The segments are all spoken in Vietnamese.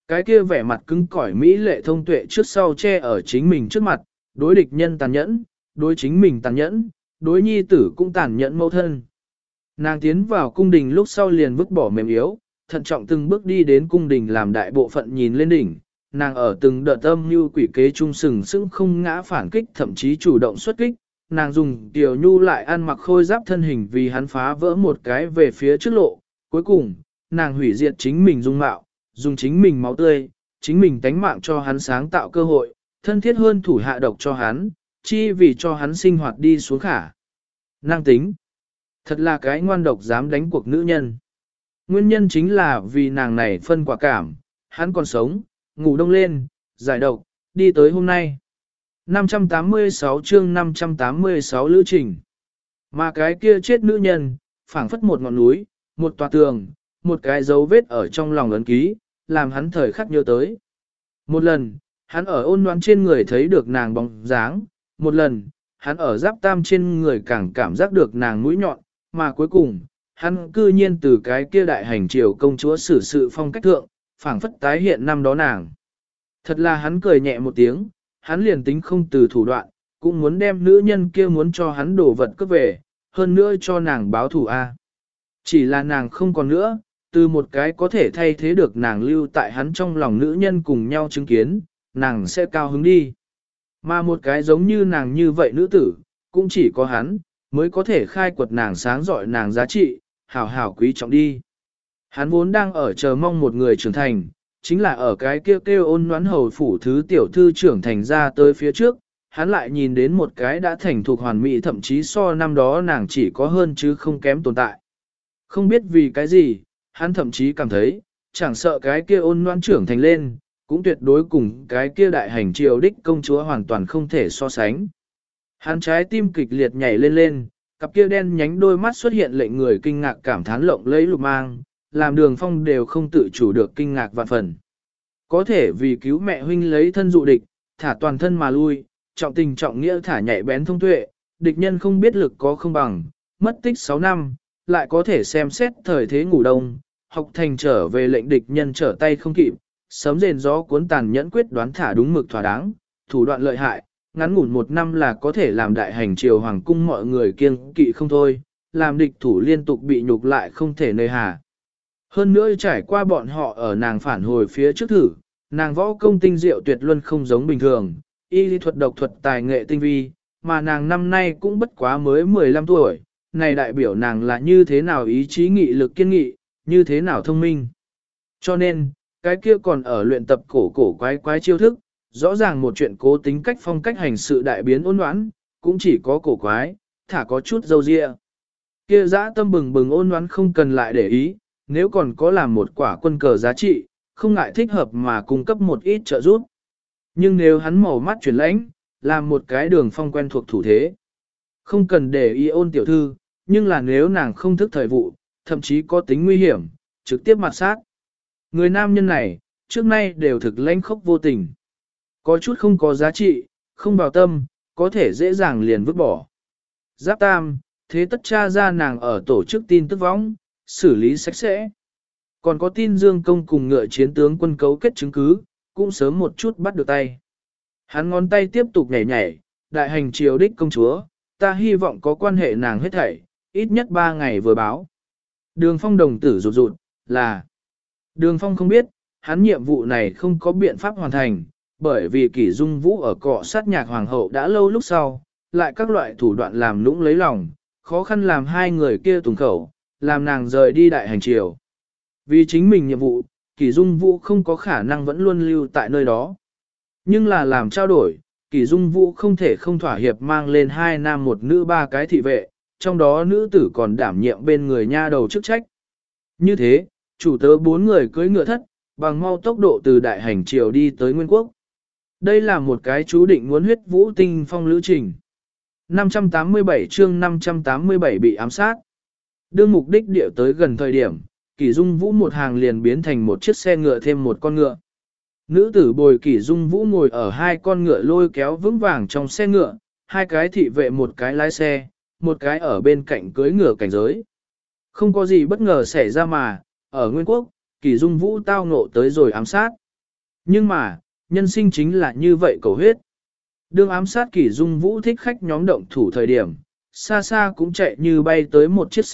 Cái kia vẻ mặt cứng cỏi mỹ lệ thông tuệ trước sau che ở chính mình trước mặt, đối địch nhân tàn nhẫn, đối chính mình tàn nhẫn, đối nhi tử cũng tàn nhẫn mẫu thân. Nàng tiến vào cung đình lúc sau liền vứt bỏ mềm yếu, thận trọng từng bước đi đến cung đình làm đại bộ phận nhìn lên đỉnh. Nàng ở từng đợt âm như quỷ kế trung sừng sững không ngã phản kích, thậm chí chủ động xuất kích. Nàng dùng tiểu nhu lại ăn mặc khôi giáp thân hình vì hắn phá vỡ một cái về phía trước lộ. Cuối cùng, nàng hủy diệt chính mình dung mạo, dùng chính mình máu tươi, chính mình tánh mạng cho hắn sáng tạo cơ hội, thân thiết hơn thủ hạ độc cho hắn, chi vì cho hắn sinh hoạt đi xuống khả. Năng tính. Thật là cái ngoan độc dám đánh cuộc nữ nhân. Nguyên nhân chính là vì nàng này phân quả cảm, hắn còn sống, ngủ đông lên, giải độc, đi tới hôm nay. 586 chương 586 lữ trình. Mà cái kia chết nữ nhân, phảng phất một ngọn núi, một tòa tường, một cái dấu vết ở trong lòng ấn ký, làm hắn thời khắc nhớ tới. Một lần, hắn ở ôn đoán trên người thấy được nàng bóng dáng, một lần, hắn ở giáp tam trên người càng cảm giác được nàng mũi nhọn, mà cuối cùng, hắn cư nhiên từ cái kia đại hành triều công chúa xử sự phong cách thượng, phảng phất tái hiện năm đó nàng. Thật là hắn cười nhẹ một tiếng, hắn liền tính không từ thủ đoạn, cũng muốn đem nữ nhân kia muốn cho hắn đổ vật cướp về, hơn nữa cho nàng báo thù a. Chỉ là nàng không còn nữa, từ một cái có thể thay thế được nàng lưu tại hắn trong lòng nữ nhân cùng nhau chứng kiến, nàng sẽ cao hứng đi. Mà một cái giống như nàng như vậy nữ tử, cũng chỉ có hắn, mới có thể khai quật nàng sáng rọi nàng giá trị, hảo hảo quý trọng đi. Hắn vốn đang ở chờ mong một người trưởng thành, chính là ở cái kêu ôn noãn hầu phủ thứ tiểu thư trưởng thành ra tới phía trước, hắn lại nhìn đến một cái đã thành thục hoàn mỹ, thậm chí so năm đó nàng chỉ có hơn chứ không kém tồn tại. Không biết vì cái gì, hắn thậm chí cảm thấy, chẳng sợ cái kia ôn noãn trưởng thành lên, cũng tuyệt đối cùng cái kia đại hành triều đích công chúa hoàn toàn không thể so sánh. Hắn trái tim kịch liệt nhảy lên lên, cặp kia đen nhánh đôi mắt xuất hiện lệnh người kinh ngạc cảm thán lộng lẫy lục mang, làm Đường Phong đều không tự chủ được kinh ngạc vạn phần. Có thể vì cứu mẹ huynh lấy thân dụ địch, thả toàn thân mà lui, trọng tình trọng nghĩa thả nhạy bén thông tuệ, địch nhân không biết lực có không bằng, mất tích 6 năm, lại có thể xem xét thời thế ngủ đông, học thành trở về lệnh địch nhân trở tay không kịp, sớm rền gió cuốn tàn nhẫn quyết đoán thả đúng mực thỏa đáng, thủ đoạn lợi hại, ngắn ngủn 1 năm là có thể làm đại hành triều hoàng cung mọi người kiêng kỵ không thôi, làm địch thủ liên tục bị nhục lại không thể nơi hà. Hơn nữa trải qua bọn họ ở nàng phản hồi phía trước thử, nàng võ công tinh diệu tuyệt luân không giống bình thường, y lý thuật độc thuật tài nghệ tinh vi, mà nàng năm nay cũng bất quá mới 15 tuổi, này đại biểu nàng là như thế nào ý chí nghị lực kiên nghị, như thế nào thông minh. Cho nên, cái kia còn ở luyện tập cổ quái chiêu thức, rõ ràng một chuyện cố tính cách phong cách hành sự đại biến ôn đoán, cũng chỉ có cổ quái, thả có chút dâu dịa. Kia dã tâm bừng bừng ôn đoán không cần lại để ý, nếu còn có làm một quả quân cờ giá trị, không ngại thích hợp mà cung cấp một ít trợ giúp. Nhưng nếu hắn màu mắt chuyển lãnh, làm một cái Đường Phong quen thuộc thủ thế, không cần để ý ôn tiểu thư, nhưng là nếu nàng không thức thời vụ, thậm chí có tính nguy hiểm, trực tiếp mặt sát. Người nam nhân này, trước nay đều thực lãnh khốc vô tình. Có chút không có giá trị, không vào tâm, có thể dễ dàng liền vứt bỏ. Giáp tam, thế tất tra ra nàng ở tổ chức tin tức võng, xử lý sạch sẽ. Còn có tin Dương Công cùng ngựa chiến tướng quân cấu kết chứng cứ, cũng sớm một chút bắt được tay. Hắn ngón tay tiếp tục nhảy nhảy, đại hành triều đích công chúa, ta hy vọng có quan hệ nàng hết thảy, ít nhất 3 ngày vừa báo. Đường Phong đồng tử rụt rụt, là Đường Phong không biết, hắn nhiệm vụ này không có biện pháp hoàn thành, bởi vì Kỷ Dung Vũ ở cọ sát nhạc hoàng hậu đã lâu lúc sau, lại các loại thủ đoạn làm lũng lấy lòng, khó khăn làm hai người kia tùng khẩu, làm nàng rời đi đại hành triều. Vì chính mình nhiệm vụ, Kỷ Dung Vũ không có khả năng vẫn luôn lưu tại nơi đó. Nhưng là làm trao đổi, Kỷ Dung Vũ không thể không thỏa hiệp mang lên 2 nam 1 nữ 3 cái thị vệ, trong đó nữ tử còn đảm nhiệm bên người nha đầu chức trách. Như thế, chủ tớ 4 người cưỡi ngựa thất, bằng mau tốc độ từ đại hành triều đi tới Nguyên Quốc. Đây là một cái chú định muốn huyết vũ tinh phong lữ trình. 587 chương 587 bị ám sát. Đương mục đích địa tới gần thời điểm, Kỷ Dung Vũ một hàng liền biến thành một chiếc xe ngựa thêm một con ngựa. Nữ tử bồi Kỷ Dung Vũ ngồi ở 2 con ngựa lôi kéo vững vàng trong xe ngựa, 2 cái thị vệ một cái lái xe, một cái ở bên cạnh cưỡi ngựa cảnh giới. Không có gì bất ngờ xảy ra mà, ở Nguyên Quốc, Kỷ Dung Vũ tao ngộ tới rồi ám sát. Nhưng mà, nhân sinh chính là như vậy cầu huyết. Đương ám sát Kỷ Dung Vũ thích khách nhóm động thủ thời điểm, xa xa cũng chạy như bay tới một chiếc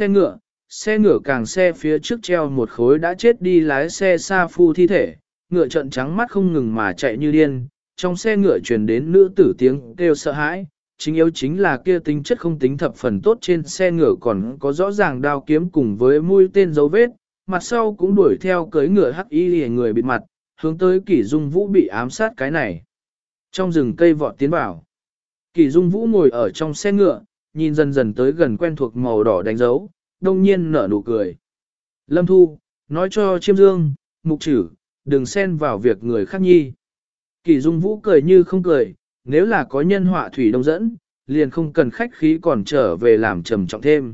xe ngựa càng xe phía trước treo một khối đã chết đi lái xe Sa Phu thi thể, ngựa trợn trắng mắt không ngừng mà chạy như điên, trong xe ngựa truyền đến nữ tử tiếng kêu sợ hãi, chính yếu chính là kia tính chất không tính thập phần tốt trên xe ngựa còn có rõ ràng đao kiếm cùng với mũi tên dấu vết, mặt sau cũng đuổi theo cưỡi ngựa hắc y người bịt mặt, hướng tới Kỷ Dung Vũ bị ám sát cái này. Trong rừng cây vọt tiến vào, Kỷ Dung Vũ ngồi ở trong xe ngựa, nhìn dần dần tới gần quen thuộc màu đỏ đánh dấu, đông nhiên nở nụ cười. Lâm Thu, nói cho Chiêm Dương, Mục Trử, đừng xen vào việc người khác nhi. Kỷ Dung Vũ cười như không cười, nếu là có nhân họa thủy đông dẫn, liền không cần khách khí còn trở về làm trầm trọng thêm.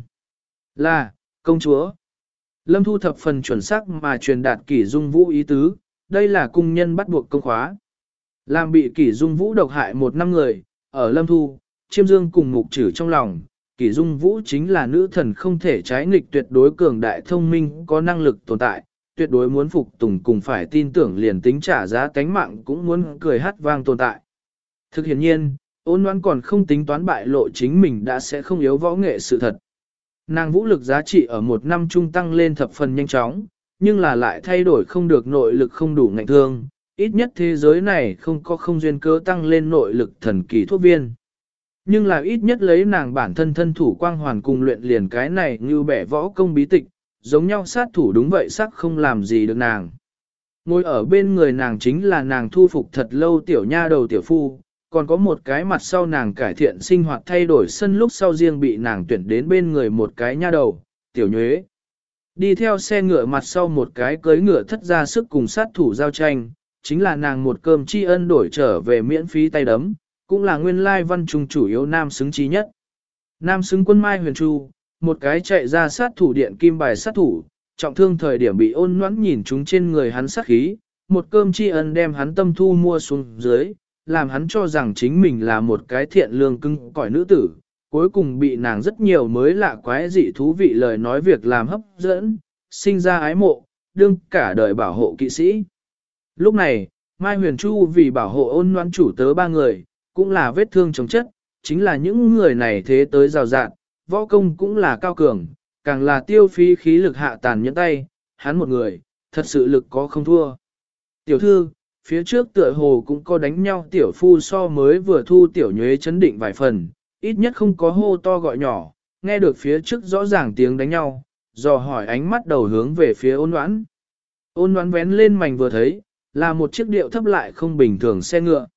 Là, công chúa. Lâm Thu thập phần chuẩn xác mà truyền đạt Kỷ Dung Vũ ý tứ, đây là cung nhân bắt buộc công khóa. Làm bị Kỷ Dung Vũ độc hại một năm người, ở Lâm Thu, Chiêm Dương cùng Mục Trử trong lòng, Kỷ Dung Vũ chính là nữ thần không thể trái nghịch tuyệt đối cường đại thông minh có năng lực tồn tại, tuyệt đối muốn phục tùng cùng phải tin tưởng liền tính trả giá tánh mạng cũng muốn cười hát vang tồn tại. Thực hiện nhiên, Ôn Loan còn không tính toán bại lộ chính mình đã sẽ không yếu võ nghệ sự thật. Nàng vũ lực giá trị ở một năm trung tăng lên thập phần nhanh chóng, nhưng là lại thay đổi không được nội lực không đủ ngạnh thương, ít nhất thế giới này không có không duyên cớ tăng lên nội lực thần kỳ thuốc viên. Nhưng là ít nhất lấy nàng bản thân thân thủ quang hoàn cùng luyện liền cái này như bẻ võ công bí tịch, giống nhau sát thủ đúng vậy sắc không làm gì được nàng. Ngồi ở bên người nàng chính là nàng thu phục thật lâu tiểu nha đầu tiểu phu, còn có một cái mặt sau nàng cải thiện sinh hoạt thay đổi sân lúc sau riêng bị nàng tuyển đến bên người một cái nha đầu, tiểu nhuế. Đi theo xe ngựa mặt sau một cái cưới ngựa thất ra sức cùng sát thủ giao tranh, chính là nàng một cơm tri ân đổi trở về miễn phí tay đấm, cũng là nguyên lai văn trung chủ yếu nam xứng trí nhất. Nam xứng quân Mai Huyền Chu, một cái chạy ra sát thủ điện kim bài sát thủ, trọng thương thời điểm bị Ôn Noãn nhìn chúng trên người hắn sát khí, một cơm tri ân đem hắn tâm thu mua xuống dưới, làm hắn cho rằng chính mình là một cái thiện lương cưng cõi nữ tử, cuối cùng bị nàng rất nhiều mới lạ quái dị thú vị lời nói việc làm hấp dẫn, sinh ra ái mộ, đương cả đời bảo hộ kỵ sĩ. Lúc này, Mai Huyền Chu vì bảo hộ Ôn Noãn chủ tớ ba người, cũng là vết thương chống chất, chính là những người này thế tới rào rạt, võ công cũng là cao cường, càng là tiêu phí khí lực hạ tàn nhẫn tay, hắn một người, thật sự lực có không thua. Tiểu thư, phía trước tựa hồ cũng có đánh nhau tiểu phu so mới vừa thu tiểu nhuế chấn định vài phần, ít nhất không có hô to gọi nhỏ, nghe được phía trước rõ ràng tiếng đánh nhau, dò hỏi ánh mắt đầu hướng về phía Ôn Noãn. Ôn Noãn vén lên mảnh vừa thấy, là một chiếc điệu thấp lại không bình thường xe ngựa.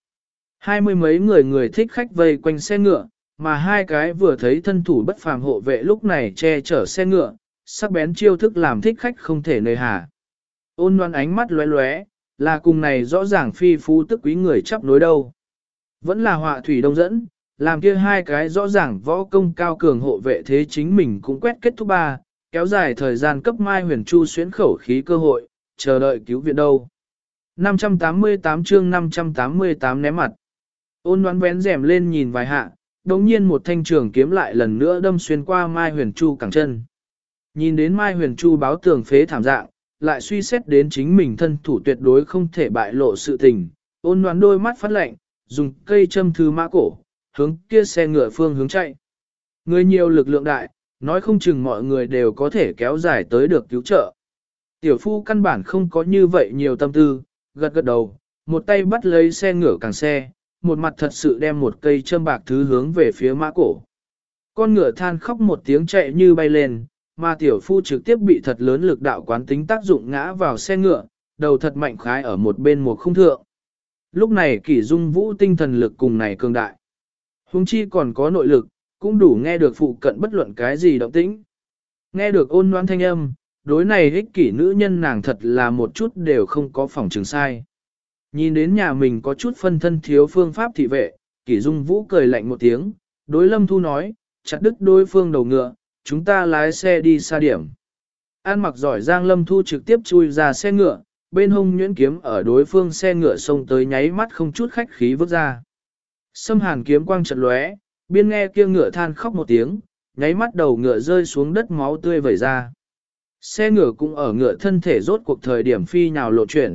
20 mấy người thích khách vây quanh xe ngựa, mà hai cái vừa thấy thân thủ bất phàm hộ vệ lúc này che chở xe ngựa, sắc bén chiêu thức làm thích khách không thể nơi hà. Ôn Noãn ánh mắt lóe lóe, là cùng này rõ ràng phi phú tức quý người chấp nối đâu. Vẫn là họa thủy đông dẫn, làm kia hai cái rõ ràng võ công cao cường hộ vệ thế chính mình cũng quét kết thúc ba, kéo dài thời gian cấp Mai Huyền Chu xuyến khẩu khí cơ hội, chờ đợi cứu viện đâu. 588 chương 588 ném mặt. Ôn Noãn vén rèm lên nhìn vài hạ, đồng nhiên một thanh trường kiếm lại lần nữa đâm xuyên qua Mai Huyền Chu cẳng chân. Nhìn đến Mai Huyền Chu báo tường phế thảm dạng, lại suy xét đến chính mình thân thủ tuyệt đối không thể bại lộ sự tình. Ôn Noãn đôi mắt phát lạnh, dùng cây châm thứ mã cổ, hướng kia xe ngựa phương hướng chạy. Người nhiều lực lượng đại, nói không chừng mọi người đều có thể kéo dài tới được cứu trợ. Tiểu phu căn bản không có như vậy nhiều tâm tư, gật gật đầu, một tay bắt lấy xe ngựa càng xe, một mặt thật sự đem một cây châm bạc thứ hướng về phía mã cổ. Con ngựa than khóc một tiếng chạy như bay lên, mà tiểu phu trực tiếp bị thật lớn lực đạo quán tính tác dụng ngã vào xe ngựa, đầu thật mạnh khái ở một bên một không thượng. Lúc này Kỷ Dung Vũ tinh thần lực cùng này cường đại. Hùng chi còn có nội lực, cũng đủ nghe được phụ cận bất luận cái gì động tĩnh. Nghe được Ôn Noãn thanh âm, đối này ích kỷ nữ nhân nàng thật là một chút đều không có phòng trường sai. Nhìn đến nhà mình có chút phân thân thiếu phương pháp thị vệ, Kỷ Dung Vũ cười lạnh một tiếng, đối Lâm Thu nói, chặt đứt đối phương đầu ngựa, chúng ta lái xe đi xa điểm. An mặc giỏi giang Lâm Thu trực tiếp chui ra xe ngựa, bên hông nhuyễn kiếm ở đối phương xe ngựa xông tới nháy mắt không chút khách khí vứt ra. Xâm hàn kiếm quang chợt lóe, biên nghe kia ngựa than khóc một tiếng, nháy mắt đầu ngựa rơi xuống đất máu tươi vẩy ra. Xe ngựa cũng ở ngựa thân thể rốt cuộc thời điểm phi nhào lộ chuyển,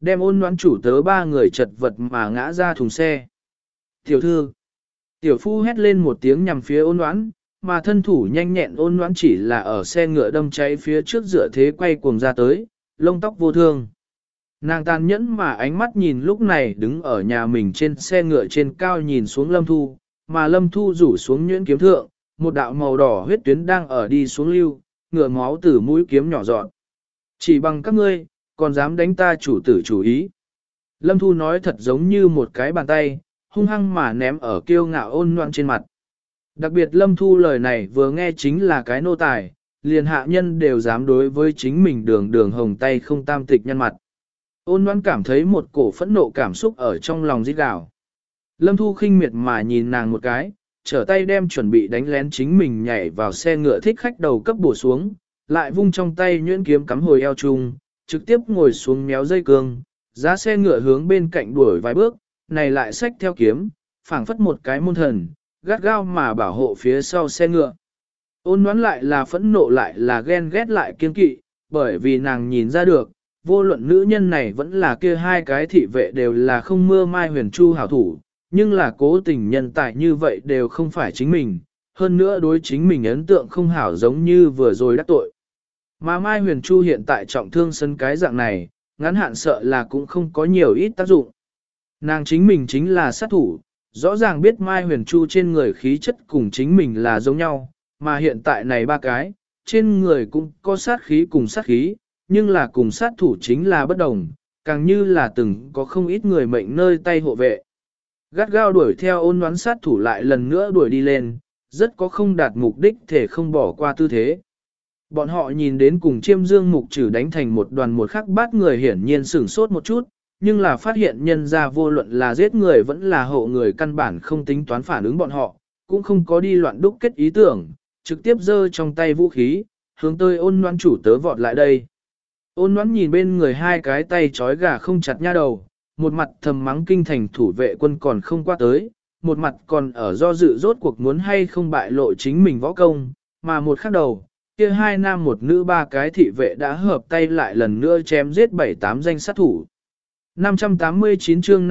đem ôn noãn chủ tớ ba người chật vật mà ngã ra thùng xe. Tiểu thư, tiểu phu hét lên một tiếng nhằm phía ôn noãn, mà thân thủ nhanh nhẹn ôn noãn chỉ là ở xe ngựa đâm cháy phía trước dựa thế quay cuồng ra tới, lông tóc vô thương. Nàng tàn nhẫn mà ánh mắt nhìn lúc này đứng ở nhà mình trên xe ngựa trên cao nhìn xuống Lâm Thu, mà Lâm Thu rủ xuống nhuyễn kiếm thượng, một đạo màu đỏ huyết tuyến đang ở đi xuống lưu, ngựa máu từ mũi kiếm nhỏ dọn. Chỉ bằng các ngươi, còn dám đánh ta chủ tử chủ ý. Lâm Thu nói thật giống như một cái bàn tay, hung hăng mà ném ở kiêu ngạo ôn noan trên mặt. Đặc biệt Lâm Thu lời này vừa nghe chính là cái nô tài, liền hạ nhân đều dám đối với chính mình đường đường hồng tay không tam tịch nhân mặt. Ôn noan cảm thấy một cổ phẫn nộ cảm xúc ở trong lòng rít gào. Lâm Thu khinh miệt mà nhìn nàng một cái, trở tay đem chuẩn bị đánh lén chính mình nhảy vào xe ngựa thích khách đầu cấp bổ xuống, lại vung trong tay nhuyễn kiếm cắm hồi eo chung, trực tiếp ngồi xuống méo dây cương, giá xe ngựa hướng bên cạnh đuổi vài bước, này lại xách theo kiếm, phảng phất một cái môn thần, gắt gao mà bảo hộ phía sau xe ngựa. Ôn đoán lại là phẫn nộ lại là ghen ghét lại kiên kỵ, bởi vì nàng nhìn ra được, vô luận nữ nhân này vẫn là kia hai cái thị vệ đều là không mưa mai huyền chu hảo thủ, nhưng là cố tình nhân tài như vậy đều không phải chính mình, hơn nữa đối chính mình ấn tượng không hảo giống như vừa rồi đắc tội. Mà Mai Huyền Chu hiện tại trọng thương sân cái dạng này, ngắn hạn sợ là cũng không có nhiều ít tác dụng. Nàng chính mình chính là sát thủ, rõ ràng biết Mai Huyền Chu trên người khí chất cùng chính mình là giống nhau, mà hiện tại này ba cái, trên người cũng có sát khí cùng sát khí, nhưng là cùng sát thủ chính là bất đồng, càng như là từng có không ít người mệnh nơi tay hộ vệ. Gắt gao đuổi theo ôn đoán sát thủ lại lần nữa đuổi đi lên, rất có không đạt mục đích thể không bỏ qua tư thế. Bọn họ nhìn đến cùng chiêm dương mục trừ đánh thành một đoàn một khắc bát người hiển nhiên sửng sốt một chút, nhưng là phát hiện nhân ra vô luận là giết người vẫn là hộ người căn bản không tính toán phản ứng bọn họ, cũng không có đi loạn đúc kết ý tưởng, trực tiếp giơ trong tay vũ khí, hướng tới ôn noãn chủ tớ vọt lại đây. Ôn noãn nhìn bên người hai cái tay trói gà không chặt nha đầu, một mặt thầm mắng kinh thành thủ vệ quân còn không qua tới, một mặt còn ở do dự rốt cuộc muốn hay không bại lộ chính mình võ công, mà một khắc đầu, kia hai nam một nữ ba cái thị vệ đã hợp tay lại lần nữa chém giết 7-8 danh sát thủ. 589 chương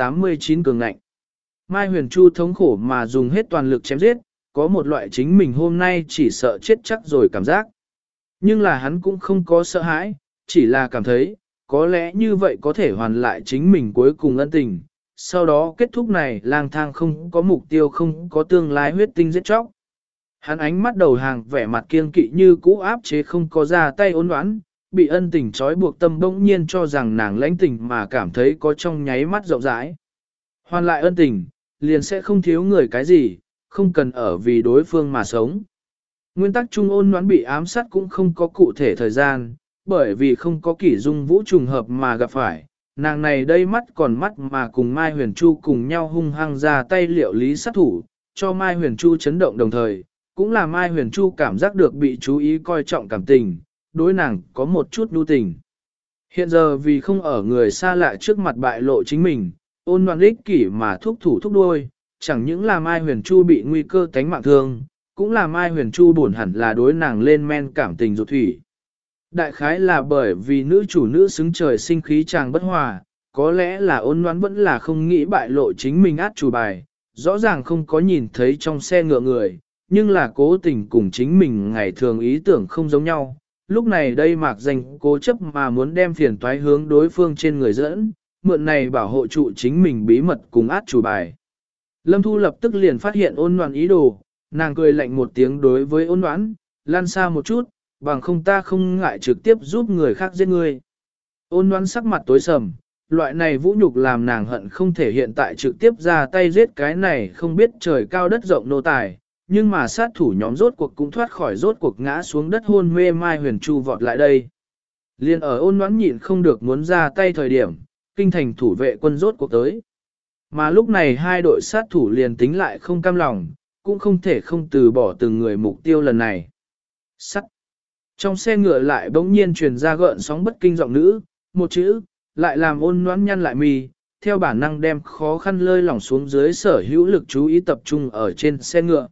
589 cường ngạnh. Mai Huyền Chu thống khổ mà dùng hết toàn lực chém giết, có một loại chính mình hôm nay chỉ sợ chết chắc rồi cảm giác. Nhưng là hắn cũng không có sợ hãi, chỉ là cảm thấy, có lẽ như vậy có thể hoàn lại chính mình cuối cùng ân tình. Sau đó kết thúc này lang thang không có mục tiêu không có tương lai huyết tinh giết chóc. Hắn ánh mắt đầu hàng vẻ mặt kiên kỵ như cũ áp chế không có ra tay ôn oán, bị ân tình trói buộc tâm bỗng nhiên cho rằng nàng lãnh tình mà cảm thấy có trong nháy mắt rộng rãi. Hoàn lại ân tình, liền sẽ không thiếu người cái gì, không cần ở vì đối phương mà sống. Nguyên tắc chung ôn oán bị ám sát cũng không có cụ thể thời gian, bởi vì không có kỷ dung vũ trùng hợp mà gặp phải. Nàng này đây mắt còn mắt mà cùng Mai Huyền Chu cùng nhau hung hăng ra tay liệu lý sát thủ, cho Mai Huyền Chu chấn động đồng thời, cũng là Mai Huyền Chu cảm giác được bị chú ý coi trọng cảm tình, đối nàng có một chút nhu tình. Hiện giờ vì không ở người xa lạ trước mặt bại lộ chính mình, ôn loạn ích kỷ mà thúc thủ thúc đuôi, chẳng những là Mai Huyền Chu bị nguy cơ tánh mạng thương, cũng là Mai Huyền Chu buồn hẳn là đối nàng lên men cảm tình ruột thủy. Đại khái là bởi vì nữ chủ nữ xứng trời sinh khí chàng bất hòa, có lẽ là ôn loạn vẫn là không nghĩ bại lộ chính mình át chủ bài, rõ ràng không có nhìn thấy trong xe ngựa người, nhưng là cố tình cùng chính mình ngày thường ý tưởng không giống nhau. Lúc này đây mạc danh cố chấp mà muốn đem phiền toái hướng đối phương trên người dẫn, mượn này bảo hộ trụ chính mình bí mật cùng át chủ bài. Lâm Thu lập tức liền phát hiện ôn noãn ý đồ, nàng cười lạnh một tiếng đối với ôn noãn, lan xa một chút, bằng không ta không ngại trực tiếp giúp người khác giết ngươi. Ôn noãn sắc mặt tối sầm, loại này vũ nhục làm nàng hận không thể hiện tại trực tiếp ra tay giết cái này không biết trời cao đất rộng nô tài, nhưng mà sát thủ nhóm rốt cuộc cũng thoát khỏi rốt cuộc ngã xuống đất hôn mê Mai Huyền Chu vọt lại đây. Liên ở ôn noãn nhịn không được muốn ra tay thời điểm, kinh thành thủ vệ quân rốt cuộc tới. Mà lúc này hai đội sát thủ liền tính lại không cam lòng, cũng không thể không từ bỏ từng người mục tiêu lần này. Sắt. Trong xe ngựa lại bỗng nhiên truyền ra gợn sóng bất kinh giọng nữ, một chữ, lại làm ôn noãn nhăn lại mì, theo bản năng đem khó khăn lơi lỏng xuống dưới sở hữu lực chú ý tập trung ở trên xe ngựa.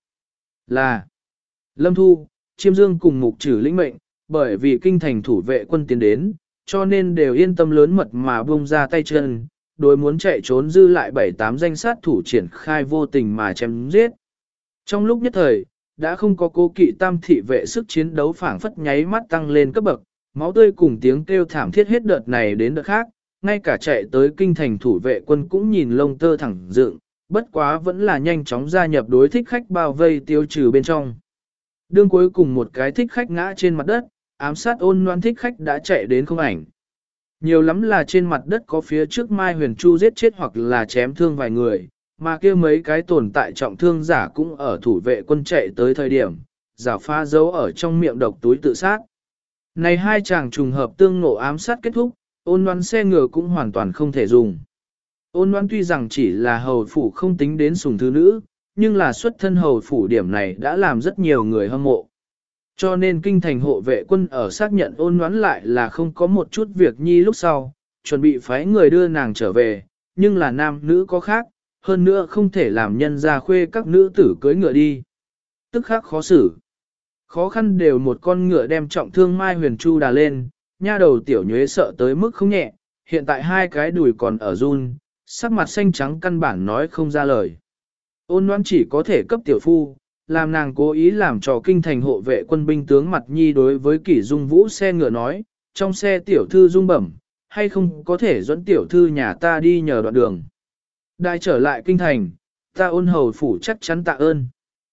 Là Lâm Thu, Chiêm Dương cùng mục trừ lĩnh mệnh, bởi vì kinh thành thủ vệ quân tiến đến, cho nên đều yên tâm lớn mật mà buông ra tay chân, đối muốn chạy trốn dư lại 7-8 danh sát thủ triển khai vô tình mà chém giết. Trong lúc nhất thời, đã không có cố kỵ tam thị vệ sức chiến đấu phảng phất nháy mắt tăng lên cấp bậc, máu tươi cùng tiếng kêu thảm thiết hết đợt này đến đợt khác, ngay cả chạy tới kinh thành thủ vệ quân cũng nhìn lông tơ thẳng dựng, bất quá vẫn là nhanh chóng gia nhập đối thích khách bao vây tiêu trừ bên trong. Đương cuối cùng một cái thích khách ngã trên mặt đất, ám sát Ôn Loan thích khách đã chạy đến không ảnh. Nhiều lắm là trên mặt đất có phía trước Mai Huyền Chu giết chết hoặc là chém thương vài người, mà kia mấy cái tồn tại trọng thương giả cũng ở thủ vệ quân chạy tới thời điểm, giả pha dấu ở trong miệng độc túi tự sát. Này hai chàng trùng hợp tương ngộ ám sát kết thúc, Ôn Loan xe ngựa cũng hoàn toàn không thể dùng. Ôn Loan tuy rằng chỉ là hầu phủ không tính đến sủng thứ nữ, nhưng là xuất thân hầu phủ điểm này đã làm rất nhiều người hâm mộ. Cho nên kinh thành hộ vệ quân ở xác nhận Ôn Loan lại là không có một chút việc nhi lúc sau, chuẩn bị phái người đưa nàng trở về, nhưng là nam nữ có khác, hơn nữa không thể làm nhân ra khuê các nữ tử cưới ngựa đi. Tức khắc khó xử. Khó khăn đều một con ngựa đem trọng thương Mai Huyền Chu đà lên, nha đầu tiểu nhuế sợ tới mức không nhẹ, hiện tại hai cái đùi còn ở run, sắc mặt xanh trắng căn bản nói không ra lời. Ôn Loan chỉ có thể cấp tiểu phu, làm nàng cố ý làm cho kinh thành hộ vệ quân binh tướng mặt nhi đối với Kỷ Dung Vũ xe ngựa nói, trong xe tiểu thư dung bẩm, hay không có thể dẫn tiểu thư nhà ta đi nhờ đoạn đường. Đại trở lại kinh thành, ta Ôn hầu phủ chắc chắn tạ ơn.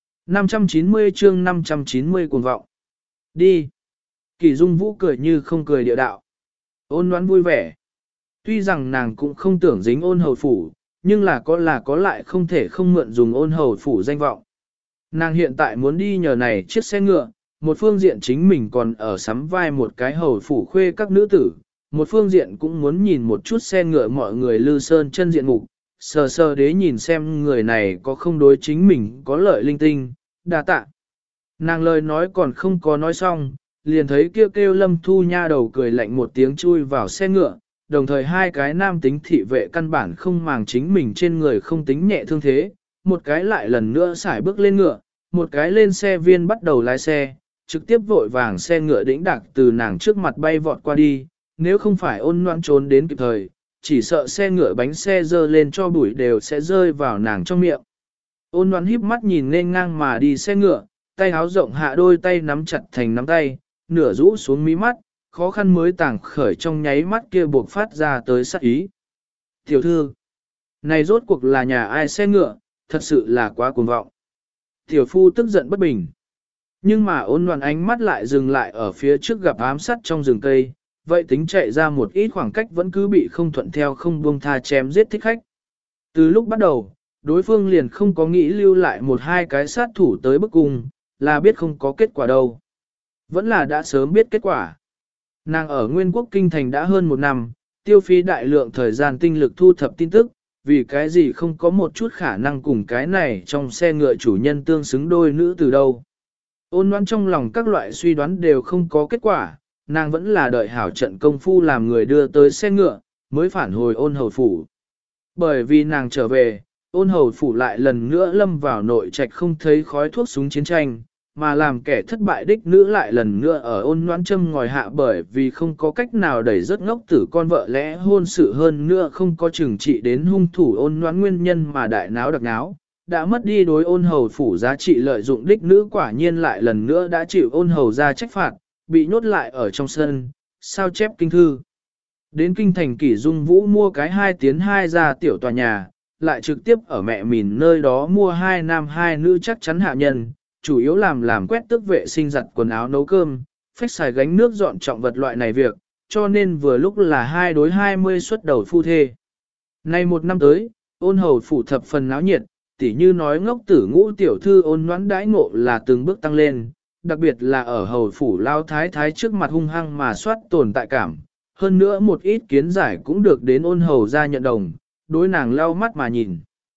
590 chương 590 cuồng vọng. Đi. Kỷ Dung Vũ cười như không cười địa đạo. Ôn Loan vui vẻ. Tuy rằng nàng cũng không tưởng dính Ôn hầu phủ, nhưng là có lại không thể không mượn dùng Ôn hầu phủ danh vọng. Nàng hiện tại muốn đi nhờ này chiếc xe ngựa, một phương diện chính mình còn ở sắm vai một cái hầu phủ khuê các nữ tử, một phương diện cũng muốn nhìn một chút xe ngựa mọi người lư sơn chân diện mục, sờ sờ đế nhìn xem người này có không đối chính mình có lợi linh tinh, đa tạ. Nàng lời nói còn không có nói xong, liền thấy kêu Lâm Thu nha đầu cười lạnh một tiếng chui vào xe ngựa, đồng thời hai cái nam tính thị vệ căn bản không màng chính mình trên người không tính nhẹ thương thế, một cái lại lần nữa xải bước lên ngựa, một cái lên xe viên bắt đầu lái xe, trực tiếp vội vàng xe ngựa đĩnh đạc từ nàng trước mặt bay vọt qua đi, nếu không phải Ôn Loan trốn đến kịp thời, chỉ sợ xe ngựa bánh xe dơ lên cho bụi đều sẽ rơi vào nàng trong miệng. Ôn Loan híp mắt nhìn nên ngang mà đi xe ngựa, tay háo rộng hạ đôi tay nắm chặt thành nắm tay, nửa rũ xuống mí mắt, khó khăn mới tàng khởi trong nháy mắt kia buộc phát ra tới sát ý. Tiểu thư, này rốt cuộc là nhà ai xe ngựa, thật sự là quá cuồng vọng. Tiểu phu tức giận bất bình. Nhưng mà Ôn Loan ánh mắt lại dừng lại ở phía trước gặp ám sát trong rừng cây, vậy tính chạy ra một ít khoảng cách vẫn cứ bị không thuận theo không buông tha chém giết thích khách. Từ lúc bắt đầu, đối phương liền không có nghĩ lưu lại một hai cái sát thủ tới bức cung, là biết không có kết quả đâu. Vẫn là đã sớm biết kết quả. Nàng ở Nguyên Quốc Kinh Thành đã hơn một năm, tiêu phí đại lượng thời gian tinh lực thu thập tin tức, vì cái gì không có một chút khả năng cùng cái này trong xe ngựa chủ nhân tương xứng đôi nữ từ đâu. Ôn Loan trong lòng các loại suy đoán đều không có kết quả, nàng vẫn là đợi hảo trận công phu làm người đưa tới xe ngựa, mới phản hồi Ôn hầu phủ. Bởi vì nàng trở về, Ôn hầu phủ lại lần nữa lâm vào nội trạch không thấy khói thuốc súng chiến tranh, mà làm kẻ thất bại đích nữ lại lần nữa ở Ôn Loan châm ngòi hạ bởi vì không có cách nào đẩy rất ngốc tử con vợ lẽ hôn sự hơn nữa không có trừng trị đến hung thủ Ôn Loan nguyên nhân mà đại náo đặc náo, đã mất đi đối Ôn hầu phủ giá trị lợi dụng đích nữ quả nhiên lại lần nữa đã chịu Ôn hầu ra trách phạt, bị nhốt lại ở trong sân, sao chép kinh thư. Đến kinh thành Kỷ Dung Vũ mua cái 2 tiến 2 ra tiểu tòa nhà, lại trực tiếp ở mẹ mìn nơi đó mua 2 nam 2 nữ chắc chắn hạ nhân, chủ yếu làm quét tước vệ sinh giặt quần áo nấu cơm, phách xài gánh nước dọn trọng vật loại này việc, cho nên vừa lúc là 2 đối 20 xuất đầu phu thê. Nay một năm tới, Ôn hầu phủ thập phần náo nhiệt, tỉ như nói ngốc tử ngũ tiểu thư Ôn Noãn đãi ngộ là từng bước tăng lên, đặc biệt là ở hầu phủ lao thái thái trước mặt hung hăng mà soát tồn tại cảm. Hơn nữa một ít kiến giải cũng được đến Ôn hầu ra nhận đồng, đối nàng lau mắt mà nhìn.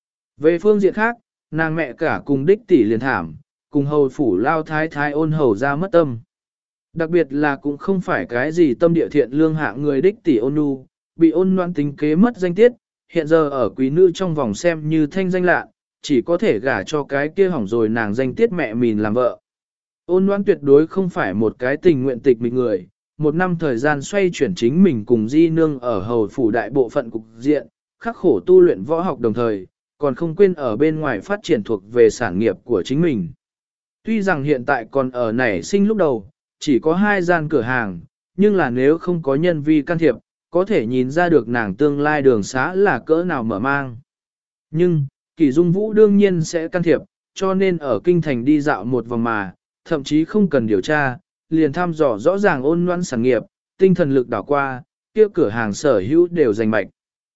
Về phương diện khác, nàng mẹ cả cùng đích tỷ liền thảm, cùng hầu phủ lao thái thái Ôn hầu ra mất tâm. Đặc biệt là cũng không phải cái gì tâm địa thiện lương hạ người đích tỷ Ôn Nhu, bị Ôn Noãn tính kế mất danh tiết, hiện giờ ở quý nữ trong vòng xem như thanh danh lạ, chỉ có thể gả cho cái kia hỏng rồi nàng danh tiết mẹ mình làm vợ. Ôn Noãn tuyệt đối không phải một cái tình nguyện tịch mịch người, một năm thời gian xoay chuyển chính mình cùng di nương ở hầu phủ đại bộ phận cục diện, khắc khổ tu luyện võ học đồng thời, còn không quên ở bên ngoài phát triển thuộc về sản nghiệp của chính mình. Tuy rằng hiện tại còn ở nảy sinh lúc đầu, chỉ có 2 gian cửa hàng, nhưng là nếu không có nhân vi can thiệp, có thể nhìn ra được nàng tương lai đường xá là cỡ nào mở mang. Nhưng, Kỷ Dung Vũ đương nhiên sẽ can thiệp, cho nên ở kinh thành đi dạo một vòng mà, thậm chí không cần điều tra, liền thăm dò rõ ràng ôn loan sản nghiệp, tinh thần lực đảo qua, kia cửa hàng sở hữu đều giành mạch.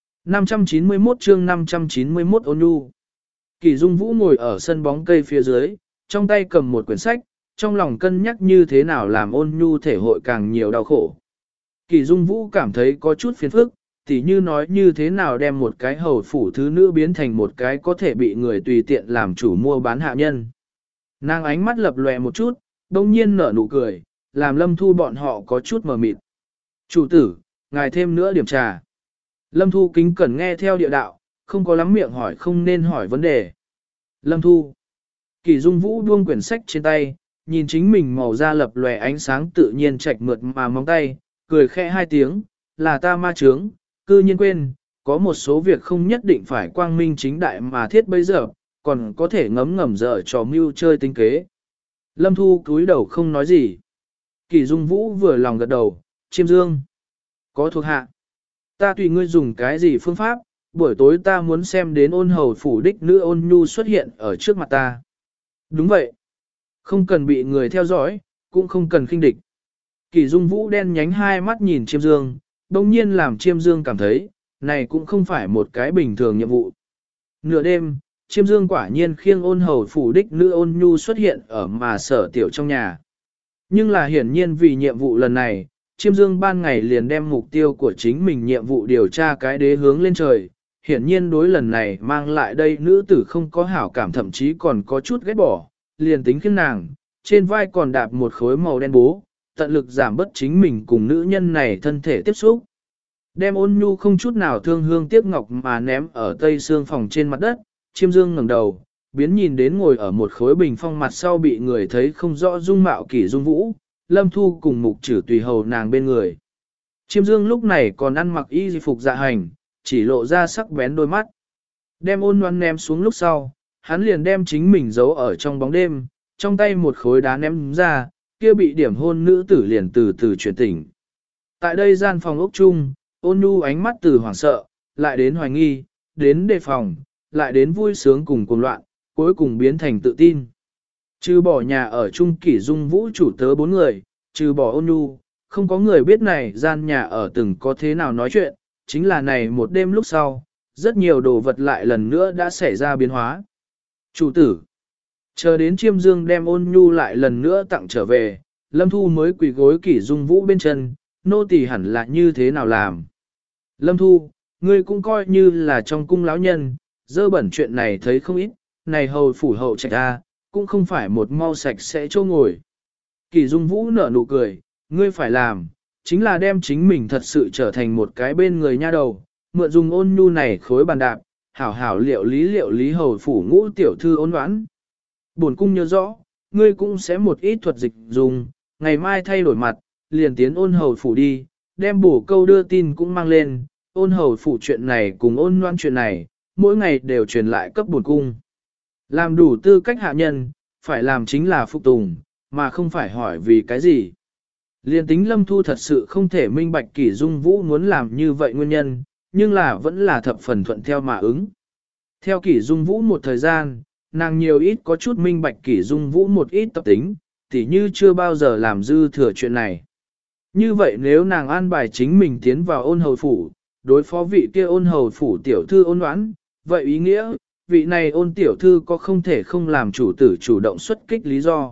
591 chương 591 ôn nhu. Kỷ Dung Vũ ngồi ở sân bóng cây phía dưới, trong tay cầm một quyển sách, trong lòng cân nhắc như thế nào làm ôn nhu thể hội càng nhiều đau khổ. Kỷ Dung Vũ cảm thấy có chút phiền phức, tỉ như nói như thế nào đem một cái hầu phủ thứ nữ biến thành một cái có thể bị người tùy tiện làm chủ mua bán hạ nhân. Nàng ánh mắt lập lòe một chút, đông nhiên nở nụ cười, làm Lâm Thu bọn họ có chút mờ mịt. Chủ tử, ngài thêm nữa điểm trà. Lâm Thu kính cẩn nghe theo địa đạo, không có lắm miệng hỏi không nên hỏi vấn đề. Lâm Thu. Kỷ Dung Vũ buông quyển sách trên tay, nhìn chính mình màu da lập lòe ánh sáng tự nhiên chạch mượt mà móng tay, cười khẽ 2 tiếng, là ta ma trướng, cư nhiên quên, có một số việc không nhất định phải quang minh chính đại mà thiết bây giờ, còn có thể ngấm ngầm dở trò mưu chơi tính kế. Lâm Thu cúi đầu không nói gì. Kỷ Dung Vũ vừa lòng gật đầu, Chiêm Dương. Có thuộc hạ. Ta tùy ngươi dùng cái gì phương pháp, buổi tối ta muốn xem đến ôn hầu phủ đích nữ ôn nhu xuất hiện ở trước mặt ta. Đúng vậy. Không cần bị người theo dõi, cũng không cần khinh địch. Kỷ Dung Vũ đen nhánh 2 mắt nhìn Chiêm Dương, đồng nhiên làm Chiêm Dương cảm thấy, này cũng không phải một cái bình thường nhiệm vụ. Nửa đêm, Chiêm Dương quả nhiên khiêng ôn hầu phủ đích nữ ôn nhu xuất hiện ở mà sở tiểu trong nhà. Nhưng là hiển nhiên vì nhiệm vụ lần này, Chiêm Dương ban ngày liền đem mục tiêu của chính mình nhiệm vụ điều tra cái đế hướng lên trời. Hiển nhiên đối lần này mang lại đây nữ tử không có hảo cảm thậm chí còn có chút ghét bỏ, liền tính khiêng nàng, trên vai còn đạp một khối màu đen bố, tận lực giảm bớt chính mình cùng nữ nhân này thân thể tiếp xúc. Đem ôn nhu không chút nào thương hương tiếc ngọc mà ném ở tây xương phòng trên mặt đất, Chiêm Dương ngẩng đầu, biến nhìn đến ngồi ở một khối bình phong mặt sau bị người thấy không rõ dung mạo Kỷ Dung Vũ, Lâm Thu cùng mục trừ tùy hầu nàng bên người. Chiêm Dương lúc này còn ăn mặc y phục dạ hành, chỉ lộ ra sắc bén đôi mắt. Đem ôn loan ném xuống lúc sau, hắn liền đem chính mình giấu ở trong bóng đêm, trong tay một khối đá ném ra, kia bị điểm hôn nữ tử liền từ từ chuyển tỉnh. Tại đây gian phòng ốc chung, ôn nhu ánh mắt từ hoảng sợ, lại đến hoài nghi, đến đề phòng, lại đến vui sướng cùng cuồng loạn, cuối cùng biến thành tự tin. Trừ bỏ nhà ở chung Kỷ Dung Vũ chủ tớ 4 người, trừ bỏ ôn nhu, không có người biết này gian nhà ở từng có thế nào nói chuyện, chính là này một đêm lúc sau, rất nhiều đồ vật lại lần nữa đã xảy ra biến hóa. Chủ tử, chờ đến Chiêm Dương đem ôn nhu lại lần nữa tặng trở về, Lâm Thu mới quỳ gối Kỷ Dung Vũ bên chân, nô tỳ hẳn là như thế nào làm. Lâm Thu, ngươi cũng coi như là trong cung lão nhân, dơ bẩn chuyện này thấy không ít, này hầu phủ hậu trạch ra, cũng không phải một mau sạch sẽ chỗ ngồi. Kỷ Dung Vũ nở nụ cười, ngươi phải làm, chính là đem chính mình thật sự trở thành một cái bên người nha đầu, mượn dùng ôn nhu này khối bàn đạp, hảo hảo liệu lý hầu phủ ngũ tiểu thư ôn đoán. Bổn cung nhớ rõ, ngươi cũng sẽ một ít thuật dịch dùng, ngày mai thay đổi mặt, liền tiến ôn hầu phủ đi, đem bổ câu đưa tin cũng mang lên, ôn hầu phủ chuyện này cùng ôn loan chuyện này, mỗi ngày đều truyền lại cấp bổn cung. Làm đủ tư cách hạ nhân, phải làm chính là phục tùng, mà không phải hỏi vì cái gì. Liên tính Lâm Thu thật sự không thể minh bạch Kỷ Dung Vũ muốn làm như vậy nguyên nhân, nhưng là vẫn là thập phần thuận theo mà ứng. Theo Kỷ Dung Vũ một thời gian, nàng nhiều ít có chút minh bạch Kỷ Dung Vũ một ít tập tính, tỉ như chưa bao giờ làm dư thừa chuyện này. Như vậy nếu nàng an bài chính mình tiến vào ôn hầu phủ, đối phó vị kia ôn hầu phủ tiểu thư ôn đoán, vậy ý nghĩa, vị này ôn tiểu thư có không thể không làm chủ tử chủ động xuất kích lý do.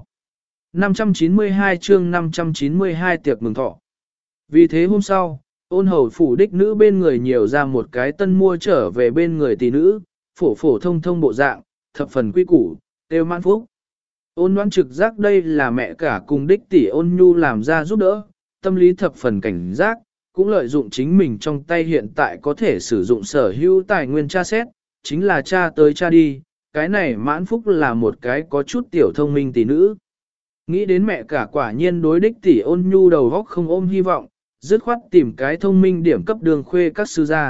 592 chương 592 tiệc mừng thọ. Vì thế hôm sau, ôn hầu phủ đích nữ bên người nhiều ra một cái tân mua trở về bên người tỷ nữ, phổ phổ thông thông bộ dạng, thập phần quy củ, đều mãn phúc. Ôn đoán trực giác đây là mẹ cả cùng đích tỷ ôn nhu làm ra giúp đỡ, tâm lý thập phần cảnh giác, cũng lợi dụng chính mình trong tay hiện tại có thể sử dụng sở hữu tài nguyên tra xét, chính là tra tới tra đi, cái này mãn phúc là một cái có chút tiểu thông minh tỷ nữ. Nghĩ đến mẹ cả quả nhiên đối đích tỷ ôn nhu đầu góc không ôm hy vọng, dứt khoát tìm cái thông minh điểm cấp đường khuê các sư gia.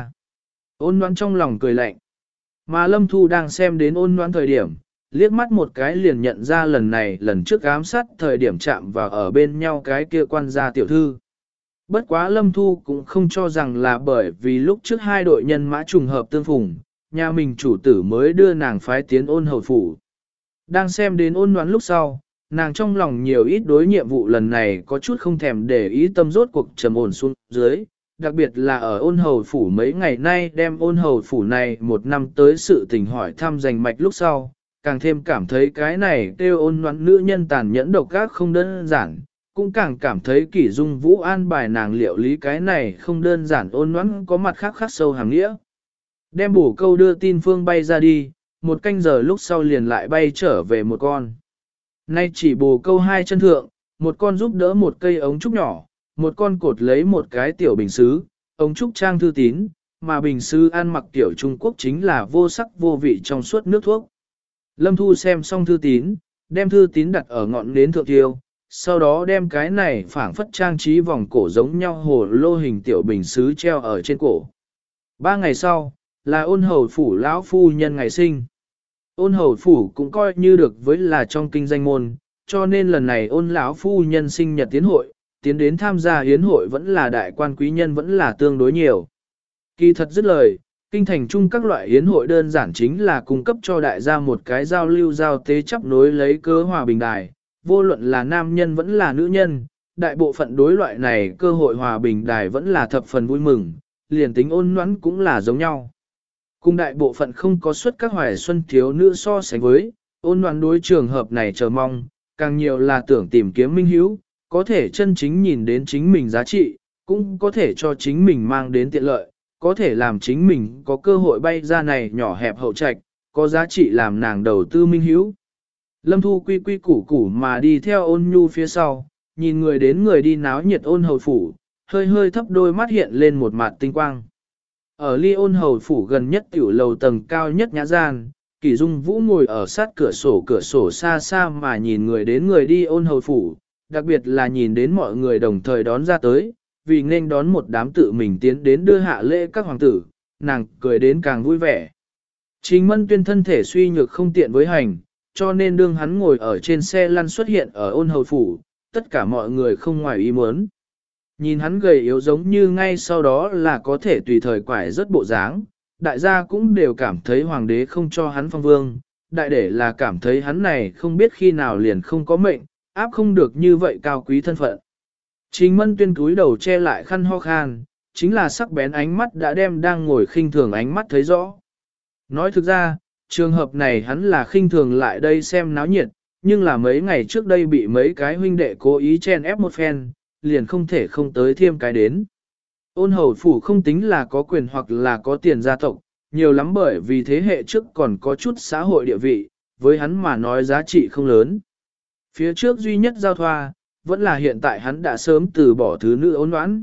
Ôn Noãn trong lòng cười lạnh. Mà Lâm Thu đang xem đến Ôn Noãn thời điểm, liếc mắt một cái liền nhận ra lần này lần trước ám sát thời điểm chạm vào ở bên nhau cái kia quan gia tiểu thư. Bất quá Lâm Thu cũng không cho rằng là bởi vì lúc trước hai đội nhân mã trùng hợp tương phùng, nhà mình chủ tử mới đưa nàng phái tiến Ôn hầu phủ. Đang xem đến Ôn Noãn lúc sau, nàng trong lòng nhiều ít đối nhiệm vụ lần này có chút không thèm để ý, tâm rốt cuộc trầm ổn xuống dưới, đặc biệt là ở Ôn hầu phủ mấy ngày nay đem Ôn hầu phủ này một năm tới sự tình hỏi thăm giành mạch lúc sau, càng thêm cảm thấy cái này kêu Ôn Noãn nữ nhân tàn nhẫn độc ác không đơn giản, cũng càng cảm thấy Kỷ Dung Vũ an bài nàng liệu lý cái này không đơn giản. Ôn Noãn có mặt khác khắc sâu hàng nghĩa. Đem bổ câu đưa tin phương bay ra đi, một canh giờ lúc sau liền lại bay trở về một con. Nay chỉ bồ câu hai chân thượng, một con giúp đỡ một cây ống trúc nhỏ, một con cột lấy một cái tiểu bình xứ, ống trúc trang thư tín, mà bình xứ ăn mặc tiểu Trung Quốc chính là vô sắc vô vị trong suốt nước thuốc. Lâm Thu xem xong thư tín, đem thư tín đặt ở ngọn nến thượng tiêu, sau đó đem cái này phảng phất trang trí vòng cổ giống nhau hồ lô hình tiểu bình xứ treo ở trên cổ. 3 ngày sau, là Ôn hầu phủ lão phu nhân ngày sinh. Ôn hầu phủ cũng coi như được với là trong kinh danh môn, cho nên lần này Ôn lão phu nhân sinh nhật tiến hội, tiến đến tham gia hiến hội vẫn là đại quan quý nhân vẫn là tương đối nhiều. Kỳ thật dứt lời, kinh thành chung các loại hiến hội đơn giản chính là cung cấp cho đại gia một cái giao lưu giao tế chấp nối lấy cơ hòa bình đài, vô luận là nam nhân vẫn là nữ nhân, đại bộ phận đối loại này cơ hội hòa bình đài vẫn là thập phần vui mừng, liền tính Ôn Noãn cũng là giống nhau. Cùng đại bộ phận không có suất các hoài xuân thiếu nữ so sánh với, Ôn Noãn đối trường hợp này chờ mong, càng nhiều là tưởng tìm kiếm minh hữu, có thể chân chính nhìn đến chính mình giá trị, cũng có thể cho chính mình mang đến tiện lợi, có thể làm chính mình có cơ hội bay ra này nhỏ hẹp hậu trạch, có giá trị làm nàng đầu tư minh hữu. Lâm Thu quy quy củ củ mà đi theo Ôn Nhu phía sau, nhìn người đến người đi náo nhiệt Ôn hầu phủ, hơi hơi thấp đôi mắt hiện lên một mặt tinh quang. Ở ly Ôn hầu phủ gần nhất tiểu lầu tầng cao nhất nhã gian, Kỷ Dung Vũ ngồi ở sát cửa sổ xa xa mà nhìn người đến người đi Ôn hầu phủ, đặc biệt là nhìn đến mọi người đồng thời đón ra tới, vì nên đón một đám tự mình tiến đến đưa hạ lễ các hoàng tử, nàng cười đến càng vui vẻ. Trình Mân Tuyên thân thể suy nhược không tiện với hành, cho nên đương hắn ngồi ở trên xe lăn xuất hiện ở Ôn hầu phủ, tất cả mọi người không ngoài ý muốn. Nhìn hắn gầy yếu giống như ngay sau đó là có thể tùy thời quải rất bộ dáng, đại gia cũng đều cảm thấy hoàng đế không cho hắn phong vương, đại để là cảm thấy hắn này không biết khi nào liền không có mệnh, áp không được như vậy cao quý thân phận. Trình Mân Tuyên cúi đầu che lại khăn ho khan, chính là sắc bén ánh mắt đã đem đang ngồi khinh thường ánh mắt thấy rõ. Nói thực ra, trường hợp này hắn là khinh thường lại đây xem náo nhiệt, nhưng là mấy ngày trước đây bị mấy cái huynh đệ cố ý chen ép một phen, liền không thể không tới thêm cái đến. Ôn hầu phủ không tính là có quyền hoặc là có tiền gia tộc, nhiều lắm bởi vì thế hệ trước còn có chút xã hội địa vị, với hắn mà nói giá trị không lớn. Phía trước duy nhất giao thoa, vẫn là hiện tại hắn đã sớm từ bỏ thứ nữ Ôn Noãn.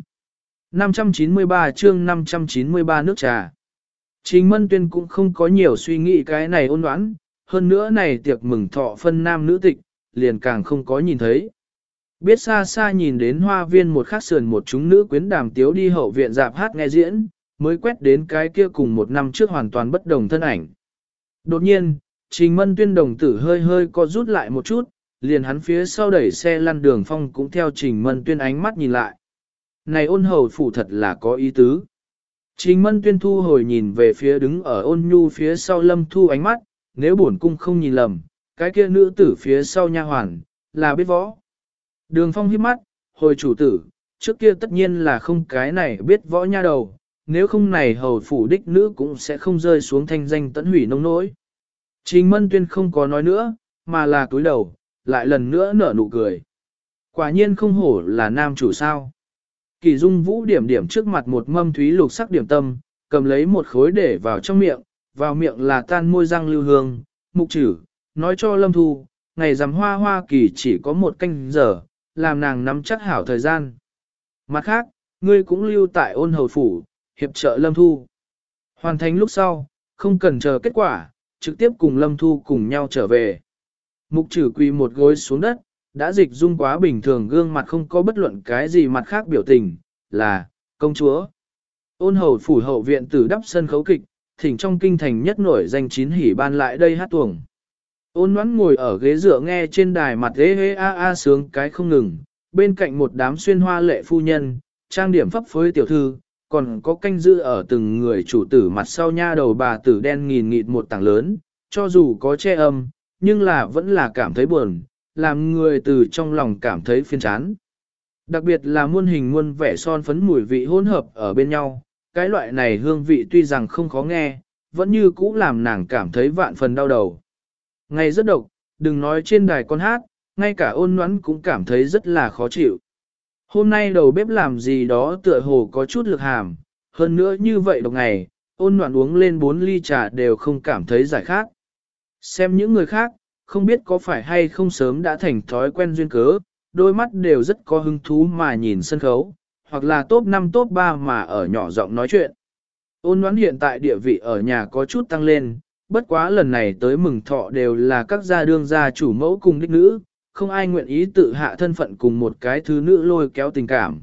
593 chương 593 nước trà. Trình Mân Tuyên cũng không có nhiều suy nghĩ cái này Ôn Noãn, hơn nữa này tiệc mừng thọ phân nam nữ tịch, liền càng không có nhìn thấy. Biết xa xa nhìn đến hoa viên một khắc sườn một chúng nữ quyến đàm tiếu đi hậu viện dạp hát nghe diễn, mới quét đến cái kia cùng một năm trước hoàn toàn bất đồng thân ảnh. Đột nhiên, Trình Mân Tuyên đồng tử hơi hơi co rút lại một chút, liền hắn phía sau đẩy xe lăn đường phong cũng theo Trình Mân Tuyên ánh mắt nhìn lại. Này Ôn hầu phủ thật là có ý tứ. Trình Mân Tuyên thu hồi nhìn về phía đứng ở Ôn Nhu phía sau Lâm Thu ánh mắt, nếu bổn cung không nhìn lầm, cái kia nữ tử phía sau nha hoàn, là biết võ. Đường phong hít mắt, hồi chủ tử, trước kia tất nhiên là không cái này biết võ nha đầu, nếu không này hầu phủ đích nữ cũng sẽ không rơi xuống thanh danh tẫn hủy nông nỗi. Trình Mân Tuyên không có nói nữa, mà là cúi đầu, lại lần nữa nở nụ cười. Quả nhiên không hổ là nam chủ sao. Kỳ Dung Vũ điểm điểm trước mặt một mâm thúy lục sắc điểm tâm, cầm lấy một khối để vào miệng là tan môi răng lưu hương, mục chử, nói cho Lâm Thu, ngày rằm hoa hoa kỳ chỉ có một canh giờ, làm nàng nắm chắc hảo thời gian. Mặt khác, ngươi cũng lưu tại Ôn hầu phủ, hiệp trợ Lâm Thu. Hoàn thành lúc sau, không cần chờ kết quả, trực tiếp cùng Lâm Thu cùng nhau trở về. Mục trừ quỳ một gối xuống đất, đã dịch dung quá bình thường gương mặt không có bất luận cái gì mặt khác biểu tình, là, công chúa. Ôn hầu phủ hậu viện tử đắp sân khấu kịch, thỉnh trong kinh thành nhất nổi danh chín hỉ ban lại đây hát tuồng. Ôn Ngoãn ngồi ở ghế dựa nghe trên đài mặt ghê hê a a sướng cái không ngừng, bên cạnh một đám xuyên hoa lệ phu nhân, trang điểm phấp phới tiểu thư, còn có canh giữ ở từng người chủ tử mặt sau nha đầu bà tử đen nghìn nghịt một tảng lớn, cho dù có che âm, nhưng là vẫn là cảm thấy buồn, làm người từ trong lòng cảm thấy phiền chán. Đặc biệt là muôn hình muôn vẻ son phấn mùi vị hỗn hợp ở bên nhau, cái loại này hương vị tuy rằng không khó nghe, vẫn như cũ làm nàng cảm thấy vạn phần đau đầu. Ngày rất độc, đừng nói trên đài con hát, ngay cả Ôn Ngoãn cũng cảm thấy rất là khó chịu. Hôm nay đầu bếp làm gì đó tựa hồ có chút lực hàm, hơn nữa như vậy độc ngày, Ôn Ngoãn uống lên 4 ly trà đều không cảm thấy giải khát. Xem những người khác, không biết có phải hay không sớm đã thành thói quen duyên cớ, đôi mắt đều rất có hứng thú mà nhìn sân khấu, hoặc là top 5 top 3 mà ở nhỏ giọng nói chuyện. Ôn Ngoãn hiện tại địa vị ở nhà có chút tăng lên, bất quá lần này tới mừng thọ đều là các gia đương gia chủ mẫu cùng đích nữ, không ai nguyện ý tự hạ thân phận cùng một cái thứ nữ lôi kéo tình cảm.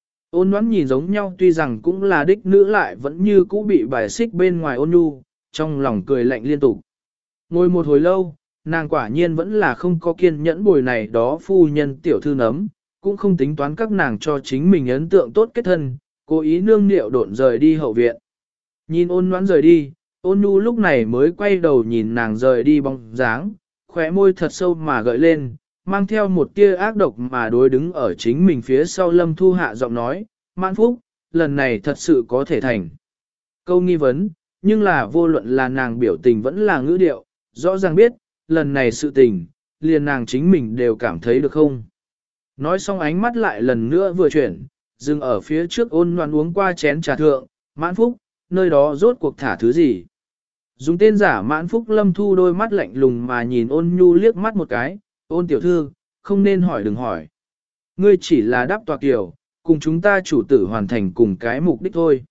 Ôn Ngoãn nhìn giống nhau tuy rằng cũng là đích nữ lại vẫn như cũ bị bài xích bên ngoài ôn nhu, trong lòng cười lạnh liên tục. Ngồi một hồi lâu, nàng quả nhiên vẫn là không có kiên nhẫn bồi này đó phu nhân tiểu thư nấm, cũng không tính toán các nàng cho chính mình ấn tượng tốt kết thân, cố ý nương niệu độn rời đi hậu viện. Nhìn Ôn Ngoãn rời đi, Ôn nhu lúc này mới quay đầu nhìn nàng rời đi bóng dáng, khóe môi thật sâu mà gợi lên, mang theo một tia ác độc mà đối đứng ở chính mình phía sau Lâm Thu hạ giọng nói, Mãn Phúc, lần này thật sự có thể thành. Câu nghi vấn, nhưng là vô luận là nàng biểu tình vẫn là ngữ điệu, rõ ràng biết, lần này sự tình, liền nàng chính mình đều cảm thấy được không. Nói xong ánh mắt lại lần nữa vừa chuyển, dừng ở phía trước Ôn Ngoãn uống qua chén trà thượng, Mãn Phúc, nơi đó rốt cuộc thả thứ gì. Dùng tên giả Mãn Phúc Lâm Thu đôi mắt lạnh lùng mà nhìn Ôn Nhu liếc mắt một cái, Ôn tiểu thư, không nên hỏi đừng hỏi. Ngươi chỉ là đáp tòa kiểu, cùng chúng ta chủ tử hoàn thành cùng cái mục đích thôi.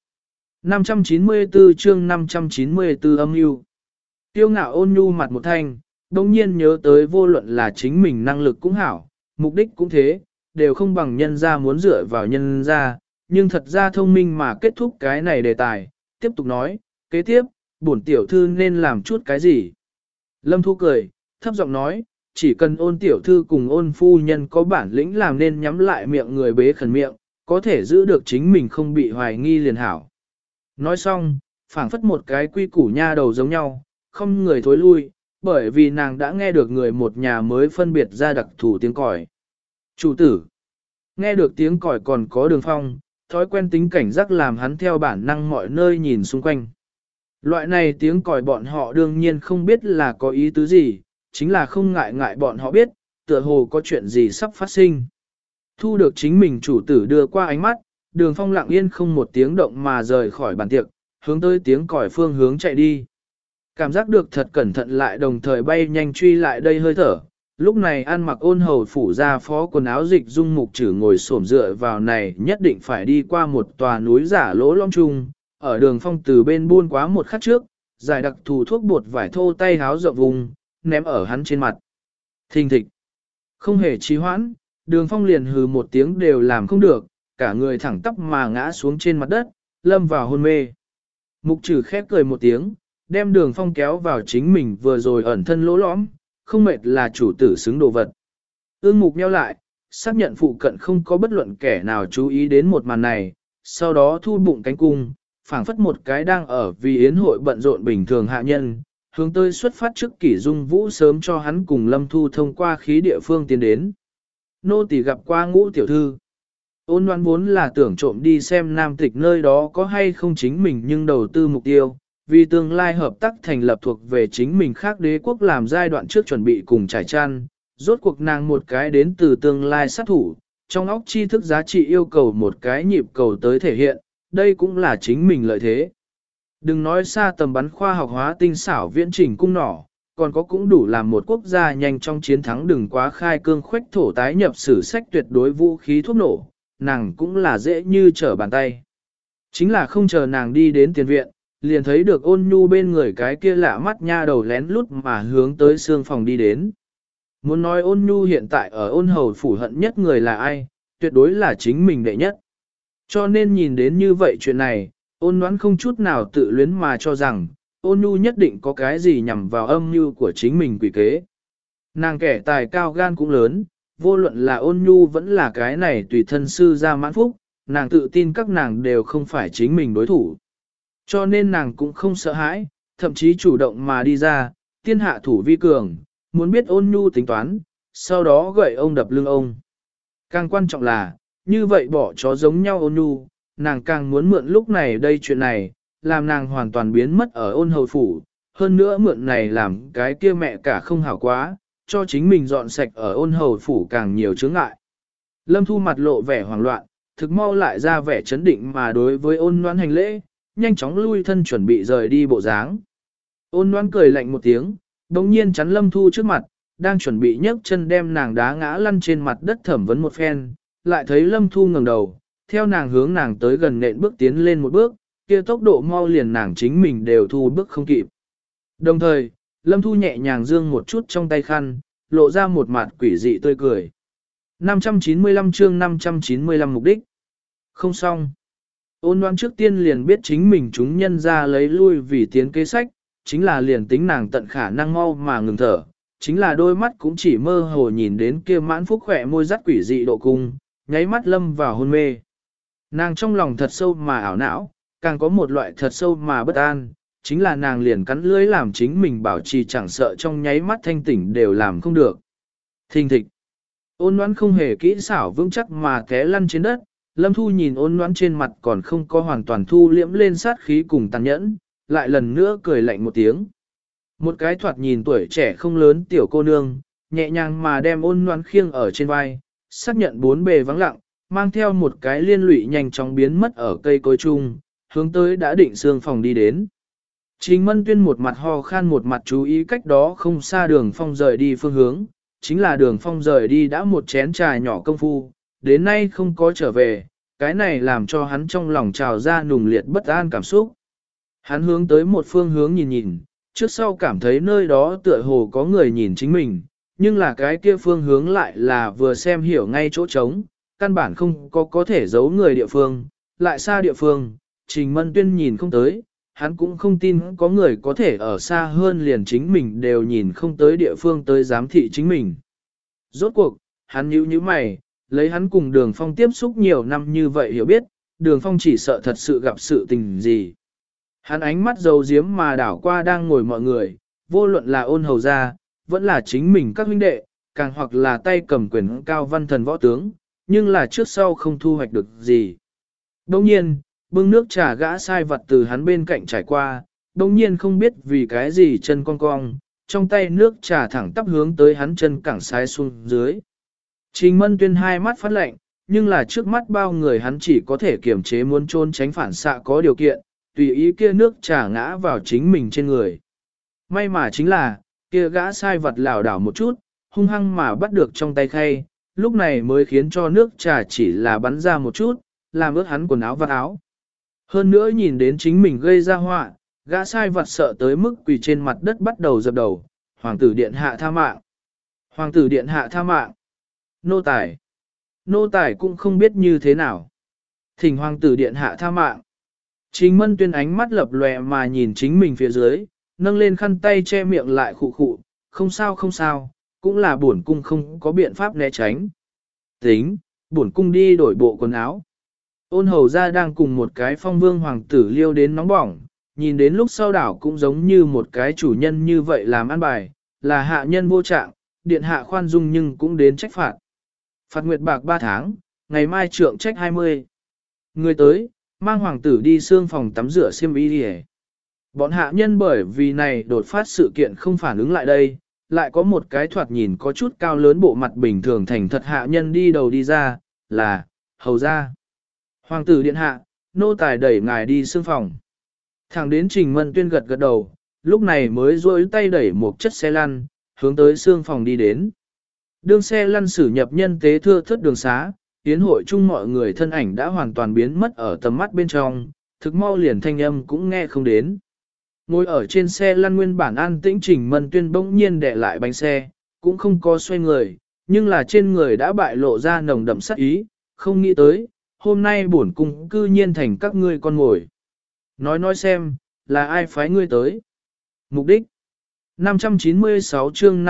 594 chương 594 âm mưu. Tiêu ngạo Ôn Nhu mặt một thanh, đồng nhiên nhớ tới vô luận là chính mình năng lực cũng hảo, mục đích cũng thế, đều không bằng nhân ra muốn dựa vào nhân ra, nhưng thật ra thông minh mà kết thúc cái này đề tài, tiếp tục nói, kế tiếp, bổn tiểu thư nên làm chút cái gì. Lâm Thu cười, thấp giọng nói, chỉ cần Ôn tiểu thư cùng Ôn phu nhân có bản lĩnh làm nên nhắm lại miệng người bế khẩn miệng, có thể giữ được chính mình không bị hoài nghi liền hảo. Nói xong, phảng phất một cái quy củ nha đầu giống nhau, không người thối lui, bởi vì nàng đã nghe được người một nhà mới phân biệt ra đặc thủ tiếng còi. Chủ tử, nghe được tiếng còi còn có Đường Phong, thói quen tính cảnh giác làm hắn theo bản năng mọi nơi nhìn xung quanh. Loại này tiếng còi bọn họ đương nhiên không biết là có ý tứ gì, chính là không ngại ngại bọn họ biết, tựa hồ có chuyện gì sắp phát sinh. Thu được chính mình chủ tử đưa qua ánh mắt, Đường Phong lặng yên không một tiếng động mà rời khỏi bàn tiệc, hướng tới tiếng còi phương hướng chạy đi. Cảm giác được thật cẩn thận lại đồng thời bay nhanh truy lại đây hơi thở. Lúc này ăn mặc Ôn hầu phủ ra phó quần áo dịch dung mục chử ngồi xổm dựa vào này nhất định phải đi qua một tòa núi giả lỗ lõm chung, ở Đường Phong từ bên buôn quá một khắc trước, giải đặc thù thuốc bột vải thô tay háo rộng vùng, ném ở hắn trên mặt. Thình thịch. Không hề trì hoãn, Đường Phong liền hừ một tiếng đều làm không được, cả người thẳng tắp mà ngã xuống trên mặt đất, lâm vào hôn mê. Mục trừ khép cười một tiếng, đem Đường Phong kéo vào chính mình vừa rồi ẩn thân lỗ lõm, không mệt là chủ tử xứng đồ vật. Ương mục nheo lại, xác nhận phụ cận không có bất luận kẻ nào chú ý đến một màn này, sau đó thu bụng cánh cung, phảng phất một cái đang ở vì yến hội bận rộn bình thường hạ nhân, hướng tới xuất phát trước Kỷ Dung Vũ sớm cho hắn cùng Lâm Thu thông qua khí địa phương tiến đến. Nô tỳ gặp qua Ngũ tiểu thư. Ôn Loan vốn là tưởng trộm đi xem nam tịch nơi đó có hay không chính mình nhưng đầu tư mục tiêu, vì tương lai hợp tác thành lập thuộc về chính mình khác đế quốc làm giai đoạn trước chuẩn bị cùng trải chăn, rốt cuộc nàng một cái đến từ tương lai sát thủ, trong óc tri thức giá trị yêu cầu một cái nhịp cầu tới thể hiện, đây cũng là chính mình lợi thế. Đừng nói xa tầm bắn khoa học hóa tinh xảo viễn trình cung nỏ, còn có cũng đủ làm một quốc gia nhanh trong chiến thắng đừng quá khai cương khoách thổ tái nhập sử sách tuyệt đối vũ khí thuốc nổ, nàng cũng là dễ như trở bàn tay. Chính là không chờ nàng đi đến tiền viện, liền thấy được Ôn Nhu bên người cái kia lạ mắt nha đầu lén lút mà hướng tới xương phòng đi đến. Muốn nói ôn nhu hiện tại ở ôn hầu phủ hận nhất người là ai, tuyệt đối là chính mình đệ nhất. Cho nên nhìn đến như vậy chuyện này, ôn đoán không chút nào tự luyến mà cho rằng, ôn nhu nhất định có cái gì nhằm vào âm mưu của chính mình quỷ kế. Nàng kẻ tài cao gan cũng lớn, vô luận là ôn nhu vẫn là cái này tùy thân sư ra mãn phúc, nàng tự tin các nàng đều không phải chính mình đối thủ. Cho nên nàng cũng không sợ hãi, thậm chí chủ động mà đi ra, tiên hạ thủ vi cường, muốn biết ôn nhu tính toán, sau đó gậy ông đập lưng ông. Càng quan trọng là, như vậy bỏ chó giống nhau ôn nhu, nàng càng muốn mượn lúc này đây chuyện này, làm nàng hoàn toàn biến mất ở ôn hầu phủ, hơn nữa mượn này làm cái kia mẹ cả không hảo quá, cho chính mình dọn sạch ở ôn hầu phủ càng nhiều chướng ngại. Lâm Thu mặt lộ vẻ hoảng loạn, thực mau lại ra vẻ chấn định mà đối với ôn noãn hành lễ, nhanh chóng lui thân chuẩn bị rời đi bộ dáng. Ôn noãn cười lạnh một tiếng, đồng nhiên chắn Lâm Thu trước mặt, đang chuẩn bị nhấc chân đem nàng đá ngã lăn trên mặt đất thẩm vấn một phen, lại thấy Lâm Thu ngẩng đầu, theo nàng hướng nàng tới gần nện bước tiến lên một bước, kia tốc độ mau liền nàng chính mình đều thu bước không kịp. Đồng thời, Lâm Thu nhẹ nhàng dương một chút trong tay khăn, lộ ra một mặt quỷ dị tươi cười. 595 chương 595 mục đích. Không xong. Ôn đoán trước tiên liền biết chính mình chúng nhân ra lấy lui vì tiến kế sách, chính là liền tính nàng tận khả năng mau mà ngừng thở, chính là đôi mắt cũng chỉ mơ hồ nhìn đến kia mãn phúc khỏe môi rắt quỷ dị độ cung, nháy mắt lâm vào hôn mê. Nàng trong lòng thật sâu mà ảo não, càng có một loại thật sâu mà bất an, chính là nàng liền cắn lưỡi làm chính mình bảo trì chẳng sợ trong nháy mắt thanh tỉnh đều làm không được. Thình thịch. Ôn Noãn không hề kỹ xảo vững chắc mà té lăn trên đất, Lâm Thu nhìn Ôn Noãn trên mặt còn không có hoàn toàn thu liễm lên sát khí cùng tàn nhẫn, lại lần nữa cười lạnh một tiếng. Một cái thoạt nhìn tuổi trẻ không lớn tiểu cô nương, nhẹ nhàng mà đem Ôn Noãn khiêng ở trên vai, xác nhận bốn bề vắng lặng, mang theo một cái liên lụy nhanh chóng biến mất ở cây cối chung, hướng tới đã định xương phòng đi đến. Trình Mân Tuyên một mặt ho khan một mặt chú ý cách đó không xa Đường Phong rời đi phương hướng, chính là Đường Phong rời đi đã một chén trà nhỏ công phu, đến nay không có trở về, cái này làm cho hắn trong lòng trào ra nùng liệt bất an cảm xúc. Hắn hướng tới một phương hướng nhìn nhìn, trước sau cảm thấy nơi đó tựa hồ có người nhìn chính mình, nhưng là cái kia phương hướng lại là vừa xem hiểu ngay chỗ trống, căn bản không có thể giấu người địa phương, lại xa địa phương, Trình Mân Tuyên nhìn không tới, hắn cũng không tin có người có thể ở xa hơn liền chính mình đều nhìn không tới địa phương tới giám thị chính mình. Rốt cuộc, hắn nhíu mày, lấy hắn cùng Đường Phong tiếp xúc nhiều năm như vậy hiểu biết, Đường Phong chỉ sợ thật sự gặp sự tình gì. Hắn ánh mắt dầu diếm mà đảo qua đang ngồi mọi người, vô luận là Ôn hầu gia, vẫn là chính mình các huynh đệ, càng hoặc là tay cầm quyền cao văn thần võ tướng, nhưng là trước sau không thu hoạch được gì. Đồng nhiên, bưng nước trà gã sai vật từ hắn bên cạnh trải qua, đồng nhiên không biết vì cái gì chân cong cong, trong tay nước trà thẳng tắp hướng tới hắn chân cẳng sai xuống dưới. Trình Mân Tuyên hai mắt phát lạnh, nhưng là trước mắt bao người hắn chỉ có thể kiềm chế muốn trốn tránh phản xạ có điều kiện, tùy ý kia nước trà ngã vào chính mình trên người. May mà chính là, kia gã sai vật lảo đảo một chút, hung hăng mà bắt được trong tay khay, lúc này mới khiến cho nước trà chỉ là bắn ra một chút, làm ướt hắn quần áo và áo. Hơn nữa nhìn đến chính mình gây ra họa, gã sai vật sợ tới mức quỳ trên mặt đất bắt đầu dập đầu, hoàng tử điện hạ tha mạng. Hoàng tử điện hạ tha mạng. Nô tài. Nô tài cũng không biết như thế nào. Thỉnh hoàng tử điện hạ tha mạng. Trình Mân Tuyên ánh mắt lập lòe mà nhìn chính mình phía dưới, nâng lên khăn tay che miệng lại khụ khụ, không sao không sao, cũng là bổn cung không có biện pháp né tránh. Tính, bổn cung đi đổi bộ quần áo. Ôn hầu ra đang cùng một cái phong vương hoàng tử liêu đến nóng bỏng, nhìn đến lúc sau đảo cũng giống như một cái chủ nhân như vậy làm ăn bài, là hạ nhân vô trạng, điện hạ khoan dung nhưng cũng đến trách phạt. Phạt nguyệt bạc 3 tháng, ngày mai trượng trách 20. Người tới, mang hoàng tử đi xương phòng tắm rửa xiêm y đi. Bọn hạ nhân bởi vì này đột phát sự kiện không phản ứng lại đây, lại có một cái thoạt nhìn có chút cao lớn bộ mặt bình thường thành thật hạ nhân đi đầu đi ra, là, hầu ra. Hoàng tử điện hạ, nô tài đẩy ngài đi xương phòng. Thẳng đến Trình Mân Tuyên gật gật đầu, lúc này mới duỗi tay đẩy một chất xe lăn, hướng tới xương phòng đi đến. Đường xe lăn xử nhập nhân tế thưa thớt đường xá, tiến hội chung mọi người thân ảnh đã hoàn toàn biến mất ở tầm mắt bên trong, thực mau liền thanh âm cũng nghe không đến. Ngồi ở trên xe lăn nguyên bản an tĩnh Trình Mân Tuyên bỗng nhiên đè lại bánh xe, cũng không có xoay người, nhưng là trên người đã bại lộ ra nồng đậm sát ý, không nghĩ tới, hôm nay bổn cung cư nhiên thành các ngươi con ngồi. Nói xem, là ai phái ngươi tới? Mục đích 596 chương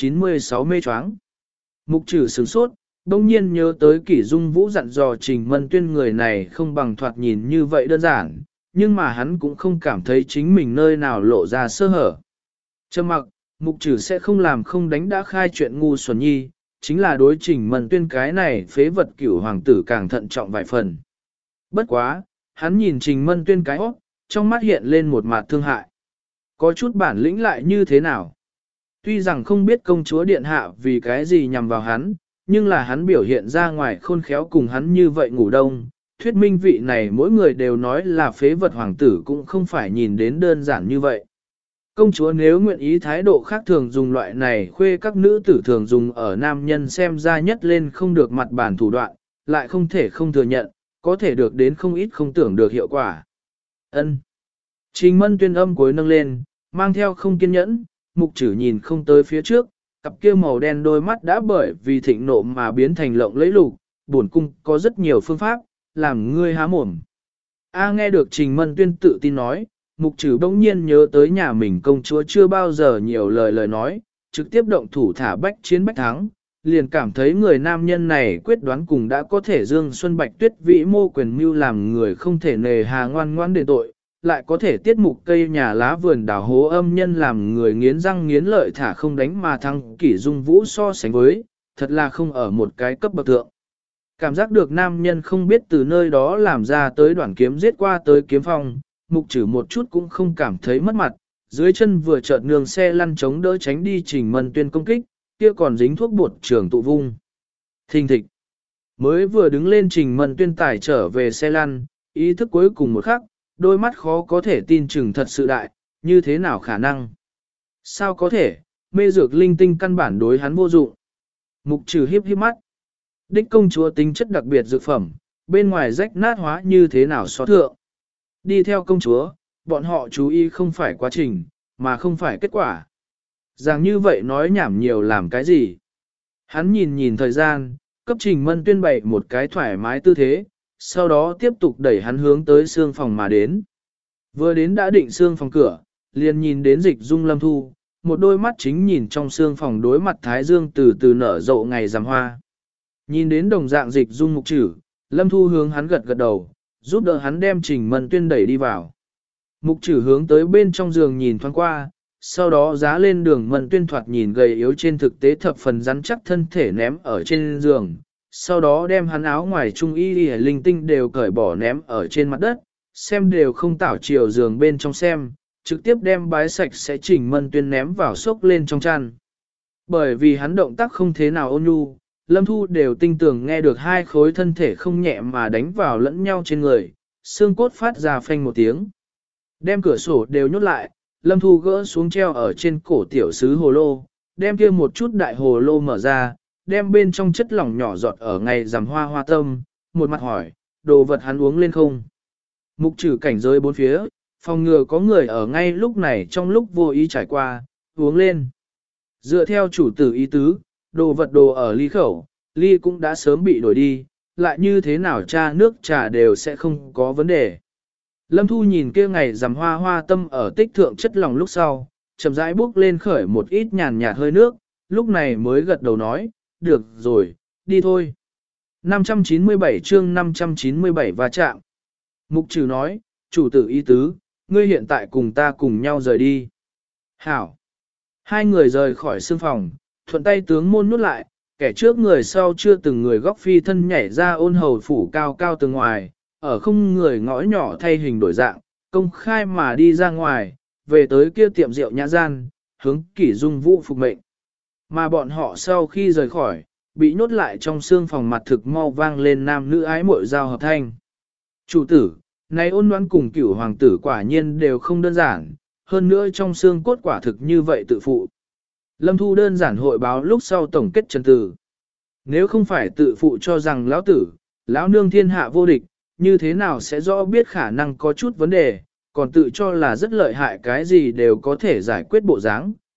596 mê choáng. Mục trừ sửng sốt, đông nhiên nhớ tới Kỷ Dung Vũ dặn dò Trình Mân Tuyên người này không bằng thoạt nhìn như vậy đơn giản, nhưng mà hắn cũng không cảm thấy chính mình nơi nào lộ ra sơ hở. Trầm mặc, mục trừ sẽ không làm không đánh đã khai chuyện ngu xuẩn nhi, chính là đối Trình Mân Tuyên cái này phế vật cửu hoàng tử càng thận trọng vài phần. Bất quá, hắn nhìn Trình Mân Tuyên cái óc, trong mắt hiện lên một mặt thương hại. Có chút bản lĩnh lại như thế nào? Tuy rằng không biết công chúa điện hạ vì cái gì nhằm vào hắn, nhưng là hắn biểu hiện ra ngoài khôn khéo cùng hắn như vậy ngủ đông. Thuyết minh vị này mỗi người đều nói là phế vật hoàng tử cũng không phải nhìn đến đơn giản như vậy. Công chúa nếu nguyện ý thái độ khác thường dùng loại này khuê các nữ tử thường dùng ở nam nhân xem ra nhất lên không được mặt bản thủ đoạn, lại không thể không thừa nhận, có thể được đến không ít không tưởng được hiệu quả. Ân. Trình Mân Tuyên âm cuối nâng lên, mang theo không kiên nhẫn, mục trừ nhìn không tới phía trước, cặp kia màu đen đôi mắt đã bởi vì thịnh nộ mà biến thành lộng lẫy lục, bổn cung có rất nhiều phương pháp, làm ngươi há mồm. Nghe được Trình Mân Tuyên tự tin nói, mục trừ bỗng nhiên nhớ tới nhà mình công chúa chưa bao giờ nhiều lời nói, trực tiếp động thủ thả bách chiến bách thắng, liền cảm thấy người nam nhân này quyết đoán cùng đã có thể dương xuân bạch tuyết vĩ mô quyền mưu làm người không thể nề hà ngoan ngoan đền tội, lại có thể tiết mục cây nhà lá vườn đào hố âm nhân làm người nghiến răng nghiến lợi thả không đánh mà thăng Kỷ Dung Vũ so sánh với, thật là không ở một cái cấp bậc thượng. Cảm giác được nam nhân không biết từ nơi đó làm ra tới đoạn kiếm giết qua tới kiếm phong, mục trừ một chút cũng không cảm thấy mất mặt, dưới chân vừa chợt nương xe lăn chống đỡ tránh đi Trình Mân Tuyên công kích, kia còn dính thuốc bột trường tụ vung. Thình thịch. Mới vừa đứng lên Trình Mân Tuyên tải trở về xe lăn, ý thức cuối cùng một khắc, đôi mắt khó có thể tin chừng thật sự đại, như thế nào khả năng? Sao có thể, mê dược linh tinh căn bản đối hắn vô dụng. Mục trừ hiếp mắt. Đích công chúa tính chất đặc biệt dược phẩm, bên ngoài rách nát hóa như thế nào xó thượng. Đi theo công chúa, bọn họ chú ý không phải quá trình, mà không phải kết quả. Rằng như vậy nói nhảm nhiều làm cái gì? Hắn nhìn thời gian, cấp Trình Mân Tuyên bày một cái thoải mái tư thế, sau đó tiếp tục đẩy hắn hướng tới xương phòng mà đến. Vừa đến đã định xương phòng cửa, liền nhìn đến Dịch Dung Lâm Thu, một đôi mắt chính nhìn trong xương phòng đối mặt Thái Dương từ từ nở rộ ngày rằm hoa. Nhìn đến đồng dạng Dịch Dung mục trừ, Lâm Thu hướng hắn gật đầu, giúp đỡ hắn đem Trình Mân Tuyên đẩy đi vào. Mục trừ hướng tới bên trong giường nhìn thoáng qua, sau đó giá lên đường Mân Tuyên thoạt nhìn gầy yếu trên thực tế thập phần rắn chắc thân thể ném ở trên giường, sau đó đem hắn áo ngoài trung y linh tinh đều cởi bỏ ném ở trên mặt đất, xem đều không tảo chiều giường bên trong xem, trực tiếp đem bái sạch sẽ Trình Mân Tuyên ném vào xốc lên trong chăn. Bởi vì hắn động tác không thế nào ôn nhu, Lâm Thu đều tinh tường nghe được hai khối thân thể không nhẹ mà đánh vào lẫn nhau trên người, xương cốt phát ra phanh một tiếng. Đem cửa sổ đều nhốt lại, Lâm Thu gỡ xuống treo ở trên cổ tiểu sứ hồ lô, đem kia một chút đại hồ lô mở ra, đem bên trong chất lỏng nhỏ giọt ở ngày rằm hoa hoa tâm, một mặt hỏi, đồ vật hắn uống lên không? Mục trừ cảnh giới bốn phía, phòng ngừa có người ở ngay lúc này trong lúc vô ý trải qua, uống lên. Dựa theo chủ tử ý tứ, đồ vật đồ ở ly khẩu, ly cũng đã sớm bị đổi đi, lại như thế nào cha nước trà đều sẽ không có vấn đề. Lâm Thu nhìn kia ngày rằm hoa hoa tâm ở tích thượng chất lỏng lúc sau, chậm rãi bước lên khởi một ít nhàn nhạt hơi nước, lúc này mới gật đầu nói, được rồi, đi thôi. 597 chương 597 va chạm. Mục trừ nói, chủ tử ý tứ, ngươi hiện tại cùng ta cùng nhau rời đi. Hảo. Hai người rời khỏi sương phòng, thuận tay tướng môn nút lại, kẻ trước người sau chưa từng người góc phi thân nhảy ra ôn hầu phủ cao cao từ ngoài, ở không người ngõ nhỏ thay hình đổi dạng, công khai mà đi ra ngoài, về tới kia tiệm rượu nhã gian, hướng Kỷ Dung Vũ phục mệnh. Mà bọn họ sau khi rời khỏi, bị nhốt lại trong xương phòng mặt thực mau vang lên nam nữ ái mội giao hợp thanh. Chủ tử, này ôn đoán cùng cửu hoàng tử quả nhiên đều không đơn giản, hơn nữa trong xương cốt quả thực như vậy tự phụ. Lâm Thu đơn giản hội báo lúc sau tổng kết chân từ. Nếu không phải tự phụ cho rằng lão tử, lão nương thiên hạ vô địch, như thế nào sẽ rõ biết khả năng có chút vấn đề, còn tự cho là rất lợi hại cái gì đều có thể giải quyết bộ dáng,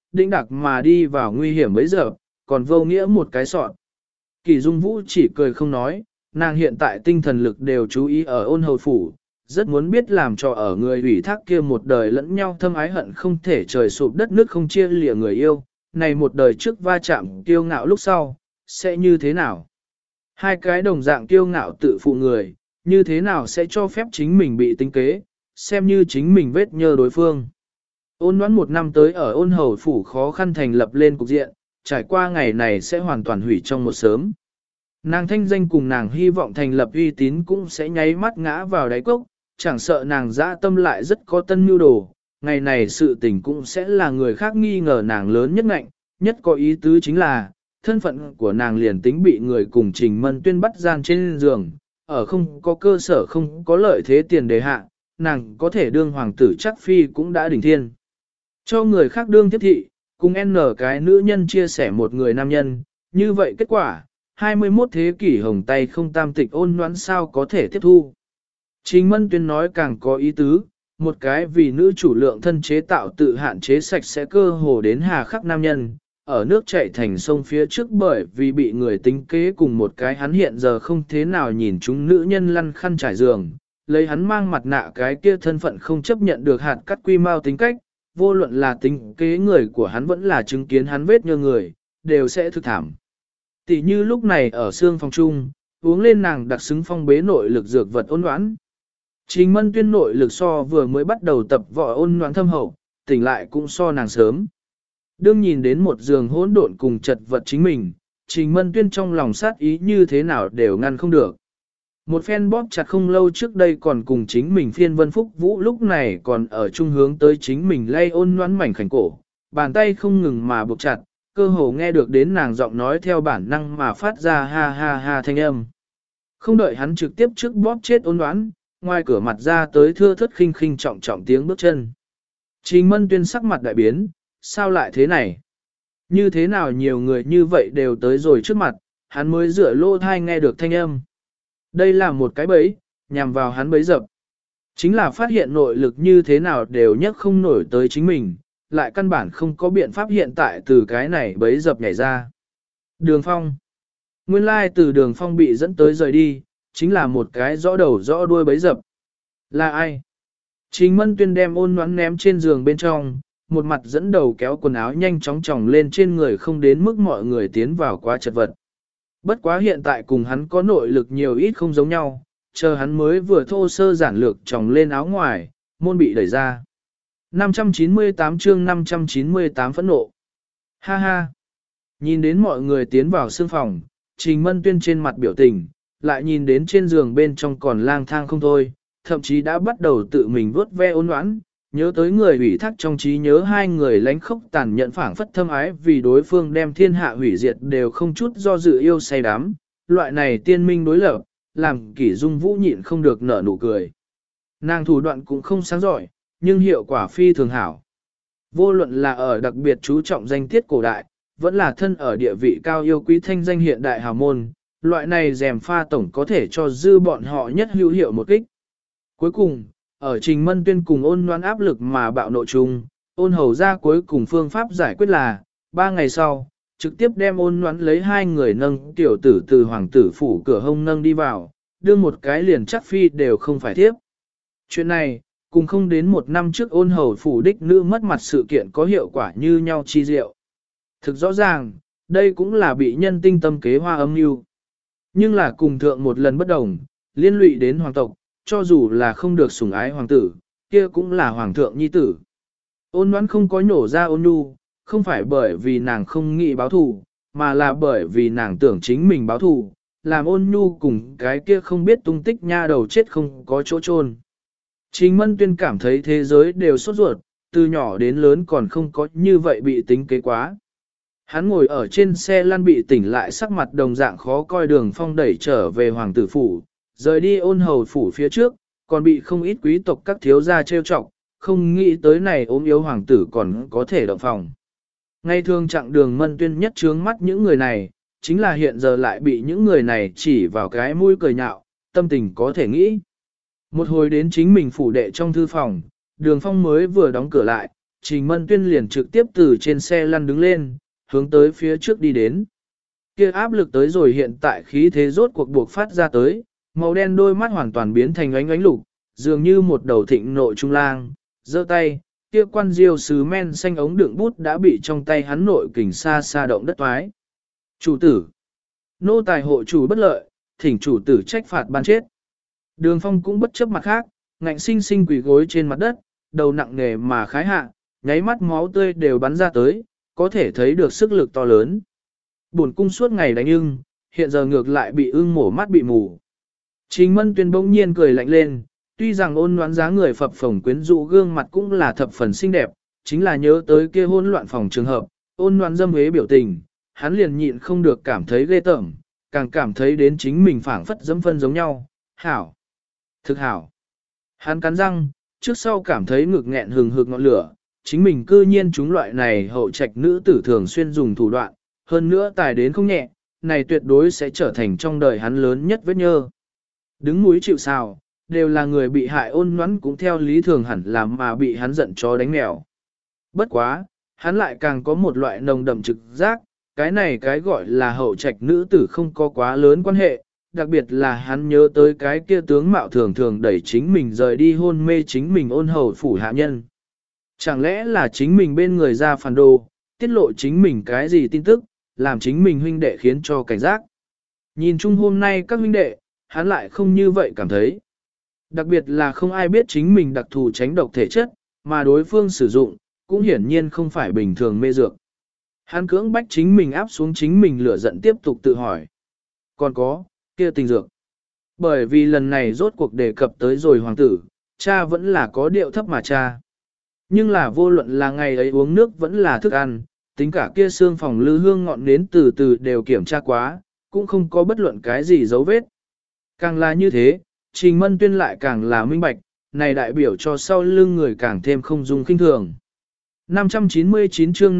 đĩnh đặc mà đi vào nguy hiểm bấy giờ, còn vô nghĩa một cái sọn. Kỳ Dung Vũ chỉ cười không nói, nàng hiện tại tinh thần lực đều chú ý ở Ôn Hầu phủ, rất muốn biết làm cho ở người ủy thác kia một đời lẫn nhau thâm ái hận không thể trời sụp đất nước không chia lìa người yêu, này một đời trước va chạm kiêu ngạo lúc sau, sẽ như thế nào? Hai cái đồng dạng kiêu ngạo tự phụ người, như thế nào sẽ cho phép chính mình bị tính kế, xem như chính mình vết nhơ đối phương. Ôn Ngoãn một năm tới ở Ôn Hầu phủ khó khăn thành lập lên cục diện, trải qua ngày này sẽ hoàn toàn hủy trong một sớm. Nàng thanh danh cùng nàng hy vọng thành lập uy tín cũng sẽ nháy mắt ngã vào đáy cốc, chẳng sợ nàng dã tâm lại rất có tân mưu đồ, ngày này sự tình cũng sẽ là người khác nghi ngờ nàng lớn nhất ngạnh, nhất có ý tứ chính là, thân phận của nàng liền tính bị người cùng Trình Mân Tuyên bắt gian trên giường, ở không có cơ sở không có lợi thế tiền đề hạ, nàng có thể đương hoàng tử chắc phi cũng đã đỉnh thiên. Cho người khác đương tiếp thị, cùng N cái nữ nhân chia sẻ một người nam nhân, như vậy kết quả, 21 thế kỷ hồng tay không tam tịch Ôn Ngoãn sao có thể tiếp thu. Trình Mân Tuyên nói càng có ý tứ, một cái vì nữ chủ lượng thân chế tạo tự hạn chế sạch sẽ cơ hồ đến hà khắc nam nhân, ở nước chảy thành sông phía trước bởi vì bị người tính kế cùng một cái hắn hiện giờ không thế nào nhìn chúng nữ nhân lăn khăn trải giường, lấy hắn mang mặt nạ cái kia thân phận không chấp nhận được hạt cắt quy mau tính cách, vô luận là tính kế người của hắn vẫn là chứng kiến hắn vết nhơ người, đều sẽ thực thảm. Tỷ như lúc này ở xương phòng chung, uống lên nàng đặc xứng phong bế nội lực dược vật Ôn Ngoãn. Trình Mân Tuyên nội lực so vừa mới bắt đầu tập võ Ôn Ngoãn thâm hậu, tỉnh lại cũng so nàng sớm. Đương nhìn đến một giường hỗn độn cùng chật vật chính mình, Trình Mân Tuyên trong lòng sát ý như thế nào đều ngăn không được. Một phen bóp chặt không lâu trước đây còn cùng chính mình phiên Vân Phúc Vũ lúc này còn ở trung hướng tới chính mình lay Ôn Ngoãn mảnh khảnh cổ, bàn tay không ngừng mà buộc chặt, cơ hồ nghe được đến nàng giọng nói theo bản năng mà phát ra ha ha ha thanh âm. Không đợi hắn trực tiếp trước bóp chết Ôn Ngoãn, ngoài cửa mặt ra tới thưa thất khinh khinh trọng trọng tiếng bước chân. Trình Mân Tuyên sắc mặt đại biến, sao lại thế này? Như thế nào nhiều người như vậy đều tới rồi trước mặt, hắn mới dựa lô thai nghe được thanh âm. Đây là một cái bẫy, nhằm vào hắn bẫy dập. Chính là phát hiện nội lực như thế nào đều nhấc không nổi tới chính mình, lại căn bản không có biện pháp hiện tại từ cái này bẫy dập nhảy ra. Đường Phong. Nguyên lai từ Đường Phong bị dẫn tới rời đi, chính là một cái rõ đầu rõ đuôi bẫy dập. Là ai? Trình Mân Tuyên đem Ôn Ngoãn ném trên giường bên trong, một mặt dẫn đầu kéo quần áo nhanh chóng tròng lên trên người không đến mức mọi người tiến vào quá chật vật. Bất quá hiện tại cùng hắn có nội lực nhiều ít không giống nhau, chờ hắn mới vừa thô sơ giản lược tròng lên áo ngoài, môn bị đẩy ra. 598 chương 598 phẫn nộ. Ha ha. Nhìn đến mọi người tiến vào sương phòng, Trình Mân Tuyên trên mặt biểu tình, lại nhìn đến trên giường bên trong còn lang thang không thôi, thậm chí đã bắt đầu tự mình vuốt ve Ôn Ngoãn, nhớ tới người ủy thác trong trí nhớ hai người lánh khốc tàn nhẫn phảng phất thâm ái vì đối phương đem thiên hạ hủy diệt đều không chút do dự yêu say đắm, loại này tiên minh đối lập, làm Kỷ Dung Vũ nhịn không được nở nụ cười. Nàng thủ đoạn cũng không sáng giỏi, nhưng hiệu quả phi thường hảo. Vô luận là ở đặc biệt chú trọng danh tiết cổ đại, vẫn là thân ở địa vị cao yêu quý thanh danh hiện đại hào môn, loại này rèm pha tổng có thể cho dư bọn họ nhất hữu hiệu một kích. Cuối cùng, ở Trình Mân Tuyên cùng Ôn Ngoãn áp lực mà bạo nộ chung, Ôn Hầu ra cuối cùng phương pháp giải quyết là, 3 ngày sau, trực tiếp đem Ôn Ngoãn lấy hai người nâng tiểu tử từ hoàng tử phủ cửa hông nâng đi vào, đưa một cái liền chắc phi đều không phải tiếp. Chuyện này, cùng không đến một năm trước Ôn Hầu phủ đích nữ mất mặt sự kiện có hiệu quả như nhau chi diệu. Thực rõ ràng, đây cũng là bị nhân tinh tâm kế hoa âm mưu. Nhưng là cùng thượng một lần bất đồng, liên lụy đến hoàng tộc, cho dù là không được sủng ái hoàng tử, kia cũng là hoàng thượng nhi tử. Ôn Ngoãn không có nhổ ra Ôn Nhu, không phải bởi vì nàng không nghĩ báo thù, mà là bởi vì nàng tưởng chính mình báo thù, làm Ôn Nhu cùng cái kia không biết tung tích nha đầu chết không có chỗ chôn. Trình Mân Tuyên cảm thấy thế giới đều sốt ruột, từ nhỏ đến lớn còn không có như vậy bị tính kế quá. Hắn ngồi ở trên xe lăn bị tỉnh lại sắc mặt đồng dạng khó coi Đường Phong đẩy trở về hoàng tử phủ, rời đi Ôn Hầu phủ phía trước, còn bị không ít quý tộc các thiếu gia trêu chọc, không nghĩ tới này ốm yếu hoàng tử còn có thể động phòng. Ngay thường chặng Đường Mân Tuyên nhất trướng mắt những người này, chính là hiện giờ lại bị những người này chỉ vào cái mũi cười nhạo, tâm tình có thể nghĩ. Một hồi đến chính mình phủ đệ trong thư phòng, Đường Phong mới vừa đóng cửa lại, Trình Mân Tuyên liền trực tiếp từ trên xe lăn đứng lên, hướng tới phía trước đi đến. Kia áp lực tới rồi hiện tại khí thế rốt cuộc buộc phát ra tới, màu đen đôi mắt hoàn toàn biến thành ánh ánh lục, dường như một đầu thịnh nộ trung lang, giơ tay, kia quan diêu sứ men xanh ống đựng bút đã bị trong tay hắn nội kình xa xa động đất toái. Chủ tử, nô tài hộ chủ bất lợi, thỉnh chủ tử trách phạt ban chết. Đường Phong cũng bất chấp mặt khác, ngạnh sinh sinh quỳ gối trên mặt đất, đầu nặng nề mà khái hạ, nháy mắt máu tươi đều bắn ra tới, có thể thấy được sức lực to lớn. Bổn cung suốt ngày đánh ưng, hiện giờ ngược lại bị ưng mổ mắt bị mù. Trình Mân Tuyên bỗng nhiên cười lạnh lên, tuy rằng ôn đoán giá người phập phồng quyến rũ gương mặt cũng là thập phần xinh đẹp, chính là nhớ tới kia hỗn loạn phòng trường hợp, ôn đoán dâm hế biểu tình, hắn liền nhịn không được cảm thấy ghê tởm, càng cảm thấy đến chính mình phảng phất dẫm phân giống nhau, hảo, thực hảo. Hắn cắn răng, trước sau cảm thấy ngực nghẹn hừng hực ngọn lửa, chính mình cư nhiên chúng loại này hậu trạch nữ tử thường xuyên dùng thủ đoạn, hơn nữa tài đến không nhẹ, này tuyệt đối sẽ trở thành trong đời hắn lớn nhất vết nhơ. Đứng núi chịu sào, đều là người bị hại ôn nhoắn cũng theo lý thường hẳn làm mà bị hắn giận chó đánh mèo. Bất quá, hắn lại càng có một loại nồng đậm trực giác, cái này cái gọi là hậu trạch nữ tử không có quá lớn quan hệ, đặc biệt là hắn nhớ tới cái kia tướng mạo thường thường đẩy chính mình rời đi hôn mê chính mình ôn hầu phủ hạ nhân. Chẳng lẽ là chính mình bên người ra phản đồ, tiết lộ chính mình cái gì tin tức, làm chính mình huynh đệ khiến cho cảnh giác. Nhìn chung hôm nay các huynh đệ, hắn lại không như vậy cảm thấy. Đặc biệt là không ai biết chính mình đặc thù tránh độc thể chất, mà đối phương sử dụng, cũng hiển nhiên không phải bình thường mê dược. Hắn cưỡng bách chính mình áp xuống chính mình lửa giận tiếp tục tự hỏi. Còn có, kia tình dược. Bởi vì lần này rốt cuộc đề cập tới rồi hoàng tử, cha vẫn là có điệu thấp mà cha. Nhưng là vô luận là ngày ấy uống nước vẫn là thức ăn, tính cả kia xương phòng lư hương ngọn nến từ từ đều kiểm tra quá, cũng không có bất luận cái gì dấu vết. Càng là như thế, Trình Mân Tuyên lại càng là minh bạch, này đại biểu cho sau lưng người càng thêm không dung kinh thường. 599 chương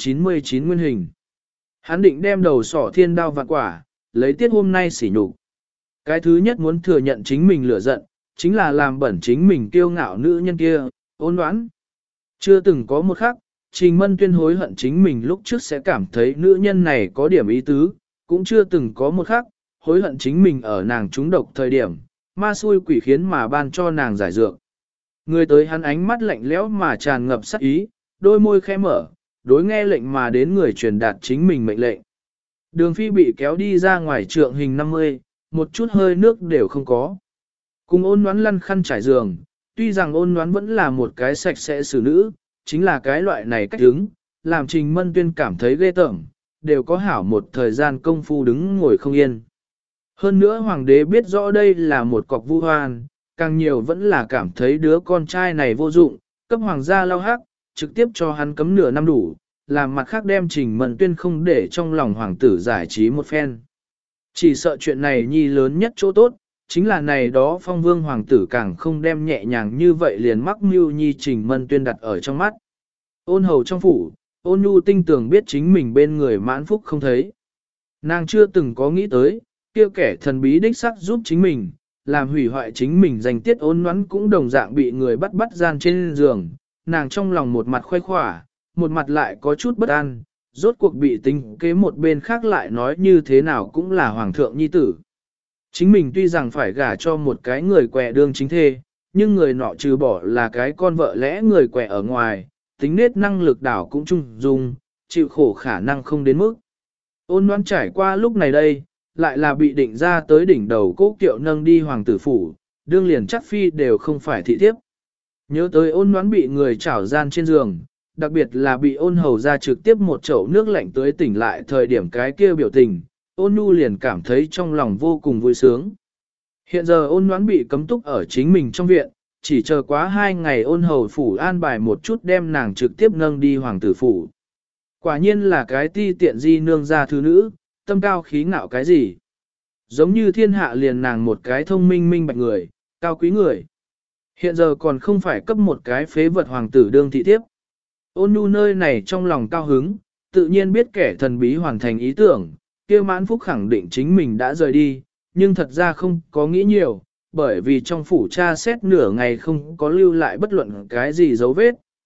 599 nguyên hình. Hắn định đem đầu sỏ thiên đao vạn quả, lấy tiết hôm nay sỉ nhục. Cái thứ nhất muốn thừa nhận chính mình lửa giận, chính là làm bẩn chính mình kiêu ngạo nữ nhân kia, ôn đoán. Chưa từng có một khắc, Trình Mân Tuyên hối hận chính mình lúc trước sẽ cảm thấy nữ nhân này có điểm ý tứ, cũng chưa từng có một khắc, hối hận chính mình ở nàng trúng độc thời điểm, ma xui quỷ khiến mà ban cho nàng giải dược. Người tới hắn ánh mắt lạnh lẽo mà tràn ngập sát ý, đôi môi khẽ mở, đối nghe lệnh mà đến người truyền đạt chính mình mệnh lệnh. Đường Phi bị kéo đi ra ngoài trượng hình 50, một chút hơi nước đều không có. Cùng ôn đoán lăn khăn trải giường, tuy rằng ôn đoán vẫn là một cái sạch sẽ xử nữ, chính là cái loại này cách đứng, làm Trình Mân Tuyên cảm thấy ghê tởm, đều có hảo một thời gian công phu đứng ngồi không yên. Hơn nữa hoàng đế biết rõ đây là một cọc vu hoan, càng nhiều vẫn là cảm thấy đứa con trai này vô dụng, cấp hoàng gia lau hắc, trực tiếp cho hắn cấm nửa năm đủ, làm mặt khác đem Trình Mân Tuyên không để trong lòng hoàng tử giải trí một phen. Chỉ sợ chuyện này nhi lớn nhất chỗ tốt, chính là này đó phong vương hoàng tử càng không đem nhẹ nhàng như vậy liền mắc mưu nhi Trình Mân Tuyên đặt ở trong mắt. Ôn hầu trong phủ, ôn nhu tinh tường biết chính mình bên người mãn phúc không thấy. Nàng chưa từng có nghĩ tới, kia kẻ thần bí đích sắc giúp chính mình, làm hủy hoại chính mình danh tiết ôn nhoắn cũng đồng dạng bị người bắt gian trên giường. Nàng trong lòng một mặt khoái khỏa, một mặt lại có chút bất an, rốt cuộc bị tính kế một bên khác lại nói như thế nào cũng là hoàng thượng nhi tử. Chính mình tuy rằng phải gả cho một cái người quẹ đương chính thê, nhưng người nọ trừ bỏ là cái con vợ lẽ người quẹ ở ngoài, tính nết năng lực đảo cũng trung dung, chịu khổ khả năng không đến mức. Ôn đoán trải qua lúc này đây, lại là bị định ra tới đỉnh đầu cố kiệu nâng đi hoàng tử phủ, đương liền chắc phi đều không phải thị thiếp. Nhớ tới ôn đoán bị người chảo gian trên giường, đặc biệt là bị ôn hầu ra trực tiếp một chậu nước lạnh tới tỉnh lại thời điểm cái kia biểu tình, ôn nhu liền cảm thấy trong lòng vô cùng vui sướng. Hiện giờ ôn đoán bị cấm túc ở chính mình trong viện, chỉ chờ quá 2 ngày ôn hầu phủ an bài một chút đem nàng trực tiếp nâng đi hoàng tử phủ. Quả nhiên là cái ti tiện di nương gia thứ nữ, tâm cao khí ngạo cái gì. Giống như thiên hạ liền nàng một cái thông minh minh bạch người, cao quý người. Hiện giờ còn không phải cấp một cái phế vật hoàng tử đương thị tiếp. Ôn nhu nơi này trong lòng cao hứng, tự nhiên biết kẻ thần bí hoàn thành ý tưởng, kia mãn phúc khẳng định chính mình đã rời đi, nhưng thật ra không có nghĩ nhiều, bởi vì trong phủ tra xét nửa ngày không có lưu lại bất luận cái gì dấu vết,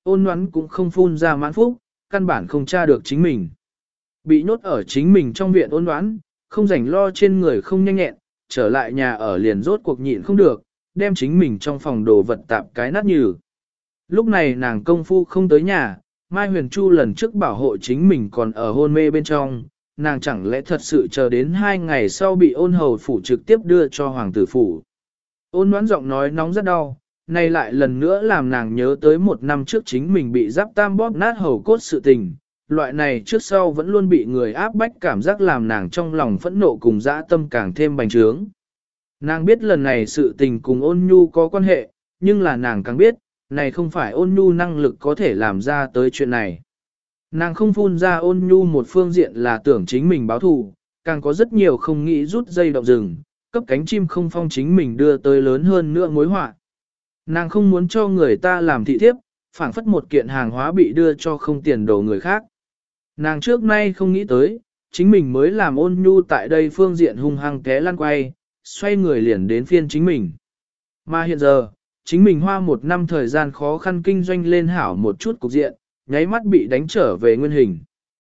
ôn nhoắn cũng không phun ra mãn phúc, căn bản không tra được chính mình. Bị nhốt ở chính mình trong viện ôn nhoắn, không rảnh lo trên người không nhanh nhẹn, trở lại nhà ở liền rốt cuộc nhịn không được, đem chính mình trong phòng đồ vật tạp cái nát nhừ. Lúc này nàng công phu không tới nhà, Mai Huyền Chu lần trước bảo hộ chính mình còn ở hôn mê bên trong, nàng chẳng lẽ thật sự chờ đến 2 ngày sau bị ôn hầu phủ trực tiếp đưa cho hoàng tử phủ. Ôn đoán giọng nói nóng rất đau, nay lại lần nữa làm nàng nhớ tới 1 năm trước chính mình bị giáp tam bóp nát hầu cốt sự tình. Loại này trước sau vẫn luôn bị người áp bách cảm giác làm nàng trong lòng phẫn nộ cùng dã tâm càng thêm bành trướng. Nàng biết lần này sự tình cùng ôn nhu có quan hệ, nhưng là nàng càng biết, này không phải ôn nhu năng lực có thể làm ra tới chuyện này. Nàng không phun ra ôn nhu một phương diện là tưởng chính mình báo thù, càng có rất nhiều không nghĩ rút dây động rừng, cấp cánh chim không phong chính mình đưa tới lớn hơn nữa mối họa. Nàng không muốn cho người ta làm thị thiếp, phảng phất một kiện hàng hóa bị đưa cho không tiền đồ người khác. Nàng trước nay không nghĩ tới, chính mình mới làm ôn nhu tại đây phương diện hung hăng té lăn quay, xoay người liền đến phiên chính mình. Mà hiện giờ, chính mình hoa 1 năm thời gian khó khăn kinh doanh lên hảo một chút cục diện, nháy mắt bị đánh trở về nguyên hình.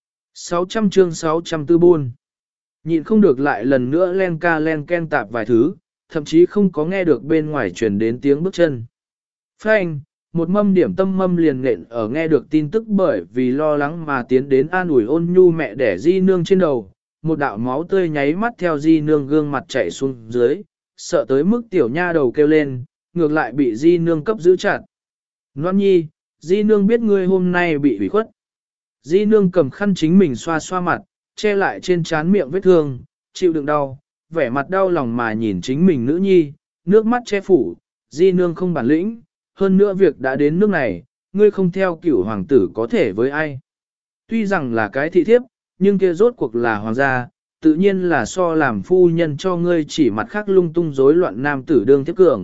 600 chương 604 buôn. Nhịn không được lại lần nữa len ca len ken tạp vài thứ, thậm chí không có nghe được bên ngoài truyền đến tiếng bước chân. Phanh, một mâm điểm tâm mâm liền nện ở nghe được tin tức bởi vì lo lắng mà tiến đến an ủi ôn nhu mẹ đẻ di nương trên đầu. Một đạo máu tươi nháy mắt theo di nương gương mặt chảy xuống dưới, sợ tới mức tiểu nha đầu kêu lên, ngược lại bị di nương cấp giữ chặt. Loan nhi, di nương biết ngươi hôm nay bị ủy khuất. Di nương cầm khăn chính mình xoa xoa mặt, che lại trên trán miệng vết thương, chịu đựng đau, vẻ mặt đau lòng mà nhìn chính mình nữ nhi, nước mắt che phủ, di nương không bản lĩnh, hơn nữa việc đã đến nước này, ngươi không theo cửu hoàng tử có thể với ai. Tuy rằng là cái thị thiếp, nhưng kia rốt cuộc là hoàng gia, tự nhiên là so làm phu nhân cho ngươi chỉ mặt khác lung tung rối loạn nam tử đương tiếp cường.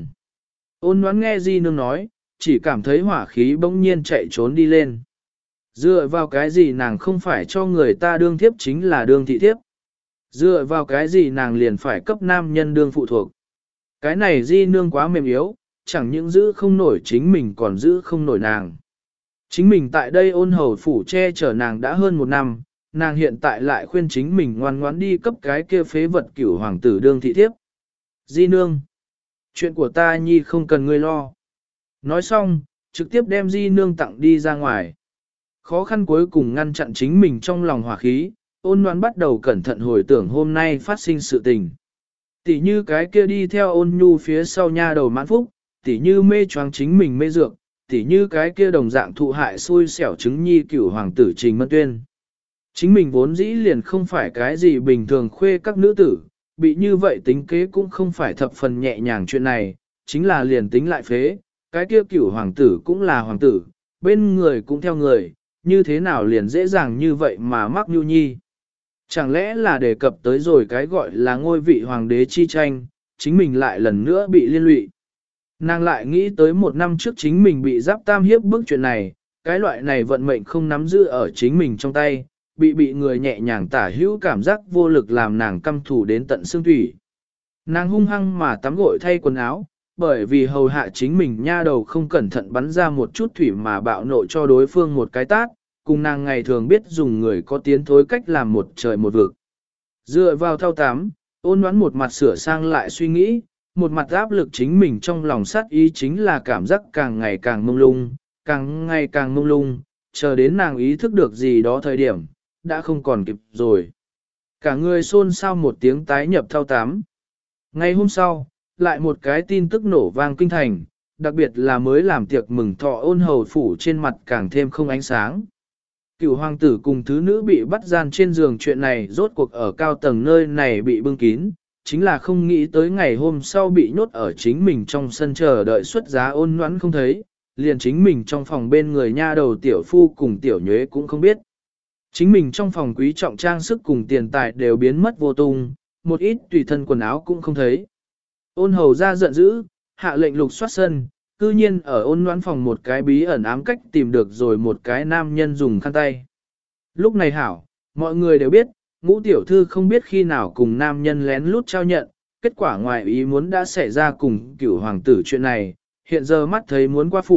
Ôn đoán nghe di nương nói, chỉ cảm thấy hỏa khí bỗng nhiên chạy trốn đi lên. Dựa vào cái gì nàng không phải cho người ta đương thiếp chính là đương thị thiếp. Dựa vào cái gì nàng liền phải cấp nam nhân đương phụ thuộc. Cái này di nương quá mềm yếu, chẳng những giữ không nổi chính mình còn giữ không nổi nàng. Chính mình tại đây ôn hầu phủ che chở nàng đã hơn 1 năm, nàng hiện tại lại khuyên chính mình ngoan ngoãn đi cấp cái kia phế vật cửu hoàng tử đương thị thiếp. Di nương, chuyện của ta nhi không cần ngươi lo. Nói xong, trực tiếp đem di nương tặng đi ra ngoài. Khó khăn cuối cùng ngăn chặn chính mình trong lòng hỏa khí, ôn đoán bắt đầu cẩn thận hồi tưởng hôm nay phát sinh sự tình. Tỷ như cái kia đi theo ôn nhu phía sau nha đầu mãn phúc, tỷ như mê choáng chính mình mê dược, tỷ như cái kia đồng dạng thụ hại xui xẻo chứng nhi cửu hoàng tử Trình Mân Tuyên. Chính mình vốn dĩ liền không phải cái gì bình thường khuê các nữ tử, bị như vậy tính kế cũng không phải thập phần nhẹ nhàng chuyện này, chính là liền tính lại phế, cái kia cửu hoàng tử cũng là hoàng tử, bên người cũng theo người, như thế nào liền dễ dàng như vậy mà mắc nhu nhi. Chẳng lẽ là đề cập tới rồi cái gọi là ngôi vị hoàng đế chi tranh, chính mình lại lần nữa bị liên lụy. Nàng lại nghĩ tới 1 năm trước chính mình bị giáp tam hiếp bức chuyện này, cái loại này vận mệnh không nắm giữ ở chính mình trong tay, bị người nhẹ nhàng tả hữu cảm giác vô lực làm nàng căm thù đến tận xương thủy. Nàng hung hăng mà tắm gội thay quần áo, bởi vì hầu hạ chính mình nha đầu không cẩn thận bắn ra một chút thủy mà bạo nộ cho đối phương một cái tát, cùng nàng ngày thường biết dùng người có tiến thối cách làm một trời một vực. Dựa vào thao tám, ôn đoán một mặt sửa sang lại suy nghĩ, một mặt áp lực chính mình trong lòng sát ý chính là cảm giác càng ngày càng mông lung, càng ngày càng mông lung, chờ đến nàng ý thức được gì đó thời điểm, đã không còn kịp rồi. Cả người xôn xao một tiếng tái nhập thao tám. Ngày hôm sau, lại một cái tin tức nổ vang kinh thành, đặc biệt là mới làm tiệc mừng thọ ôn hầu phủ trên mặt càng thêm không ánh sáng. Cựu hoàng tử cùng thứ nữ bị bắt gian trên giường chuyện này rốt cuộc ở cao tầng nơi này bị bưng kín, chính là không nghĩ tới ngày hôm sau bị nhốt ở chính mình trong sân chờ đợi xuất giá ôn noãn không thấy, liền chính mình trong phòng bên người nha đầu tiểu phu cùng tiểu nhuế cũng không biết. Chính mình trong phòng quý trọng trang sức cùng tiền tài đều biến mất vô tung, một ít tùy thân quần áo cũng không thấy. Ôn hầu ra giận dữ, hạ lệnh lục soát sân, cư nhiên ở ôn noãn phòng một cái bí ẩn ám cách tìm được rồi một cái nam nhân dùng khăn tay. Lúc này hảo, mọi người đều biết, ngũ tiểu thư không biết khi nào cùng nam nhân lén lút trao nhận, kết quả ngoài ý muốn đã xảy ra cùng cửu hoàng tử chuyện này, hiện giờ mắt thấy muốn qua phủ,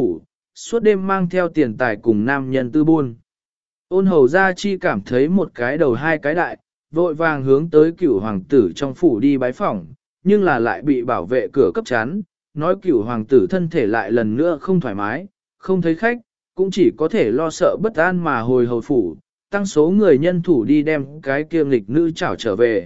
suốt đêm mang theo tiền tài cùng nam nhân tư buôn. Ôn hầu gia chi cảm thấy một cái đầu hai cái đại, vội vàng hướng tới cửu hoàng tử trong phủ đi bái phỏng, nhưng là lại bị bảo vệ cửa cấp chắn, nói cửu hoàng tử thân thể lại lần nữa không thoải mái, không thấy khách, cũng chỉ có thể lo sợ bất an mà hồi hầu phủ, tăng số người nhân thủ đi đem cái kia nghịch nữ trảo trở về.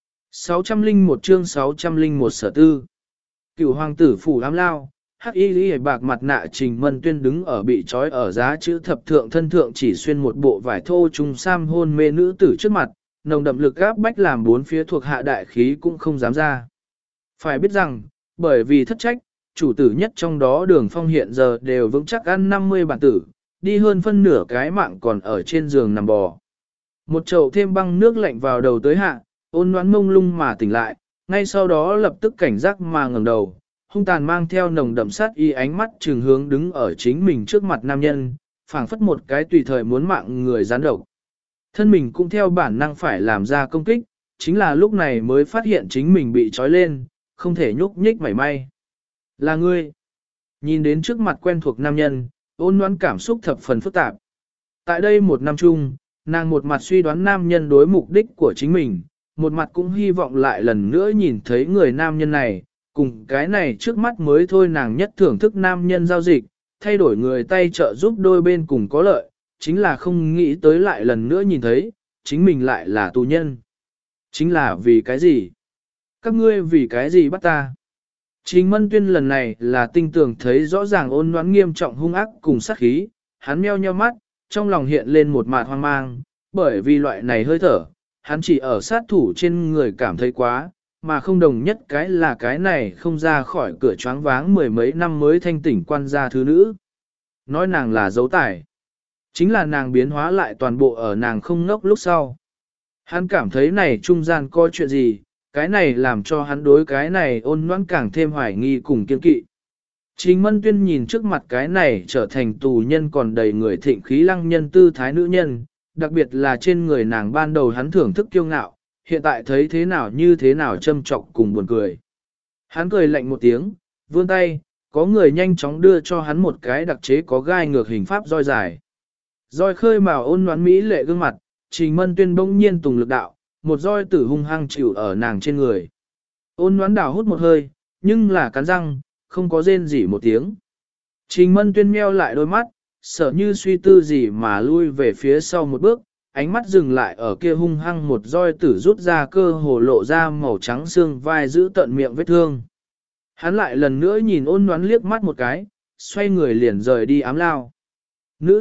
601 chương 601 sở tư. Cửu hoàng tử phủ ám lao, hắc y lý bạc mặt nạ Trình Mân Tuyên đứng ở bị trói ở giá chữ thập thượng thân thượng chỉ xuyên một bộ vải thô trung sam hôn mê nữ tử trước mặt, nồng đậm lực áp bách làm bốn phía thuộc hạ đại khí cũng không dám ra. Phải biết rằng, bởi vì thất trách, chủ tử nhất trong đó Đường Phong hiện giờ đều vững chắc ăn 50 bản tử, đi hơn phân nửa cái mạng còn ở trên giường nằm bò. Một chậu thêm băng nước lạnh vào đầu tới hạ, ôn noãn mông lung mà tỉnh lại, ngay sau đó lập tức cảnh giác mà ngẩng đầu, hung tàn mang theo nồng đậm sát y ánh mắt trừng hướng đứng ở chính mình trước mặt nam nhân, phảng phất một cái tùy thời muốn mạng người gián độc. Thân mình cũng theo bản năng phải làm ra công kích, chính là lúc này mới phát hiện chính mình bị trói lên, không thể nhúc nhích mảy may. Là ngươi. Nhìn đến trước mặt quen thuộc nam nhân, ôn noãn cảm xúc thập phần phức tạp. Tại đây một năm chung, nàng một mặt suy đoán nam nhân đối mục đích của chính mình, một mặt cũng hy vọng lại lần nữa nhìn thấy người nam nhân này, cùng cái này trước mắt mới thôi nàng nhất thưởng thức nam nhân giao dịch, thay đổi người tay trợ giúp đôi bên cùng có lợi, chính là không nghĩ tới lại lần nữa nhìn thấy, chính mình lại là tù nhân. Chính là vì cái gì? Các ngươi vì cái gì bắt ta? Trình Mân Tuyên lần này là tinh tường thấy rõ ràng ôn noãn nghiêm trọng hung ác cùng sát khí, hắn meo nheo mắt, trong lòng hiện lên một mạt hoang mang, bởi vì loại này hơi thở, hắn chỉ ở sát thủ trên người cảm thấy quá, mà không đồng nhất cái là cái này không ra khỏi cửa choáng váng mười mấy năm mới thanh tỉnh quan gia thứ nữ. Nói nàng là dấu tải. Chính là nàng biến hóa lại toàn bộ ở nàng không ngốc lúc sau. Hắn cảm thấy này trung gian có chuyện gì, cái này làm cho hắn đối cái này ôn noãn càng thêm hoài nghi cùng kiên kỵ. Trình Mân Tuyên nhìn trước mặt cái này trở thành tù nhân còn đầy người thịnh khí lăng nhân tư thái nữ nhân, đặc biệt là trên người nàng ban đầu hắn thưởng thức kiêu ngạo, hiện tại thấy thế nào như thế nào châm trọng cùng buồn cười. Hắn cười lạnh một tiếng, vươn tay, có người nhanh chóng đưa cho hắn một cái đặc chế có gai ngược hình pháp roi dài. Roi khơi màu ôn noãn mỹ lệ gương mặt, Trình Mân Tuyên bỗng nhiên tùng lực đạo, một roi tử hung hăng chịu ở nàng trên người. Ôn noãn đảo hút một hơi, nhưng là cắn răng, không có rên gì một tiếng. Trình Mân Tuyên meo lại đôi mắt, sợ như suy tư gì mà lui về phía sau một bước, ánh mắt dừng lại ở kia hung hăng một roi tử rút ra cơ hồ lộ ra màu trắng xương vai giữ tận miệng vết thương. Hắn lại lần nữa nhìn ôn noãn liếc mắt một cái, xoay người liền rời đi ám lao. Nữ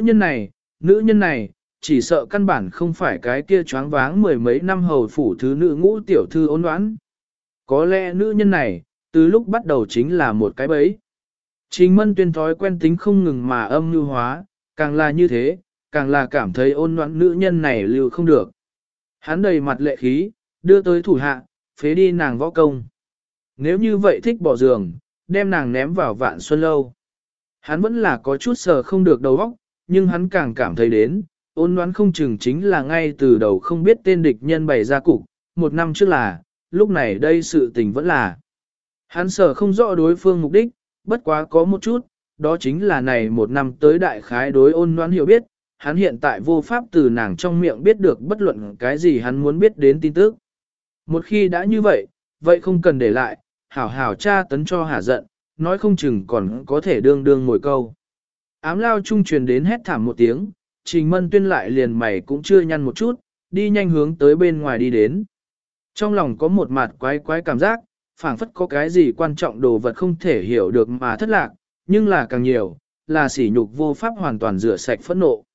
nhân này, chỉ sợ căn bản không phải cái kia choáng váng mười mấy năm hầu phủ thứ nữ ngũ tiểu thư ôn noãn. Có lẽ nữ nhân này, từ lúc bắt đầu chính là một cái bẫy. Trình Mân Tuyên thói quen tính không ngừng mà âm mưu hóa, càng là như thế, càng là cảm thấy ôn noãn nữ nhân này lưu không được. Hắn đầy mặt lệ khí, đưa tới thủ hạ, phế đi nàng võ công. Nếu như vậy thích bỏ giường, đem nàng ném vào Vạn Xuân Lâu. Hắn vẫn là có chút sờ không được đầu óc, nhưng hắn càng cảm thấy đến, ôn noãn không chừng chính là ngay từ đầu không biết tên địch nhân bày ra cục, một năm trước là, lúc này đây sự tình vẫn là. Hắn sở không rõ đối phương mục đích, bất quá có một chút, đó chính là này một năm tới đại khái đối ôn noãn hiểu biết, hắn hiện tại vô pháp từ nàng trong miệng biết được bất luận cái gì hắn muốn biết đến tin tức. Một khi đã như vậy, vậy không cần để lại, hảo hảo tra tấn cho hả giận, nói không chừng còn có thể đương đương ngồi câu. Ám lao trung truyền đến hét thảm một tiếng, Trình Mân Tuyên lại liền mày cũng chưa nhăn một chút, đi nhanh hướng tới bên ngoài đi đến. Trong lòng có một mặt quái quái cảm giác, phảng phất có cái gì quan trọng đồ vật không thể hiểu được mà thất lạc, nhưng là càng nhiều, là sỉ nhục vô pháp hoàn toàn rửa sạch phẫn nộ.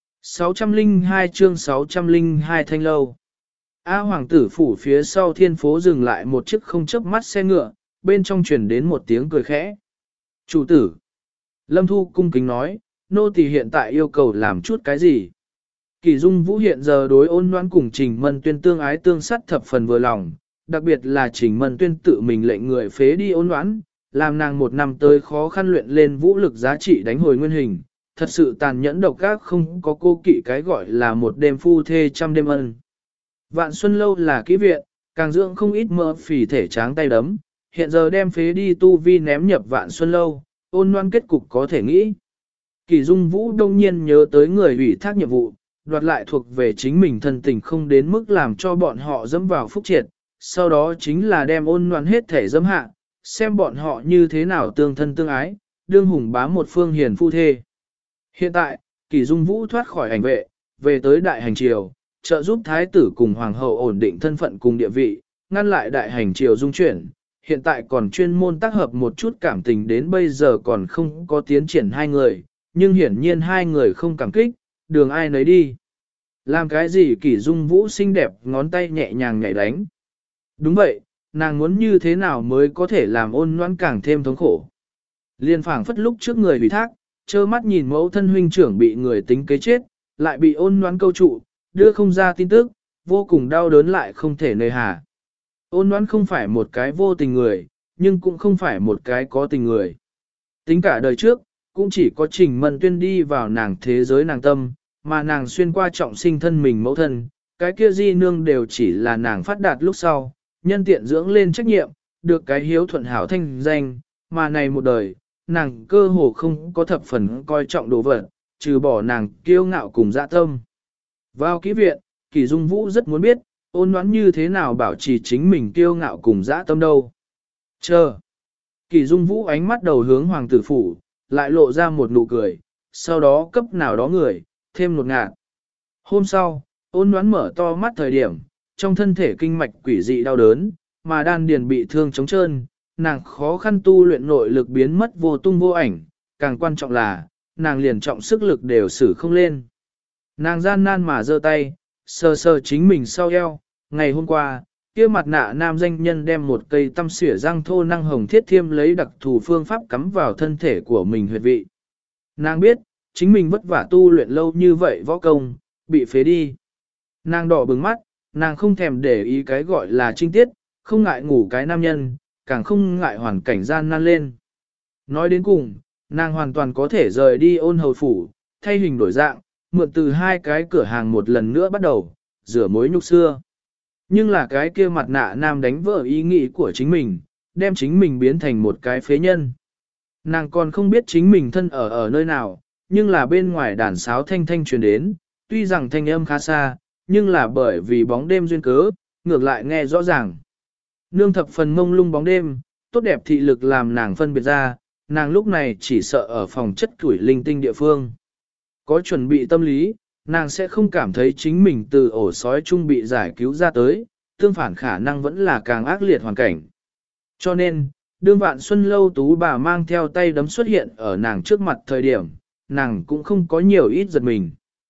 602 chương 602 thanh lâu. A hoàng tử phủ phía sau thiên phố dừng lại một chiếc không chớp mắt xe ngựa, bên trong truyền đến một tiếng cười khẽ. Chủ tử. Lâm Thu cung kính nói, nô tỳ hiện tại yêu cầu làm chút cái gì. Kỳ Dung Vũ hiện giờ đối ôn noãn cùng Trình Mân Tuyên tương ái tương sát thập phần vừa lòng, đặc biệt là Trình Mân Tuyên tự mình lệnh người phế đi ôn noãn, làm nàng một năm tới khó khăn luyện lên vũ lực giá trị đánh hồi nguyên hình, thật sự tàn nhẫn độc ác không có cô kỵ cái gọi là một đêm phu thê trăm đêm ân. Vạn Xuân Lâu là kỹ viện, càng dưỡng không ít mỡ phì thể tráng tay đấm, hiện giờ đem phế đi tu vi ném nhập Vạn Xuân Lâu, ôn noãn kết cục có thể nghĩ. Kỳ Dung Vũ đông nhiên nhớ tới người ủy thác nhiệm vụ, đoạt lại thuộc về chính mình thân tình không đến mức làm cho bọn họ dẫm vào phúc triệt, sau đó chính là đem ôn loạn hết thể dẫm hạ, xem bọn họ như thế nào tương thân tương ái, đương hùng bá một phương hiền phu thê. Hiện tại, Kỳ Dung Vũ thoát khỏi ảnh vệ, về tới đại hành triều, trợ giúp thái tử cùng hoàng hậu ổn định thân phận cùng địa vị, ngăn lại đại hành triều dung chuyển. Hiện tại còn chuyên môn tác hợp một chút cảm tình đến bây giờ còn không có tiến triển hai người, nhưng hiển nhiên hai người không cảm kích, đường ai nấy đi. Làm cái gì Kỷ Dung Vũ xinh đẹp ngón tay nhẹ nhàng nhảy đánh. Đúng vậy, nàng muốn như thế nào mới có thể làm ôn noãn càng thêm thống khổ. Liên phảng phất lúc trước người ủy thác, trơ mắt nhìn mẫu thân huynh trưởng bị người tính kế chết, lại bị ôn noãn câu trụ, đưa không ra tin tức, vô cùng đau đớn lại không thể nơi hà. Ôn noãn không phải một cái vô tình người, nhưng cũng không phải một cái có tình người. Tính cả đời trước, cũng chỉ có Trình Mân Tuyên đi vào nàng thế giới nàng tâm, mà nàng xuyên qua trọng sinh thân mình mẫu thân, cái kia di nương đều chỉ là nàng phát đạt lúc sau, nhân tiện dưỡng lên trách nhiệm, được cái hiếu thuận hảo thanh danh, mà này một đời, nàng cơ hồ không có thập phần coi trọng đồ vật, trừ bỏ nàng kiêu ngạo cùng dạ tâm. Vào kỹ viện, Kỳ Dung Vũ rất muốn biết, ôn noãn như thế nào bảo trì chính mình kiêu ngạo cùng dã tâm đâu. Chờ. Kỳ Dung Vũ ánh mắt đầu hướng hoàng tử phủ, lại lộ ra một nụ cười, sau đó cấp nào đó người, thêm một ngạt. Hôm sau, ôn noãn mở to mắt thời điểm, trong thân thể kinh mạch quỷ dị đau đớn, mà đan điền bị thương trống trơn, nàng khó khăn tu luyện nội lực biến mất vô tung vô ảnh, càng quan trọng là, nàng liền trọng sức lực đều xử không lên. Nàng gian nan mà giơ tay, sờ sờ chính mình sau eo, ngày hôm qua, kia mặt nạ nam danh nhân đem một cây tăm xỉa răng thô năng hồng thiết thiêm lấy đặc thù phương pháp cắm vào thân thể của mình huyệt vị. Nàng biết, chính mình vất vả tu luyện lâu như vậy võ công, bị phế đi. Nàng đỏ bừng mắt, nàng không thèm để ý cái gọi là trinh tiết, không ngại ngủ cái nam nhân, càng không ngại hoàn cảnh gian nan lên. Nói đến cùng, nàng hoàn toàn có thể rời đi Ôn Hầu phủ, thay hình đổi dạng, mượn từ hai cái cửa hàng một lần nữa bắt đầu, rửa mối nhục xưa. Nhưng là cái kia mặt nạ nam đánh vỡ ý nghĩ của chính mình, đem chính mình biến thành một cái phế nhân. Nàng còn không biết chính mình thân ở nơi nào, nhưng là bên ngoài đàn sáo thanh thanh truyền đến, tuy rằng thanh âm khá xa, nhưng là bởi vì bóng đêm duyên cớ, ngược lại nghe rõ ràng. Nương thập phần mông lung bóng đêm, tốt đẹp thị lực làm nàng phân biệt ra, nàng lúc này chỉ sợ ở phòng chất tuổi linh tinh địa phương. Có chuẩn bị tâm lý, nàng sẽ không cảm thấy chính mình từ ổ sói chung bị giải cứu ra tới, tương phản khả năng vẫn là càng ác liệt hoàn cảnh. Cho nên, đương Vạn Xuân Lâu tú bà mang theo tay đấm xuất hiện ở nàng trước mặt thời điểm, nàng cũng không có nhiều ít giật mình.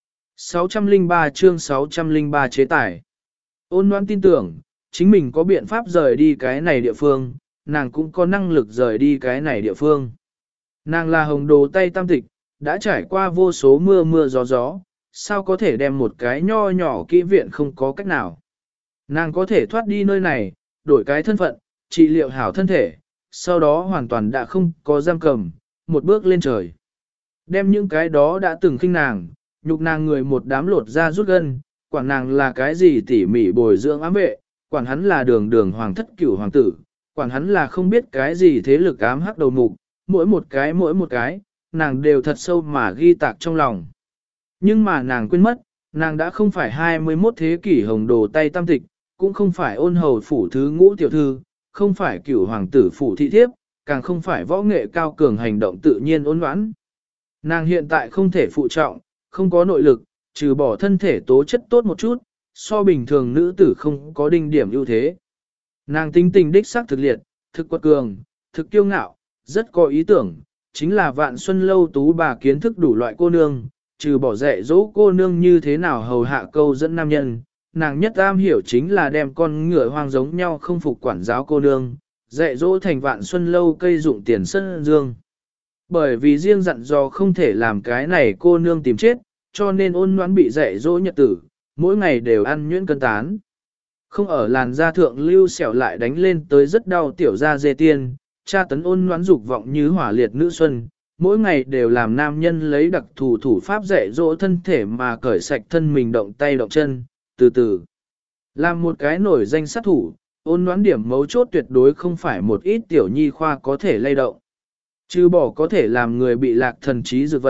603 chương 603 chế tài. Ôn Loan tin tưởng, chính mình có biện pháp rời đi cái này địa phương, nàng cũng có năng lực rời đi cái này địa phương. Nàng là hồng đồ tay tam tịch, đã trải qua vô số mưa mưa gió gió, sao có thể đem một cái nho nhỏ kỹ viện không có cách nào. Nàng có thể thoát đi nơi này, đổi cái thân phận, trị liệu hảo thân thể, sau đó hoàn toàn đã không có giam cầm, một bước lên trời. Đem những cái đó đã từng khinh nàng, nhục nàng người một đám lột ra rút gân, quản nàng là cái gì tỉ mỉ bồi dưỡng ám vệ, quản hắn là đường đường hoàng thất cửu hoàng tử, quản hắn là không biết cái gì thế lực ám hắc đầu mục, mỗi một cái, nàng đều thật sâu mà ghi tạc trong lòng. Nhưng mà nàng quên mất, nàng đã không phải 21 thế kỷ hồng đồ tay tam tịch, cũng không phải Ôn Hầu phủ thứ ngũ tiểu thư, không phải cửu hoàng tử phủ thị thiếp, càng không phải võ nghệ cao cường hành động tự nhiên ôn ngoãn. Nàng hiện tại không thể phụ trọng, không có nội lực, trừ bỏ thân thể tố chất tốt một chút, so bình thường nữ tử không có đinh điểm ưu thế. Nàng tính tình đích xác thực liệt, thực quật cường, thực kiêu ngạo, rất có ý tưởng, chính là Vạn Xuân Lâu tú bà kiến thức đủ loại cô nương, trừ bỏ dạy dỗ cô nương như thế nào hầu hạ câu dẫn nam nhân, nàng nhất am hiểu chính là đem con ngựa hoang giống nhau không phục quản giáo cô nương, dạy dỗ thành Vạn Xuân Lâu cây dụng tiền sân dương. Bởi vì riêng dặn dò không thể làm cái này cô nương tìm chết, cho nên Ôn Noãn bị dạy dỗ nhật tử, mỗi ngày đều ăn nhuyễn cân tán. Không ở làn da thượng lưu xẻo lại đánh lên tới rất đau tiểu da dê tiên, tra tấn Ôn Noãn dục vọng như hỏa liệt nữ xuân, mỗi ngày đều làm nam nhân lấy đặc thù thủ pháp dạy dỗ thân thể mà cởi sạch thân mình động tay động chân, từ từ. Làm một cái nổi danh sát thủ, Ôn Noãn điểm mấu chốt tuyệt đối không phải một ít tiểu nhi khoa có thể lay động. Chứ bỏ có thể làm người bị lạc thần trí dược vật,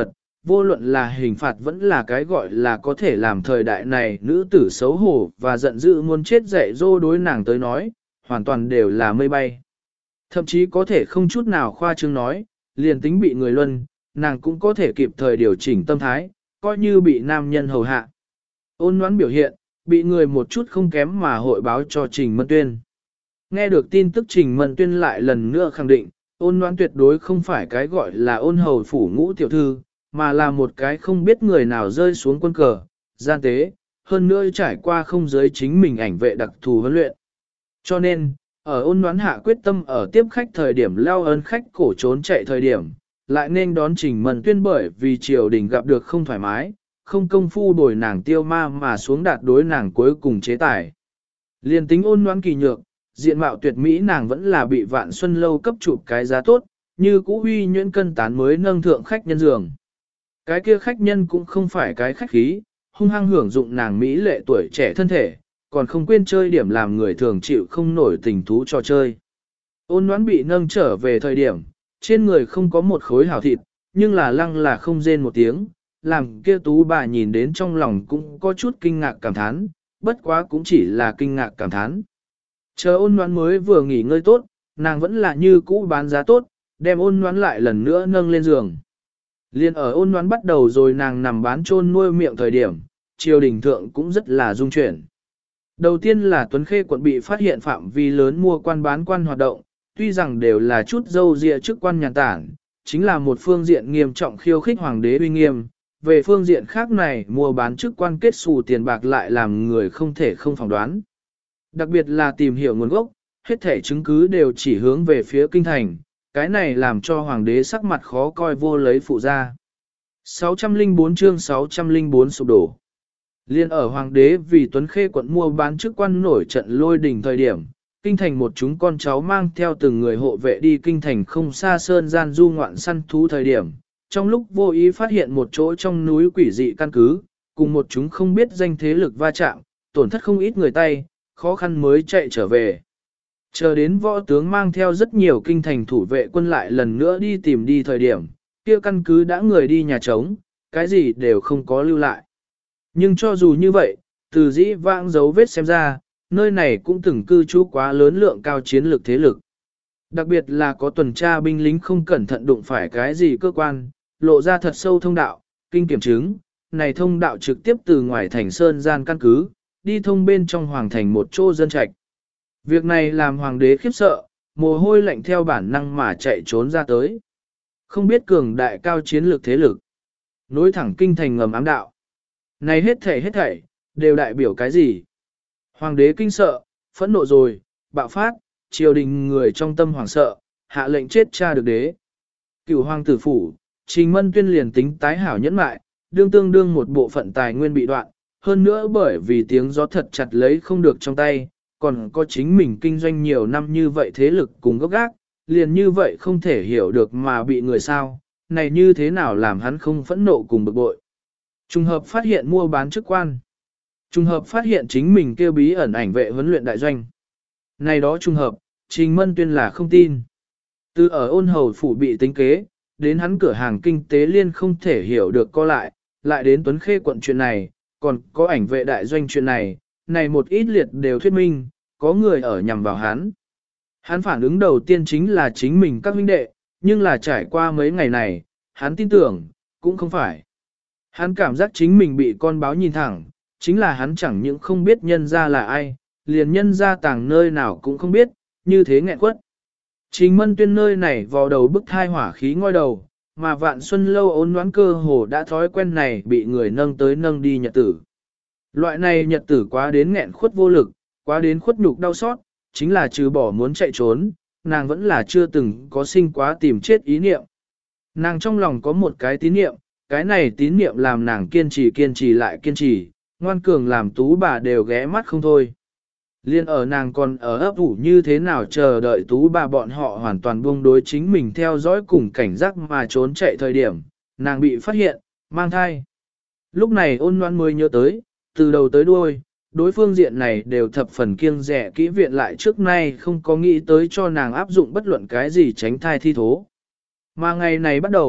vô luận là hình phạt vẫn là cái gọi là có thể làm thời đại này nữ tử xấu hổ và giận dữ muốn chết dạy dỗ đối nàng tới nói, hoàn toàn đều là mây bay. Thậm chí có thể không chút nào khoa trương nói, liền tính bị người luân, nàng cũng có thể kịp thời điều chỉnh tâm thái, coi như bị nam nhân hầu hạ. Ôn Ngoãn biểu hiện, bị người một chút không kém mà hội báo cho Trình Mân Tuyên. Nghe được tin tức Trình Mân Tuyên lại lần nữa khẳng định, Ôn Ngoãn tuyệt đối không phải cái gọi là ôn hầu phủ ngũ tiểu thư, mà là một cái không biết người nào rơi xuống quân cờ, gian tế, hơn nữa trải qua không giới chính mình ảnh vệ đặc thù huấn luyện. Cho nên, ở Ôn Ngoãn hạ quyết tâm ở tiếp khách thời điểm leo ơn khách cổ trốn chạy thời điểm, lại nên đón Trình Mân Tuyên bởi vì triều đình gặp được không thoải mái, không công phu bồi nàng tiêu ma mà xuống đạt đối nàng cuối cùng chế tài. Liên tính Ôn Ngoãn kỳ nhược, diện mạo tuyệt mỹ nàng vẫn là bị Vạn Xuân Lâu cấp chụp cái giá tốt, như cũ huy nhuyễn cân tán mới nâng thượng khách nhân giường. Cái kia khách nhân cũng không phải cái khách khí, hung hăng hưởng dụng nàng mỹ lệ tuổi trẻ thân thể, còn không quên chơi điểm làm người thường chịu không nổi tình thú trò chơi. Ôn Ngoãn bị nâng trở về thời điểm, trên người không có một khối hảo thịt, nhưng là lăng là không rên một tiếng, làm kia tú bà nhìn đến trong lòng cũng có chút kinh ngạc cảm thán, bất quá cũng chỉ là kinh ngạc cảm thán. Chờ Ôn Ngoãn mới vừa nghỉ ngơi tốt, nàng vẫn là như cũ bán giá tốt, đem Ôn Ngoãn lại lần nữa nâng lên giường. Liên ở Ôn Ngoãn bắt đầu rồi nàng nằm bán chôn nuôi miệng thời điểm, triều đình thượng cũng rất là rung chuyển. Đầu tiên là Tuấn Khê quận bị phát hiện phạm vi lớn mua quan bán quan hoạt động, tuy rằng đều là chút dâu dịa chức quan nhàn tản, chính là một phương diện nghiêm trọng khiêu khích hoàng đế uy nghiêm. Về phương diện khác này mua bán chức quan kết xù tiền bạc lại làm người không thể không phỏng đoán. Đặc biệt là tìm hiểu nguồn gốc, hết thể chứng cứ đều chỉ hướng về phía kinh thành, cái này làm cho hoàng đế sắc mặt khó coi vô lấy phụ ra. 604 chương 604 sụp đổ. Liên ở hoàng đế vì Tuấn Khê quận mua bán chức quan nổi trận lôi đình thời điểm, kinh thành một chúng con cháu mang theo từng người hộ vệ đi kinh thành không xa sơn gian du ngoạn săn thú thời điểm, trong lúc vô ý phát hiện một chỗ trong núi quỷ dị căn cứ, cùng một chúng không biết danh thế lực va chạm, tổn thất không ít người tay, khó khăn mới chạy trở về. Chờ đến võ tướng mang theo rất nhiều kinh thành thủ vệ quân lại lần nữa đi tìm đi thời điểm, kia căn cứ đã người đi nhà trống, cái gì đều không có lưu lại. Nhưng cho dù như vậy, từ dĩ vãng dấu vết xem ra, nơi này cũng từng cư trú quá lớn lượng cao chiến lược thế lực. Đặc biệt là có tuần tra binh lính không cẩn thận đụng phải cái gì cơ quan, lộ ra thật sâu thông đạo, kinh kiểm chứng, này thông đạo trực tiếp từ ngoài thành sơn gian căn cứ, đi thông bên trong hoàng thành một chỗ dân trạch. Việc này làm hoàng đế khiếp sợ, mồ hôi lạnh theo bản năng mà chạy trốn ra tới. Không biết cường đại cao chiến lược thế lực. Nối thẳng kinh thành ngầm ám đạo. Này hết thảy, đều đại biểu cái gì? Hoàng đế kinh sợ, phẫn nộ rồi, bạo phát, triều đình người trong tâm hoảng sợ, hạ lệnh chết cha được đế. Cửu hoàng tử phủ, Trình Mân Tuyên liền tính tái hảo nhẫn mại, tương đương một bộ phận tài nguyên bị đoạn, hơn nữa bởi vì tiếng gió thật chặt lấy không được trong tay, còn có chính mình kinh doanh nhiều năm như vậy thế lực cùng gốc gác, liền như vậy không thể hiểu được mà bị người sao, này như thế nào làm hắn không phẫn nộ cùng bực bội. Trùng hợp phát hiện mua bán chức quan. Trùng hợp phát hiện chính mình kêu bí ẩn ảnh vệ huấn luyện đại doanh. Này đó trùng hợp, Trình Mân Tuyên là không tin. Từ ở Ôn hầu phủ bị tính kế, đến hắn cửa hàng kinh tế liên không thể hiểu được co lại đến Tuấn Khê quận chuyện này, còn có ảnh vệ đại doanh chuyện này, này một ít liệt đều thuyết minh, có người ở nhằm vào hắn. Hắn phản ứng đầu tiên chính là chính mình các huynh đệ, nhưng là trải qua mấy ngày này, hắn tin tưởng, cũng không phải. Hắn cảm giác chính mình bị con báo nhìn thẳng, chính là hắn chẳng những không biết nhân ra là ai, liền nhân ra tàng nơi nào cũng không biết, như thế nghẹn quất. Trình Mân Tuyên nơi này vào đầu bức thai hỏa khí ngoi đầu, mà Vạn Xuân Lâu Ôn Ngoãn cơ hồ đã thói quen này bị người nâng tới nâng đi nhật tử. Loại này nhật tử quá đến nghẹn khuất vô lực, quá đến khuất nhục đau xót, chính là trừ bỏ muốn chạy trốn, nàng vẫn là chưa từng có sinh quá tìm chết ý niệm. Nàng trong lòng có một cái tín niệm, cái này tín niệm làm nàng kiên trì lại kiên trì, ngoan cường làm tú bà đều ghé mắt không thôi. Liên ở nàng còn ở ấp ủ như thế nào chờ đợi tú bà bọn họ hoàn toàn buông đối chính mình theo dõi cùng cảnh giác mà trốn chạy thời điểm, nàng bị phát hiện, mang thai. Lúc này Ôn Ngoãn mới nhớ tới, từ đầu tới đuôi, đối phương diện này đều thập phần kiêng dè kỹ viện lại trước nay không có nghĩ tới cho nàng áp dụng bất luận cái gì tránh thai thi thố. Mà ngày này bắt đầu,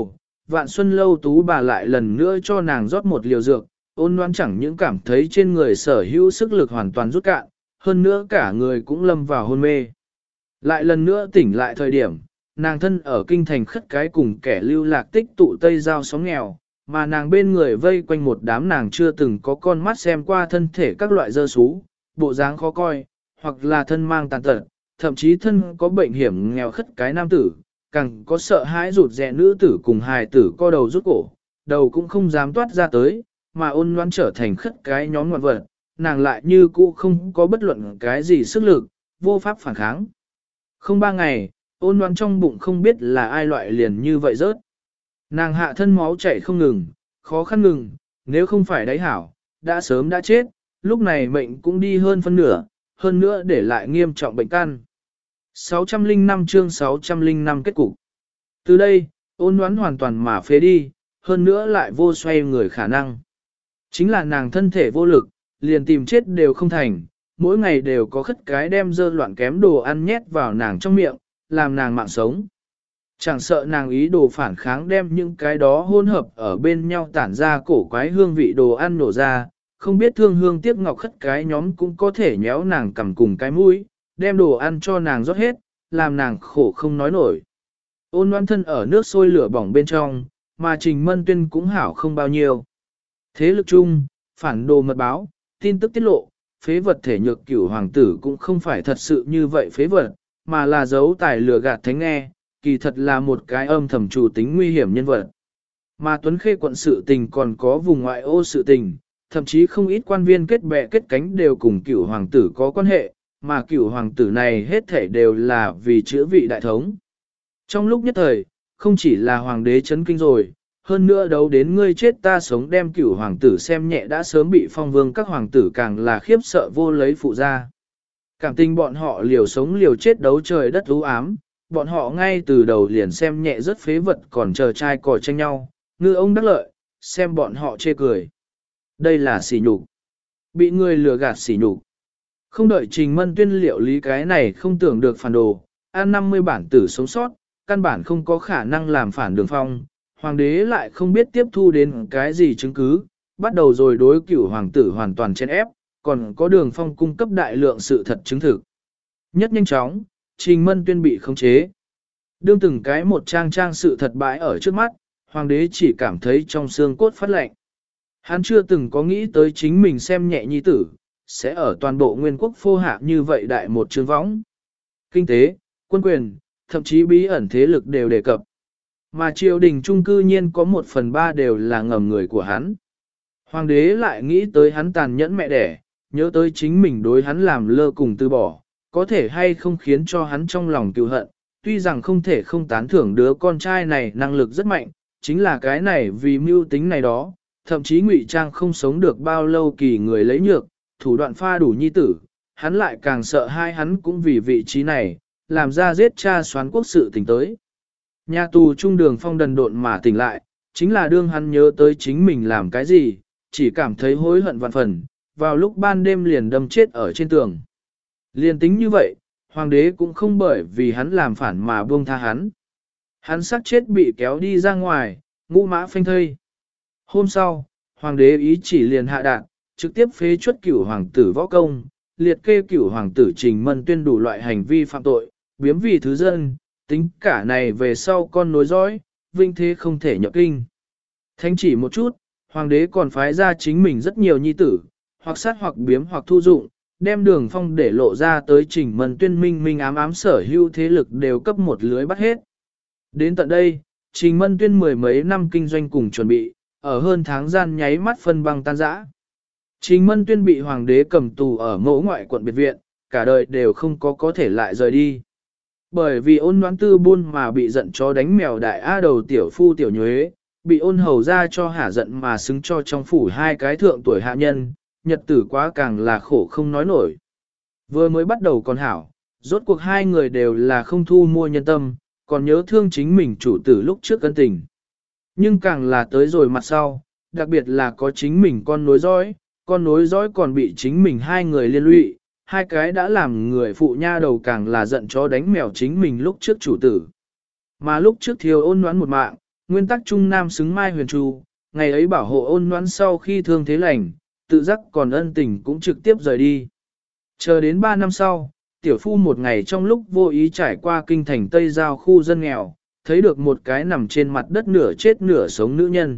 Vạn Xuân Lâu tú bà lại lần nữa cho nàng rót một liều dược, Ôn Loan chẳng những cảm thấy trên người sở hữu sức lực hoàn toàn rút cạn, hơn nữa cả người cũng lâm vào hôn mê. Lại lần nữa tỉnh lại thời điểm, nàng thân ở kinh thành khất cái cùng kẻ lưu lạc tích tụ Tây Giao sóng nghèo, mà nàng bên người vây quanh một đám nàng chưa từng có con mắt xem qua thân thể các loại dơ sú, bộ dáng khó coi, hoặc là thân mang tàn tật, thậm chí thân có bệnh hiểm nghèo khất cái nam tử, càng có sợ hãi rụt rè nữ tử cùng hài tử co đầu rút cổ, đầu cũng không dám toát ra tới, mà Ôn Loan trở thành khất cái nhóm ngoạn vật, nàng lại như cũ không có bất luận cái gì sức lực, vô pháp phản kháng. Không 3 ngày, Ôn Loan trong bụng không biết là ai loại liền như vậy rớt. Nàng hạ thân máu chảy không ngừng, khó khăn ngừng, nếu không phải đáy hảo, đã sớm đã chết, lúc này mệnh cũng đi hơn phân nửa, hơn nữa để lại nghiêm trọng bệnh căn. 605 chương 605 kết cục. Từ đây, Ôn Loan hoàn toàn mà phế đi, hơn nữa lại vô xoay người khả năng. Chính là nàng thân thể vô lực, liền tìm chết đều không thành, mỗi ngày đều có khất cái đem dơ loạn kém đồ ăn nhét vào nàng trong miệng, làm nàng mạng sống. Chẳng sợ nàng ý đồ phản kháng đem những cái đó hỗn hợp ở bên nhau tản ra cổ quái hương vị đồ ăn nổ ra, không biết thương hương tiếc ngọc khất cái nhóm cũng có thể nhéo nàng cầm cùng cái mũi, đem đồ ăn cho nàng rót hết, làm nàng khổ không nói nổi. Ôn Loan thân ở nước sôi lửa bỏng bên trong, mà Trình Mân Tuyên cũng hảo không bao nhiêu. Thế lực chung, phản đồ mật báo, tin tức tiết lộ, phế vật thể nhược cửu hoàng tử cũng không phải thật sự như vậy phế vật, mà là dấu tài lừa gạt thánh nghe, kỳ thật là một cái âm thầm chủ tính nguy hiểm nhân vật. Mà Tuấn Khê quận sự tình còn có vùng ngoại ô sự tình, thậm chí không ít quan viên kết bè kết cánh đều cùng cửu hoàng tử có quan hệ, mà cửu hoàng tử này hết thể đều là vì chữa vị đại thống. Trong lúc nhất thời, không chỉ là hoàng đế chấn kinh rồi, hơn nữa đấu đến ngươi chết ta sống đem cửu hoàng tử xem nhẹ đã sớm bị phong vương các hoàng tử càng là khiếp sợ vô lấy phụ ra. Cảm tình bọn họ liều sống liều chết đấu trời đất u ám, bọn họ ngay từ đầu liền xem nhẹ rất phế vật còn chờ trai cò tranh nhau, ngư ông đắc lợi, xem bọn họ chê cười. Đây là sỉ nhục, bị người lừa gạt sỉ nhục. Không đợi Trình Mân Tuyên liệu lý cái này không tưởng được phản đồ, ăn 50 bản tử sống sót, căn bản không có khả năng làm phản Đường Phong, hoàng đế lại không biết tiếp thu đến cái gì chứng cứ, bắt đầu rồi đối cửu hoàng tử hoàn toàn chèn ép, còn có Đường Phong cung cấp đại lượng sự thật chứng thực. Nhất nhanh chóng, Trình Mân Tuyên bị khống chế. Đương từng cái một trang trang sự thật bãi ở trước mắt, hoàng đế chỉ cảm thấy trong xương cốt phát lạnh. Hắn chưa từng có nghĩ tới chính mình xem nhẹ nhi tử, sẽ ở toàn bộ nguyên quốc phô hạ như vậy đại một trường võng. Kinh tế, quân quyền, thậm chí bí ẩn thế lực đều đề cập. Mà triều đình trung cư nhiên có 1/3 đều là ngầm người của hắn. Hoàng đế lại nghĩ tới hắn tàn nhẫn mẹ đẻ, nhớ tới chính mình đối hắn làm lơ cùng từ bỏ, có thể hay không khiến cho hắn trong lòng cựu hận, tuy rằng không thể không tán thưởng đứa con trai này năng lực rất mạnh, chính là cái này vì mưu tính này đó, thậm chí ngụy trang không sống được bao lâu kỳ người lấy nhược, thủ đoạn pha đủ nhi tử, hắn lại càng sợ hai hắn cũng vì vị trí này, làm ra giết cha soán quốc sự tỉnh tới. Nhà tù trung Đường Phong đần độn mà tỉnh lại, chính là đương hắn nhớ tới chính mình làm cái gì, chỉ cảm thấy hối hận vạn phần, vào lúc ban đêm liền đâm chết ở trên tường. Liên tính như vậy, hoàng đế cũng không bởi vì hắn làm phản mà buông tha hắn. Hắn xác chết bị kéo đi ra ngoài, ngũ mã phanh thây. Hôm sau, hoàng đế ý chỉ liền hạ đạn, trực tiếp phế chuất cửu hoàng tử võ công, liệt kê cửu hoàng tử Trình Mân Tuyên đủ loại hành vi phạm tội, biếm vì thứ dân, tính cả này về sau con nối dõi, vinh thế không thể nhập kinh. Thánh chỉ một chút, hoàng đế còn phái ra chính mình rất nhiều nhi tử, hoặc sát hoặc biếm hoặc thu dụng, đem Đường Phong để lộ ra tới Trình Mân Tuyên minh ám ám sở hữu thế lực đều cấp một lưới bắt hết. Đến tận đây, Trình Mân Tuyên mười mấy năm kinh doanh cùng chuẩn bị, ở hơn tháng gian nháy mắt phân băng tan rã. Trình Mân Tuyên bị hoàng đế cầm tù ở mẫu ngoại quận biệt viện, cả đời đều không có thể lại rời đi. Bởi vì Ôn Noãn Tư buôn mà bị giận chó đánh mèo đại a đầu tiểu phu tiểu nhuế, bị ôn hầu ra cho hả giận mà xứng cho trong phủ hai cái thượng tuổi hạ nhân, nhật tử quá càng là khổ không nói nổi. Vừa mới bắt đầu còn hảo, rốt cuộc hai người đều là không thu mua nhân tâm, còn nhớ thương chính mình chủ tử lúc trước ân tình. Nhưng càng là tới rồi mặt sau, đặc biệt là có chính mình con nối dõi còn bị chính mình hai người liên lụy, hai cái đã làm người phụ nha đầu càng là giận chó đánh mèo chính mình lúc trước chủ tử. Mà lúc trước Thiều Ôn Noãn một mạng, nguyên tắc trung nam xứng mai huyền tru, ngày ấy bảo hộ ôn noãn sau khi thương thế lành, tự giác còn ân tình cũng trực tiếp rời đi. Chờ đến 3 năm sau, tiểu phu một ngày trong lúc vô ý trải qua kinh thành Tây Giao khu dân nghèo, thấy được một cái nằm trên mặt đất nửa chết nửa sống nữ nhân.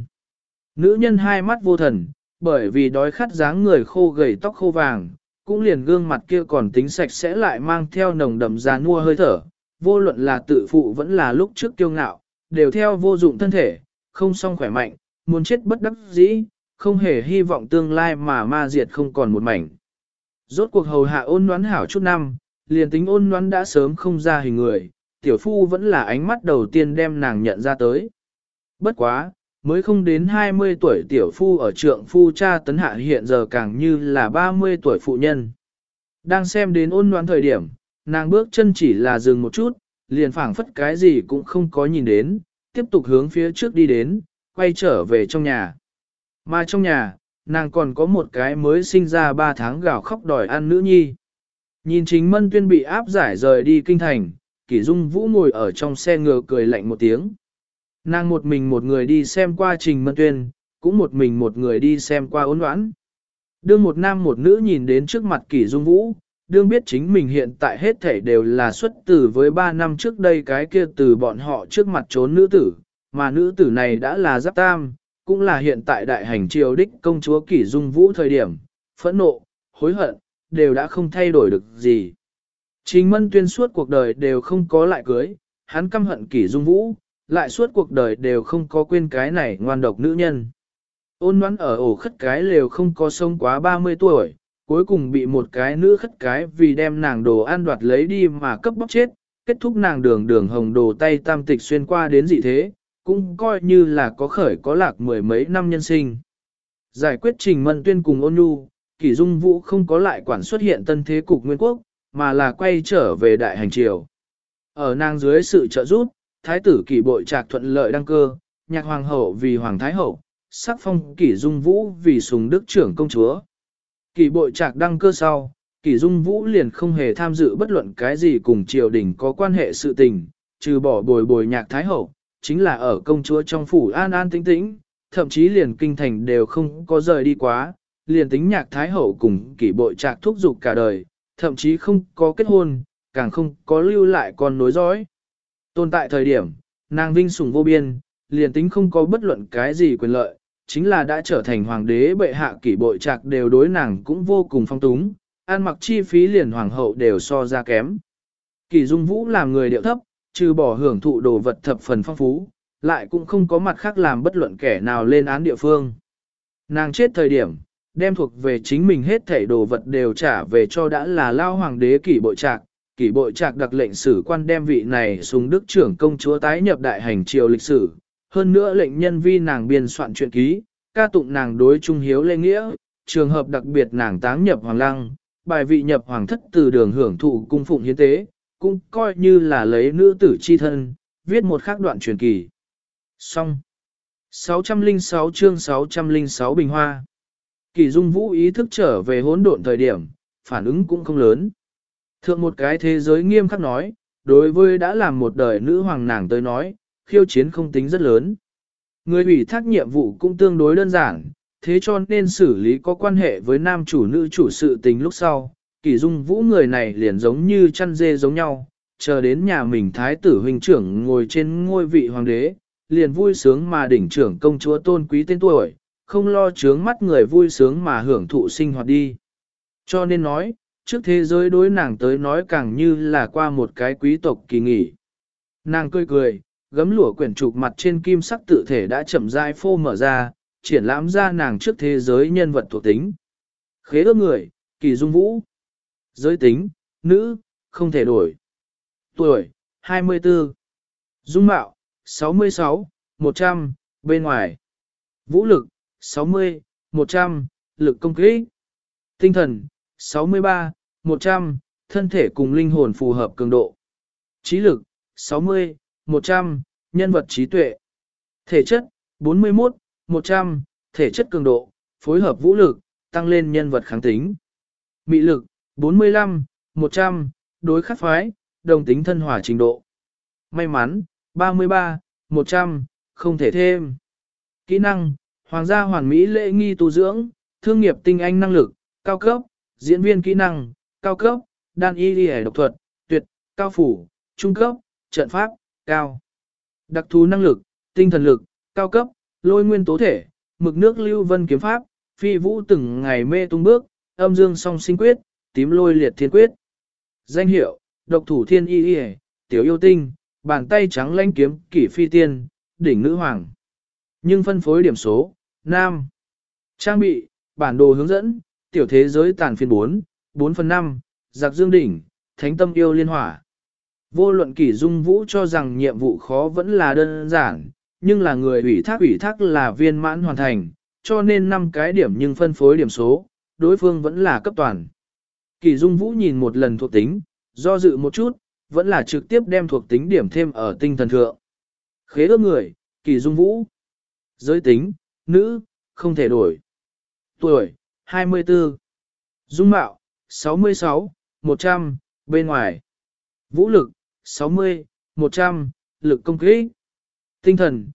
Nữ nhân hai mắt vô thần, bởi vì đói khát dáng người khô gầy tóc khô vàng, cũng liền gương mặt kia còn tính sạch sẽ lại mang theo nồng đậm già nua hơi thở, vô luận là tự phụ vẫn là lúc trước kiêu ngạo, đều theo vô dụng thân thể, không song khỏe mạnh, muốn chết bất đắc dĩ, không hề hy vọng tương lai mà ma diệt không còn một mảnh. Rốt cuộc hầu hạ ôn noãn hảo chút năm, liền tính ôn noãn đã sớm không ra hình người, tiểu phu vẫn là ánh mắt đầu tiên đem nàng nhận ra tới. Bất quá, mới không đến 20 tuổi tiểu phu ở trượng phu cha tấn hạ hiện giờ càng như là 30 tuổi phụ nhân. Đang xem đến ôn noãn thời điểm, nàng bước chân chỉ là dừng một chút, liền phảng phất cái gì cũng không có nhìn đến, tiếp tục hướng phía trước đi đến, quay trở về trong nhà. Mà trong nhà, nàng còn có một cái mới sinh ra 3 tháng gào khóc đòi ăn nữ nhi. Nhìn Trình Mân Tuyên bị áp giải rời đi kinh thành, Kỷ Dung Vũ ngồi ở trong xe ngựa cười lạnh một tiếng. Nàng một mình một người đi xem qua Trình Mân Tuyên, cũng một mình một người đi xem qua ôn noãn. Đương một nam một nữ nhìn đến trước mặt Kỷ Dung Vũ, đương biết chính mình hiện tại hết thảy đều là xuất tử với 3 năm trước đây cái kia từ bọn họ trước mặt trốn nữ tử, mà nữ tử này đã là Giáp Tam, cũng là hiện tại đại hành triều đích công chúa Kỷ Dung Vũ thời điểm, phẫn nộ, hối hận, đều đã không thay đổi được gì. Trình Mân Tuyên suốt cuộc đời đều không có lại cưới, hắn căm hận Kỷ Dung Vũ, lại suốt cuộc đời đều không có quên cái này ngoan độc nữ nhân. Ôn noãn ở ổ khất cái lều không có sống quá 30 tuổi, cuối cùng bị một cái nữ khất cái vì đem nàng đồ ăn đoạt lấy đi mà cấp bóc chết, kết thúc nàng đường đường hồng đồ tay tam tịch xuyên qua đến dị thế, cũng coi như là có khởi có lạc mười mấy năm nhân sinh. Giải quyết Trình Mân Tuyên cùng ôn nhu, Kỷ Dung Vũ không có lại quản xuất hiện tân thế cục nguyên quốc, mà là quay trở về đại hành triều. Ở nàng dưới sự trợ giúp, thái tử Kỷ Bội Trạc thuận lợi đăng cơ, nhạc hoàng hậu vì hoàng thái hậu, sắc phong Kỷ Dung Vũ vì sùng đức trưởng công chúa. Kỷ Bội Trạc đăng cơ sau, Kỷ Dung Vũ liền không hề tham dự bất luận cái gì cùng triều đình có quan hệ sự tình, trừ bỏ bồi bồi nhạc thái hậu, chính là ở công chúa trong phủ an an tĩnh tĩnh, thậm chí liền kinh thành đều không có rời đi quá, liền tính nhạc thái hậu cùng Kỷ Bội Trạc thúc giục cả đời, thậm chí không có kết hôn, càng không có lưu lại con nối dõi. Tồn tại thời điểm, nàng vinh sủng vô biên, liền tính không có bất luận cái gì quyền lợi, chính là đã trở thành hoàng đế bệ hạ Kỷ Bội Trạc đều đối nàng cũng vô cùng phong túng, ăn mặc chi phí liền hoàng hậu đều so ra kém. Kỷ Dung Vũ làm người điệu thấp, trừ bỏ hưởng thụ đồ vật thập phần phong phú, lại cũng không có mặt khác làm bất luận kẻ nào lên án địa phương. Nàng chết thời điểm, đem thuộc về chính mình hết thảy đồ vật đều trả về cho đã là lao hoàng đế Kỷ Bội Trạc. Kỷ Bội Trạc đặc lệnh sử quan đem vị này sùng đức trưởng công chúa tái nhập đại hành triều lịch sử, hơn nữa lệnh nhân vi nàng biên soạn truyện ký, ca tụng nàng đối trung hiếu lễ nghĩa, trường hợp đặc biệt nàng táng nhập hoàng lăng, bài vị nhập hoàng thất từ đường hưởng thụ cung phụng hiến tế, cũng coi như là lấy nữ tử chi thân, viết một khắc đoạn truyền kỳ. Xong. 606 chương 606 bình hoa. Kỷ Dung Vũ ý thức trở về hỗn độn thời điểm, phản ứng cũng không lớn. Thượng một cái thế giới nghiêm khắc nói, đối với đã làm một đời nữ hoàng nàng tới nói, khiêu chiến không tính rất lớn. Người ủy thác nhiệm vụ cũng tương đối đơn giản, thế cho nên xử lý có quan hệ với nam chủ nữ chủ sự tình lúc sau. Kỷ Dung Vũ người này liền giống như chăn dê giống nhau, chờ đến nhà mình thái tử huynh trưởng ngồi trên ngôi vị hoàng đế, liền vui sướng mà đỉnh trưởng công chúa tôn quý tên tuổi, không lo chướng mắt người vui sướng mà hưởng thụ sinh hoạt đi. Cho nên nói, trước thế giới đối nàng tới nói càng như là qua một cái quý tộc kỳ nghỉ. Nàng cười cười, gấm lụa quyển trục mặt trên kim sắc tự thể đã chậm rãi phô mở ra, triển lãm ra nàng trước thế giới nhân vật thuộc tính. Khế ước người, Kỷ Dung Vũ. Giới tính, nữ, không thể đổi. Tuổi, 24. Dung mạo, 66, 100, bên ngoài. Vũ lực, 60, 100, lực công kích. Tinh thần, 63, 100, thân thể cùng linh hồn phù hợp cường độ. Trí lực, 60, 100, nhân vật trí tuệ. Thể chất, 41, 100, thể chất cường độ, phối hợp vũ lực, tăng lên nhân vật kháng tính. Mị lực, 45, 100, đối khắc phái, đồng tính thân hòa trình độ. May mắn, 33, 100, không thể thêm. Kỹ năng, hoàng gia hoàn mỹ lễ nghi tu dưỡng, thương nghiệp tinh anh năng lực, cao cấp, diễn viên kỹ năng, cao cấp, đan y y độc thuật, tuyệt, cao phủ, trung cấp, trận pháp, cao. Đặc thù năng lực, tinh thần lực, cao cấp, lôi nguyên tố thể, mực nước lưu vân kiếm pháp, phi vũ từng ngày mê tung bước, âm dương song sinh quyết, tím lôi liệt thiên quyết. Danh hiệu, độc thủ thiên y y, tiểu yêu tinh, bàn tay trắng lãnh kiếm, kỷ phi tiên, đỉnh nữ hoàng. Nhưng phân phối điểm số, nam. Trang bị, bản đồ hướng dẫn, tiểu thế giới tàn phiên 4/5, giặc dương đỉnh, thánh tâm yêu liên hỏa. Vô luận Kỷ Dung Vũ cho rằng nhiệm vụ khó vẫn là đơn giản, nhưng là người ủy thác là viên mãn hoàn thành, cho nên 5 cái điểm nhưng phân phối điểm số, đối phương vẫn là cấp toàn. Kỷ Dung Vũ nhìn một lần thuộc tính, do dự một chút, vẫn là trực tiếp đem thuộc tính điểm thêm ở tinh thần thượng. Khế ước người, Kỷ Dung Vũ. Giới tính, nữ, không thể đổi. Tuổi, 24. Dung mạo, 66, 100, bên ngoài. Vũ lực, 60, 100, lực công kích. Tinh thần,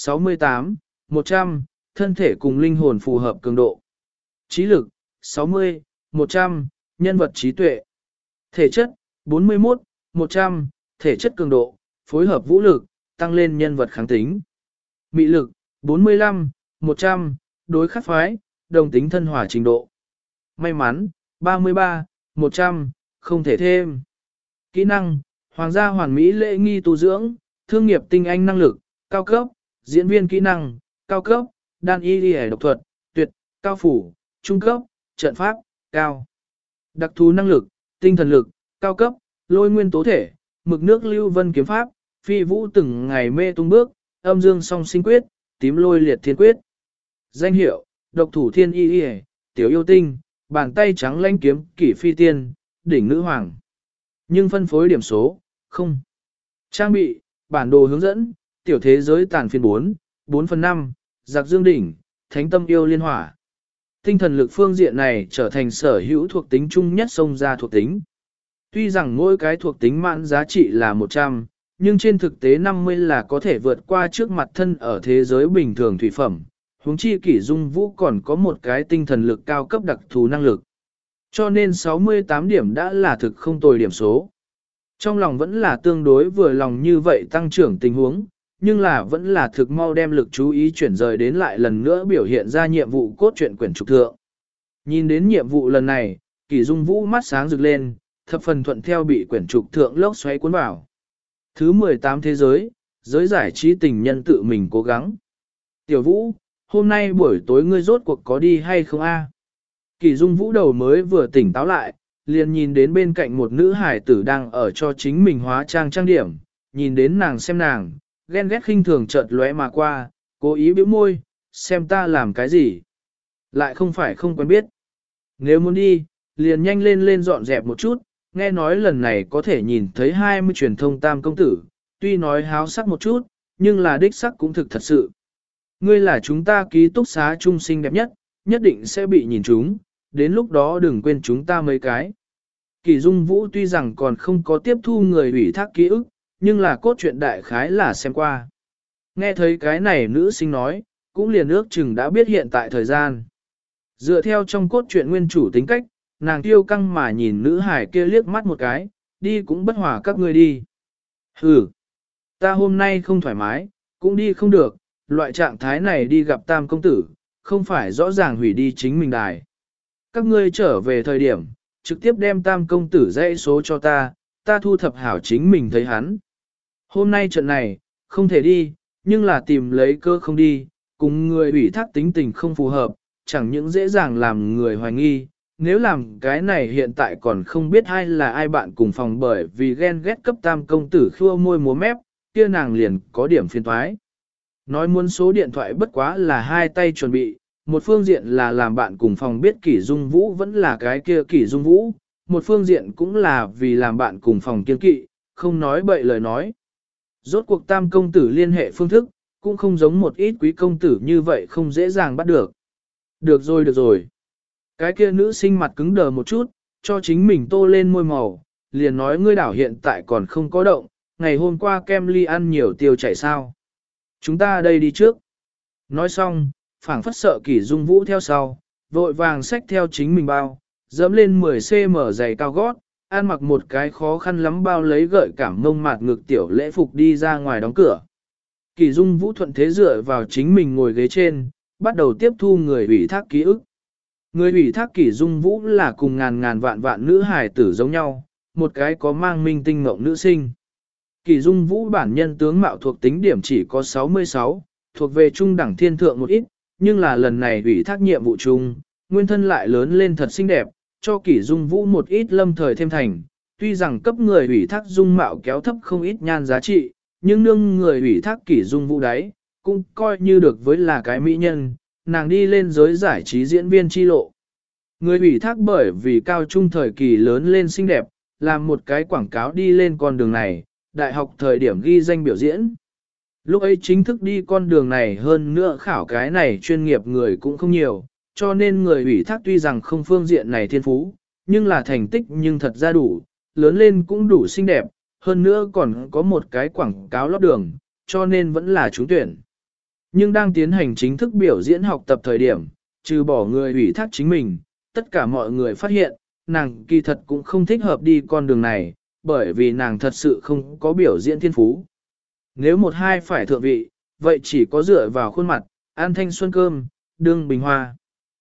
68, 100, thân thể cùng linh hồn phù hợp cường độ. Trí lực, 60, 100, nhân vật trí tuệ. Thể chất, 41, 100, thể chất cường độ, phối hợp vũ lực, tăng lên nhân vật kháng tính. Mị lực, 45, 100, đối khắc phái, đồng tính thân hỏa trình độ. May mắn, 33, 100, không thể thêm. Kỹ năng, hoàng gia hoàn mỹ lễ nghi tu dưỡng, thương nghiệp tinh anh năng lực, cao cấp, diễn viên kỹ năng, cao cấp, đan y y độc thuật, tuyệt, cao phủ, trung cấp, trận pháp, cao. Đặc thù năng lực, tinh thần lực, cao cấp, lôi nguyên tố thể, mực nước lưu vân kiếm pháp, phi vũ từng ngày mê tung bước, âm dương song sinh quyết, tím lôi liệt thiên quyết. Danh hiệu, độc thủ thiên y y, tiểu yêu tinh, bàn tay trắng lãnh kiếm, kỷ phi tiên, đỉnh nữ hoàng. Nhưng phân phối điểm số, không. Trang bị, bản đồ hướng dẫn, tiểu thế giới tàn phiên 4/5, giặc dương đỉnh, thánh tâm yêu liên hỏa. Tinh thần lực phương diện này trở thành sở hữu thuộc tính chung nhất xông ra thuộc tính. Tuy rằng mỗi cái thuộc tính mãn giá trị là 100, nhưng trên thực tế 50 là có thể vượt qua trước mặt thân ở thế giới bình thường thủy phẩm. Huống chi Kỷ Dung Vũ còn có một cái tinh thần lực cao cấp đặc thù năng lực. Cho nên 68 điểm đã là thực không tồi điểm số. Trong lòng vẫn là tương đối vừa lòng như vậy tăng trưởng tình huống, nhưng là vẫn là thực mau đem lực chú ý chuyển rời đến lại lần nữa biểu hiện ra nhiệm vụ cốt truyện quyển trục thượng. Nhìn đến nhiệm vụ lần này, Kỷ Dung Vũ mắt sáng rực lên, thập phần thuận theo bị quyển trục thượng lốc xoáy cuốn vào. Thứ 18 thế giới, giới giải trí tình nhân tự mình cố gắng. Tiểu Vũ, hôm nay buổi tối ngươi rốt cuộc có đi hay không a? Kỷ Dung Vũ đầu mới vừa tỉnh táo lại, liền nhìn đến bên cạnh một nữ hải tử đang ở cho chính mình hóa trang trang điểm, nhìn đến nàng xem nàng, ghen ghét khinh thường chợt lóe mà qua, cố ý bĩu môi, xem ta làm cái gì. Lại không phải không quen biết. Nếu muốn đi, liền nhanh lên dọn dẹp một chút, nghe nói lần này có thể nhìn thấy 20 truyền thông tam công tử, tuy nói háo sắc một chút, nhưng là đích sắc cũng thực thật sự. Ngươi là chúng ta ký túc xá trung sinh đẹp nhất, nhất định sẽ bị nhìn chúng, đến lúc đó đừng quên chúng ta mấy cái. Kỷ Dung Vũ tuy rằng còn không có tiếp thu người ủy thác ký ức, nhưng là cốt truyện đại khái là xem qua. Nghe thấy cái này nữ sinh nói, cũng liền ước chừng đã biết hiện tại thời gian. Dựa theo trong cốt truyện nguyên chủ tính cách, nàng tiêu căng mà nhìn nữ hải kia liếc mắt một cái, đi cũng bất hòa các ngươi đi. Hừ, ta hôm nay không thoải mái, cũng đi không được, loại trạng thái này đi gặp tam công tử, không phải rõ ràng hủy đi chính mình đài. Các ngươi trở về thời điểm, trực tiếp đem tam công tử dãy số cho ta thu thập hảo chính mình thấy hắn. Hôm nay trận này, không thể đi, nhưng là tìm lấy cơ không đi, cùng người ủy thác tính tình không phù hợp, chẳng những dễ dàng làm người hoài nghi, nếu làm cái này hiện tại còn không biết ai là ai bạn cùng phòng bởi vì ghen ghét cấp tam công tử khua môi múa mép, kia nàng liền có điểm phiền thoái. Nói muốn số điện thoại bất quá là hai tay chuẩn bị, một phương diện là làm bạn cùng phòng biết Kỷ Dung Vũ vẫn là cái kia Kỷ Dung Vũ, một phương diện cũng là vì làm bạn cùng phòng kiên kỵ, không nói bậy lời nói. Rốt cuộc tam công tử liên hệ phương thức, cũng không giống một ít quý công tử như vậy không dễ dàng bắt được. Được rồi. Cái kia nữ sinh mặt cứng đờ một chút, cho chính mình tô lên môi màu, liền nói ngươi đảo hiện tại còn không có động, ngày hôm qua kem ly ăn nhiều tiêu chảy sao. Chúng ta đây đi trước. Nói xong, phảng phất sợ Kỷ Dung Vũ theo sau, vội vàng xách theo chính mình bao, dẫm lên 10cm giày cao gót, ăn mặc một cái khó khăn lắm bao lấy gợi cảm mông mạt ngực tiểu lễ phục đi ra ngoài đóng cửa. Kỷ Dung Vũ thuận thế dựa vào chính mình ngồi ghế trên, bắt đầu tiếp thu người ủy thác ký ức. Người ủy thác Kỷ Dung Vũ là cùng ngàn ngàn vạn vạn nữ hài tử giống nhau, một cái có mang minh tinh mộng nữ sinh. Kỷ Dung Vũ bản nhân tướng mạo thuộc tính điểm chỉ có 66, thuộc về trung đẳng thiên thượng một ít, nhưng là lần này ủy thác nhiệm vụ chung, nguyên thân lại lớn lên thật xinh đẹp, cho Kỷ Dung Vũ một ít lâm thời thêm thành. Tuy rằng cấp người ủy thác dung mạo kéo thấp không ít nhan giá trị, nhưng nương người ủy thác Kỷ Dung Vũ đấy, cũng coi như được với là cái mỹ nhân, nàng đi lên giới giải trí diễn viên chi lộ. Người ủy thác bởi vì cao trung thời kỳ lớn lên xinh đẹp, làm một cái quảng cáo đi lên con đường này, đại học thời điểm ghi danh biểu diễn. Lúc ấy chính thức đi con đường này hơn nữa khảo cái này chuyên nghiệp người cũng không nhiều, cho nên người ủy thác tuy rằng không phương diện này thiên phú, nhưng là thành tích nhưng thật ra đủ, lớn lên cũng đủ xinh đẹp, hơn nữa còn có một cái quảng cáo lót đường, cho nên vẫn là trúng tuyển. Nhưng đang tiến hành chính thức biểu diễn học tập thời điểm, trừ bỏ người ủy thác chính mình, tất cả mọi người phát hiện, nàng kỳ thật cũng không thích hợp đi con đường này, bởi vì nàng thật sự không có biểu diễn thiên phú. Nếu một hai phải thượng vị, vậy chỉ có dựa vào khuôn mặt, ăn thanh xuân cơm, đương bình hoa.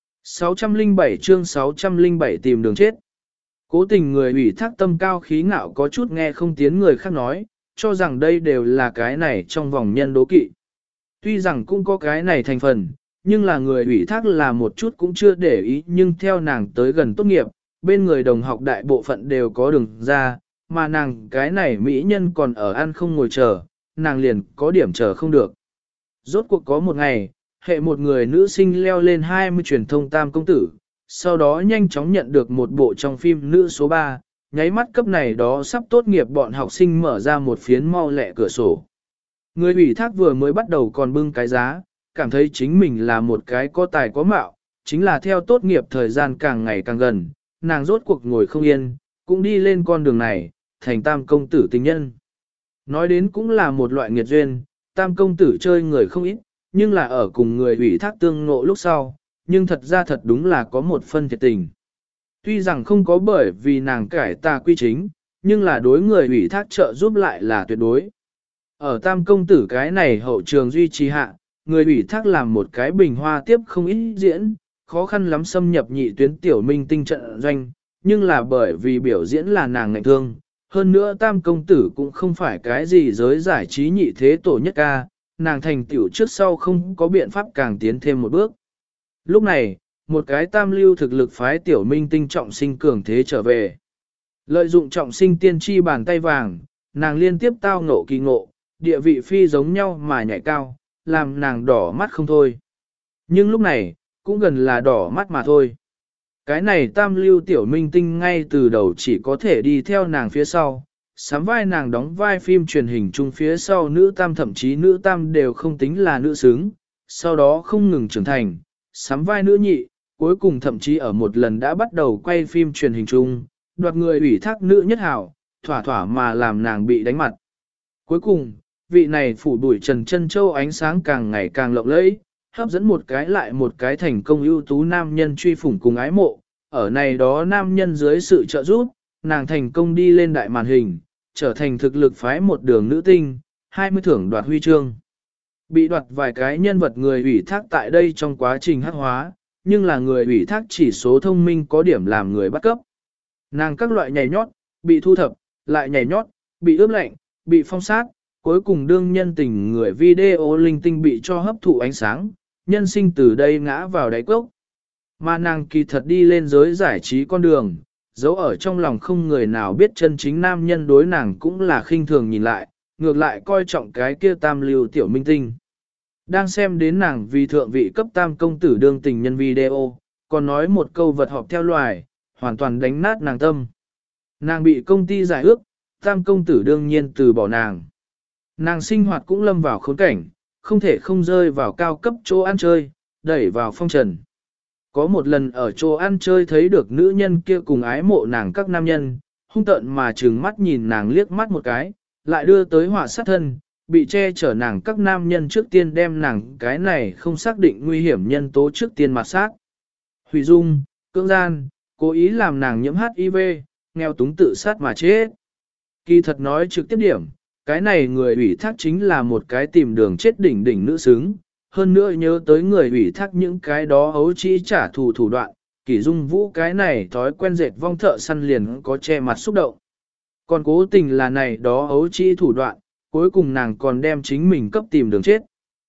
607 chương 607 tìm đường chết. Cố tình người ủy thác tâm cao khí ngạo có chút nghe không tiếng người khác nói, cho rằng đây đều là cái này trong vòng nhân đố kỵ. Tuy rằng cũng có cái này thành phần, nhưng là người ủy thác là một chút cũng chưa để ý, nhưng theo nàng tới gần tốt nghiệp, bên người đồng học đại bộ phận đều có đường ra, mà nàng cái này mỹ nhân còn ở ăn không ngồi chờ, nàng liền có điểm chờ không được. Rốt cuộc có một ngày, hệ một người nữ sinh leo lên 20 truyền thông tam công tử, sau đó nhanh chóng nhận được một bộ trong phim nữ số 3, nháy mắt cấp này đó sắp tốt nghiệp bọn học sinh mở ra một phiến mau lẹ cửa sổ. Người ủy thác vừa mới bắt đầu còn bưng cái giá, cảm thấy chính mình là một cái có tài có mạo, chính là theo tốt nghiệp thời gian càng ngày càng gần, nàng rốt cuộc ngồi không yên, cũng đi lên con đường này, thành tam công tử tình nhân. Nói đến cũng là một loại nghiệt duyên, tam công tử chơi người không ít, nhưng là ở cùng người ủy thác tương ngộ lúc sau, nhưng thật ra thật đúng là có một phân thiệt tình. Tuy rằng không có bởi vì nàng cải tà quy chính, nhưng là đối người ủy thác trợ giúp lại là tuyệt đối. Ở tam công tử cái này hậu trường duy trì hạ, người ủy thác làm một cái bình hoa tiếp không ít diễn, khó khăn lắm xâm nhập nhị tuyến tiểu minh tinh trận doanh, nhưng là bởi vì biểu diễn là nàng ngạnh thương. Hơn nữa tam công tử cũng không phải cái gì giới giải trí nhị thế tổ nhất ca, nàng thành tiểu trước sau không có biện pháp càng tiến thêm một bước. Lúc này, một cái tam lưu thực lực phái tiểu minh tinh trọng sinh cường thế trở về. Lợi dụng trọng sinh tiên tri bàn tay vàng, nàng liên tiếp tao ngộ kỳ ngộ, địa vị phi giống nhau mà nhảy cao, làm nàng đỏ mắt không thôi. Nhưng lúc này, cũng gần là đỏ mắt mà thôi. Cái này tam lưu tiểu minh tinh ngay từ đầu chỉ có thể đi theo nàng phía sau, sắm vai nàng đóng vai phim truyền hình chung phía sau nữ tam, thậm chí nữ tam đều không tính là nữ xứng, sau đó không ngừng trưởng thành, sắm vai nữ nhị, cuối cùng thậm chí ở một lần đã bắt đầu quay phim truyền hình chung, đoạt người ủy thác nữ nhất hảo, thỏa thỏa mà làm nàng bị đánh mặt. Cuối cùng, vị này phủ đuổi Trần Chân Châu ánh sáng càng ngày càng lộng lẫy, hấp dẫn một cái lại một cái thành công ưu tú nam nhân truy phủng cùng ái mộ, ở này đó nam nhân dưới sự trợ giúp, nàng thành công đi lên đại màn hình, trở thành thực lực phái một đường nữ tinh, 20 thưởng đoạt huy chương. Bị đoạt vài cái nhân vật người ủy thác tại đây trong quá trình hắc hóa, nhưng là người ủy thác chỉ số thông minh có điểm làm người bắt cấp. Nàng các loại nhảy nhót, bị thu thập, lại nhảy nhót, bị ướp lạnh, bị phong sát, cuối cùng đương nhân tình người video linh tinh bị cho hấp thụ ánh sáng, nhân sinh từ đây ngã vào đáy cốc. Mà nàng kỳ thật đi lên giới giải trí con đường, dấu ở trong lòng không người nào biết chân chính nam nhân đối nàng cũng là khinh thường nhìn lại, ngược lại coi trọng cái kia tam lưu tiểu minh tinh. Đang xem đến nàng vì thượng vị cấp tam công tử đương tình nhân video, còn nói một câu vật họp theo loài, hoàn toàn đánh nát nàng tâm. Nàng bị công ty giải ước, tam công tử đương nhiên từ bỏ nàng. Nàng sinh hoạt cũng lâm vào khốn cảnh, không thể không rơi vào cao cấp chỗ ăn chơi, đẩy vào phong trần. Có một lần ở chỗ ăn chơi thấy được nữ nhân kia cùng ái mộ nàng các nam nhân, hung tợn mà trừng mắt nhìn nàng liếc mắt một cái, lại đưa tới họa sát thân, bị che chở nàng các nam nhân trước tiên đem nàng cái này không xác định nguy hiểm nhân tố trước tiên mặt sát. Hủy dung, cưỡng gian, cố ý làm nàng nhiễm HIV, nghèo túng tự sát mà chết. Kỳ thật nói trực tiếp điểm, cái này người ủy thác chính là một cái tìm đường chết đỉnh đỉnh nữ xứng. Hơn nữa nhớ tới người ủy thác những cái đó ấu trĩ trả thù thủ đoạn, Kỷ Dung Vũ cái này thói quen dệt vong thợ săn liền có che mặt xúc động. Còn cố tình là này đó ấu trĩ thủ đoạn, cuối cùng nàng còn đem chính mình cấp tìm đường chết.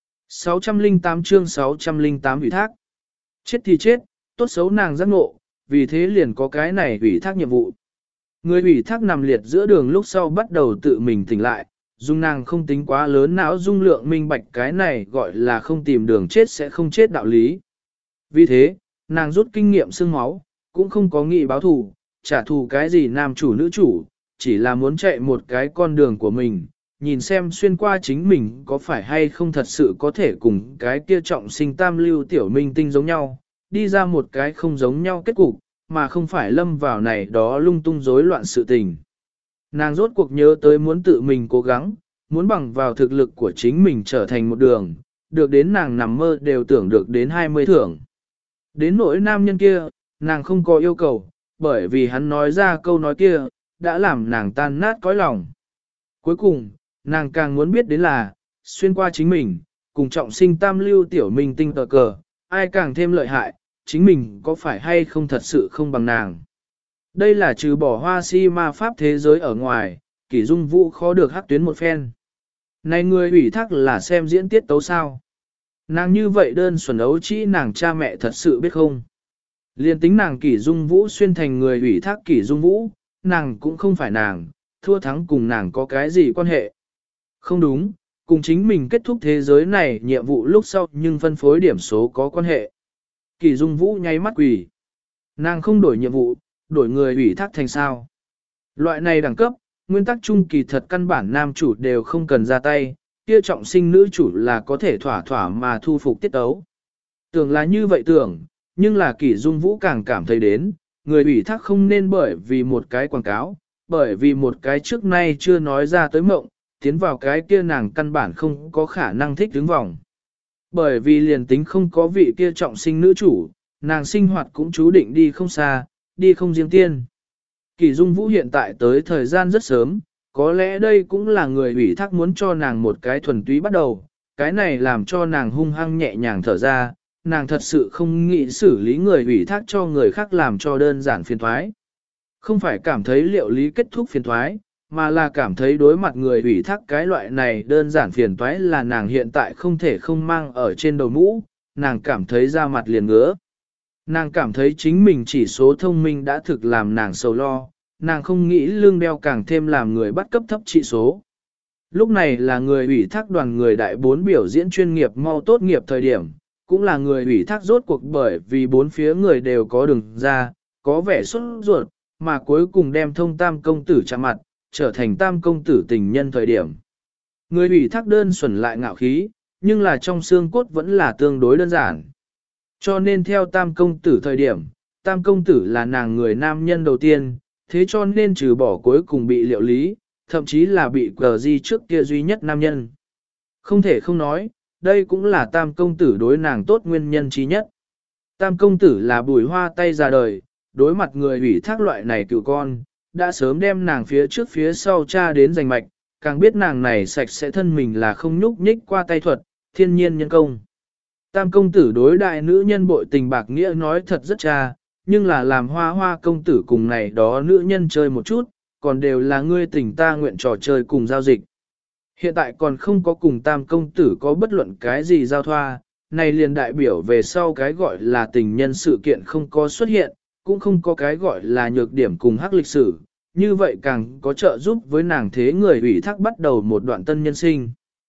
608 chương 608 ủy thác. Chết thì chết, tốt xấu nàng giác ngộ, vì thế liền có cái này ủy thác nhiệm vụ. Người ủy thác nằm liệt giữa đường lúc sau bắt đầu tự mình tỉnh lại, dung nàng không tính quá lớn não dung lượng minh bạch cái này gọi là không tìm đường chết sẽ không chết đạo lý. Vì thế, nàng rút kinh nghiệm xương máu, cũng không có nghị báo thù, trả thù cái gì nam chủ nữ chủ, chỉ là muốn chạy một cái con đường của mình, nhìn xem xuyên qua chính mình có phải hay không thật sự có thể cùng cái kia trọng sinh tam lưu tiểu minh tinh giống nhau, đi ra một cái không giống nhau kết cục, mà không phải lâm vào này đó lung tung rối loạn sự tình. Nàng rốt cuộc nhớ tới muốn tự mình cố gắng, muốn bằng vào thực lực của chính mình trở thành một đường, được đến nàng nằm mơ đều tưởng được đến 20 thưởng. Đến nỗi nam nhân kia, nàng không có yêu cầu, bởi vì hắn nói ra câu nói kia, đã làm nàng tan nát cõi lòng. Cuối cùng, nàng càng muốn biết đến là, xuyên qua chính mình, cùng trọng sinh tam lưu tiểu minh tinh tờ cờ, ai càng thêm lợi hại, chính mình có phải hay không thật sự không bằng nàng. Đây là trừ bỏ hoa si ma pháp thế giới ở ngoài, Kỷ Dung Vũ khó được hắc tuyến một phen. Này người ủy thác là xem diễn tiết tấu sao. Nàng như vậy đơn thuần ấu trĩ nàng cha mẹ thật sự biết không. Liên tính nàng Kỷ Dung Vũ xuyên thành người ủy thác Kỷ Dung Vũ, nàng cũng không phải nàng, thua thắng cùng nàng có cái gì quan hệ. Không đúng, cùng chính mình kết thúc thế giới này nhiệm vụ lúc sau nhưng phân phối điểm số có quan hệ. Kỷ Dung Vũ nháy mắt quỳ. Nàng không đổi nhiệm vụ, đổi người ủy thác thành sao. Loại này đẳng cấp, nguyên tắc chung kỳ thật căn bản nam chủ đều không cần ra tay, kia trọng sinh nữ chủ là có thể thỏa thỏa mà thu phục tiết tấu. Tưởng là như vậy tưởng, nhưng là Kỷ Dung Vũ càng cảm thấy đến, người ủy thác không nên bởi vì một cái quảng cáo, bởi vì một cái trước nay chưa nói ra tới mộng, tiến vào cái kia nàng căn bản không có khả năng thích đứng vòng. Bởi vì liền tính không có vị kia trọng sinh nữ chủ, nàng sinh hoạt cũng chú định đi không xa, đi không riêng tiên. Kỷ Dung Vũ hiện tại tới thời gian rất sớm, có lẽ đây cũng là người ủy thác muốn cho nàng một cái thuần túy bắt đầu, cái này làm cho nàng hung hăng nhẹ nhàng thở ra, nàng thật sự không nghĩ xử lý người ủy thác cho người khác làm cho đơn giản phiền thoái. Không phải cảm thấy liệu lý kết thúc phiền thoái, mà là cảm thấy đối mặt người ủy thác cái loại này đơn giản phiền toái là nàng hiện tại không thể không mang ở trên đầu mũ, nàng cảm thấy da mặt liền ngứa. Nàng cảm thấy chính mình chỉ số thông minh đã thực làm nàng sầu lo, nàng không nghĩ lương đeo càng thêm làm người bắt cấp thấp trị số. Lúc này là người ủy thác đoàn người đại 4 biểu diễn chuyên nghiệp mau tốt nghiệp thời điểm, cũng là người ủy thác rốt cuộc bởi vì 4 phía người đều có đường ra, có vẻ sốt ruột, mà cuối cùng đem thông tam công tử chạm mặt, trở thành tam công tử tình nhân thời điểm. Người ủy thác đơn thuần lại ngạo khí, nhưng là trong xương cốt vẫn là tương đối đơn giản. Cho nên theo tam công tử thời điểm, tam công tử là nàng người nam nhân đầu tiên, thế cho nên trừ bỏ cuối cùng bị liệu lý, thậm chí là bị cờ di trước kia duy nhất nam nhân. Không thể không nói, đây cũng là tam công tử đối nàng tốt nguyên nhân trí nhất. Tam công tử là bùi hoa tay ra đời, đối mặt người ủy thác loại này cựu con, đã sớm đem nàng phía trước phía sau cha đến giành mạch, càng biết nàng này sạch sẽ thân mình là không nhúc nhích qua tay thuật, thiên nhiên nhân công. Tam công tử đối đại nữ nhân bội tình bạc nghĩa nói thật rất cha, nhưng là làm hoa hoa công tử cùng này đó nữ nhân chơi một chút, còn đều là ngươi tình ta nguyện trò chơi cùng giao dịch. Hiện tại còn không có cùng tam công tử có bất luận cái gì giao thoa, này liền đại biểu về sau cái gọi là tình nhân sự kiện không có xuất hiện, cũng không có cái gọi là nhược điểm cùng hắc lịch sử, như vậy càng có trợ giúp với nàng thế người ủy thác bắt đầu một đoạn tân nhân sinh.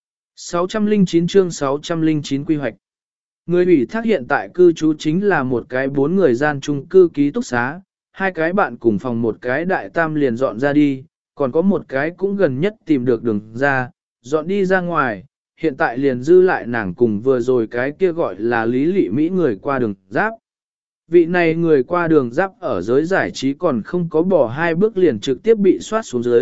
609 chương 609 quy hoạch. Người ủy thác hiện tại cư trú chính là một cái 4 người gian chung cư ký túc xá, 2 cái bạn cùng phòng một cái đại tam liền dọn ra đi, còn có một cái cũng gần nhất tìm được đường ra, dọn đi ra ngoài, hiện tại liền dư lại nàng cùng vừa rồi cái kia gọi là lý lị Mỹ người qua đường giáp. Vị này người qua đường giáp ở giới giải trí còn không có bỏ 2 bước liền trực tiếp bị soát xuống dưới,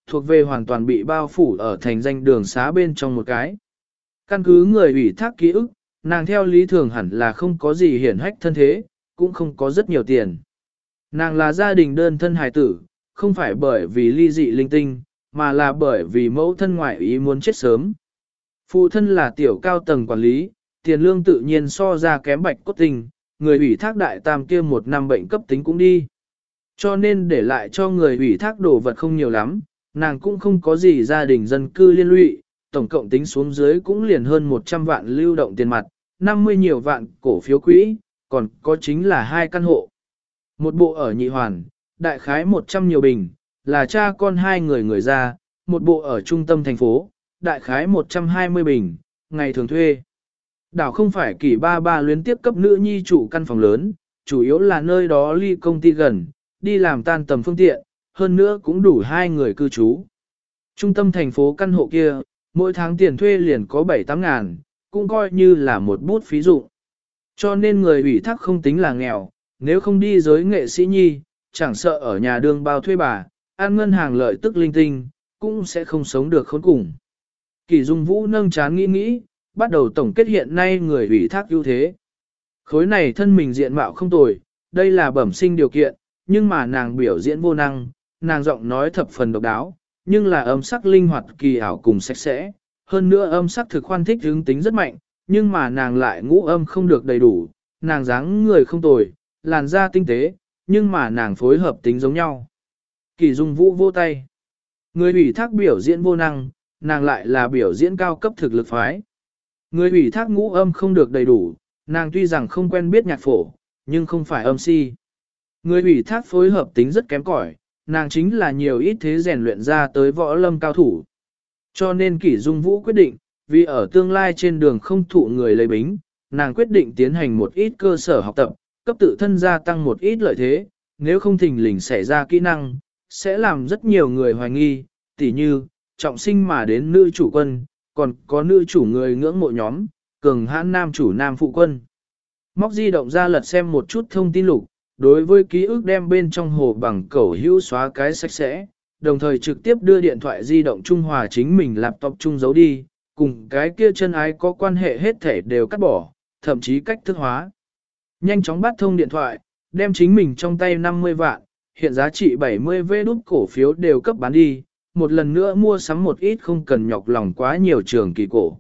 thuộc về hoàn toàn bị bao phủ ở thành danh đường xá bên trong một cái. Căn cứ người ủy thác ký ức, nàng theo lý thường hẳn là không có gì hiển hách thân thế, cũng không có rất nhiều tiền. Nàng là gia đình đơn thân hài tử, không phải bởi vì ly dị linh tinh, mà là bởi vì mẫu thân ngoại ý muốn chết sớm. Phụ thân là tiểu cao tầng quản lý, tiền lương tự nhiên so ra kém Bạch Cốt Tình, người ủy thác đại tam kia một năm bệnh cấp tính cũng đi. Cho nên để lại cho người ủy thác đồ vật không nhiều lắm, nàng cũng không có gì gia đình dân cư liên lụy, tổng cộng tính xuống dưới cũng liền hơn 100 vạn lưu động tiền mặt, 50 nhiều vạn cổ phiếu quỹ, còn có chính là 2 căn hộ. Một bộ ở Nhị Hoàn, đại khái 100 nhiều bình, là cha con 2 người ra, một bộ ở trung tâm thành phố, đại khái 120 bình, ngày thường thuê. Đảo không phải Kỷ ba ba luyến tiếp cấp nữ nhi chủ căn phòng lớn, chủ yếu là nơi đó ly công ty gần, đi làm tan tầm phương tiện, hơn nữa cũng đủ 2 người cư trú. Trung tâm thành phố căn hộ kia, mỗi tháng tiền thuê liền có 7-8 ngàn, cũng coi như là một bút phí dụng. Cho nên người ủy thác không tính là nghèo, nếu không đi giới nghệ sĩ nhi, chẳng sợ ở nhà đương bao thuê bà, ăn ngân hàng lợi tức linh tinh, cũng sẽ không sống được khốn cùng. Kỷ Dung Vũ nâng chán nghĩ, bắt đầu tổng kết hiện nay người ủy thác ưu thế. Khối này thân mình diện mạo không tồi, đây là bẩm sinh điều kiện, nhưng mà nàng biểu diễn vô năng, nàng giọng nói thập phần độc đáo, nhưng là âm sắc linh hoạt kỳ ảo cùng sạch sẽ, hơn nữa âm sắc thực khoan thích hướng tính rất mạnh, nhưng mà nàng lại ngũ âm không được đầy đủ, nàng dáng người không tồi, làn da tinh tế, nhưng mà nàng phối hợp tính giống nhau. Kỷ Dung Vũ vô tay. Người ủy thác biểu diễn vô năng, nàng lại là biểu diễn cao cấp thực lực phái. Người ủy thác ngũ âm không được đầy đủ, nàng tuy rằng không quen biết nhạc phổ, nhưng không phải âm si. Người ủy thác phối hợp tính rất kém cỏi, nàng chính là nhiều ít thế rèn luyện ra tới võ lâm cao thủ. Cho nên Kỷ Dung Vũ quyết định, vì ở tương lai trên đường không thụ người lấy bính, nàng quyết định tiến hành một ít cơ sở học tập, cấp tự thân gia tăng một ít lợi thế, nếu không thình lình xảy ra kỹ năng, sẽ làm rất nhiều người hoài nghi, tỉ như, trọng sinh mà đến nữ chủ quân, còn có nữ chủ người ngưỡng mộ nhóm, cường hãn nam chủ nam phụ quân. Móc di động ra lật xem một chút thông tin lục, đối với ký ức đem bên trong hồ bằng cẩu hữu xóa cái sạch sẽ, đồng thời trực tiếp đưa điện thoại di động Trung Hòa chính mình laptop chung giấu đi, cùng cái kia chân ái có quan hệ hết thể đều cắt bỏ, thậm chí cách thức hóa. Nhanh chóng bắt thông điện thoại, đem chính mình trong tay 50 vạn, hiện giá trị 70 vé đút cổ phiếu đều cấp bán đi, một lần nữa mua sắm một ít không cần nhọc lòng quá nhiều trường kỳ cổ.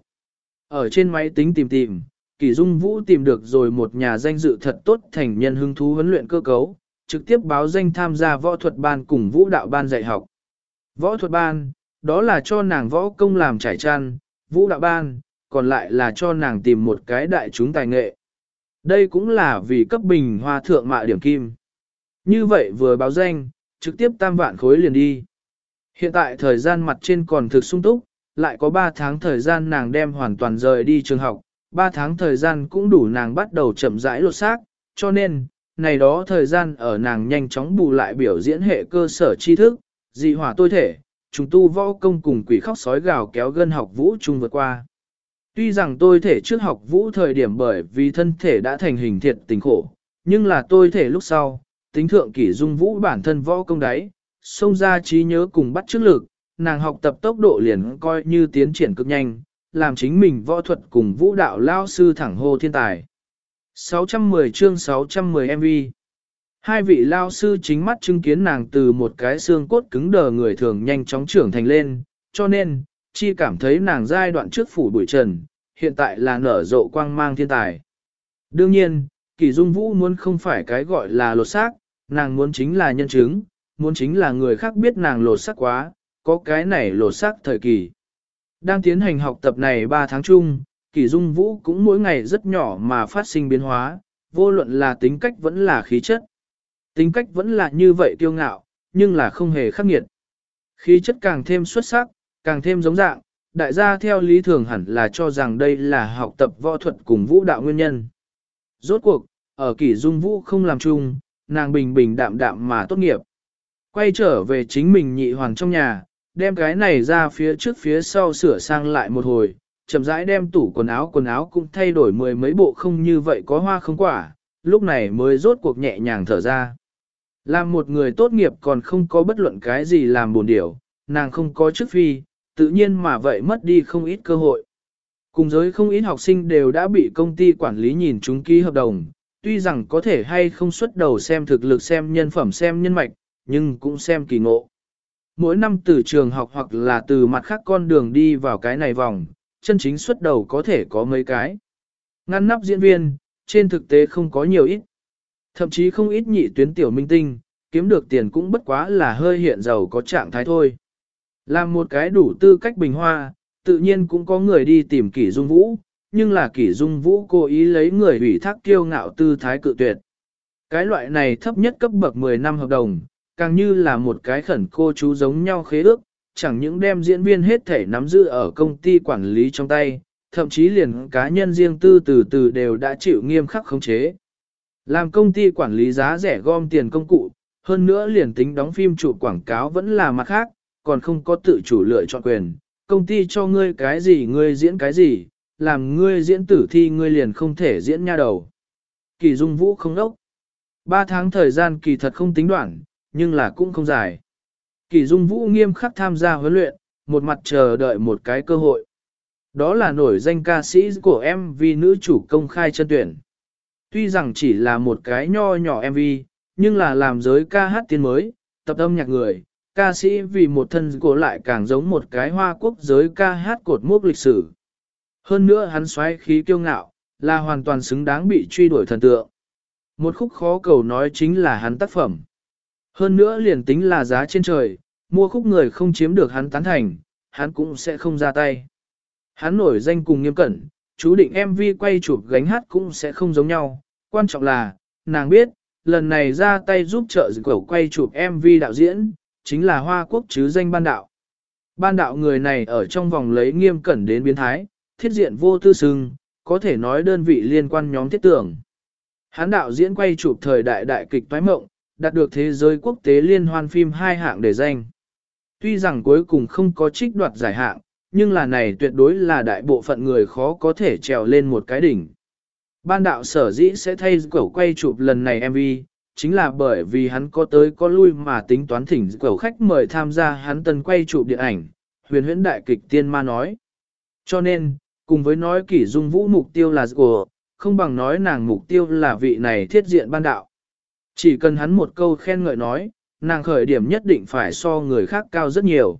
Ở trên máy tính tìm, Kỷ Dung Vũ tìm được rồi một nhà danh dự thật tốt thành nhân hứng thú huấn luyện cơ cấu, trực tiếp báo danh tham gia võ thuật ban cùng vũ đạo ban dạy học. Võ thuật ban, đó là cho nàng võ công làm trải chăn, vũ đạo ban, còn lại là cho nàng tìm một cái đại chúng tài nghệ. Đây cũng là vì cấp bình hoa thượng mạ điểm kim. Như vậy vừa báo danh, trực tiếp 3 vạn khối liền đi. Hiện tại thời gian mặt trên còn thực sung túc, lại có 3 tháng thời gian nàng đem hoàn toàn rời đi trường học, 3 tháng thời gian cũng đủ nàng bắt đầu chậm rãi lột xác, cho nên, này đó thời gian ở nàng nhanh chóng bù lại biểu diễn hệ cơ sở tri thức, dị hỏa tôi thể, trùng tu võ công cùng quỷ khóc sói gào kéo gân học vũ chung vượt qua. Tuy rằng tôi thể trước học vũ thời điểm bởi vì thân thể đã thành hình thiệt tình khổ, nhưng là tôi thể lúc sau, tính thượng Kỷ Dung Vũ bản thân võ công đáy, xông ra trí nhớ cùng bắt chước lực, nàng học tập tốc độ liền coi như tiến triển cực nhanh, làm chính mình võ thuật cùng vũ đạo lao sư thẳng hô thiên tài. 610 chương 610 MV. Hai vị lao sư chính mắt chứng kiến nàng từ một cái xương cốt cứng đờ người thường nhanh chóng trưởng thành lên, cho nên, chi cảm thấy nàng giai đoạn trước phủ bụi trần, hiện tại là nở rộ quang mang thiên tài. Đương nhiên, Kỷ Dung Vũ muốn không phải cái gọi là lột xác, nàng muốn chính là nhân chứng, muốn chính là người khác biết nàng lột xác quá, có cái này lột xác thời kỳ. Đang tiến hành học tập này 3 tháng chung, Kỷ Dung Vũ cũng mỗi ngày rất nhỏ mà phát sinh biến hóa, vô luận là tính cách vẫn là khí chất. Tính cách vẫn là như vậy kiêu ngạo, nhưng là không hề khắc nghiệt. Khí chất càng thêm xuất sắc, càng thêm giống dạng, đại gia theo lý thường hẳn là cho rằng đây là học tập võ thuật cùng vũ đạo nguyên nhân. Rốt cuộc, ở Kỷ Dung Vũ không làm chung, nàng bình bình đạm đạm mà tốt nghiệp. Quay trở về chính mình nhị hoàn trong nhà, đem cái này ra phía trước phía sau sửa sang lại một hồi, chậm rãi đem tủ quần áo cũng thay đổi 10 mấy bộ không như vậy có hoa không quả, lúc này mới rốt cuộc nhẹ nhàng thở ra. Làm một người tốt nghiệp còn không có bất luận cái gì làm buồn điểu, nàng không có chức phi, tự nhiên mà vậy mất đi không ít cơ hội. Cùng giới không ít học sinh đều đã bị công ty quản lý nhìn chúng ký hợp đồng, tuy rằng có thể hay không xuất đầu xem thực lực xem nhân phẩm xem nhân mạch, nhưng cũng xem kỳ ngộ. Mỗi năm từ trường học hoặc là từ mặt khác con đường đi vào cái này vòng, chân chính xuất đầu có thể có mấy cái. Ngăn nắp diễn viên, trên thực tế không có nhiều ít. Thậm chí không ít nhị tuyến tiểu minh tinh, kiếm được tiền cũng bất quá là hơi hiện giàu có trạng thái thôi. Làm một cái đủ tư cách bình hoa, tự nhiên cũng có người đi tìm Kỷ Dung Vũ, nhưng là Kỷ Dung Vũ cố ý lấy người ủy thác kiêu ngạo tư thái cự tuyệt. Cái loại này thấp nhất cấp bậc 10 năm hợp đồng, càng như là một cái khẩn cô chú giống nhau khế ước, chẳng những đem diễn viên hết thể nắm giữ ở công ty quản lý trong tay, thậm chí liền cá nhân riêng tư từ từ đều đã chịu nghiêm khắc khống chế. Làm công ty quản lý giá rẻ gom tiền công cụ, hơn nữa liền tính đóng phim chụp quảng cáo vẫn là mặt khác, còn không có tự chủ lựa chọn quyền. Công ty cho ngươi cái gì ngươi diễn cái gì, làm ngươi diễn tử thi ngươi liền không thể diễn nha đầu. Kỳ Dung Vũ không đốc. 3 tháng thời gian kỳ thật không tính đoạn, nhưng là cũng không dài. Kỳ Dung Vũ nghiêm khắc tham gia huấn luyện, một mặt chờ đợi một cái cơ hội. Đó là nổi danh ca sĩ của MV nữ chủ công khai chân tuyển. Tuy rằng chỉ là một cái nho nhỏ MV, nhưng là làm giới ca hát tiên mới, tập âm nhạc người, ca sĩ vì một thân của lại càng giống một cái hoa quốc giới ca hát cột mốc lịch sử. Hơn nữa hắn xoáy khí kiêu ngạo, là hoàn toàn xứng đáng bị truy đuổi thần tượng. Một khúc khó cầu nói chính là hắn tác phẩm. Hơn nữa liền tính là giá trên trời, mua khúc người không chiếm được hắn tán thành, hắn cũng sẽ không ra tay. Hắn nổi danh cùng nghiêm cẩn, chú định MV quay chụp gánh hát cũng sẽ không giống nhau. Quan trọng là, nàng biết, lần này ra tay giúp trợ cẩu quay chụp MV đạo diễn, chính là Hoa Quốc chứ danh Ban Đạo. Ban Đạo người này ở trong vòng lấy nghiêm cẩn đến biến thái, thiết diện vô tư sưng, có thể nói đơn vị liên quan nhóm thiết tưởng. Hắn đạo diễn quay chụp thời đại đại kịch toái mộng, đạt được thế giới quốc tế liên hoan phim 2 hạng để danh. Tuy rằng cuối cùng không có trích đoạt giải hạng, nhưng là này tuyệt đối là đại bộ phận người khó có thể trèo lên một cái đỉnh. Ban Đạo sở dĩ sẽ thay cẩu quay chụp lần này MV, chính là bởi vì hắn có tới có lui mà tính toán thỉnh cẩu khách mời tham gia hắn tân quay chụp điện ảnh, huyền huyễn đại kịch tiên ma nói. Cho nên, cùng với nói Kỷ Dung Vũ mục tiêu là của, không bằng nói nàng mục tiêu là vị này thiết diện Ban Đạo. Chỉ cần hắn một câu khen ngợi nói, nàng khởi điểm nhất định phải so người khác cao rất nhiều.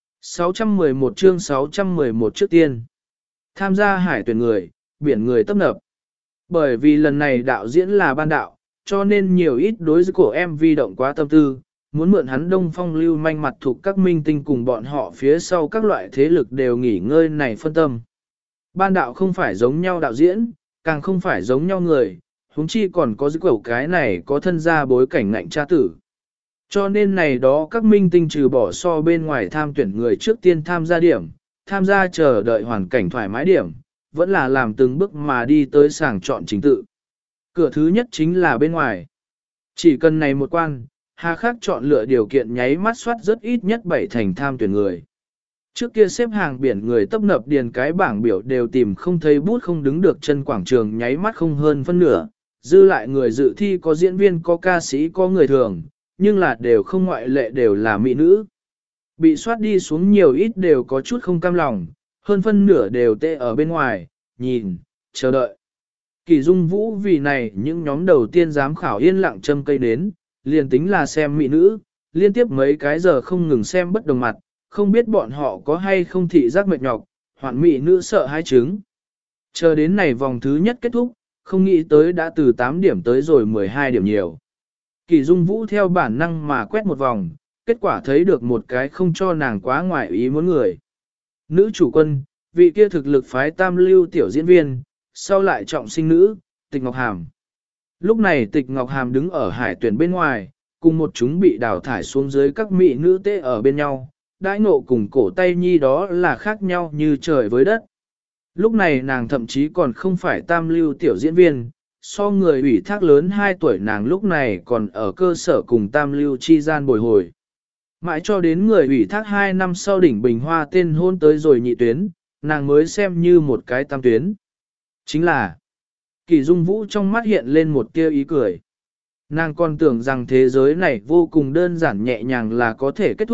611 chương 611 trước tiên. Tham gia hải tuyển người, biển người tấp nập. Bởi vì lần này đạo diễn là Ban Đạo, cho nên nhiều ít đối với của MV động quá tâm tư, muốn mượn hắn đông phong lưu manh mặt thuộc các minh tinh cùng bọn họ phía sau các loại thế lực đều nghỉ ngơi này phân tâm. Ban Đạo không phải giống nhau đạo diễn, càng không phải giống nhau người, huống chi còn có dữ quẩu cái này có thân gia bối cảnh ngạnh cha tử. Cho nên này đó các minh tinh trừ bỏ so bên ngoài tham tuyển người trước tiên tham gia điểm, tham gia chờ đợi hoàn cảnh thoải mái điểm, vẫn là làm từng bước mà đi tới sàng chọn chính tự. Cửa thứ nhất chính là bên ngoài. Chỉ cần này một quan, hà khắc chọn lựa điều kiện nháy mắt soát rất ít nhất 7 thành tham tuyển người. Trước kia xếp hàng biển người tấp nập điền cái bảng biểu đều tìm không thấy bút không đứng được chân quảng trường nháy mắt không hơn phân nửa, dư lại người dự thi có diễn viên có ca sĩ có người thường, nhưng là đều không ngoại lệ đều là mỹ nữ. Bị soát đi xuống nhiều ít đều có chút không cam lòng, hơn phân nửa đều tê ở bên ngoài, nhìn, chờ đợi. Kỳ Dung Vũ vì này những nhóm đầu tiên giám khảo yên lặng châm cây đến, liền tính là xem mỹ nữ, liên tiếp mấy cái giờ không ngừng xem bất đồng mặt, không biết bọn họ có hay không thị giác mệt nhọc, hoạn mỹ nữ sợ hai trứng. Chờ đến này vòng thứ nhất kết thúc, không nghĩ tới đã từ 8 điểm tới rồi 12 điểm nhiều. Kỳ Dung Vũ theo bản năng mà quét một vòng, kết quả thấy được một cái không cho nàng quá ngoài ý muốn người. Nữ chủ quân, vị kia thực lực phái tam lưu tiểu diễn viên, sau lại trọng sinh nữ, Tịch Ngọc Hàm. Lúc này Tịch Ngọc Hàm đứng ở hải tuyển bên ngoài, cùng một chúng bị đào thải xuống dưới các mỹ nữ tê ở bên nhau, đãi ngộ cùng cổ tay nhi đó là khác nhau như trời với đất. Lúc này nàng thậm chí còn không phải tam lưu tiểu diễn viên, so người ủy thác lớn 2 tuổi nàng lúc này còn ở cơ sở cùng tam lưu chi gian bồi hồi. Mãi cho đến người ủy thác 2 năm sau đỉnh bình hoa tên hôn tới rồi nhị tuyến, nàng mới xem như một cái tam tuyến. Chính là, Kỳ Dung Vũ trong mắt hiện lên một tia ý cười. Nàng còn tưởng rằng thế giới này vô cùng đơn giản nhẹ nhàng là có thể kết thúc,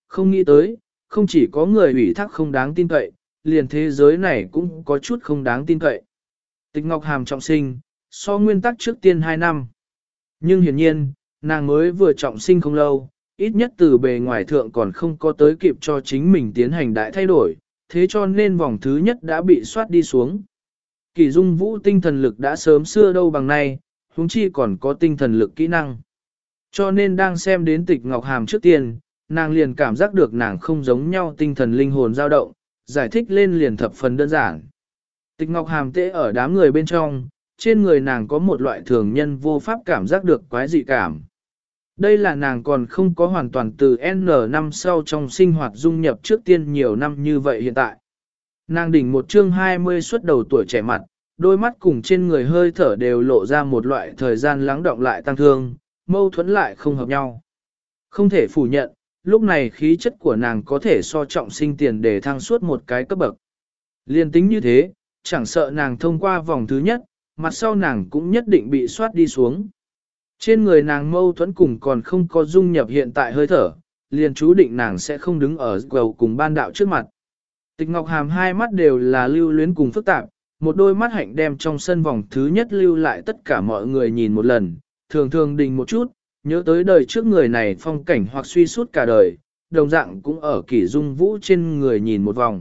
không nghĩ tới, không chỉ có người ủy thác không đáng tin cậy, liền thế giới này cũng có chút không đáng tin cậy. Tịch Ngọc Hàm trọng sinh, so nguyên tắc trước tiên 2 năm. Nhưng hiển nhiên, nàng mới vừa trọng sinh không lâu, ít nhất từ bề ngoài thượng còn không có tới kịp cho chính mình tiến hành đại thay đổi, thế cho nên vòng thứ nhất đã bị soát đi xuống. Kỳ Dung Vũ tinh thần lực đã sớm xưa đâu bằng nay, huống chi còn có tinh thần lực kỹ năng. Cho nên đang xem đến Tịch Ngọc Hàm trước tiên, nàng liền cảm giác được nàng không giống nhau tinh thần linh hồn dao động, giải thích lên liền thập phần đơn giản. Tịch Ngọc Hàm tễ ở đám người bên trong, trên người nàng có một loại thường nhân vô pháp cảm giác được quái dị cảm. Đây là nàng còn không có hoàn toàn từ N năm sau trong sinh hoạt dung nhập trước tiên nhiều năm như vậy hiện tại. Nàng đỉnh một chương 20 xuất đầu tuổi trẻ mặt, đôi mắt cùng trên người hơi thở đều lộ ra một loại thời gian lắng động lại tăng thương, mâu thuẫn lại không hợp nhau. Không thể phủ nhận, lúc này khí chất của nàng có thể so trọng sinh tiền để thăng suốt một cái cấp bậc. Liên tính như thế, chẳng sợ nàng thông qua vòng thứ nhất, mặt sau nàng cũng nhất định bị soát đi xuống. Trên người nàng mâu thuẫn cùng còn không có dung nhập hiện tại hơi thở, liền chú định nàng sẽ không đứng ở quầu cùng ban đạo trước mặt. Tịch Ngọc Hàm hai mắt đều là lưu luyến cùng phức tạp, một đôi mắt hạnh đem trong sân vòng thứ nhất lưu lại tất cả mọi người nhìn một lần, thường thường đình một chút, nhớ tới đời trước người này phong cảnh hoặc suy suốt cả đời, đồng dạng cũng ở Kỷ Dung Vũ trên người nhìn một vòng.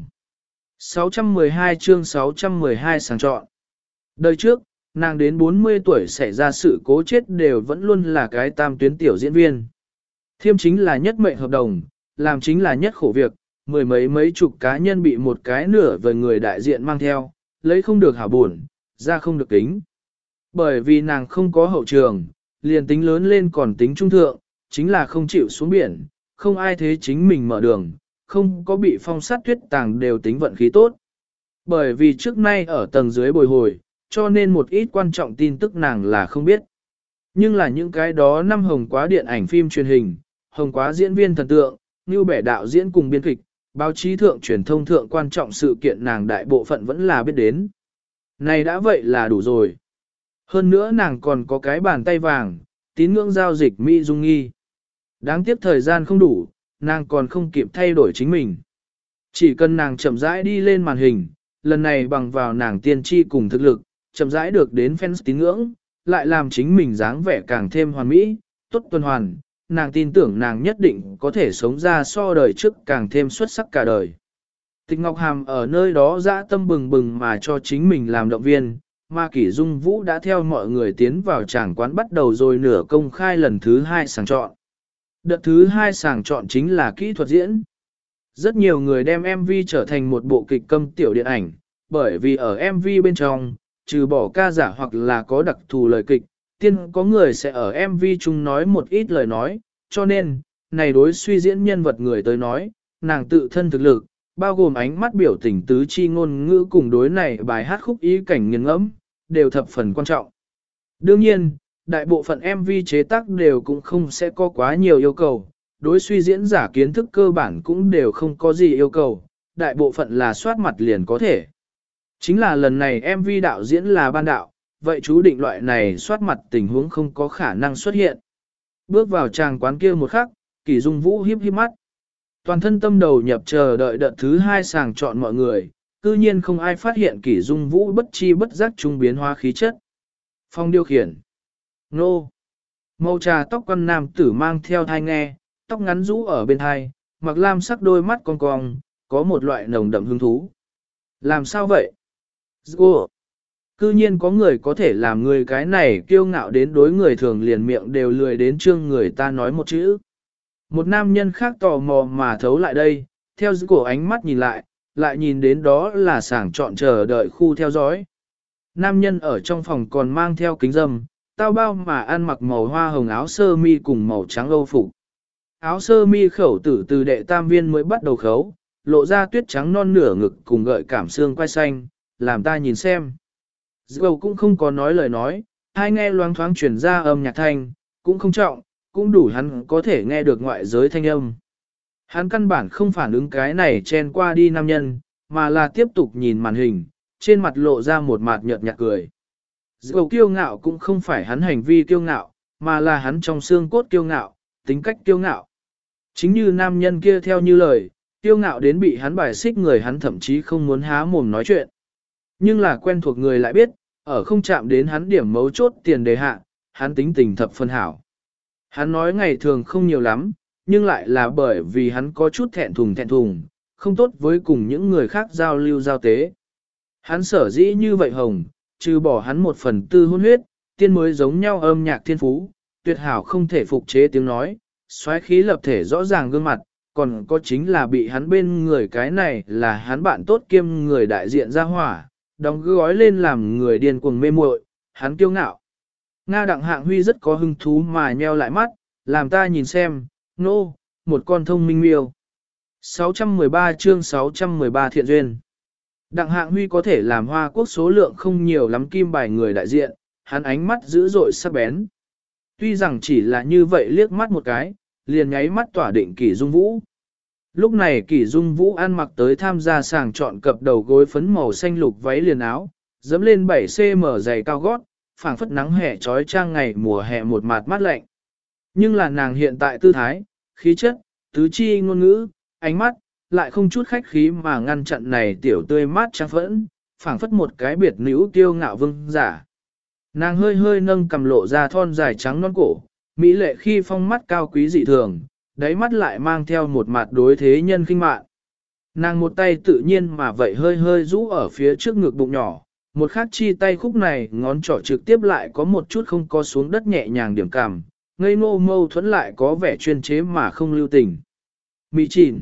612 chương 612 sàng chọn. Đời trước, nàng đến 40 tuổi xảy ra sự cố chết đều vẫn luôn là cái tam tuyến tiểu diễn viên. Thiêm chính là nhất mệnh hợp đồng, làm chính là nhất khổ việc, mười mấy chục cá nhân bị một cái nửa về người đại diện mang theo, lấy không được hảo buồn, ra không được kính. Bởi vì nàng không có hậu trường, liền tính lớn lên còn tính trung thượng, chính là không chịu xuống biển, không ai thế chính mình mở đường, không có bị phong sát tuyết tàng đều tính vận khí tốt. Bởi vì trước nay ở tầng dưới bồi hồi, cho nên một ít quan trọng tin tức nàng là không biết. Nhưng là những cái đó năm hồng quá điện ảnh phim truyền hình, hồng quá diễn viên thần tượng, như bẻ đạo diễn cùng biên kịch, báo chí thượng truyền thông thượng quan trọng sự kiện nàng đại bộ phận vẫn là biết đến. Này đã vậy là đủ rồi. Hơn nữa nàng còn có cái bàn tay vàng, tín ngưỡng giao dịch Mỹ Dung Nghi. Đáng tiếc thời gian không đủ, nàng còn không kịp thay đổi chính mình. Chỉ cần nàng chậm rãi đi lên màn hình, lần này bằng vào nàng tiên tri cùng thực lực, chậm rãi được đến fans tín ngưỡng, lại làm chính mình dáng vẻ càng thêm hoàn mỹ, tốt tuần hoàn, nàng tin tưởng nàng nhất định có thể sống ra so đời trước càng thêm xuất sắc cả đời. Tịch Ngọc Hàm ở nơi đó dã tâm bừng bừng mà cho chính mình làm động viên, mà Kỷ Dung Vũ đã theo mọi người tiến vào tràng quán bắt đầu rồi nửa công khai lần thứ 2 sàng chọn. Đợt thứ 2 sàng chọn chính là kỹ thuật diễn. Rất nhiều người đem MV trở thành một bộ kịch câm tiểu điện ảnh, bởi vì ở MV bên trong, trừ bỏ ca giả hoặc là có đặc thù lời kịch, tiên có người sẽ ở MV chung nói một ít lời nói, cho nên, này đối suy diễn nhân vật người tới nói, nàng tự thân thực lực, bao gồm ánh mắt biểu tình tứ chi ngôn ngữ cùng đối này bài hát khúc ý cảnh nghiền ngẫm, đều thập phần quan trọng. Đương nhiên, đại bộ phận MV chế tác đều cũng không sẽ có quá nhiều yêu cầu, đối suy diễn giả kiến thức cơ bản cũng đều không có gì yêu cầu, đại bộ phận là soát mặt liền có thể. Chính là lần này MV đạo diễn là ban đạo, vậy chú định loại này soát mặt tình huống không có khả năng xuất hiện. Bước vào tràng quán kia một khắc, Kỷ Dung Vũ hiếp hiếp mắt. Toàn thân tâm đầu nhập chờ đợi đợt thứ 2 sàng chọn mọi người, cư nhiên không ai phát hiện Kỷ Dung Vũ bất chi bất giác trung biến hóa khí chất. Phong điều khiển. Nô. Màu trà tóc con nam tử mang theo thai nghe, tóc ngắn rũ ở bên thai, mặc lam sắc đôi mắt cong cong, có một loại nồng đậm hứng thú. Làm sao vậy? Dô. Cư nhiên có người có thể làm người cái này kiêu ngạo đến đối người thường liền miệng đều lười đến trương người ta nói một chữ. Một nam nhân khác tò mò mà thấu lại đây, theo dõi cổ ánh mắt nhìn lại nhìn đến đó là sảng chọn chờ đợi khu theo dõi. Nam nhân ở trong phòng còn mang theo kính râm, tao bao mà ăn mặc màu hoa hồng áo sơ mi cùng màu trắng âu phục. Áo sơ mi khẩu tử từ đệ tam viên mới bắt đầu khấu, lộ ra tuyết trắng non nửa ngực cùng gợi cảm xương quai xanh, làm ta nhìn xem. Dầu cũng không có nói lời nói, hai nghe loáng thoáng chuyển ra âm nhạc thanh, cũng không trọng, cũng đủ hắn có thể nghe được ngoại giới thanh âm. Hắn căn bản không phản ứng cái này chen qua đi nam nhân, mà là tiếp tục nhìn màn hình, trên mặt lộ ra một mặt nhợt nhạt cười. Dầu kiêu ngạo cũng không phải hắn hành vi kiêu ngạo, mà là hắn trong xương cốt kiêu ngạo, tính cách kiêu ngạo. Chính như nam nhân kia theo như lời, kiêu ngạo đến bị hắn bài xích người hắn thậm chí không muốn há mồm nói chuyện. Nhưng là quen thuộc người lại biết, ở không chạm đến hắn điểm mấu chốt tiền đề hạ, hắn tính tình thập phân hảo. Hắn nói ngày thường không nhiều lắm, nhưng lại là bởi vì hắn có chút thẹn thùng, không tốt với cùng những người khác giao lưu giao tế. Hắn sở dĩ như vậy hồng, trừ bỏ hắn một phần tư hôn huyết, tiên mới giống nhau âm nhạc thiên phú, tuyệt hảo không thể phục chế tiếng nói, xoáy khí lập thể rõ ràng gương mặt, còn có chính là bị hắn bên người cái này là hắn bạn tốt kiêm người đại diện ra hỏa, đóng gói lên làm người điên cuồng mê muội, hắn kiêu ngạo. Nga Đặng Hạng Huy rất có hứng thú mà nheo lại mắt, làm ta nhìn xem, nô, một con thông minh miêu. 613 chương 613 thiện duyên. Đặng Hạng Huy có thể làm Hoa Quốc số lượng không nhiều lắm kim bài người đại diện, hắn ánh mắt dữ dội sắc bén. Tuy rằng chỉ là như vậy liếc mắt một cái, liền nháy mắt tỏa định Kỷ Dung Vũ. Lúc này Kỷ Dung Vũ ăn mặc tới tham gia sàng chọn cập đầu gối phấn màu xanh lục váy liền áo, dẫm lên 7cm giày cao gót, phảng phất nắng hè trói trang ngày mùa hè một mạt mát lạnh. Nhưng là nàng hiện tại tư thái, khí chất, tứ chi ngôn ngữ, ánh mắt, lại không chút khách khí mà ngăn chặn này tiểu tươi mát trang phẫn, phảng phất một cái biệt nữ kiêu ngạo vương giả. Nàng hơi hơi nâng cầm lộ ra thon dài trắng non cổ, mỹ lệ khi phong mắt cao quý dị thường, đáy mắt lại mang theo một mặt đối thế nhân khinh mạn. Nàng một tay tự nhiên mà vậy hơi hơi rũ ở phía trước ngực bụng nhỏ, một khác chi tay khúc này ngón trỏ trực tiếp lại có một chút không có xuống đất nhẹ nhàng điểm cảm, ngây ngô mâu thuẫn lại có vẻ chuyên chế mà không lưu tình. Mị chỉn.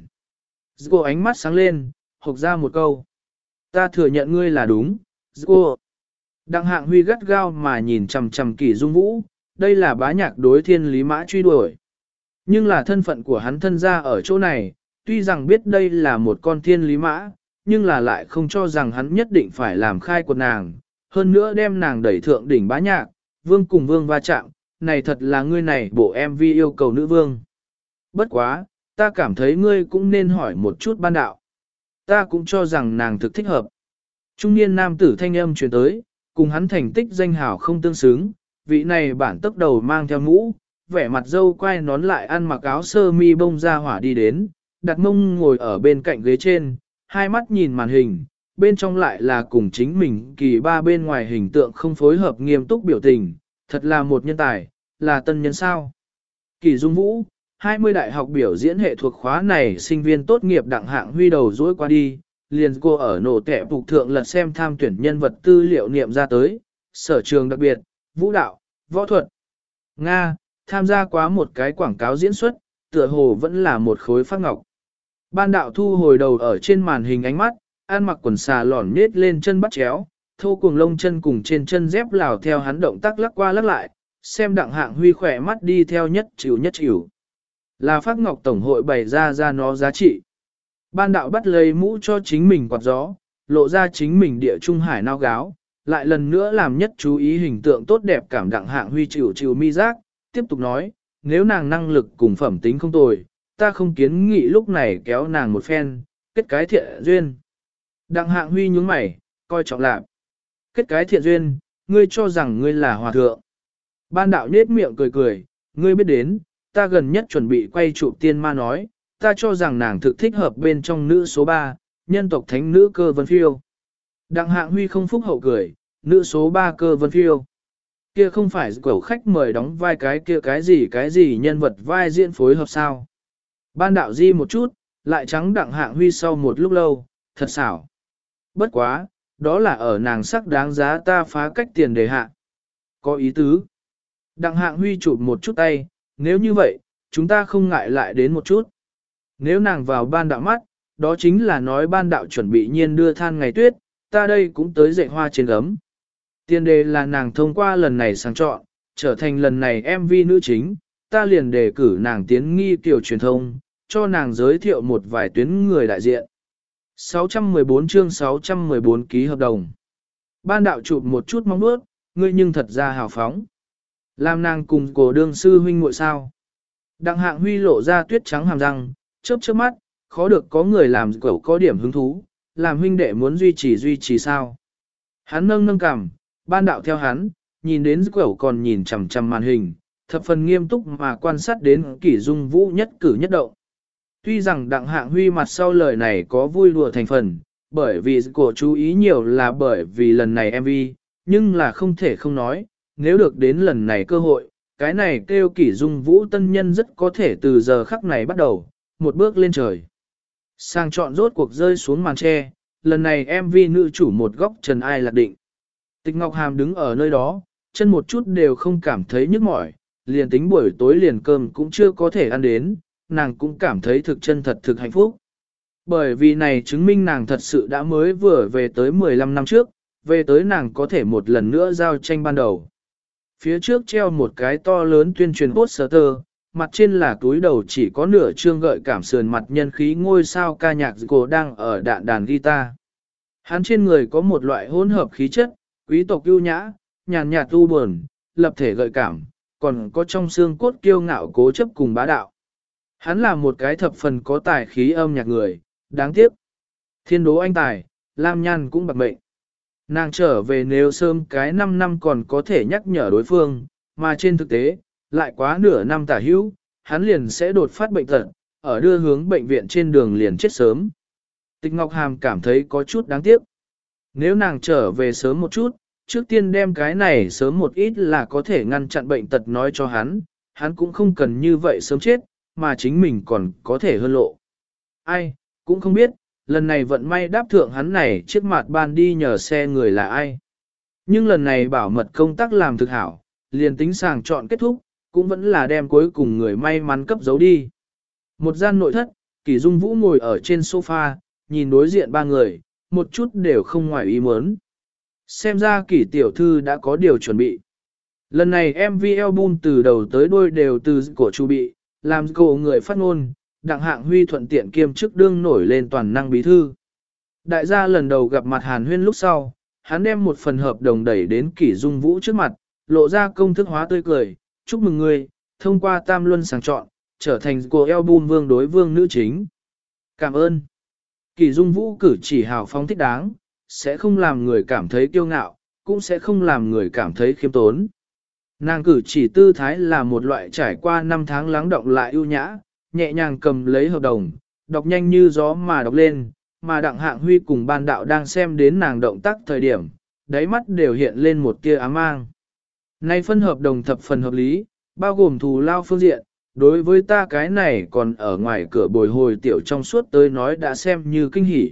Cô ánh mắt sáng lên, hộc ra một câu. Ta thừa nhận ngươi là đúng, cô. Đặng Hạng Huy gắt gao mà nhìn chằm chằm Kỷ Dung Vũ, đây là bá nhạc đối thiên lý mã truy đuổi. Nhưng là thân phận của hắn thân ra ở chỗ này, tuy rằng biết đây là một con thiên lý mã, nhưng là lại không cho rằng hắn nhất định phải làm khai của nàng, hơn nữa đem nàng đẩy thượng đỉnh bá nhạc, vương cùng vương va chạm, này thật là ngươi này bộ MV yêu cầu nữ vương. Bất quá, ta cảm thấy ngươi cũng nên hỏi một chút ban đạo. Ta cũng cho rằng nàng thực thích hợp. Trung niên nam tử thanh âm truyền tới, cùng hắn thành tích danh hào không tương xứng, vị này bản tốc đầu mang theo mũ, vẻ mặt dâu quay nón lại ăn mặc áo sơ mi bông ra hỏa đi đến, đặt mông ngồi ở bên cạnh ghế trên, hai mắt nhìn màn hình, bên trong lại là cùng chính mình kỳ ba bên ngoài hình tượng không phối hợp nghiêm túc biểu tình, thật là một nhân tài, là tân nhân sao. Kỳ Dung Vũ, 20 đại học biểu diễn hệ thuộc khóa này sinh viên tốt nghiệp Đặng Hạng Huy đầu dối qua đi, liền cô ở nổ tẻ phục thượng lật xem tham tuyển nhân vật tư liệu niệm ra tới, sở trường đặc biệt, vũ đạo, võ thuật. Nga, tham gia quá một cái quảng cáo diễn xuất, tựa hồ vẫn là một khối phát ngọc. Ban đạo thu hồi đầu ở trên màn hình ánh mắt, ăn mặc quần xà lỏn nết lên chân bắt chéo, thô cuồng lông chân cùng trên chân dép lào theo hắn động tác lắc qua lắc lại, xem Đặng Hạng Huy khỏe mắt đi theo nhất chịu. Là phát ngọc tổng hội bày ra nó giá trị. Ban đạo bắt lấy mũ cho chính mình quạt gió, lộ ra chính mình địa trung hải nao gáo, lại lần nữa làm nhất chú ý hình tượng tốt đẹp cảm Đặng Hạng Huy chịu mi giác, tiếp tục nói, nếu nàng năng lực cùng phẩm tính không tồi, ta không kiến nghị lúc này kéo nàng một phen, kết cái thiện duyên. Đặng Hạng Huy nhướng mày, coi trọng lạc. Kết cái thiện duyên, ngươi cho rằng ngươi là hòa thượng. Ban đạo nết miệng cười, ngươi biết đến, ta gần nhất chuẩn bị quay chụp tiên ma nói, ta cho rằng nàng thực thích hợp bên trong nữ số 3, nhân tộc thánh nữ Cơ Vân Phiêu. Đặng Hạng Huy không phúc hậu cười, nữ số 3 Cơ Vân Phiêu. Kia không phải quẩu khách mời đóng vai cái gì nhân vật vai diễn phối hợp sao. Ban đạo di một chút, lại trắng Đặng Hạng Huy sau một lúc lâu, thật xảo. Bất quá, đó là ở nàng sắc đáng giá ta phá cách tiền đề hạ. Có ý tứ. Đặng Hạng Huy chụp một chút tay, nếu như vậy, chúng ta không ngại lại đến một chút. Nếu nàng vào ban đạo mắt, đó chính là nói ban đạo chuẩn bị nhiên đưa than ngày tuyết, ta đây cũng tới dạy hoa trên gấm. Tiền đề là nàng thông qua lần này sang chọn, trở thành lần này MV nữ chính, ta liền đề cử nàng tiến nghi kiểu truyền thông, cho nàng giới thiệu một vài tuyến người đại diện. 614 chương 614 ký hợp đồng. Ban đạo chụp một chút mong nuốt, ngươi nhưng thật ra hào phóng. Làm nàng cùng cổ đương sư huynh muội sao. Đặng Hạng Huy lộ ra tuyết trắng hàm răng, chớp mắt, khó được có người làm cậu có điểm hứng thú, làm huynh đệ muốn duy trì sao. Hắn nâng cằm, ban đạo theo hắn, nhìn đến cậu còn nhìn chằm chằm màn hình, thập phần nghiêm túc mà quan sát đến Kỷ Dung Vũ nhất cử nhất động. Tuy rằng Đặng Hạng Huy mặt sau lời này có vui đùa thành phần, bởi vì cô chú ý nhiều là bởi vì lần này MV, nhưng là không thể không nói, nếu được đến lần này cơ hội, cái này kêu Kỷ Dung Vũ tân nhân rất có thể từ giờ khắc này bắt đầu, một bước lên trời. Sang chọn rốt cuộc rơi xuống màn tre, lần này MV nữ chủ một góc trần ai lạc định. Tịch Ngọc Hàm đứng ở nơi đó, chân một chút đều không cảm thấy nhức mỏi, liền tính buổi tối liền cơm cũng chưa có thể ăn đến, nàng cũng cảm thấy thực chân thật thực hạnh phúc. Bởi vì này chứng minh nàng thật sự đã mới vừa về tới 15 năm trước, về tới nàng có thể một lần nữa giao tranh ban đầu. Phía trước treo một cái to lớn tuyên truyền poster, mặt trên là túi đầu chỉ có nửa trương gợi cảm sườn mặt nhân khí ngôi sao ca nhạc cổ đang ở đạn đàn guitar. Hắn trên người có một loại hỗn hợp khí chất, quý tộc ưu nhã, nhàn nhạt u buồn, lập thể gợi cảm, còn có trong xương cốt kiêu ngạo cố chấp cùng bá đạo. Hắn là một cái thập phần có tài khí âm nhạc người, đáng tiếc. Thiên đố anh tài, Lam Nhan cũng bạc mệnh. Nàng trở về nếu sớm cái 5 năm còn có thể nhắc nhở đối phương, mà trên thực tế, lại quá nửa năm tả hữu, hắn liền sẽ đột phát bệnh tật, ở đưa hướng bệnh viện trên đường liền chết sớm. Tịch Ngọc Hàm cảm thấy có chút đáng tiếc. Nếu nàng trở về sớm một chút, trước tiên đem cái này sớm một ít là có thể ngăn chặn bệnh tật nói cho hắn cũng không cần như vậy sớm chết, mà chính mình còn có thể hơn lộ. Ai, cũng không biết, lần này vận may đáp thượng hắn này chiếc mặt ban đi nhờ xe người là ai. Nhưng lần này bảo mật công tác làm thực hảo, liền tính sàng chọn kết thúc, cũng vẫn là đem cuối cùng người may mắn cấp giấu đi. Một gian nội thất, Kỷ Dung Vũ ngồi ở trên sofa, nhìn đối diện ba người, một chút đều không ngoài ý muốn. Xem ra Kỷ tiểu thư đã có điều chuẩn bị. Lần này MV album từ đầu tới đuôi đều từ cổ chu bị, làm cổ người phát ngôn, Đặng Hạng Huy thuận tiện kiêm chức đương nổi lên toàn năng bí thư. Đại gia lần đầu gặp mặt Hàn Huyên lúc sau, hắn đem một phần hợp đồng đẩy đến Kỷ Dung Vũ trước mặt, lộ ra công thức hóa tươi cười, chúc mừng ngươi, thông qua tam luân sàng chọn, trở thành cô album vương đối vương nữ chính. Cảm ơn. Kỷ Dung Vũ cử chỉ hào phóng thích đáng, sẽ không làm người cảm thấy kiêu ngạo, cũng sẽ không làm người cảm thấy khiêm tốn. Nàng cử chỉ tư thái là một loại trải qua 5 tháng lắng động lại ưu nhã, nhẹ nhàng cầm lấy hợp đồng, đọc nhanh như gió mà đọc lên, mà Đặng Hạng Huy cùng ban đạo đang xem đến nàng động tác thời điểm, đáy mắt đều hiện lên một tia ám mang. Nay phân hợp đồng thập phần hợp lý, bao gồm thù lao phương diện, đối với ta cái này còn ở ngoài cửa bồi hồi tiểu trong suốt tới nói đã xem như kinh hỉ.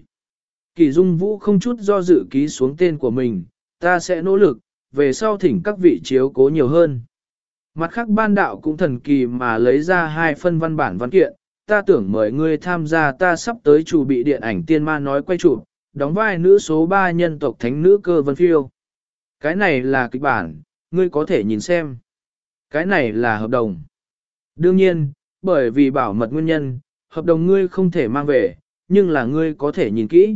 Kỷ Dung Vũ không chút do dự ký xuống tên của mình, ta sẽ nỗ lực, về sau thỉnh các vị chiếu cố nhiều hơn. Mặt khác ban đạo cũng thần kỳ mà lấy ra 2 phân văn bản văn kiện, ta tưởng mời ngươi tham gia ta sắp tới chủ bị điện ảnh tiên ma nói quay chụp, đóng vai nữ số 3 nhân tộc thánh nữ Cơ Vân Phiêu. Cái này là kịch bản, ngươi có thể nhìn xem. Cái này là hợp đồng. Đương nhiên, bởi vì bảo mật nguyên nhân, hợp đồng ngươi không thể mang về, nhưng là ngươi có thể nhìn kỹ.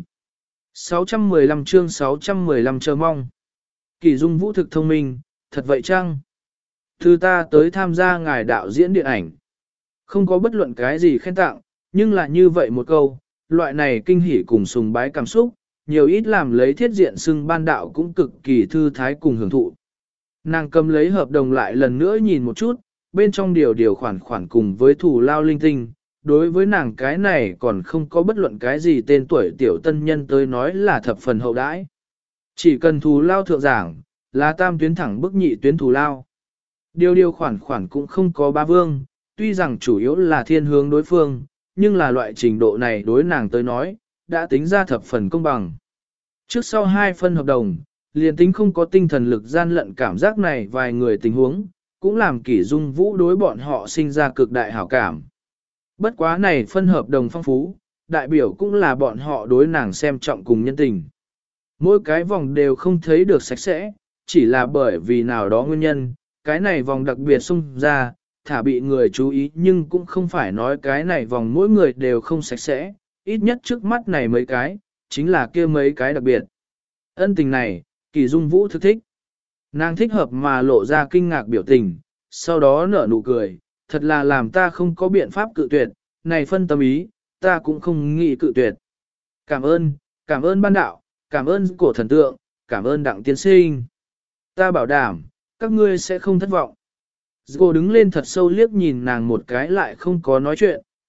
615 chương 615 chờ mong. Kỷ Dung Vũ thực thông minh, thật vậy chăng? Từ ta tới tham gia ngài đạo diễn điện ảnh. Không có bất luận cái gì khen tặng, nhưng là như vậy một câu, loại này kinh hỉ cùng sùng bái cảm xúc, nhiều ít làm lấy thiết diện xưng ban đạo cũng cực kỳ thư thái cùng hưởng thụ. Nàng cầm lấy hợp đồng lại lần nữa nhìn một chút, bên trong điều khoản cùng với thủ lao linh tinh, đối với nàng cái này còn không có bất luận cái gì tên tuổi tiểu tân nhân tới nói là thập phần hậu đãi. Chỉ cần thù lao thượng giảng, là tam tuyến thẳng bức nhị tuyến thù lao. Điều khoản cũng không có ba vương, tuy rằng chủ yếu là thiên hướng đối phương, nhưng là loại trình độ này đối nàng tới nói, đã tính ra thập phần công bằng. Trước sau 2 phân hợp đồng, liền tính không có tinh thần lực gian lận cảm giác này vài người tình huống, cũng làm Kỷ Dung Vũ đối bọn họ sinh ra cực đại hảo cảm. Bất quá này phân hợp đồng phong phú, đại biểu cũng là bọn họ đối nàng xem trọng cùng nhân tình. Mỗi cái vòng đều không thấy được sạch sẽ, chỉ là bởi vì nào đó nguyên nhân, cái này vòng đặc biệt xung ra, thả bị người chú ý nhưng cũng không phải nói cái này vòng mỗi người đều không sạch sẽ, ít nhất trước mắt này mấy cái, chính là kia mấy cái đặc biệt. Ân tình này, Kỷ Dung Vũ thực thích. Nàng thích hợp mà lộ ra kinh ngạc biểu tình, sau đó nở nụ cười, thật là làm ta không có biện pháp cự tuyệt, này phân tâm ý, ta cũng không nghĩ cự tuyệt. Cảm ơn ban đạo, cảm ơn cổ thần tượng, cảm ơn đặng tiên sinh. Ta bảo đảm, các ngươi sẽ không thất vọng. Cô đứng lên thật sâu liếc nhìn nàng một cái lại không có nói chuyện,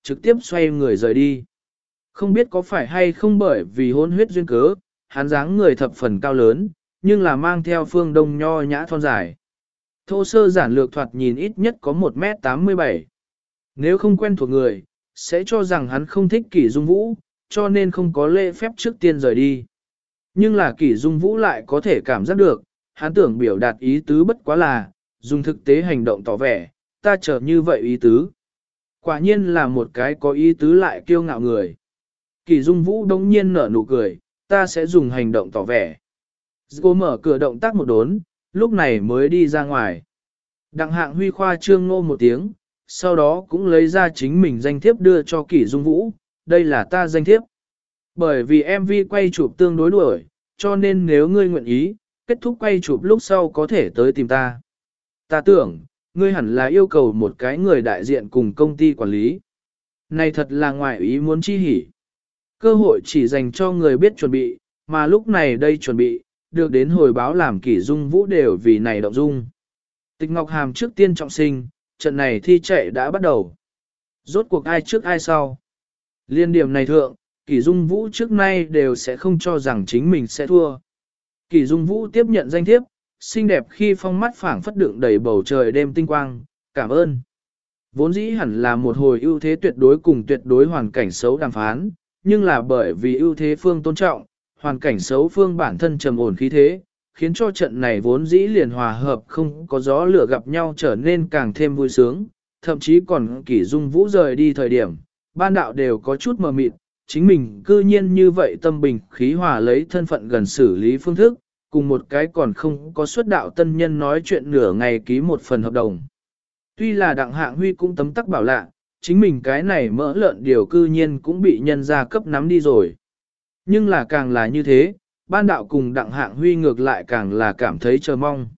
trực tiếp xoay người rời đi. Không biết có phải hay không bởi vì hôn huyết duyên cớ, hắn dáng người thập phần cao lớn, nhưng là mang theo phương đông nho nhã thon dài. Thô sơ giản lược thoạt nhìn ít nhất có 1m87. Nếu không quen thuộc người, sẽ cho rằng hắn không thích Kỷ Dung Vũ, cho nên không có lễ phép trước tiên rời đi. Nhưng là Kỷ Dung Vũ lại có thể cảm giác được, hắn tưởng biểu đạt ý tứ bất quá là, dùng thực tế hành động tỏ vẻ, ta chờ như vậy ý tứ. Quả nhiên là một cái có ý tứ lại kiêu ngạo người. Kỷ Dung Vũ đống nhiên nở nụ cười, ta sẽ dùng hành động tỏ vẻ. Cô mở cửa động tác một đốn, lúc này mới đi ra ngoài. Đặng Hạng Huy khoa trương ngô một tiếng, sau đó cũng lấy ra chính mình danh thiếp đưa cho Kỷ Dung Vũ, đây là ta danh thiếp. Bởi vì MV quay chụp tương đối đuổi, cho nên nếu ngươi nguyện ý, kết thúc quay chụp lúc sau có thể tới tìm ta. Ta tưởng, ngươi hẳn là yêu cầu một cái người đại diện cùng công ty quản lý. Này thật là ngoài ý muốn chi hỉ. Cơ hội chỉ dành cho người biết chuẩn bị, mà lúc này đây chuẩn bị, được đến hồi báo làm Kỷ Dung Vũ đều vì này động dung. Tịch Ngọc Hàm trước tiên trọng sinh, trận này thi chạy đã bắt đầu. Rốt cuộc ai trước ai sau. Liên điểm này thượng, Kỷ Dung Vũ trước nay đều sẽ không cho rằng chính mình sẽ thua. Kỷ Dung Vũ tiếp nhận danh thiếp, xinh đẹp khi phong mắt phảng phất đựng đầy bầu trời đêm tinh quang, cảm ơn. Vốn dĩ hẳn là một hồi ưu thế tuyệt đối cùng tuyệt đối hoàn cảnh xấu đàm phán, nhưng là bởi vì ưu thế phương tôn trọng, hoàn cảnh xấu phương bản thân trầm ổn khí thế, khiến cho trận này vốn dĩ liền hòa hợp không có gió lửa gặp nhau trở nên càng thêm vui sướng, thậm chí còn Kỷ Dung Vũ rời đi thời điểm, ban đạo đều có chút mờ mịt, chính mình cư nhiên như vậy tâm bình khí hòa lấy thân phận gần xử lý phương thức, cùng một cái còn không có xuất đạo tân nhân nói chuyện nửa ngày ký một phần hợp đồng. Tuy là Đặng Hạng Huy cũng tấm tắc bảo lạ, chính mình cái này mỡ lợn điều cư nhiên cũng bị nhân gia cấp nắm đi rồi. Nhưng là càng là như thế, ban đạo cùng Đặng Hạng Huy ngược lại càng là cảm thấy chờ mong.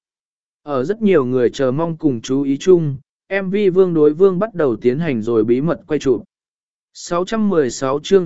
Ở rất nhiều người chờ mong cùng chú ý chung, MV Vương đối Vương bắt đầu tiến hành rồi bí mật quay chụp. 616 chương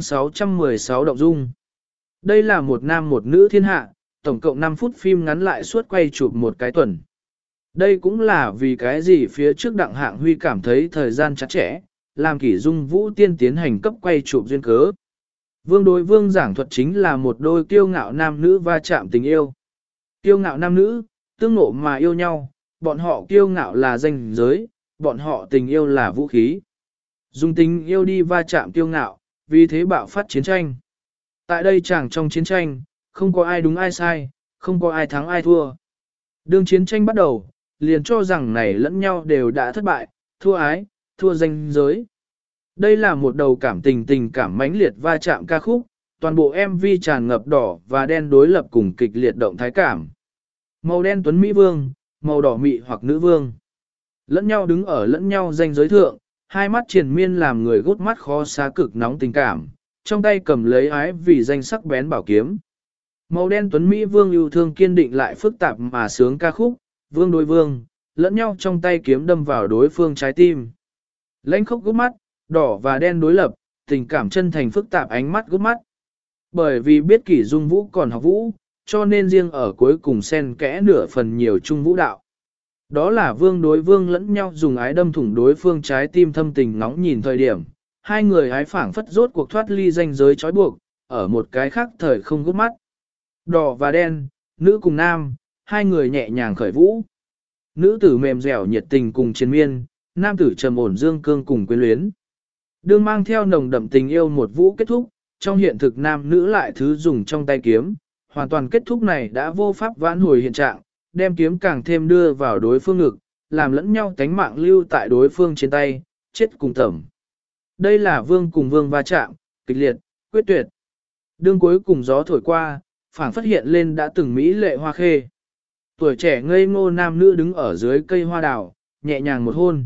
616 động dung. Đây là một nam một nữ thiên hạ, tổng cộng 5 phút phim ngắn lại suốt quay chụp một cái tuần. Đây cũng là vì cái gì phía trước Đặng Hạng Huy cảm thấy thời gian chặt chẽ, làm Kỷ Dung Vũ tiên tiến hành cấp quay chụp duyên cớ. Vương đối Vương giảng thuật chính là một đôi kiêu ngạo nam nữ va chạm tình yêu. Kiêu ngạo nam nữ, tương ngộ mà yêu nhau, bọn họ kiêu ngạo là danh giới, bọn họ tình yêu là vũ khí. Dùng tình yêu đi va chạm kiêu ngạo, vì thế bạo phát chiến tranh. Tại đây chẳng trong chiến tranh, không có ai đúng ai sai, không có ai thắng ai thua. Đương chiến tranh bắt đầu, liền cho rằng này lẫn nhau đều đã thất bại, thua ái, thua danh giới. Đây là một đầu cảm tình cảm mãnh liệt va chạm ca khúc, toàn bộ MV tràn ngập đỏ và đen đối lập cùng kịch liệt động thái cảm. Màu đen tuấn Mỹ Vương, màu đỏ mị hoặc nữ vương. Lẫn nhau đứng ở lẫn nhau danh giới thượng, hai mắt triền miên làm người gút mắt khó xá cực nóng tình cảm, trong tay cầm lấy ái vì danh sắc bén bảo kiếm. Màu đen tuấn Mỹ Vương yêu thương kiên định lại phức tạp mà sướng ca khúc, Vương đối Vương, lẫn nhau trong tay kiếm đâm vào đối phương trái tim. Lãnh khốc gút mắt, đỏ và đen đối lập, tình cảm chân thành phức tạp ánh mắt gút mắt. Bởi vì biết Kỷ Dung Vũ còn học vũ, cho nên riêng ở cuối cùng xen kẽ nửa phần nhiều trung vũ đạo. Đó là Vương đối Vương lẫn nhau dùng ái đâm thủng đối phương trái tim thâm tình nóng nhìn thời điểm, hai người ái phảng phất rốt cuộc thoát ly ranh giới trói buộc, ở một cái khác thời không gút mắt. Đỏ và đen, nữ cùng nam, hai người nhẹ nhàng khởi vũ. Nữ tử mềm dẻo nhiệt tình cùng chiến miên, nam tử trầm ổn dương cương cùng quyến luyến. Đương mang theo nồng đậm tình yêu một vũ kết thúc, trong hiện thực nam nữ lại thứ dùng trong tay kiếm, hoàn toàn kết thúc này đã vô pháp vãn hồi hiện trạng, đem kiếm càng thêm đưa vào đối phương ngực, làm lẫn nhau tánh mạng lưu tại đối phương trên tay, chết cùng tẩm. Đây là Vương cùng Vương va chạm, kịch liệt, quyết tuyệt. Đương cuối cùng gió thổi qua, phảng phất hiện lên đã từng mỹ lệ hoa khê. Tuổi trẻ ngây ngô nam nữ đứng ở dưới cây hoa đào, nhẹ nhàng một hôn.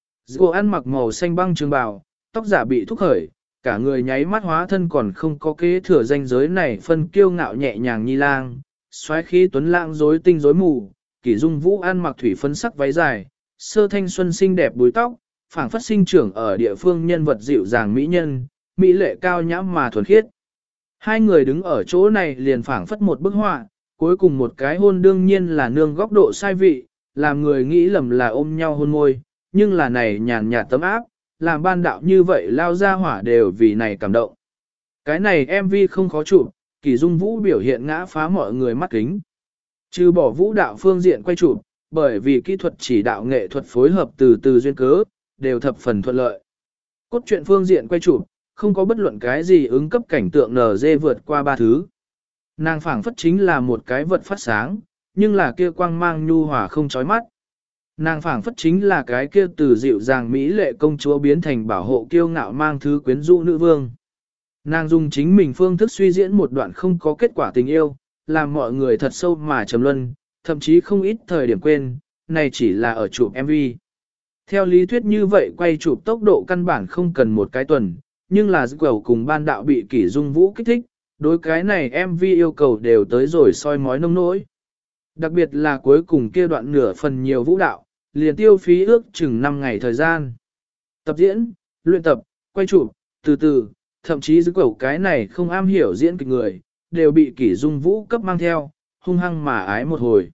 Cô ăn mặc màu xanh băng trường bào, tóc giả bị thúc khởi, cả người nháy mắt hóa thân còn không có kế thừa danh giới này phân kiêu ngạo nhẹ nhàng nhi lang, xoáy khí tuấn lãng rối tinh rối mù, Kỷ Dung Vũ ăn mặc thủy phấn sắc váy dài, sơ thanh xuân xinh đẹp búi tóc, phảng phất sinh trưởng ở địa phương nhân vật dịu dàng mỹ nhân, mỹ lệ cao nhãm mà thuần khiết. Hai người đứng ở chỗ này liền phảng phất một bức họa, cuối cùng một cái hôn đương nhiên là nương góc độ sai vị, làm người nghĩ lầm là ôm nhau hôn môi, nhưng là này nhàn nhạt tấm áp, làm ban đạo như vậy lao ra hỏa đều vì này cảm động. Cái này MV không khó chụp, Kỷ Dung Vũ biểu hiện ngã phá mọi người mắt kính. Trừ bỏ vũ đạo phương diện quay chụp, bởi vì kỹ thuật chỉ đạo nghệ thuật phối hợp từ từ duyên cớ, đều thập phần thuận lợi. Cốt truyện phương diện quay chụp, không có bất luận cái gì ứng cấp cảnh tượng NG vượt qua ba thứ. Nàng phảng phất chính là một cái vật phát sáng, nhưng là kia quang mang nhu hòa không chói mắt. Nàng phảng phất chính là cái kia từ dịu dàng mỹ lệ công chúa biến thành bảo hộ kiêu ngạo mang thứ quyến rũ nữ vương. Nàng dùng chính mình phương thức suy diễn một đoạn không có kết quả tình yêu, làm mọi người thật sâu mà trầm luân, thậm chí không ít thời điểm quên, này chỉ là ở chụp MV. Theo lý thuyết như vậy quay chụp tốc độ căn bản không cần một cái tuần, nhưng là Dầu cùng ban đạo bị Kỷ Dung Vũ kích thích, đối cái này MV yêu cầu đều tới rồi soi mói nông nỗi. Đặc biệt là cuối cùng kia đoạn nửa phần nhiều vũ đạo, liền tiêu phí ước chừng 5 ngày thời gian. Tập diễn, luyện tập, quay chụp, từ từ, thậm chí Dầu cái này không am hiểu diễn kịch người, đều bị Kỷ Dung Vũ cấp mang theo, hung hăng mà ái một hồi.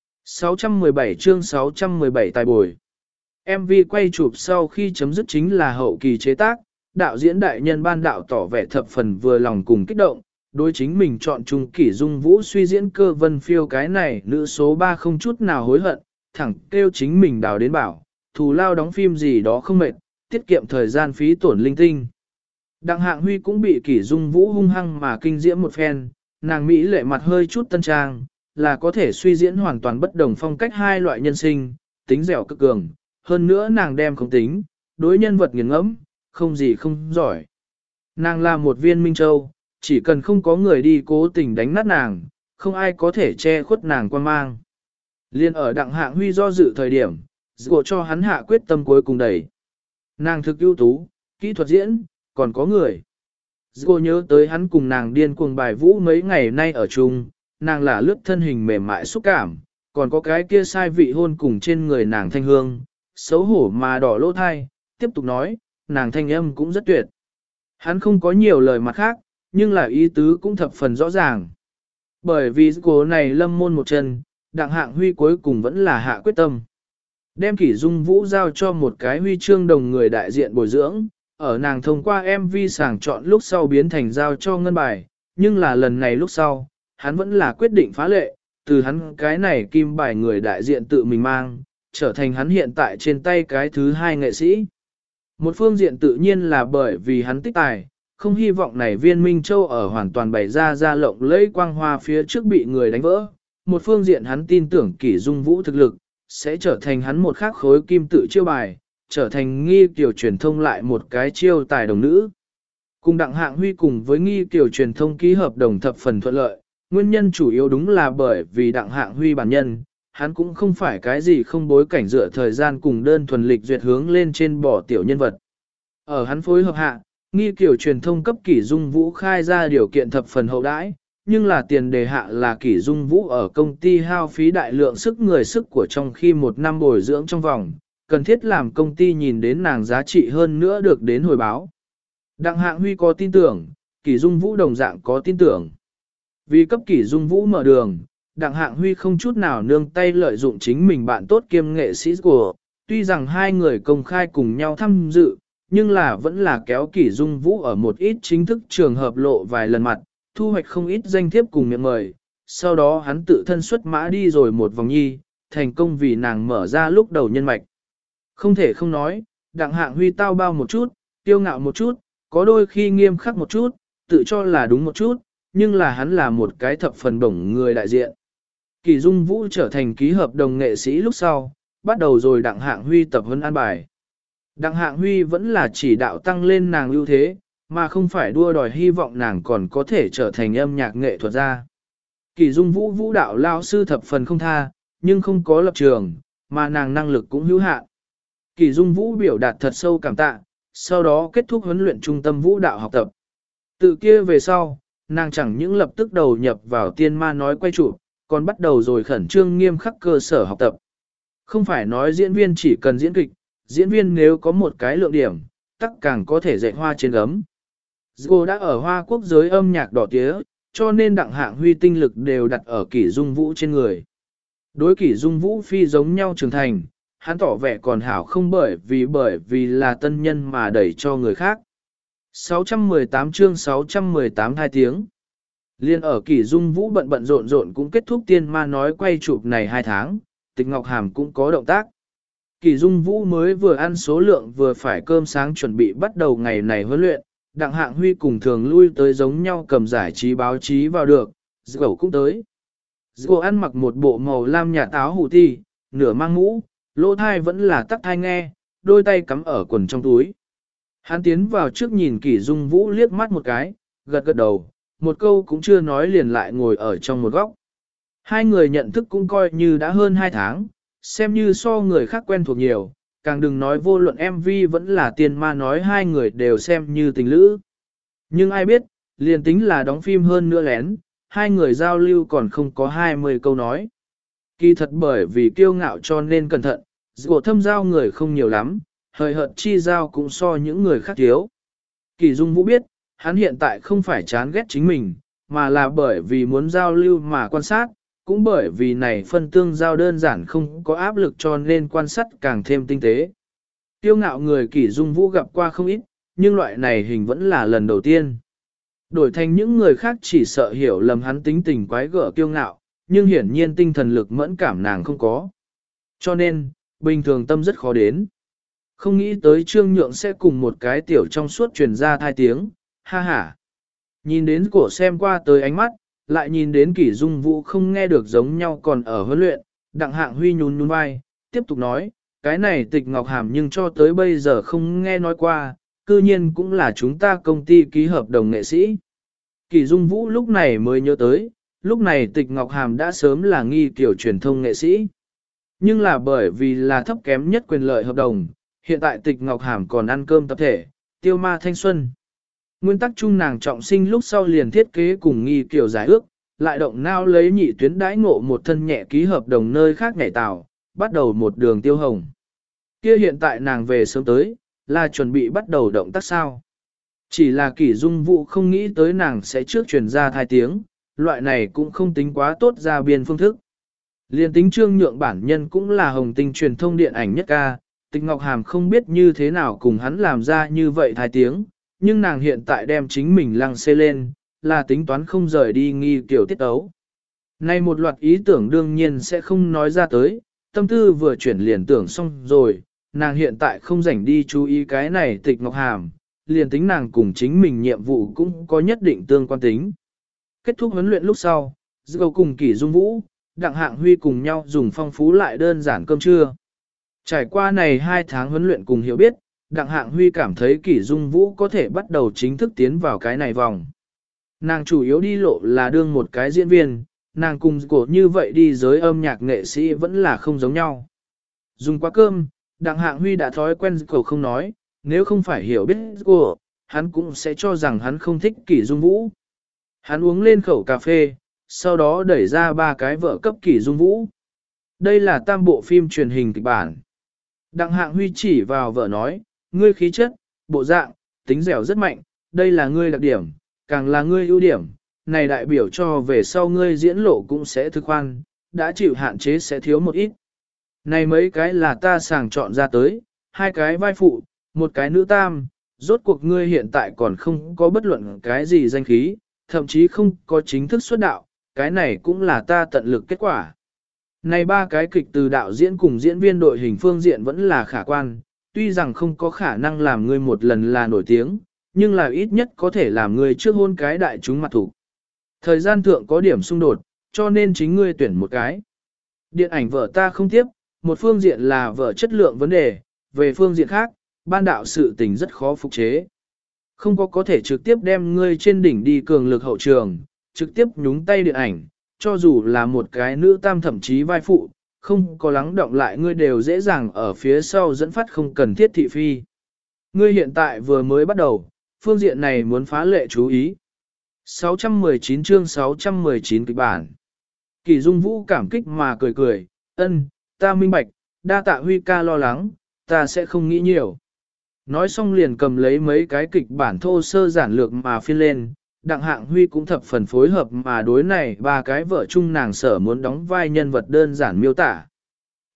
617 chương 617 tài bồi. MV quay chụp sau khi chấm dứt chính là hậu kỳ chế tác, đạo diễn đại nhân ban đạo tỏ vẻ thập phần vừa lòng cùng kích động, đối chính mình chọn chung Kỷ Dung Vũ suy diễn cơ vân phiêu cái này nữ số 3 không chút nào hối hận, thẳng kêu chính mình đào đến bảo, thù lao đóng phim gì đó không mệt, tiết kiệm thời gian phí tổn linh tinh. Đặng Hạng Huy cũng bị Kỷ Dung Vũ hung hăng mà kinh diễm một phen, nàng Mỹ lệ mặt hơi chút tân trang, là có thể suy diễn hoàn toàn bất đồng phong cách hai loại nhân sinh, tính dẻo cực cường, hơn nữa nàng đem không tính, đối nhân vật nghiền ngẫm, không gì không giỏi. Nàng là một viên minh châu, chỉ cần không có người đi cố tình đánh nát nàng, không ai có thể che khuất nàng quan mang. Liên ở Đặng Hạng Huy do dự thời điểm, Dựa cho hắn hạ quyết tâm cuối cùng đẩy. Nàng thực ưu tú, kỹ thuật diễn, còn có người. Dựa nhớ tới hắn cùng nàng điên cuồng bài vũ mấy ngày nay ở chung, nàng là lướt thân hình mềm mại xúc cảm, còn có cái kia sai vị hôn cùng trên người nàng thanh hương, xấu hổ mà đỏ lỗ thai, tiếp tục nói, nàng thanh âm cũng rất tuyệt. Hắn không có nhiều lời mặt khác, nhưng là ý tứ cũng thập phần rõ ràng. Bởi vì cô này lâm môn một chân, Đặng Hạng Huy cuối cùng vẫn là hạ quyết tâm. Đem Kỷ Dung Vũ giao cho một cái huy chương đồng người đại diện bồi dưỡng, ở nàng thông qua MV sàng chọn lúc sau biến thành giao cho ngân bài, nhưng là lần này lúc sau, hắn vẫn là quyết định phá lệ, từ hắn cái này kim bài người đại diện tự mình mang, trở thành hắn hiện tại trên tay cái thứ hai nghệ sĩ. Một phương diện tự nhiên là bởi vì hắn tích tài, không hy vọng này viên Minh Châu ở hoàn toàn bày ra lộng lẫy quang hoa phía trước bị người đánh vỡ. Một phương diện hắn tin tưởng Kỷ Dung Vũ thực lực, sẽ trở thành hắn một khắc khối kim tự chiêu bài, trở thành nghi kiểu truyền thông lại một cái chiêu tài đồng nữ. Cùng Đặng Hạng Huy cùng với nghi kiểu truyền thông ký hợp đồng thập phần thuận lợi, nguyên nhân chủ yếu đúng là bởi vì Đặng Hạng Huy bản nhân, hắn cũng không phải cái gì không bối cảnh dựa thời gian cùng đơn thuần lịch duyệt hướng lên trên bỏ tiểu nhân vật. Ở hắn phối hợp hạ, nghi kiểu truyền thông cấp Kỷ Dung Vũ khai ra điều kiện thập phần hậu đãi, nhưng là tiền đề hạ là Kỷ Dung Vũ ở công ty hao phí đại lượng sức người sức của trong khi một năm bồi dưỡng trong vòng, cần thiết làm công ty nhìn đến nàng giá trị hơn nữa được đến hồi báo. Đặng Hạng Huy có tin tưởng, Kỷ Dung Vũ đồng dạng có tin tưởng. Vì cấp Kỷ Dung Vũ mở đường, Đặng Hạng Huy không chút nào nương tay lợi dụng chính mình bạn tốt kiêm nghệ sĩ của, tuy rằng hai người công khai cùng nhau tham dự, nhưng là vẫn là kéo Kỷ Dung Vũ ở một ít chính thức trường hợp lộ vài lần mặt, thu hoạch không ít danh thiếp cùng miệng mời, sau đó hắn tự thân xuất mã đi rồi một vòng nhi, thành công vì nàng mở ra lúc đầu nhân mạch. Không thể không nói, Đặng Hạng Huy tao bao một chút, tiêu ngạo một chút, có đôi khi nghiêm khắc một chút, tự cho là đúng một chút, nhưng là hắn là một cái thập phần bổng người đại diện. Kỷ Dung Vũ trở thành ký hợp đồng nghệ sĩ lúc sau, bắt đầu rồi Đặng Hạng Huy tập huấn an bài. Đặng Hạng Huy vẫn là chỉ đạo tăng lên nàng ưu thế, mà không phải đua đòi hy vọng nàng còn có thể trở thành âm nhạc nghệ thuật gia. Kỷ Dung Vũ vũ đạo lao sư thập phần không tha, nhưng không có lập trường, mà nàng năng lực cũng hữu hạn. Kỷ Dung Vũ biểu đạt thật sâu cảm tạ, sau đó kết thúc huấn luyện trung tâm vũ đạo học tập. Từ kia về sau, nàng chẳng những lập tức đầu nhập vào tiên ma nói quay chụp, còn bắt đầu rồi khẩn trương nghiêm khắc cơ sở học tập. Không phải nói diễn viên chỉ cần diễn kịch, diễn viên nếu có một cái lượng điểm, tắc càng có thể dạy hoa trên gấm. Cô đã ở Hoa Quốc giới âm nhạc đỏ tía, cho nên Đặng Hạng Huy tinh lực đều đặt ở Kỷ Dung Vũ trên người. Đối Kỷ Dung Vũ phi giống nhau trưởng thành, hắn tỏ vẻ còn hảo không bởi vì là tân nhân mà đẩy cho người khác. 618 chương 618 2 tiếng. Liên ở Kỷ Dung Vũ bận bận rộn rộn cũng kết thúc tiên ma nói quay chụp này 2 tháng, Tịch Ngọc Hàm cũng có động tác. Kỷ Dung Vũ mới vừa ăn số lượng vừa phải cơm sáng chuẩn bị bắt đầu ngày này huấn luyện, Đặng Hạng Huy cùng thường lui tới giống nhau cầm giải trí báo chí vào được, D狗cũng tới. D狗ăn mặc một bộ màu lam nhạt áo hủ ti, nửa mang mũ, lỗ thai vẫn là tắc thai nghe, đôi tay cắm ở quần trong túi. Hắn tiến vào trước nhìn Kỷ Dung Vũ liếc mắt một cái, gật gật đầu, một câu cũng chưa nói liền lại ngồi ở trong một góc. Hai người nhận thức cũng coi như đã hơn 2 tháng, xem như so người khác quen thuộc nhiều, càng đừng nói vô luận MV vẫn là tiền ma nói hai người đều xem như tình lữ. Nhưng ai biết, liền tính là đóng phim hơn nữa lén, hai người giao lưu còn không có 20 câu nói. Kỳ thật bởi vì kiêu ngạo cho nên cẩn thận, của thâm giao người không nhiều lắm, hời hợt chi giao cũng so những người khác thiếu. Kỳ Dung Vũ biết, hắn hiện tại không phải chán ghét chính mình, mà là bởi vì muốn giao lưu mà quan sát, cũng bởi vì này phân tương giao đơn giản không có áp lực cho nên quan sát càng thêm tinh tế. Kiêu ngạo người Kỷ Dung Vũ gặp qua không ít, nhưng loại này hình vẫn là lần đầu tiên. Đổi thành những người khác chỉ sợ hiểu lầm hắn tính tình quái gở kiêu ngạo, nhưng hiển nhiên tinh thần lực mẫn cảm nàng không có. Cho nên, bình thường tâm rất khó đến. Không nghĩ tới Trương Nhượng sẽ cùng một cái tiểu trong suốt truyền ra 2 tiếng, ha ha. Nhìn đến cổ xem qua tới ánh mắt, lại nhìn đến Kỷ Dung Vũ không nghe được giống nhau còn ở huấn luyện, Đặng Hạng Huy nhún nhún vai, tiếp tục nói, cái này Tịch Ngọc Hàm nhưng cho tới bây giờ không nghe nói qua, cư nhiên cũng là chúng ta công ty ký hợp đồng nghệ sĩ. Kỷ Dung Vũ lúc này mới nhớ tới, lúc này Tịch Ngọc Hàm đã sớm là nghi kiểu truyền thông nghệ sĩ. Nhưng là bởi vì là thấp kém nhất quyền lợi hợp đồng, hiện tại Tịch Ngọc Hàm còn ăn cơm tập thể, tiêu ma thanh xuân. Nguyên tắc chung nàng trọng sinh lúc sau liền thiết kế cùng nghi kiểu giải ước, lại động nao lấy nhị tuyến đãi ngộ một thân nhẹ ký hợp đồng nơi khác nhảy tàu, bắt đầu một đường tiêu hồng. Kia hiện tại nàng về sớm tới, là chuẩn bị bắt đầu động tác sao. Chỉ là Kỷ Dung Vũ không nghĩ tới nàng sẽ trước truyền ra 2 tiếng, loại này cũng không tính quá tốt ra biên phương thức. Liên tính Trương Nhượng bản nhân cũng là hồng tinh truyền thông điện ảnh nhất ca, Tịch Ngọc Hàm không biết như thế nào cùng hắn làm ra như vậy 2 tiếng, nhưng nàng hiện tại đem chính mình lăng xê lên, là tính toán không rời đi nghi kiểu tiết ấu. Nay một loạt ý tưởng đương nhiên sẽ không nói ra tới, tâm tư vừa chuyển liền tưởng xong rồi, nàng hiện tại không rảnh đi chú ý cái này Tịch Ngọc Hàm, liền tính nàng cùng chính mình nhiệm vụ cũng có nhất định tương quan tính. Kết thúc huấn luyện lúc sau, Dâu cùng Kỷ Dung Vũ, Đặng Hạng Huy cùng nhau dùng phong phú lại đơn giản cơm trưa. Trải qua này 2 tháng huấn luyện cùng hiểu biết, Đặng Hạng Huy cảm thấy Kỷ Dung Vũ có thể bắt đầu chính thức tiến vào cái này vòng. Nàng chủ yếu đi lộ là đương một cái diễn viên, nàng cùng cổ như vậy đi giới âm nhạc nghệ sĩ vẫn là không giống nhau. Dùng qua cơm, Đặng Hạng Huy đã thói quen cổ không nói, nếu không phải hiểu biết cổ, hắn cũng sẽ cho rằng hắn không thích Kỷ Dung Vũ. Hắn uống lên khẩu cà phê, sau đó đẩy ra 3 cái vở cấp Kỷ Dung Vũ. Đây là tam bộ phim truyền hình kịch bản. Đặng Hạng Huy chỉ vào vở nói, ngươi khí chất, bộ dạng, tính dẻo rất mạnh, đây là ngươi đặc điểm, càng là ngươi ưu điểm, này đại biểu cho về sau ngươi diễn lộ cũng sẽ thực khoan, đã chịu hạn chế sẽ thiếu một ít. Này mấy cái là ta sàng chọn ra tới, 2 cái vai phụ, 1 cái nữ tam, rốt cuộc ngươi hiện tại còn không có bất luận cái gì danh khí, thậm chí không có chính thức xuất đạo, cái này cũng là ta tận lực kết quả. Này 3 cái kịch từ đạo diễn cùng diễn viên đội hình phương diện vẫn là khả quan, tuy rằng không có khả năng làm ngươi một lần là nổi tiếng, nhưng là ít nhất có thể làm ngươi trước hôn cái đại chúng mặt thủ. Thời gian thượng có điểm xung đột, cho nên chính ngươi tuyển một cái. Điện ảnh vở ta không tiếp, một phương diện là vở chất lượng vấn đề, về phương diện khác, ban đạo sự tình rất khó phục chế. Không có thể trực tiếp đem ngươi trên đỉnh đi cường lực hậu trường, trực tiếp nhúng tay điện ảnh, cho dù là một cái nữ tam thậm chí vai phụ, không có lắng động lại ngươi đều dễ dàng ở phía sau dẫn phát không cần thiết thị phi. Ngươi hiện tại vừa mới bắt đầu, phương diện này muốn phá lệ chú ý. 619 chương 619 kịch bản. Kỷ Dung Vũ cảm kích mà cười cười, ân, ta minh bạch, đa tạ Huy ca lo lắng, ta sẽ không nghĩ nhiều. Nói xong liền cầm lấy mấy cái kịch bản thô sơ giản lược mà phiên lên, Đặng Hạng Huy cũng thập phần phối hợp mà đối này 3 cái vợ chung nàng sở muốn đóng vai nhân vật đơn giản miêu tả.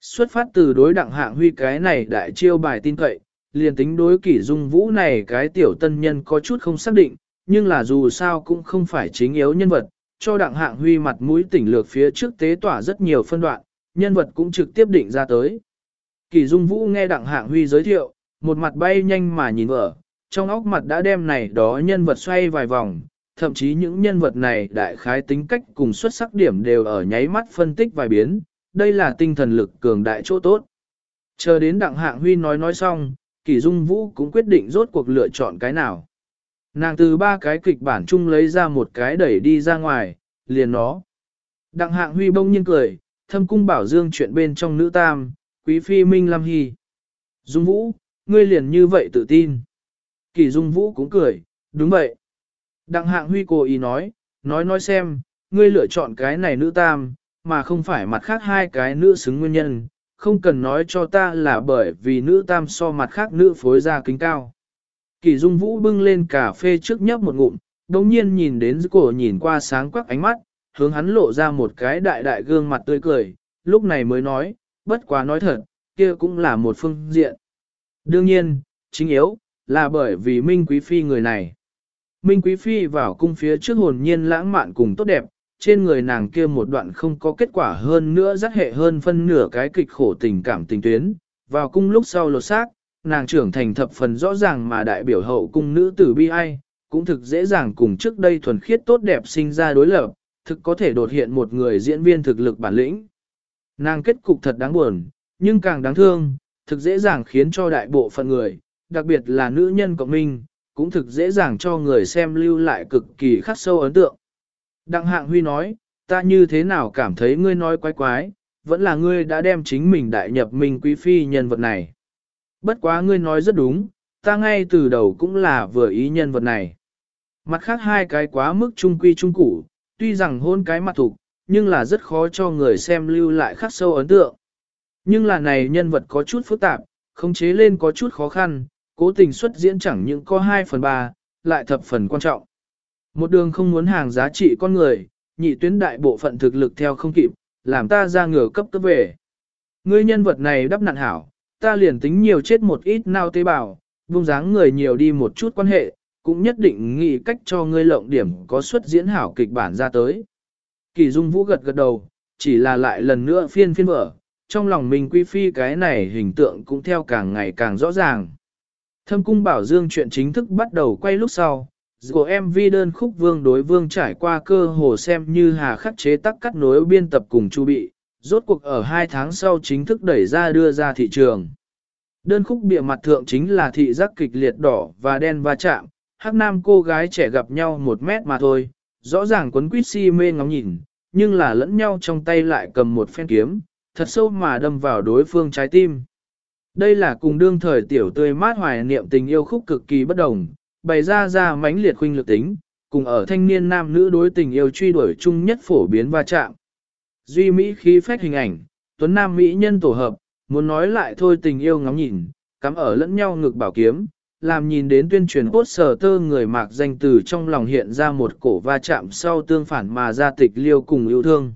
Xuất phát từ đối Đặng Hạng Huy cái này đại chiêu bài tin cậy, liền tính đối Kỷ Dung Vũ này cái tiểu tân nhân có chút không xác định, nhưng là dù sao cũng không phải chính yếu nhân vật, cho Đặng Hạng Huy mặt mũi tỉnh lược phía trước tế tỏa rất nhiều phân đoạn, nhân vật cũng trực tiếp định ra tới. Kỷ Dung Vũ nghe Đặng Hạng Huy giới thiệu, một mặt bay nhanh mà nhìn vợ, trong óc mặt đã đem này đó nhân vật xoay vài vòng, thậm chí những nhân vật này đại khái tính cách cùng xuất sắc điểm đều ở nháy mắt phân tích vài biến, đây là tinh thần lực cường đại chỗ tốt. Chờ đến Đặng Hạng Huy nói xong, Kỷ Dung Vũ cũng quyết định rốt cuộc lựa chọn cái nào. Nàng từ 3 cái kịch bản chung lấy ra một cái đẩy đi ra ngoài, liền nó. Đặng Hạng Huy bỗng nhiên cười, Thâm Cung Bảo Dương chuyện bên trong nữ tam, Quý Phi Minh Lam Hy. Dung Vũ, ngươi liền như vậy tự tin. Kỷ Dung Vũ cũng cười, đúng vậy. Đặng Hạng Huy cố ý nói xem, ngươi lựa chọn cái này nữ tam, mà không phải mặt khác 2 cái nữ xứng nguyên nhân, không cần nói cho ta là bởi vì nữ tam so mặt khác nữ phối ra kính cao. Kỷ Dung Vũ bưng lên cà phê trước nhấp một ngụm, đồng nhiên nhìn đến cổ nhìn qua sáng quắc ánh mắt, hướng hắn lộ ra một cái đại đại gương mặt tươi cười, lúc này mới nói, bất quá nói thật, kia cũng là một phương diện. Đương nhiên, chính yếu, là bởi vì Minh Quý Phi người này. Minh Quý Phi vào cung phía trước hồn nhiên lãng mạn cùng tốt đẹp, trên người nàng kia một đoạn không có kết quả hơn nữa rất hệ hơn phân nửa cái kịch khổ tình cảm tình tuyến, vào cung lúc sau lột xác, nàng trưởng thành thập phần rõ ràng mà đại biểu hậu cung nữ tử bi ai, cũng thực dễ dàng cùng trước đây thuần khiết tốt đẹp sinh ra đối lập, thực có thể đột hiện một người diễn viên thực lực bản lĩnh. Nàng kết cục thật đáng buồn, nhưng càng đáng thương, thực dễ dàng khiến cho đại bộ phận người, đặc biệt là nữ nhân cộng minh, cũng thực dễ dàng cho người xem lưu lại cực kỳ khắc sâu ấn tượng. Đặng Hạng Huy nói, ta như thế nào cảm thấy ngươi nói quái quái, vẫn là ngươi đã đem chính mình đại nhập Minh Quý Phi nhân vật này. Bất quá ngươi nói rất đúng, ta ngay từ đầu cũng là vừa ý nhân vật này. Mặt khác 2 cái quá mức trung quy trung củ, tuy rằng hôn cái mặt thục, nhưng là rất khó cho người xem lưu lại khắc sâu ấn tượng. Nhưng là này nhân vật có chút phức tạp, khống chế lên có chút khó khăn, cố tình xuất diễn chẳng những có 2/3, lại thập phần quan trọng. Một đường không muốn hàng giá trị con người, nhị tuyến đại bộ phận thực lực theo không kịp, làm ta ra ngửa cấp về. Ngươi nhân vật này đắp nặn hảo, ta liền tính nhiều chết một ít nao tế bào, buông dáng người nhiều đi một chút quan hệ, cũng nhất định nghĩ cách cho ngươi lộng điểm có xuất diễn hảo kịch bản ra tới. Kỷ Dung Vũ gật gật đầu, chỉ là lại lần nữa phiên vở, trong lòng mình Quý Phi cái này hình tượng cũng theo càng ngày càng rõ ràng. Thâm Cung Bảo Dương chuyện chính thức bắt đầu quay lúc sau, của MV đơn khúc Vương đối Vương trải qua cơ hồ xem như hà khắc chế tác cắt nối biên tập cùng chu bị, rốt cuộc ở 2 tháng sau chính thức đẩy ra đưa ra thị trường. Đơn khúc bìa mặt thượng chính là thị giác kịch liệt đỏ và đen va chạm, hắc nam cô gái trẻ gặp nhau 1 mét mà thôi, rõ ràng quấn quýt si mê ngóng nhìn, nhưng là lẫn nhau trong tay lại cầm một phen kiếm, thật sâu mà đâm vào đối phương trái tim. Đây là cùng đương thời tiểu tươi mát hoài niệm tình yêu khúc cực kỳ bất đồng, bày ra mãnh liệt khuynh lực tính, cùng ở thanh niên nam nữ đối tình yêu truy đuổi chung nhất phổ biến va chạm. Duy Mỹ khí phách hình ảnh, tuấn nam mỹ nhân tổ hợp, muốn nói lại thôi tình yêu ngóng nhìn, cắm ở lẫn nhau ngực bảo kiếm, làm nhìn đến tuyên truyền poster tơ người mạc danh từ trong lòng hiện ra một cổ va chạm sau tương phản mà ra tịch liêu cùng yêu thương.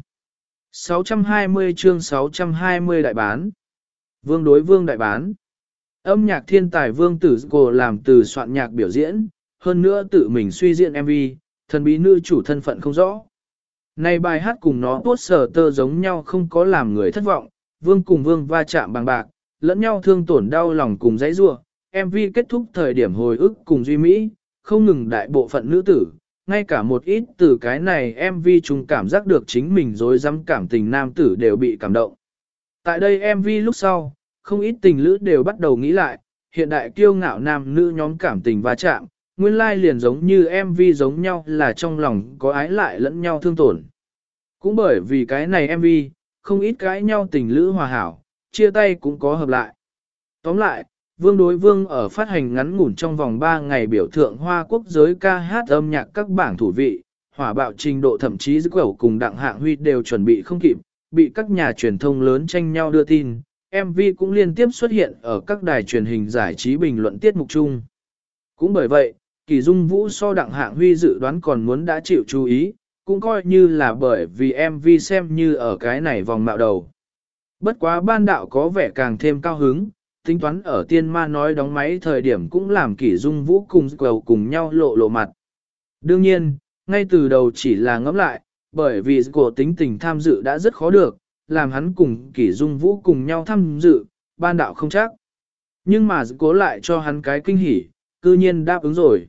620 chương 620 đại bán. Vương đối Vương đại bán. Âm nhạc thiên tài Vương Tử Cổ làm từ soạn nhạc biểu diễn, hơn nữa tự mình suy diễn MV, thần bí nữ chủ thân phận không rõ. Này bài hát cùng nó poster tơ giống nhau không có làm người thất vọng, Vương cùng Vương va chạm bằng bạc, lẫn nhau thương tổn đau lòng cùng dãy rua. MV kết thúc thời điểm hồi ức cùng duy mỹ, không ngừng đại bộ phận nữ tử, ngay cả một ít từ cái này MV chung cảm giác được chính mình dối dám cảm tình nam tử đều bị cảm động. Tại đây MV lúc sau, không ít tình lữ đều bắt đầu nghĩ lại, hiện đại kiêu ngạo nam nữ nhóm cảm tình va chạm, nguyên lai liền giống như MV giống nhau là trong lòng có ái lại lẫn nhau thương tổn. Cũng bởi vì cái này MV, không ít cãi nhau tình lữ hòa hảo, chia tay cũng có hợp lại. Tóm lại, Vương đối Vương ở phát hành ngắn ngủn trong vòng 3 ngày biểu thượng hoa quốc giới ca hát âm nhạc các bảng thủ vị, hỏa bạo trình độ thậm chí dữ quẩu cùng Đặng Hạng Huy đều chuẩn bị không kịp, bị các nhà truyền thông lớn tranh nhau đưa tin. MV cũng liên tiếp xuất hiện ở các đài truyền hình giải trí bình luận tiết mục chung. Cũng bởi vậy, Kỷ Dung Vũ so Đặng Hạng Huy dự đoán còn muốn đã chịu chú ý, cũng coi như là bởi vì MV xem như ở cái này vòng mạo đầu. Bất quá ban đạo có vẻ càng thêm cao hứng, tính toán ở tiên ma nói đóng máy thời điểm cũng làm Kỷ Dung Vũ cùng quầu cùng nhau lộ lộ mặt. Đương nhiên, ngay từ đầu chỉ là ngẫm lại, bởi vì cổ tính tình tham dự đã rất khó được, làm hắn cùng Kỷ Dung Vũ cùng nhau tham dự, ban đạo không chắc. Nhưng mà cố lại cho hắn cái kinh hỉ, cư nhiên đáp ứng rồi.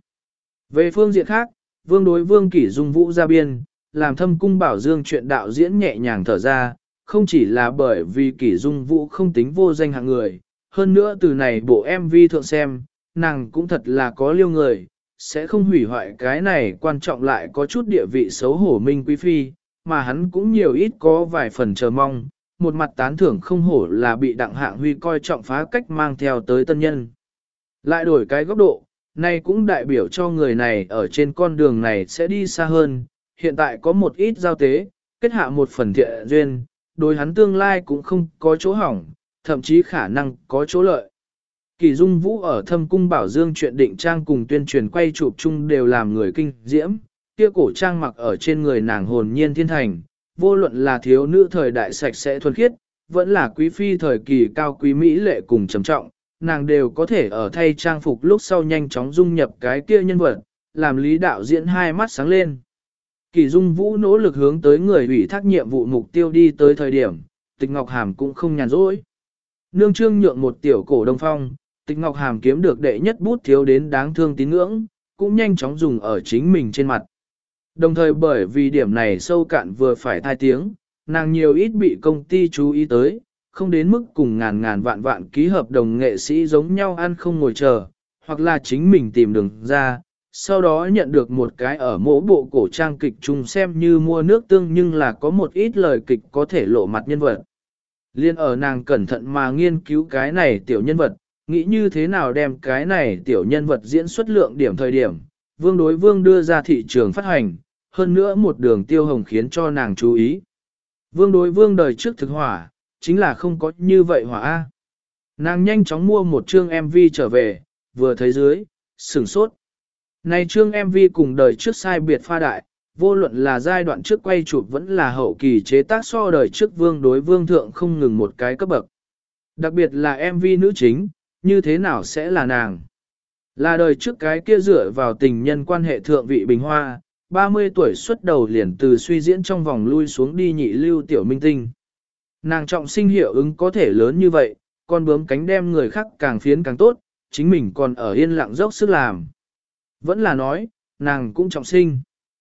Về phương diện khác, vương đối vương Kỷ Dung Vũ ra biên, làm Thâm Cung Bảo Dương chuyện đạo diễn nhẹ nhàng thở ra, không chỉ là bởi vì Kỷ Dung Vũ không tính vô danh hạng người, hơn nữa từ này bộ MV thượng xem, nàng cũng thật là có liêu người, sẽ không hủy hoại cái này quan trọng lại có chút địa vị xấu hổ Minh Quý Phi, mà hắn cũng nhiều ít có vài phần chờ mong, một mặt tán thưởng không hổ là bị Đặng Hạng Huy coi trọng phá cách mang theo tới tân nhân. Lại đổi cái góc độ, này cũng đại biểu cho người này ở trên con đường này sẽ đi xa hơn, hiện tại có một ít giao tế, kết hạ một phần thiện duyên, đối hắn tương lai cũng không có chỗ hỏng, thậm chí khả năng có chỗ lợi. Kỳ Dung Vũ ở Thâm Cung Bảo Dương chuyện định trang cùng tuyên truyền quay chụp chung đều làm người kinh diễm, kia cổ trang mặc ở trên người nàng hồn nhiên thiên thành, vô luận là thiếu nữ thời đại sạch sẽ thuần khiết, vẫn là quý phi thời kỳ cao quý mỹ lệ cùng trầm trọng, nàng đều có thể ở thay trang phục lúc sau nhanh chóng dung nhập cái kia nhân vật, làm lý đạo diễn hai mắt sáng lên. Kỳ Dung Vũ nỗ lực hướng tới người ủy thác nhiệm vụ mục tiêu đi tới thời điểm, Tịch Ngọc Hàm cũng không nhàn rỗi. Nương trương nhượng một tiểu cổ đông phong, Tịch Ngọc Hàm kiếm được đệ nhất bút thiếu đến đáng thương tín ngưỡng, cũng nhanh chóng dùng ở chính mình trên mặt. Đồng thời bởi vì điểm này sâu cạn vừa phải thai tiếng, nàng nhiều ít bị công ty chú ý tới, không đến mức cùng ngàn ngàn vạn vạn ký hợp đồng nghệ sĩ giống nhau ăn không ngồi chờ, hoặc là chính mình tìm đường ra, sau đó nhận được một cái ở mỗi bộ cổ trang kịch chung xem như mua nước tương nhưng là có một ít lời kịch có thể lộ mặt nhân vật. Liên ở nàng cẩn thận mà nghiên cứu cái này tiểu nhân vật, nghĩ như thế nào đem cái này tiểu nhân vật diễn xuất lượng điểm thời điểm, vương đối vương đưa ra thị trường phát hành, hơn nữa một đường tiêu hồng khiến cho nàng chú ý. Vương đối vương đời trước thực hỏa, chính là không có như vậy hỏa A. Nàng nhanh chóng mua một chương MV trở về, vừa thấy dưới, sửng sốt. Này chương MV cùng đời trước sai biệt pha đại, vô luận là giai đoạn trước quay chụp vẫn là hậu kỳ chế tác so đời trước vương đối vương thượng không ngừng một cái cấp bậc. Đặc biệt là MV nữ chính, như thế nào sẽ là nàng? Là đời trước cái kia dựa vào tình nhân quan hệ thượng vị bình hoa, 30 tuổi xuất đầu liền từ suy diễn trong vòng lui xuống đi nhị lưu tiểu minh tinh. Nàng trọng sinh hiệu ứng có thể lớn như vậy, còn bướm cánh đem người khác càng phiến càng tốt, chính mình còn ở yên lặng dốc sức làm. Vẫn là nói, nàng cũng trọng sinh.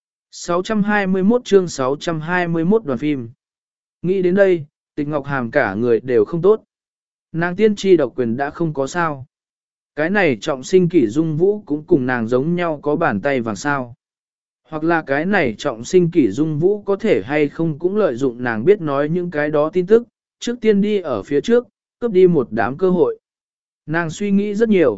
621 chương 621 đoàn phim. Nghĩ đến đây, Tịch Ngọc Hàm cả người đều không tốt. Nàng tiên tri độc quyền đã không có sao. Cái này trọng sinh Kỷ Dung Vũ cũng cùng nàng giống nhau có bàn tay vàng sao. Hoặc là cái này trọng sinh Kỷ Dung Vũ có thể hay không cũng lợi dụng nàng biết nói những cái đó tin tức, trước tiên đi ở phía trước, cướp đi một đám cơ hội. Nàng suy nghĩ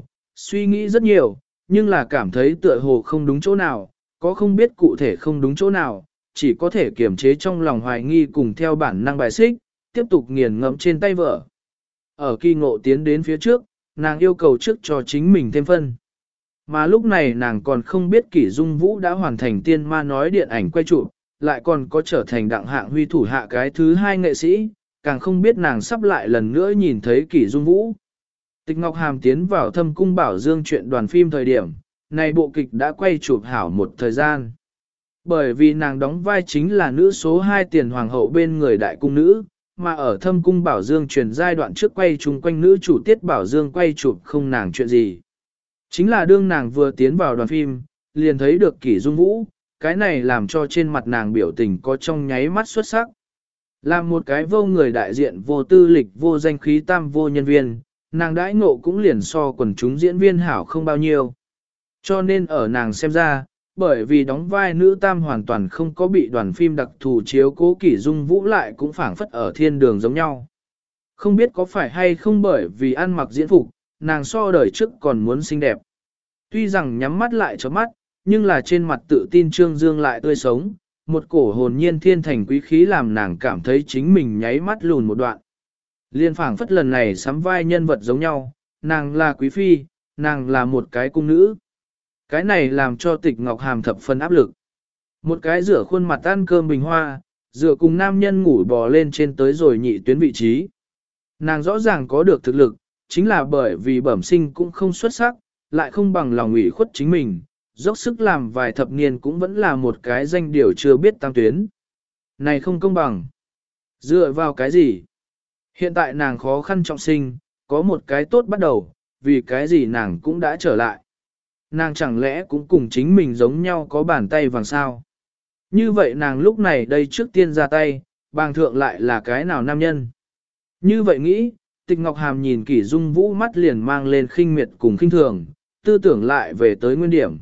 rất nhiều, nhưng là cảm thấy tựa hồ không đúng chỗ nào, có không biết cụ thể không đúng chỗ nào, chỉ có thể kiềm chế trong lòng hoài nghi cùng theo bản năng bài xích, tiếp tục nghiền ngẫm trên tay vợ. Ở kỳ ngộ tiến đến phía trước, nàng yêu cầu trước cho chính mình thêm phân. Mà lúc này nàng còn không biết Kỷ Dung Vũ đã hoàn thành tiên ma nói điện ảnh quay chụp, lại còn có trở thành Đặng Hạng Huy thủ hạ cái thứ hai nghệ sĩ, càng không biết nàng sắp lại lần nữa nhìn thấy Kỷ Dung Vũ. Tịch Ngọc Hàm tiến vào Thâm Cung Bảo Dương chuyện đoàn phim thời điểm, này bộ kịch đã quay chụp hảo một thời gian. Bởi vì nàng đóng vai chính là nữ số 2 tiền hoàng hậu bên người đại cung nữ, mà ở Thâm Cung Bảo Dương truyền giai đoạn trước quay chung quanh nữ chủ tiết Bảo Dương quay chụp không nàng chuyện gì. Chính là đương nàng vừa tiến vào đoàn phim, liền thấy được Kỷ Dung Vũ, cái này làm cho trên mặt nàng biểu tình có trong nháy mắt xuất sắc. Làm một cái vô người đại diện vô tư lịch vô danh khí tam vô nhân viên, nàng đãi ngộ cũng liền so quần chúng diễn viên hảo không bao nhiêu. Cho nên ở nàng xem ra, bởi vì đóng vai nữ tam hoàn toàn không có bị đoàn phim đặc thù chiếu cố Kỷ Dung Vũ lại cũng phảng phất ở thiên đường giống nhau. Không biết có phải hay không bởi vì ăn mặc diễn phục, nàng so đời trước còn muốn xinh đẹp. Tuy rằng nhắm mắt lại cho mắt, nhưng là trên mặt tự tin trương dương lại tươi sống, một cổ hồn nhiên thiên thành quý khí làm nàng cảm thấy chính mình nháy mắt lùn một đoạn. Liên phảng phất lần này sắm vai nhân vật giống nhau, nàng là quý phi, nàng là một cái cung nữ. Cái này làm cho Tịch Ngọc Hàm thập phần áp lực. Một cái rửa khuôn mặt ăn cơm bình hoa, rửa cùng nam nhân ngủ bò lên trên tới rồi nhị tuyến vị trí. Nàng rõ ràng có được thực lực, chính là bởi vì bẩm sinh cũng không xuất sắc, lại không bằng lòng ủy khuất chính mình, dốc sức làm vài thập niên cũng vẫn là một cái danh điều chưa biết tam tuyến. Này không công bằng. Dựa vào cái gì? Hiện tại nàng khó khăn trọng sinh, có một cái tốt bắt đầu, vì cái gì nàng cũng đã trở lại. Nàng chẳng lẽ cũng cùng chính mình giống nhau có bàn tay vàng sao? Như vậy nàng lúc này đây trước tiên ra tay, bàng thượng lại là cái nào nam nhân? Như vậy nghĩ, Tịch Ngọc Hàm nhìn Kỷ Dung Vũ mắt liền mang lên khinh miệt cùng khinh thường, tư tưởng lại về tới nguyên điểm.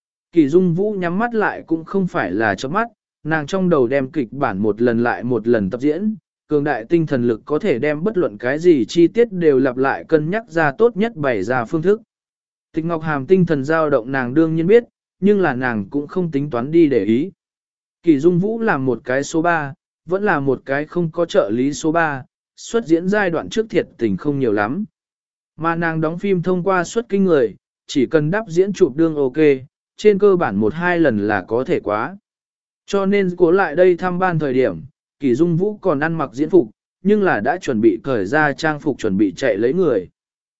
Kỷ Dung Vũ nhắm mắt lại cũng không phải là chớp mắt, nàng trong đầu đem kịch bản một lần lại một lần tập diễn, cường đại tinh thần lực có thể đem bất luận cái gì chi tiết đều lặp lại cân nhắc ra tốt nhất bày ra phương thức. Tịch Ngọc Hàm tinh thần dao động nàng đương nhiên biết, nhưng là nàng cũng không tính toán đi để ý. Kỷ Dung Vũ là một cái số 3, vẫn là một cái không có trợ lý số 3, xuất diễn giai đoạn trước thiệt tình không nhiều lắm. Mà nàng đóng phim thông qua xuất kinh người, chỉ cần đáp diễn chụp đương ok, trên cơ bản 1-2 lần là có thể quá. Cho nên cố lại đây thăm ban thời điểm, Kỷ Dung Vũ còn ăn mặc diễn phục, nhưng là đã chuẩn bị cởi ra trang phục chuẩn bị chạy lấy người.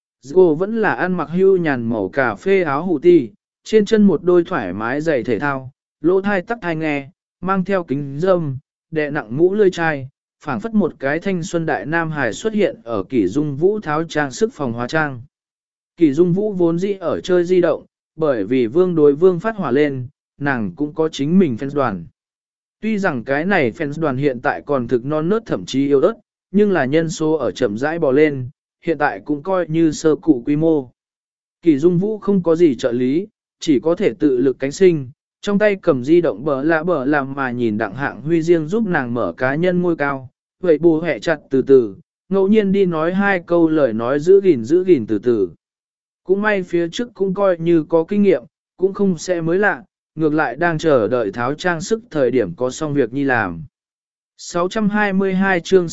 Cô vẫn là ăn mặc hưu nhàn màu cà phê áo hủ ti, trên chân một đôi thoải mái giày thể thao, lỗ thai tắc thai nghe, mang theo kính râm, đè nặng mũ lươi chai, phảng phất một cái thanh xuân đại nam hài xuất hiện ở Kỷ Dung Vũ tháo trang sức phòng hóa trang. Kỷ Dung Vũ vốn dĩ ở chơi di động, bởi vì vương đối vương phát hỏa lên, nàng cũng có chính mình fans đoàn. Tuy rằng cái này fans đoàn hiện tại còn thực non nớt thậm chí yếu ớt, nhưng là nhân số ở chậm rãi bò lên, hiện tại cũng coi như sơ cụ quy mô. Kỷ Dung Vũ không có gì trợ lý, chỉ có thể tự lực cánh sinh, trong tay cầm di động bờ làm mà nhìn Đặng Hạng Huy riêng giúp nàng mở cá nhân ngôi cao, vậy bù hẹ chặt từ từ, ngẫu nhiên đi nói 2 câu lời nói giữ gìn từ từ. Cũng may phía trước cũng coi như có kinh nghiệm, cũng không sẽ mới lạ, ngược lại đang chờ đợi tháo trang sức thời điểm có xong việc nhi làm. 622 chương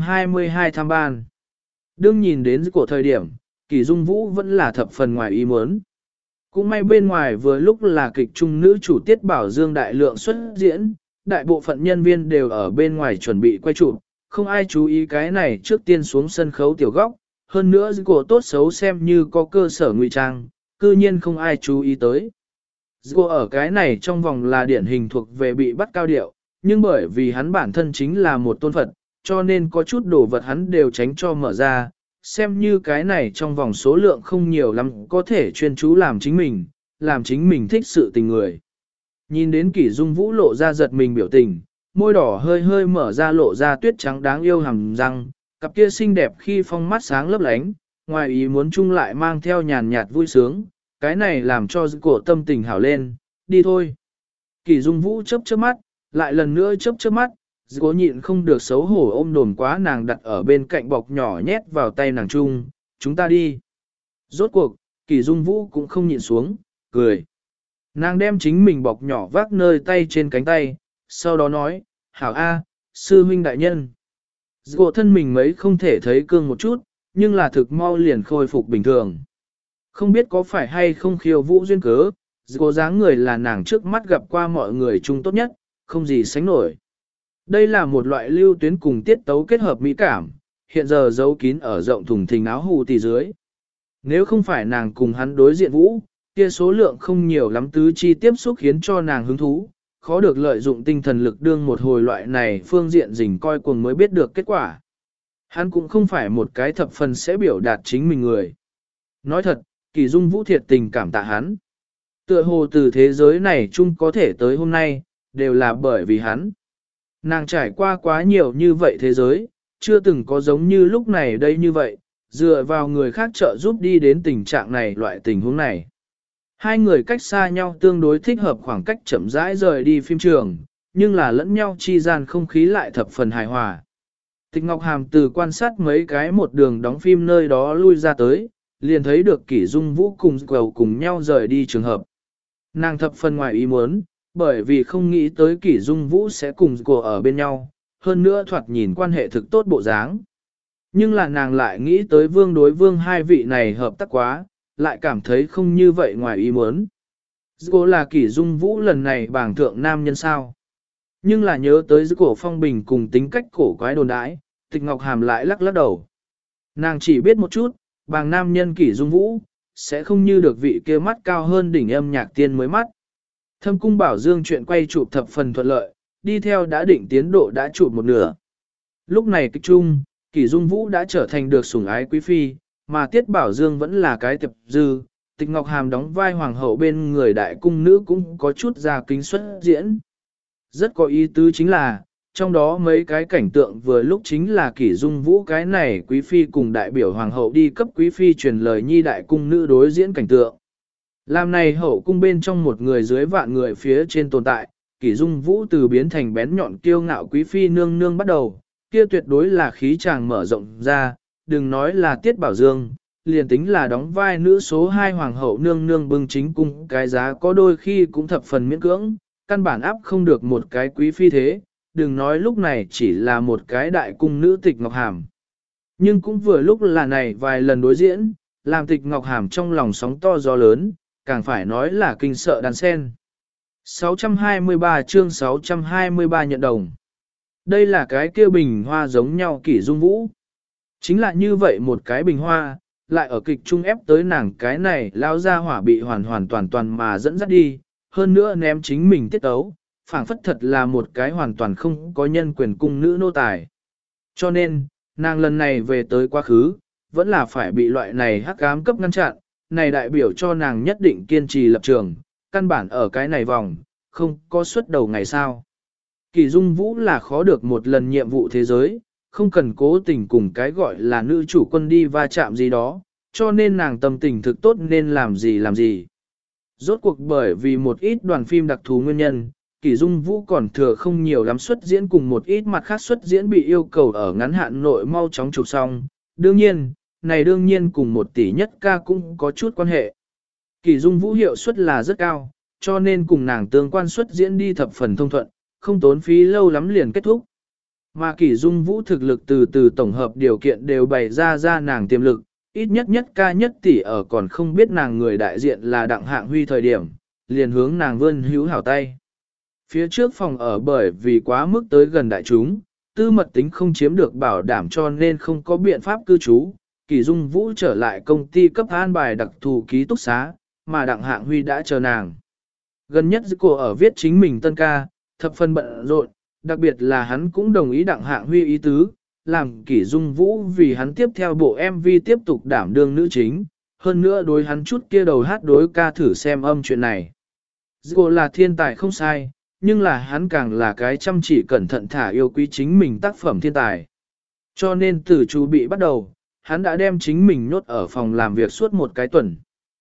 622 tham ban. Đương nhìn đến của thời điểm, Kỷ Dung Vũ vẫn là thập phần ngoài ý muốn. Cũng may bên ngoài vừa lúc là kịch trung nữ chủ Tiết Bảo Dương đại lượng xuất diễn, đại bộ phận nhân viên đều ở bên ngoài chuẩn bị quay chụp, không ai chú ý cái này trước tiên xuống sân khấu tiểu góc, hơn nữa của tốt xấu xem như có cơ sở ngụy trang, cư nhiên không ai chú ý tới. Cô ở cái này trong vòng là điển hình thuộc về bị bắt cao điệu, nhưng bởi vì hắn bản thân chính là một tôn Phật, cho nên có chút đồ vật hắn đều tránh cho mở ra, xem như cái này trong vòng số lượng không nhiều lắm có thể chuyên chú làm chính mình thích sự tình người. Nhìn đến Kỷ Dung Vũ lộ ra giật mình biểu tình, môi đỏ hơi hơi mở ra lộ ra tuyết trắng đáng yêu hàm răng, cặp kia xinh đẹp khi phong mắt sáng lấp lánh, ngoài ý muốn chung lại mang theo nhàn nhạt vui sướng, cái này làm cho cổ tâm tình hảo lên, đi thôi. Kỷ Dung Vũ chớp mắt, lại lần nữa chớp mắt, cố nhịn không được xấu hổ ôm đồn quá nàng đặt ở bên cạnh bọc nhỏ nhét vào tay nàng chung, chúng ta đi. Rốt cuộc, Kỷ Dung Vũ cũng không nhịn xuống, cười. Nàng đem chính mình bọc nhỏ vác nơi tay trên cánh tay, sau đó nói, hảo A, sư huynh đại nhân. Dỗ thân mình mấy không thể thấy cương một chút, nhưng là thực mau liền khôi phục bình thường. Không biết có phải hay không khiêu vũ duyên cớ, dỗ dáng người là nàng trước mắt gặp qua mọi người chung tốt nhất, không gì sánh nổi. Đây là một loại lưu tuyến cùng tiết tấu kết hợp mỹ cảm, hiện giờ giấu kín ở rộng thùng thình áo hù tì dưới. Nếu không phải nàng cùng hắn đối diện vũ, kia số lượng không nhiều lắm tứ chi tiếp xúc khiến cho nàng hứng thú, khó được lợi dụng tinh thần lực đương một hồi loại này phương diện rình coi cuồng mới biết được kết quả. Hắn cũng không phải một cái thập phần sẽ biểu đạt chính mình người. Nói thật, Kỷ Dung Vũ thiệt tình cảm tạ hắn. Tựa hồ từ thế giới này chung có thể tới hôm nay, đều là bởi vì hắn. Nàng trải qua quá nhiều như vậy thế giới, chưa từng có giống như lúc này đây như vậy, dựa vào người khác trợ giúp đi đến tình trạng này loại tình huống này. Hai người cách xa nhau tương đối thích hợp khoảng cách chậm rãi rời đi phim trường, nhưng là lẫn nhau chi gian không khí lại thập phần hài hòa. Tịch Ngọc Hàm từ quan sát mấy cái một đường đóng phim nơi đó lui ra tới, liền thấy được Kỷ Dung Vũ cùng Quẩu cùng nhau rời đi trường hợp. Nàng thập phần ngoài ý muốn, bởi vì không nghĩ tới Kỷ Dung Vũ sẽ cùng cô ở bên nhau, hơn nữa thoạt nhìn quan hệ thực tốt bộ dáng. Nhưng là nàng lại nghĩ tới vương đối vương hai vị này hợp tác quá, lại cảm thấy không như vậy ngoài ý muốn. Cô là Kỷ Dung Vũ lần này bảng thượng nam nhân sao. Nhưng là nhớ tới cổ phong bình cùng tính cách cổ quái đồn đãi, Tịch Ngọc Hàm lại lắc lắc đầu. Nàng chỉ biết một chút, bàng nam nhân Kỷ Dung Vũ, sẽ không như được vị kia mắt cao hơn đỉnh âm nhạc tiên mới mắt. Thâm cung bảo dương chuyện quay chụp thập phần thuận lợi, đi theo đã định tiến độ đã chụp một nửa. Lúc này kịch trung, Kỷ Dung Vũ đã trở thành được sủng ái quý phi, mà Tiết Bảo Dương vẫn là cái tiệp dư, Tịch Ngọc Hàm đóng vai hoàng hậu bên người đại cung nữ cũng có chút ra kính xuất diễn. Rất có ý tứ chính là, trong đó mấy cái cảnh tượng vừa lúc chính là Kỷ Dung Vũ cái này quý phi cùng đại biểu hoàng hậu đi cấp quý phi truyền lời nhi đại cung nữ đối diễn cảnh tượng. Làm này hậu cung bên trong một người dưới vạn người phía trên tồn tại, Kỷ Dung Vũ từ biến thành bén nhọn kiêu ngạo quý phi nương nương bắt đầu, kia tuyệt đối là khí chàng mở rộng ra, đừng nói là Tiết Bảo Dương, liền tính là đóng vai nữ số 2 hoàng hậu nương nương bưng chính cung cái giá có đôi khi cũng thập phần miễn cưỡng, căn bản áp không được một cái quý phi thế, đừng nói lúc này chỉ là một cái đại cung nữ Tịch Ngọc Hàm. Nhưng cũng vừa lúc là này vài lần đối diễn, làm Tịch Ngọc Hàm trong lòng sóng to gió lớn, càng phải nói là kinh sợ đàn sen. 623 chương 623 nhận đồng. Đây là cái kia bình hoa giống nhau Kỷ Dung Vũ. Chính là như vậy một cái bình hoa, lại ở kịch trung ép tới nàng cái này lao ra hỏa bị hoàn toàn mà dẫn dắt đi, hơn nữa ném chính mình tiết tấu, phảng phất thật là một cái hoàn toàn không có nhân quyền cung nữ nô tài. Cho nên, nàng lần này về tới quá khứ, vẫn là phải bị loại này hắc ám cấp ngăn chặn, này đại biểu cho nàng nhất định kiên trì lập trường, căn bản ở cái này vòng, không có xuất đầu ngày sau. Kỷ Dung Vũ là khó được một lần nhiệm vụ thế giới, không cần cố tình cùng cái gọi là nữ chủ quân đi va chạm gì đó, cho nên nàng tâm tình thực tốt nên làm gì. Rốt cuộc bởi vì một ít đoàn phim đặc thù nguyên nhân, Kỷ Dung Vũ còn thừa không nhiều lắm xuất diễn cùng một ít mặt khác xuất diễn bị yêu cầu ở ngắn hạn nội mau chóng chụp xong. Đương nhiên cùng 1 tỷ nhất ca cũng có chút quan hệ. Kỷ Dung Vũ hiệu suất là rất cao, cho nên cùng nàng tương quan xuất diễn đi thập phần thông thuận, không tốn phí lâu lắm liền kết thúc. Mà Kỷ Dung Vũ thực lực từ tổng hợp điều kiện đều bày ra nàng tiềm lực, ít nhất ca nhất tỷ ở còn không biết nàng người đại diện là Đặng Hạng Huy thời điểm, liền hướng nàng vươn hữu hảo tay. Phía trước phòng ở bởi vì quá mức tới gần đại chúng, tư mật tính không chiếm được bảo đảm cho nên không có biện pháp cư trú, Kỷ Dung Vũ trở lại công ty cấp an bài đặc thù ký túc xá, mà Đặng Hạng Huy đã chờ nàng. Gần nhất cô ở viết chính mình tân ca, thập phần bận rộn, đặc biệt là hắn cũng đồng ý Đặng Hạng Huy ý tứ, làm Kỷ Dung Vũ vì hắn tiếp theo bộ MV tiếp tục đảm đương nữ chính, hơn nữa đối hắn chút kia đầu hát đối ca thử xem âm chuyện này. Cô là thiên tài không sai, nhưng là hắn càng là cái chăm chỉ cẩn thận thả yêu quý chính mình tác phẩm thiên tài. Cho nên từ chú bị bắt đầu, hắn đã đem chính mình nhốt ở phòng làm việc suốt một cái tuần.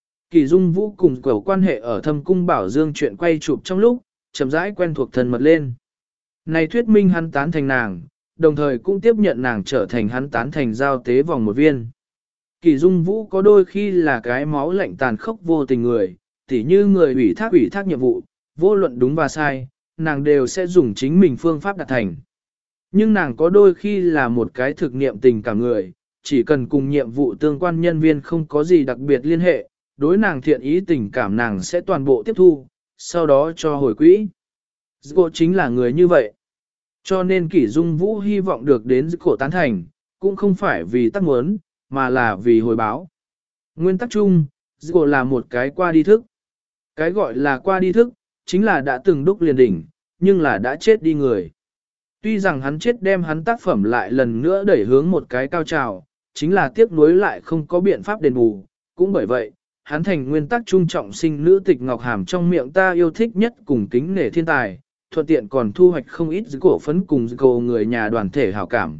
Kỷ Dung Vũ cùng cầu quan hệ ở Thâm Cung Bảo Dương chuyện quay chụp trong lúc, chậm rãi quen thuộc thân mật lên. Này thuyết minh hắn tán thành nàng, đồng thời cũng tiếp nhận nàng trở thành hắn tán thành giao tế vòng một viên. Kỷ Dung Vũ có đôi khi là cái máu lạnh tàn khốc vô tình người, tỉ như người ủy thác nhiệm vụ, vô luận đúng và sai, nàng đều sẽ dùng chính mình phương pháp đạt thành. Nhưng nàng có đôi khi là một cái thực niệm tình cảm người, chỉ cần cùng nhiệm vụ tương quan nhân viên không có gì đặc biệt liên hệ, đối nàng thiện ý tình cảm nàng sẽ toàn bộ tiếp thu, sau đó cho hồi quỹ. Cô chính là người như vậy. Cho nên Kỷ Dung Vũ hy vọng được đến cổ tán thành, cũng không phải vì tác muốn, mà là vì hồi báo. Nguyên tắc chung, cô là một cái qua đi thức. Cái gọi là qua đi thức, chính là đã từng đúc liền đỉnh, nhưng là đã chết đi người. Tuy rằng hắn chết đem hắn tác phẩm lại lần nữa đẩy hướng một cái cao trào, chính là tiếc nuối lại không có biện pháp đền bù, cũng bởi vậy, hắn thành nguyên tắc trung trọng sinh nữ Tịch Ngọc Hàm trong miệng ta yêu thích nhất cùng kính nể thiên tài, thuận tiện còn thu hoạch không ít cổ phấn cùng cổ người nhà đoàn thể hảo cảm.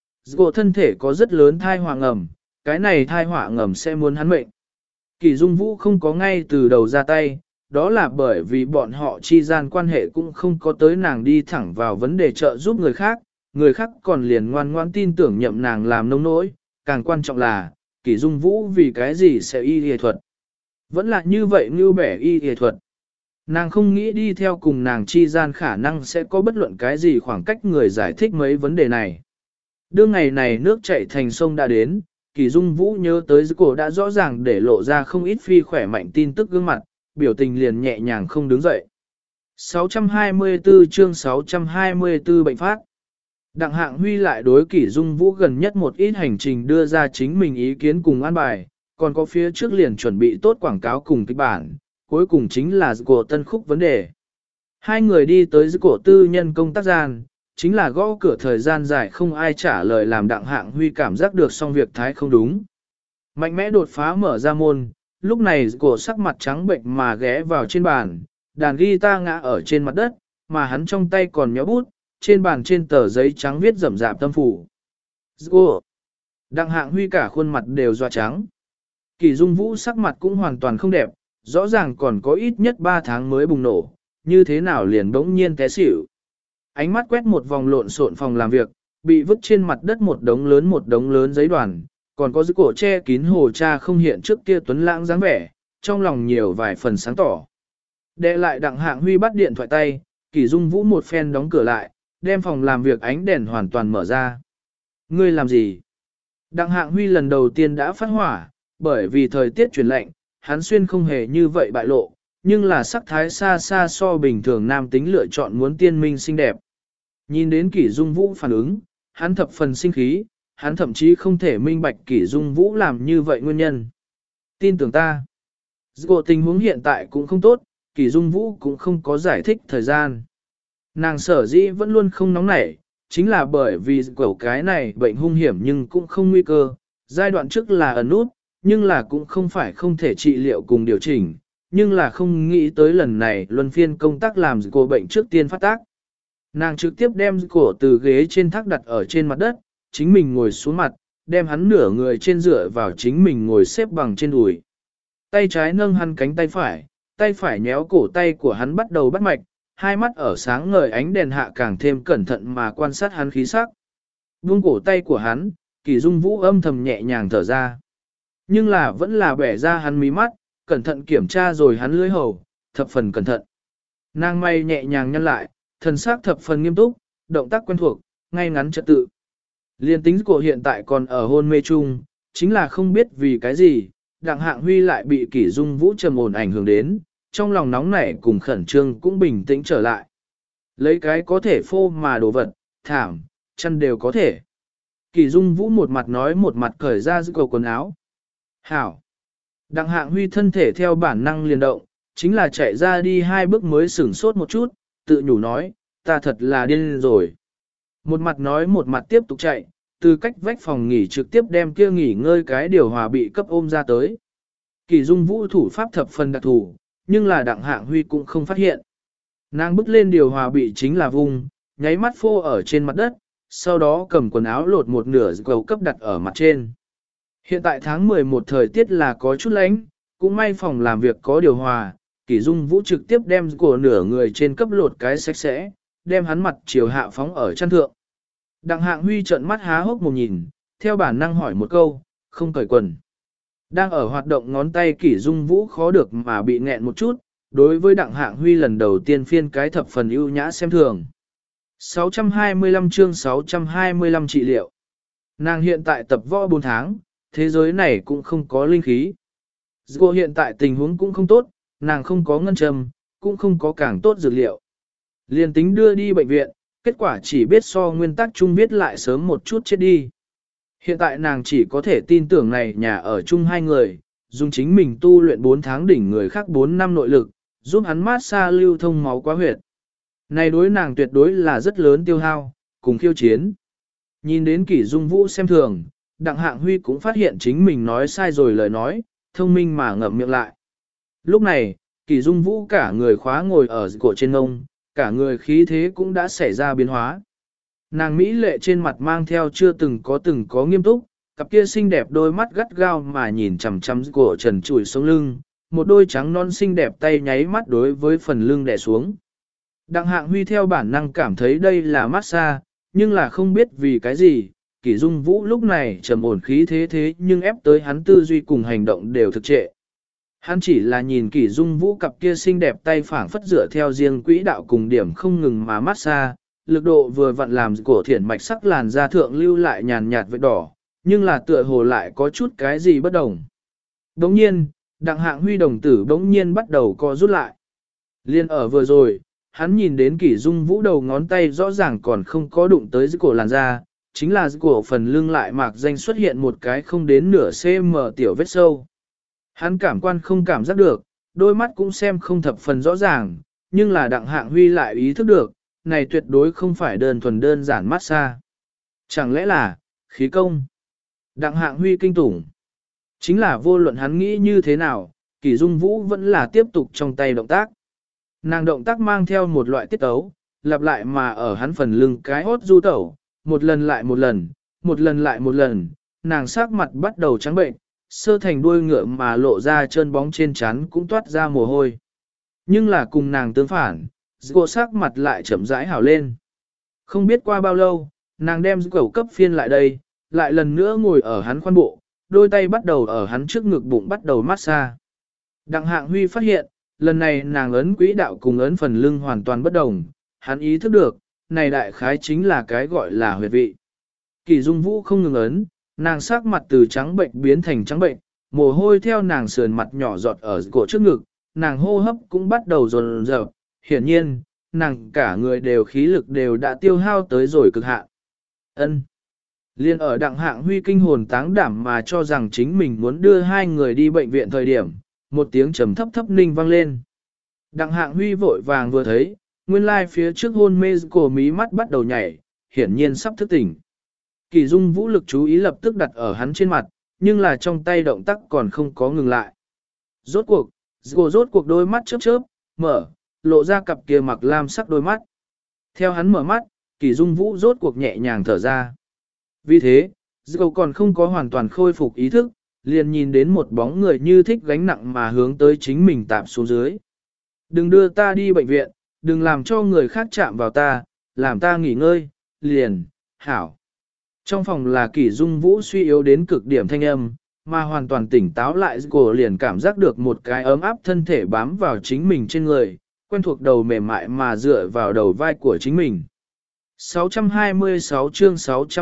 Cổ thân thể có rất lớn thai họa ngầm, cái này thai họa ngầm sẽ muốn hắn mệnh. Kỷ Dung Vũ không có ngay từ đầu ra tay, đó là bởi vì bọn họ chi gian quan hệ cũng không có tới nàng đi thẳng vào vấn đề trợ giúp người khác còn liền ngoan ngoan tin tưởng nhậm nàng làm nông nỗi, càng quan trọng là, Kỷ Dung Vũ vì cái gì sẽ y y thuật. Vẫn là như vậy như bẻ y y thuật. Nàng không nghĩ đi theo cùng nàng chi gian khả năng sẽ có bất luận cái gì khoảng cách người giải thích mấy vấn đề này. Đương ngày này nước chảy thành sông đã đến, Kỷ Dung Vũ nhớ tới cổ đã rõ ràng để lộ ra không ít phi khỏe mạnh tin tức gương mặt, biểu tình liền nhẹ nhàng không đứng dậy. 624 chương 624 bệnh phát. Đặng Hạng Huy lại đối Kỷ Dung Vũ gần nhất một ít hành trình đưa ra chính mình ý kiến cùng an bài, còn có phía trước liền chuẩn bị tốt quảng cáo cùng kịch bản, cuối cùng chính là của tân khúc vấn đề. Hai người đi tới giữa cổ tư nhân công tác gian, chính là gõ cửa thời gian dài không ai trả lời làm Đặng Hạng Huy cảm giác được xong việc thái không đúng. Mạnh mẽ đột phá mở ra môn, lúc này cổ sắc mặt trắng bệnh mà ghé vào trên bàn, đàn guitar ngã ở trên mặt đất, mà hắn trong tay còn nhéo bút, trên bàn trên tờ giấy trắng viết rậm rạp tâm phủ. Cô! Đặng Hạng Huy cả khuôn mặt đều doa trắng. Kỷ Dung Vũ sắc mặt cũng hoàn toàn không đẹp, rõ ràng còn có ít nhất 3 tháng mới bùng nổ, như thế nào liền bỗng nhiên té xỉu. Ánh mắt quét một vòng lộn xộn phòng làm việc, bị vứt trên mặt đất một đống lớn giấy đoàn, còn có giữ cổ che kín hồ cha không hiện trước kia tuấn lãng dáng vẻ, trong lòng nhiều vài phần sáng tỏ. Đệ lại Đặng Hạng Huy bắt điện thoại tay, Kỷ Dung Vũ một phen đóng cửa lại, đem phòng làm việc ánh đèn hoàn toàn mở ra. Ngươi làm gì? Đặng Hạng Huy lần đầu tiên đã phát hỏa, bởi vì thời tiết chuyển lạnh, hắn xuyên không hề như vậy bại lộ, nhưng là sắc thái xa xa so bình thường nam tính lựa chọn muốn tiên minh xinh đẹp. Nhìn đến Kỷ Dung Vũ phản ứng, hắn thập phần sinh khí, hắn thậm chí không thể minh bạch Kỷ Dung Vũ làm như vậy nguyên nhân. Tin tưởng ta. Dù tình huống hiện tại cũng không tốt, Kỷ Dung Vũ cũng không có giải thích thời gian. Nàng sở dĩ vẫn luôn không nóng nảy, chính là bởi vì quẩu cái này bệnh hung hiểm nhưng cũng không nguy cơ. Giai đoạn trước là ẩn nút, nhưng là cũng không phải không thể trị liệu cùng điều chỉnh, nhưng là không nghĩ tới lần này luân phiên công tác làm cô bệnh trước tiên phát tác. Nàng trực tiếp đem cổ từ ghế trên thác đặt ở trên mặt đất, chính mình ngồi xuống mặt, đem hắn nửa người trên dựa vào chính mình ngồi xếp bằng trên đùi. Tay trái nâng hắn cánh tay phải nhéo cổ tay của hắn bắt đầu bắt mạch, hai mắt ở sáng ngời ánh đèn hạ càng thêm cẩn thận mà quan sát hắn khí sắc. Buông cổ tay của hắn, Kỷ Dung Vũ âm thầm nhẹ nhàng thở ra. Nhưng là vẫn là bẻ ra hắn mí mắt, cẩn thận kiểm tra rồi hắn lưỡi hầu, thập phần cẩn thận. Nàng may nhẹ nhàng nhăn lại, thần sắc thập phần nghiêm túc, động tác quen thuộc, ngay ngắn trật tự. Liên tính của hiện tại còn ở hôn mê chung, chính là không biết vì cái gì, Đặng Hạng Huy lại bị Kỷ Dung Vũ trầm ổn ảnh hưởng đến, trong lòng nóng nảy cùng khẩn trương cũng bình tĩnh trở lại. Lấy cái có thể phô mà đồ vật, thảm, chăn đều có thể. Kỷ Dung Vũ một mặt nói một mặt cởi ra giữ cầu quần áo. Hảo! Đặng Hạng Huy thân thể theo bản năng liền động, chính là chạy ra đi 2 bước mới sửng sốt một chút, tự nhủ nói, ta thật là điên rồi. Một mặt nói một mặt tiếp tục chạy, từ cách vách phòng nghỉ trực tiếp đem kia nghỉ ngơi cái điều hòa bị cấp ôm ra tới. Kỷ Dung Vũ thủ pháp thập phần đặc thủ, nhưng là Đặng Hạng Huy cũng không phát hiện. Nàng bước lên điều hòa bị chính là vùng, nháy mắt phô ở trên mặt đất, sau đó cầm quần áo lột một nửa cầu cấp đặt ở mặt trên. Hiện tại tháng 11 thời tiết là có chút lạnh, cũng may phòng làm việc có điều hòa, Kỷ Dung Vũ trực tiếp đem của nửa người trên cấp lột cái sạch sẽ, đem hắn mặt chiều hạ phóng ở chăn thượng. Đặng Hạng Huy trợn mắt há hốc một nhìn, theo bản năng hỏi một câu, không cởi quần. Đang ở hoạt động ngón tay Kỷ Dung Vũ khó được mà bị nghẹn một chút, đối với Đặng Hạng Huy lần đầu tiên phiên cái thập phần ưu nhã xem thường. 625 chương 625 trị liệu. Nàng hiện tại tập võ 4 tháng, thế giới này cũng không có linh khí. Cô hiện tại tình huống cũng không tốt, nàng không có ngân châm, cũng không có càng tốt dược liệu. Liên tính đưa đi bệnh viện, kết quả chỉ biết so nguyên tắc chung biết lại sớm một chút chết đi. Hiện tại nàng chỉ có thể tin tưởng này nhà ở chung 2 người, dùng chính mình tu luyện 4 tháng đỉnh người khác 4 năm nội lực, giúp hắn mát xa lưu thông máu quá huyệt. Này đối nàng tuyệt đối là rất lớn tiêu hao, cùng khiêu chiến. Nhìn đến Kỷ Dung Vũ xem thường, Đặng Hạng Huy cũng phát hiện chính mình nói sai rồi lời nói, thông minh mà ngậm miệng lại. Lúc này, Kỷ Dung Vũ cả người khóa ngồi ở cổ trên ngông, cả người khí thế cũng đã xảy ra biến hóa. Nàng Mỹ lệ trên mặt mang theo chưa từng có nghiêm túc, cặp kia xinh đẹp đôi mắt gắt gao mà nhìn chằm chằm cổ trần trụi sống lưng, một đôi trắng non xinh đẹp tay nháy mắt đối với phần lưng đè xuống. Đặng Hạng Huy theo bản năng cảm thấy đây là massage, nhưng là không biết vì cái gì, Kỷ Dung Vũ lúc này trầm ổn khí thế nhưng ép tới hắn tư duy cùng hành động đều thực trệ. Hắn chỉ là nhìn Kỷ Dung Vũ cặp kia xinh đẹp tay phảng phất dựa theo riêng quỹ đạo cùng điểm không ngừng mà massage, lực độ vừa vặn làm cổ thiển mạch sắc làn da thượng lưu lại nhàn nhạt vết đỏ, nhưng là tựa hồ lại có chút cái gì bất đồng. Đống nhiên, Đặng Hạng Huy đồng tử bỗng nhiên bắt đầu co rút lại. Liên ở vừa rồi, hắn nhìn đến Kỷ Dung Vũ đầu ngón tay rõ ràng còn không có đụng tới dưới cổ làn da, chính là dưới cổ phần lưng lại mạc danh xuất hiện một cái không đến nửa cm tiểu vết sâu. Hắn cảm quan không cảm giác được, đôi mắt cũng xem không thập phần rõ ràng, nhưng là Đặng Hạng Huy lại ý thức được, này tuyệt đối không phải đơn giản massage. Chẳng lẽ là, khí công? Đặng Hạng Huy kinh tủng. Chính là vô luận hắn nghĩ như thế nào, Kỷ Dung Vũ vẫn là tiếp tục trong tay động tác. Nàng động tác mang theo một loại tiết tấu, lặp lại mà ở hắn phần lưng cái hốt du tẩu, một lần lại một lần, một lần lại một lần, nàng sắc mặt bắt đầu trắng bệnh, sơ thành đuôi ngựa mà lộ ra trơn bóng trên trán cũng toát ra mồ hôi. Nhưng là cùng nàng tương phản, cô sắc mặt lại chậm rãi hảo lên. Không biết qua bao lâu, nàng đem cẩu cấp phiên lại đây, lại lần nữa ngồi ở hắn khoan bộ, đôi tay bắt đầu ở hắn trước ngực bụng bắt đầu massage. Đặng Hạng Huy phát hiện, lần này nàng ấn quỹ đạo cùng ấn phần lưng hoàn toàn bất đồng, hắn ý thức được, này đại khái chính là cái gọi là huyệt vị. Kỷ Dung Vũ không ngừng ấn, nàng sắc mặt từ trắng bệnh biến thành trắng bệnh, mồ hôi theo nàng sườn mặt nhỏ giọt ở cổ trước ngực, nàng hô hấp cũng bắt đầu dồn dập, hiển nhiên, nàng cả người đều khí lực đều đã tiêu hao tới rồi cực hạn. Ân. Liên ở Đặng Hạng Huy kinh hồn táng đảm mà cho rằng chính mình muốn đưa hai người đi bệnh viện thời điểm, một tiếng trầm thấp thấp ninh vang lên. Đặng Hạng Huy vội vàng vừa thấy, nguyên lai phía trước hôn mê cổ mí mắt bắt đầu nhảy, hiển nhiên sắp thức tỉnh. Kỷ Dung Vũ lực chú ý lập tức đặt ở hắn trên mặt, nhưng là trong tay động tác còn không có ngừng lại. Rốt cuộc đôi mắt chớp chớp, mở, lộ ra cặp kia mặc lam sắc đôi mắt. Theo hắn mở mắt, Kỷ Dung Vũ rốt cuộc nhẹ nhàng thở ra. Vì thế, Dô còn không có hoàn toàn khôi phục ý thức, liền nhìn đến một bóng người như thích gánh nặng mà hướng tới chính mình tạp xuống dưới. Đừng đưa ta đi bệnh viện, đừng làm cho người khác chạm vào ta, làm ta nghỉ ngơi, liền, hảo. Trong phòng là Kỷ Dung Vũ suy yếu đến cực điểm thanh âm, mà hoàn toàn tỉnh táo lại cô liền cảm giác được một cái ấm áp thân thể bám vào chính mình trên người, quen thuộc đầu mềm mại mà dựa vào đầu vai của chính mình. 626 chương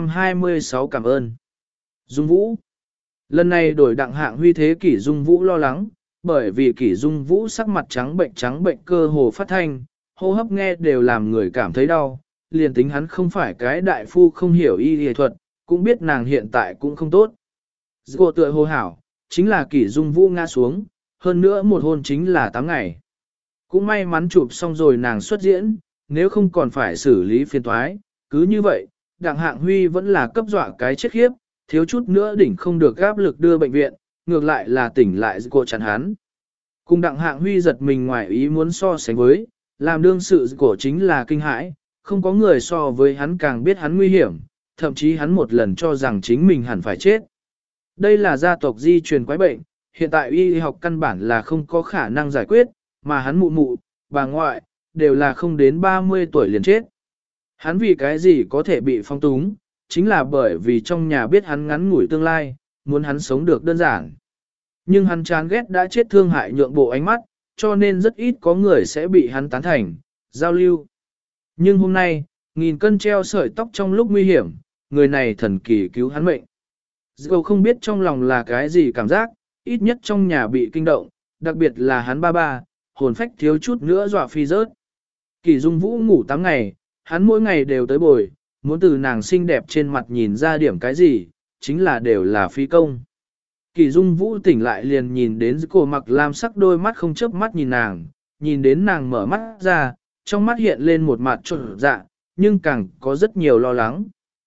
626 cảm ơn. Dung Vũ. Lần này đổi Đặng Hạng Huy thế Kỷ Dung Vũ lo lắng, bởi vì Kỷ Dung Vũ sắc mặt trắng bệnh cơ hồ phát thanh, hô hấp nghe đều làm người cảm thấy đau, liền tính hắn không phải cái đại phu không hiểu y y thuật, cũng biết nàng hiện tại cũng không tốt. Cô tựa hồ hảo, chính là Kỷ Dung Vũ ngã xuống, hơn nữa một hôn chính là 8 ngày. Cũng may mắn chụp xong rồi nàng xuất diễn, nếu không còn phải xử lý phiền toái, cứ như vậy, Đặng Hạng Huy vẫn là cấp dọa cái chết khiếp, thiếu chút nữa đỉnh không được áp lực đưa bệnh viện, ngược lại là tỉnh lại cô chặn hắn. Cùng Đặng Hạng Huy giật mình ngoài ý muốn so sánh với, làm đương sự cổ chính là kinh hãi, không có người so với hắn càng biết hắn nguy hiểm, thậm chí hắn một lần cho rằng chính mình hẳn phải chết. Đây là gia tộc di truyền quái bệnh, hiện tại y học căn bản là không có khả năng giải quyết, mà hắn mụ, bà ngoại, đều là không đến 30 tuổi liền chết. Hắn vì cái gì có thể bị phong túng, chính là bởi vì trong nhà biết hắn ngắn ngủi tương lai, muốn hắn sống được đơn giản. Nhưng hắn chán ghét đã chết thương hại nhượng bộ ánh mắt, cho nên rất ít có người sẽ bị hắn tán thành, giao lưu. Nhưng hôm nay, nghìn cân treo sợi tóc trong lúc nguy hiểm, người này thần kỳ cứu hắn mệnh. Dẫu không biết trong lòng là cái gì cảm giác, ít nhất trong nhà bị kinh động, đặc biệt là hắn ba, hồn phách thiếu chút nữa dọa phi rớt. Kỷ Dung Vũ ngủ 8 ngày, hắn mỗi ngày đều tới bồi, muốn từ nàng xinh đẹp trên mặt nhìn ra điểm cái gì, chính là đều là phi công. Kỷ Dung Vũ tỉnh lại liền nhìn đến cô mặc lam sắc đôi mắt không chớp mắt nhìn nàng, nhìn đến nàng mở mắt ra, trong mắt hiện lên một mặt trộn dạ, nhưng càng có rất nhiều lo lắng.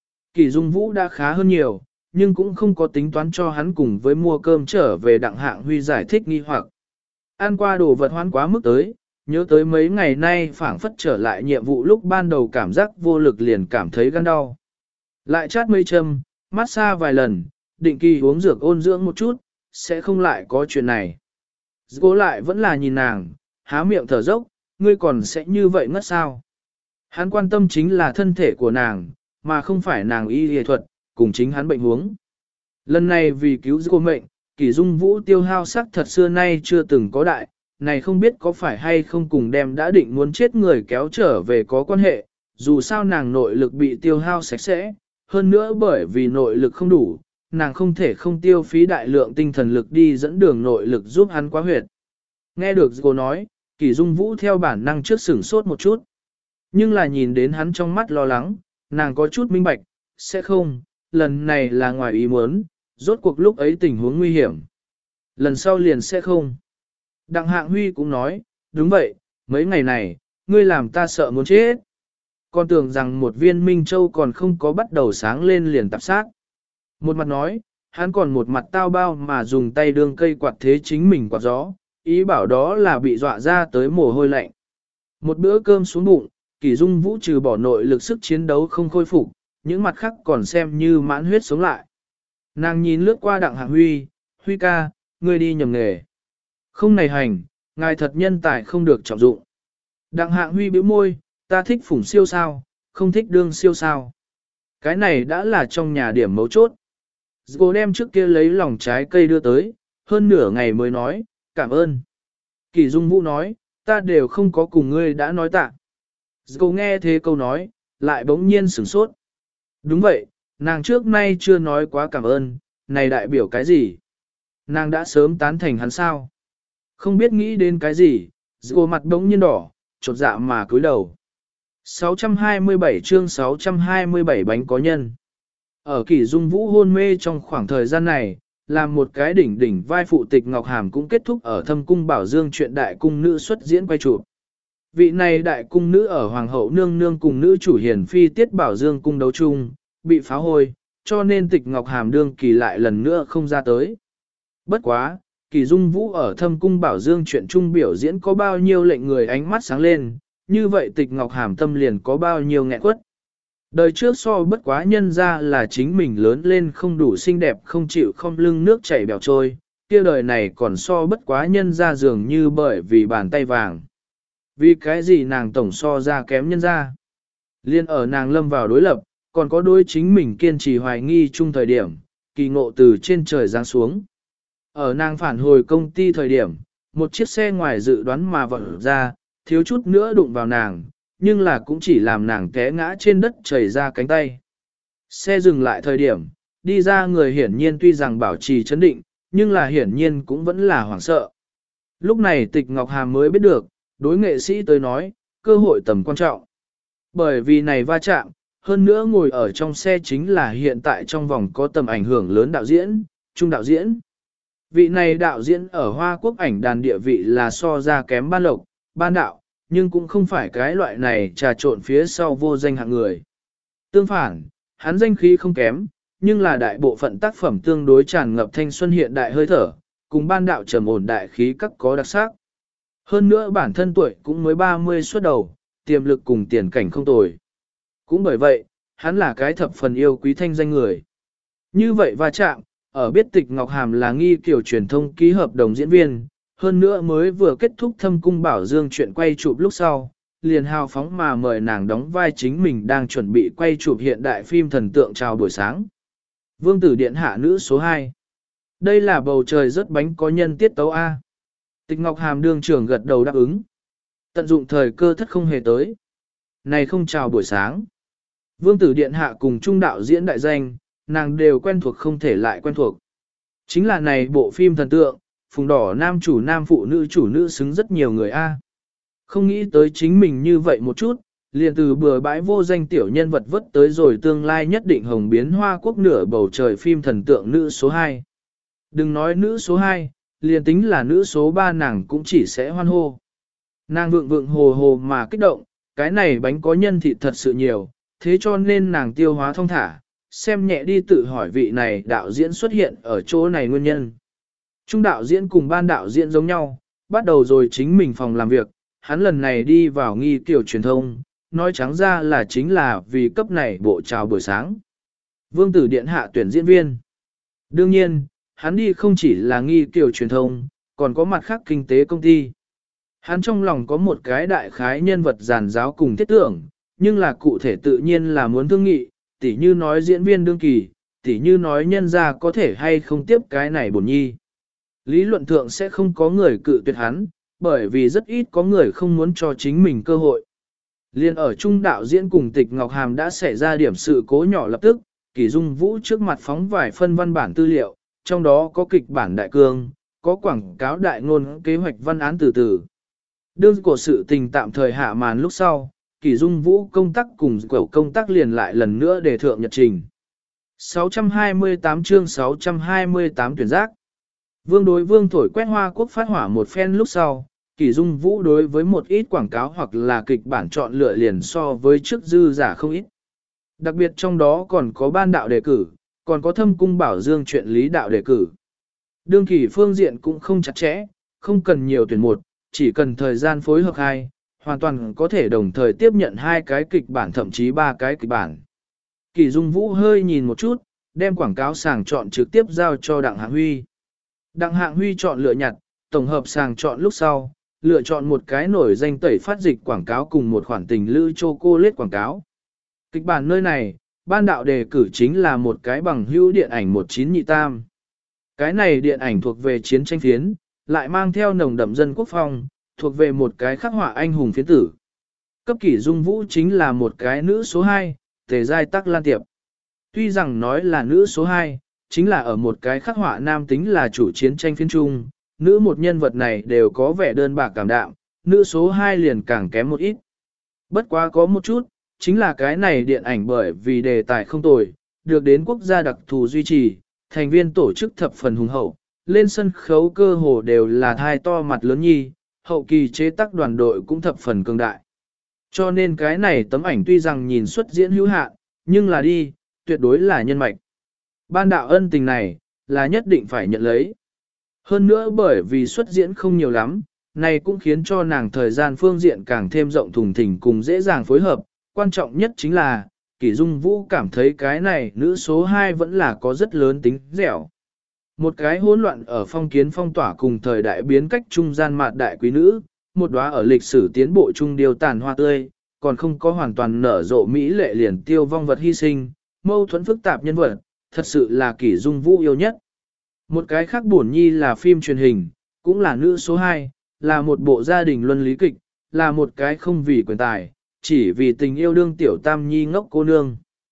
Kỷ Dung Vũ đã khá hơn nhiều, nhưng cũng không có tính toán cho hắn cùng với mua cơm trở về Đặng Hạng Huy giải thích nghi hoặc. Ăn qua đồ vật hoán quá mức tới, nhớ tới mấy ngày nay phảng phất trở lại nhiệm vụ lúc ban đầu cảm giác vô lực liền cảm thấy gan đau. Lại chát mấy châm, massage vài lần, định kỳ uống dược ôn dưỡng một chút, sẽ không lại có chuyện này. Cố lại vẫn là nhìn nàng, há miệng thở dốc, ngươi còn sẽ như vậy ngất sao? Hắn quan tâm chính là thân thể của nàng, mà không phải nàng y y thuật, cùng chính hắn bệnh huống. Lần này vì cứu cô mệnh, Kỷ Dung Vũ tiêu hao sắc thật xưa nay chưa từng có đại, này không biết có phải hay không cùng đem đã định muốn chết người kéo trở về có quan hệ, dù sao nàng nội lực bị tiêu hao sạch sẽ, hơn nữa bởi vì nội lực không đủ, nàng không thể không tiêu phí đại lượng tinh thần lực đi dẫn đường nội lực giúp hắn quá huyệt. Nghe được cô nói, Kỷ Dung Vũ theo bản năng trước sửng sốt một chút. Nhưng là nhìn đến hắn trong mắt lo lắng, nàng có chút minh bạch, sẽ không, lần này là ngoài ý muốn, rốt cuộc lúc ấy tình huống nguy hiểm. Lần sau liền sẽ không. Đặng Hạng Huy cũng nói, đúng vậy, mấy ngày này, ngươi làm ta sợ muốn chết. Con tưởng rằng một viên Minh Châu còn không có bắt đầu sáng lên liền tạp sát. Một mặt nói, hắn còn một mặt tao bao mà dùng tay đương cây quạt thế chính mình quạt gió, ý bảo đó là bị dọa ra tới mồ hôi lạnh. Một bữa cơm xuống bụng, Kỷ Dung Vũ trừ bỏ nội lực sức chiến đấu không khôi phục, những mặt khác còn xem như mãn huyết sống lại. Nàng nhìn lướt qua Đặng Hạng Huy, Huy ca, ngươi đi nhầm nghề. Không này hành, ngài thật nhân tài không được trọng dụng. Đặng Hạng Huy bĩu môi, ta thích phủng siêu sao, không thích đương siêu sao. Cái này đã là trong nhà điểm mấu chốt. Cô đem trước kia lấy lòng trái cây đưa tới, hơn nửa ngày mới nói, cảm ơn. Kỷ Dung Vũ nói, ta đều không có cùng ngươi đã nói tạ. Cô nghe thế câu nói, lại bỗng nhiên sửng sốt. Đúng vậy, nàng trước nay chưa nói quá cảm ơn, này đại biểu cái gì? Nàng đã sớm tán thành hắn sao? Không biết nghĩ đến cái gì, cô mặt bỗng nhiên đỏ, chột dạ mà cúi đầu. 627 chương 627 bánh có nhân. Ở Kỷ Dung Vũ hôn mê trong khoảng thời gian này, làm một cái đỉnh đỉnh vai phụ Tịch Ngọc Hàm cũng kết thúc ở Thâm Cung Bảo Dương chuyện đại cung nữ xuất diễn quay chụp. Vị này đại cung nữ ở Hoàng hậu nương nương cùng nữ chủ hiền phi Tiết Bảo Dương cung đấu chung, bị phá hôi, cho nên Tịch Ngọc Hàm đương kỳ lại lần nữa không ra tới. Bất quá, Kỷ Dung Vũ ở Thâm Cung Bảo Dương chuyện chung biểu diễn có bao nhiêu lệnh người ánh mắt sáng lên, như vậy Tịch Ngọc Hàm tâm liền có bao nhiêu nghẹn quất. Đời trước so bất quá nhân ra là chính mình lớn lên không đủ xinh đẹp không chịu không lưng nước chảy bèo trôi, kia đời này còn so bất quá nhân ra dường như bởi vì bàn tay vàng. Vì cái gì nàng tổng so ra kém nhân ra? Liên ở nàng lâm vào đối lập, còn có đối chính mình kiên trì hoài nghi chung thời điểm, kỳ ngộ từ trên trời giáng xuống. Ở nàng phản hồi công ty thời điểm, một chiếc xe ngoài dự đoán mà vọt ra, thiếu chút nữa đụng vào nàng, nhưng là cũng chỉ làm nàng té ngã trên đất chảy ra cánh tay. Xe dừng lại thời điểm, đi ra người hiển nhiên tuy rằng bảo trì chấn định, nhưng là hiển nhiên cũng vẫn là hoảng sợ. Lúc này Tịch Ngọc Hàm mới biết được, đối nghệ sĩ tới nói, cơ hội tầm quan trọng. Bởi vì này va chạm, hơn nữa ngồi ở trong xe chính là hiện tại trong vòng có tầm ảnh hưởng lớn đạo diễn, trung đạo diễn. Vị này đạo diễn ở Hoa Quốc ảnh đàn địa vị là so ra kém ban lộc, ban đạo, nhưng cũng không phải cái loại này trà trộn phía sau vô danh hạng người. Tương phản, hắn danh khí không kém, nhưng là đại bộ phận tác phẩm tương đối tràn ngập thanh xuân hiện đại hơi thở, cùng ban đạo trầm ổn đại khí các có đặc sắc. Hơn nữa bản thân tuổi cũng mới 30 xuất đầu, tiềm lực cùng tiền cảnh không tồi. Cũng bởi vậy, hắn là cái thập phần yêu quý thanh danh người. Như vậy va chạm, ở biết Tịch Ngọc Hàm là nghi kiểu truyền thông ký hợp đồng diễn viên, hơn nữa mới vừa kết thúc Thâm Cung Bảo Dương chuyện quay chụp lúc sau, liền hào phóng mà mời nàng đóng vai chính mình đang chuẩn bị quay chụp hiện đại phim thần tượng chào buổi sáng. Vương tử điện hạ nữ số 2. Đây là bầu trời rất bánh có nhân tiết tấu A. Tịch Ngọc Hàm đương trưởng gật đầu đáp ứng. Tận dụng thời cơ thất không hề tới. Này không chào buổi sáng. Vương tử điện hạ cùng trung đạo diễn đại danh, nàng đều quen thuộc không thể lại quen thuộc. Chính là này bộ phim thần tượng, phùng đỏ nam chủ nữ xứng rất nhiều người A. Không nghĩ tới chính mình như vậy một chút, liền từ bừa bãi vô danh tiểu nhân vật vất tới rồi tương lai nhất định hồng biến Hoa Quốc nửa bầu trời phim thần tượng nữ số 2. Đừng nói nữ số 2, liền tính là nữ số 3 nàng cũng chỉ sẽ hoan hô. Nàng vượng vượng hồ hồ mà kích động, cái này bánh có nhân thịt thật sự nhiều, thế cho nên nàng tiêu hóa thông thả, xem nhẹ đi tự hỏi vị này đạo diễn xuất hiện ở chỗ này nguyên nhân. Trung đạo diễn cùng ban đạo diễn giống nhau, bắt đầu rồi chính mình phòng làm việc, hắn lần này đi vào nghi kiểu truyền thông, nói trắng ra là chính là vì cấp này bộ chào buổi sáng. Vương tử điện hạ tuyển diễn viên. Đương nhiên, hắn đi không chỉ là nghi kiểu truyền thông, còn có mặt khác kinh tế công ty. Hắn trong lòng có một cái đại khái nhân vật giàn giáo cùng thiết tưởng, nhưng là cụ thể tự nhiên là muốn thương nghị, tỉ như nói diễn viên đương kỳ, tỉ như nói nhân ra có thể hay không tiếp cái này bổn nhi. Lý luận thượng sẽ không có người cự tuyệt hắn, bởi vì rất ít có người không muốn cho chính mình cơ hội. Liên ở trung đạo diễn cùng Tịch Ngọc Hàm đã xảy ra điểm sự cố nhỏ lập tức, Kỷ Dung Vũ trước mặt phóng vài phân văn bản tư liệu, trong đó có kịch bản đại cương, có quảng cáo đại ngôn kế hoạch văn án từ từ. Đương cổ sự tình tạm thời hạ màn lúc sau, Kỷ Dung Vũ công tác cùng quẩu công tác liền lại lần nữa đề thượng nhật trình. 628 chương 628 tuyển giác. Vương đối vương thổi quét Hoa Quốc phát hỏa một phen lúc sau, Kỷ Dung Vũ đối với một ít quảng cáo hoặc là kịch bản chọn lựa liền so với trước dư giả không ít. Đặc biệt trong đó còn có ban đạo đề cử, còn có thâm cung bảo dương chuyện lý đạo đề cử. Đương kỳ phương diện cũng không chặt chẽ, không cần nhiều tuyển một, chỉ cần thời gian phối hợp hai, hoàn toàn có thể đồng thời tiếp nhận hai cái kịch bản thậm chí ba cái kịch bản. Kỷ Dung Vũ hơi nhìn một chút, đem quảng cáo sàng chọn trực tiếp giao cho Đặng Hạng Huy. Đặng Hạng Huy chọn lựa nhặt, tổng hợp sàng chọn lúc sau, lựa chọn một cái nổi danh tẩy phát dịch quảng cáo cùng một khoản tình lữ chocolate quảng cáo. Kịch bản nơi này, ban đạo đề cử chính là một cái bằng hữu điện ảnh 1928. Cái này điện ảnh thuộc về chiến tranh phiến, lại mang theo nồng đậm dân quốc phong, thuộc về một cái khắc họa anh hùng phiến tử. Cấp Kỷ Dung Vũ chính là một cái nữ số 2, Tề Giai Tắc Lan Tiệp. Tuy rằng nói là nữ số 2, chính là ở một cái khắc họa nam tính là chủ chiến tranh phiến trung, nữ một nhân vật này đều có vẻ đơn bạc cảm đạm, nữ số 2 liền càng kém một ít. Bất quá có một chút, chính là cái này điện ảnh bởi vì đề tài không tồi, được đến quốc gia đặc thù duy trì, thành viên tổ chức thập phần hùng hậu, lên sân khấu cơ hồ đều là thai to mặt lớn nhi, hậu kỳ chế tác đoàn đội cũng thập phần cường đại. Cho nên cái này tấm ảnh tuy rằng nhìn xuất diễn hữu hạn, nhưng là đi, tuyệt đối là nhân mạch. Ban đạo ân tình này, là nhất định phải nhận lấy. Hơn nữa bởi vì xuất diễn không nhiều lắm, này cũng khiến cho nàng thời gian phương diện càng thêm rộng thùng thình cùng dễ dàng phối hợp. Quan trọng nhất chính là, Kỷ Dung Vũ cảm thấy cái này nữ số 2 vẫn là có rất lớn tính dẻo. Một cái hỗn loạn ở phong kiến phong tỏa cùng thời đại biến cách trung gian mạt đại quý nữ, một đóa ở lịch sử tiến bộ trung điều tàn hoa tươi, còn không có hoàn toàn nở rộ mỹ lệ liền tiêu vong vật hy sinh, mâu thuẫn phức tạp nhân vật, thật sự là Kỷ Dung Vũ yêu nhất. Một cái khác buồn nhi là phim truyền hình, cũng là nữ số 2, là một bộ gia đình luân lý kịch, là một cái không vì quyền tài, chỉ vì tình yêu đương tiểu tam nhi ngốc cô nương.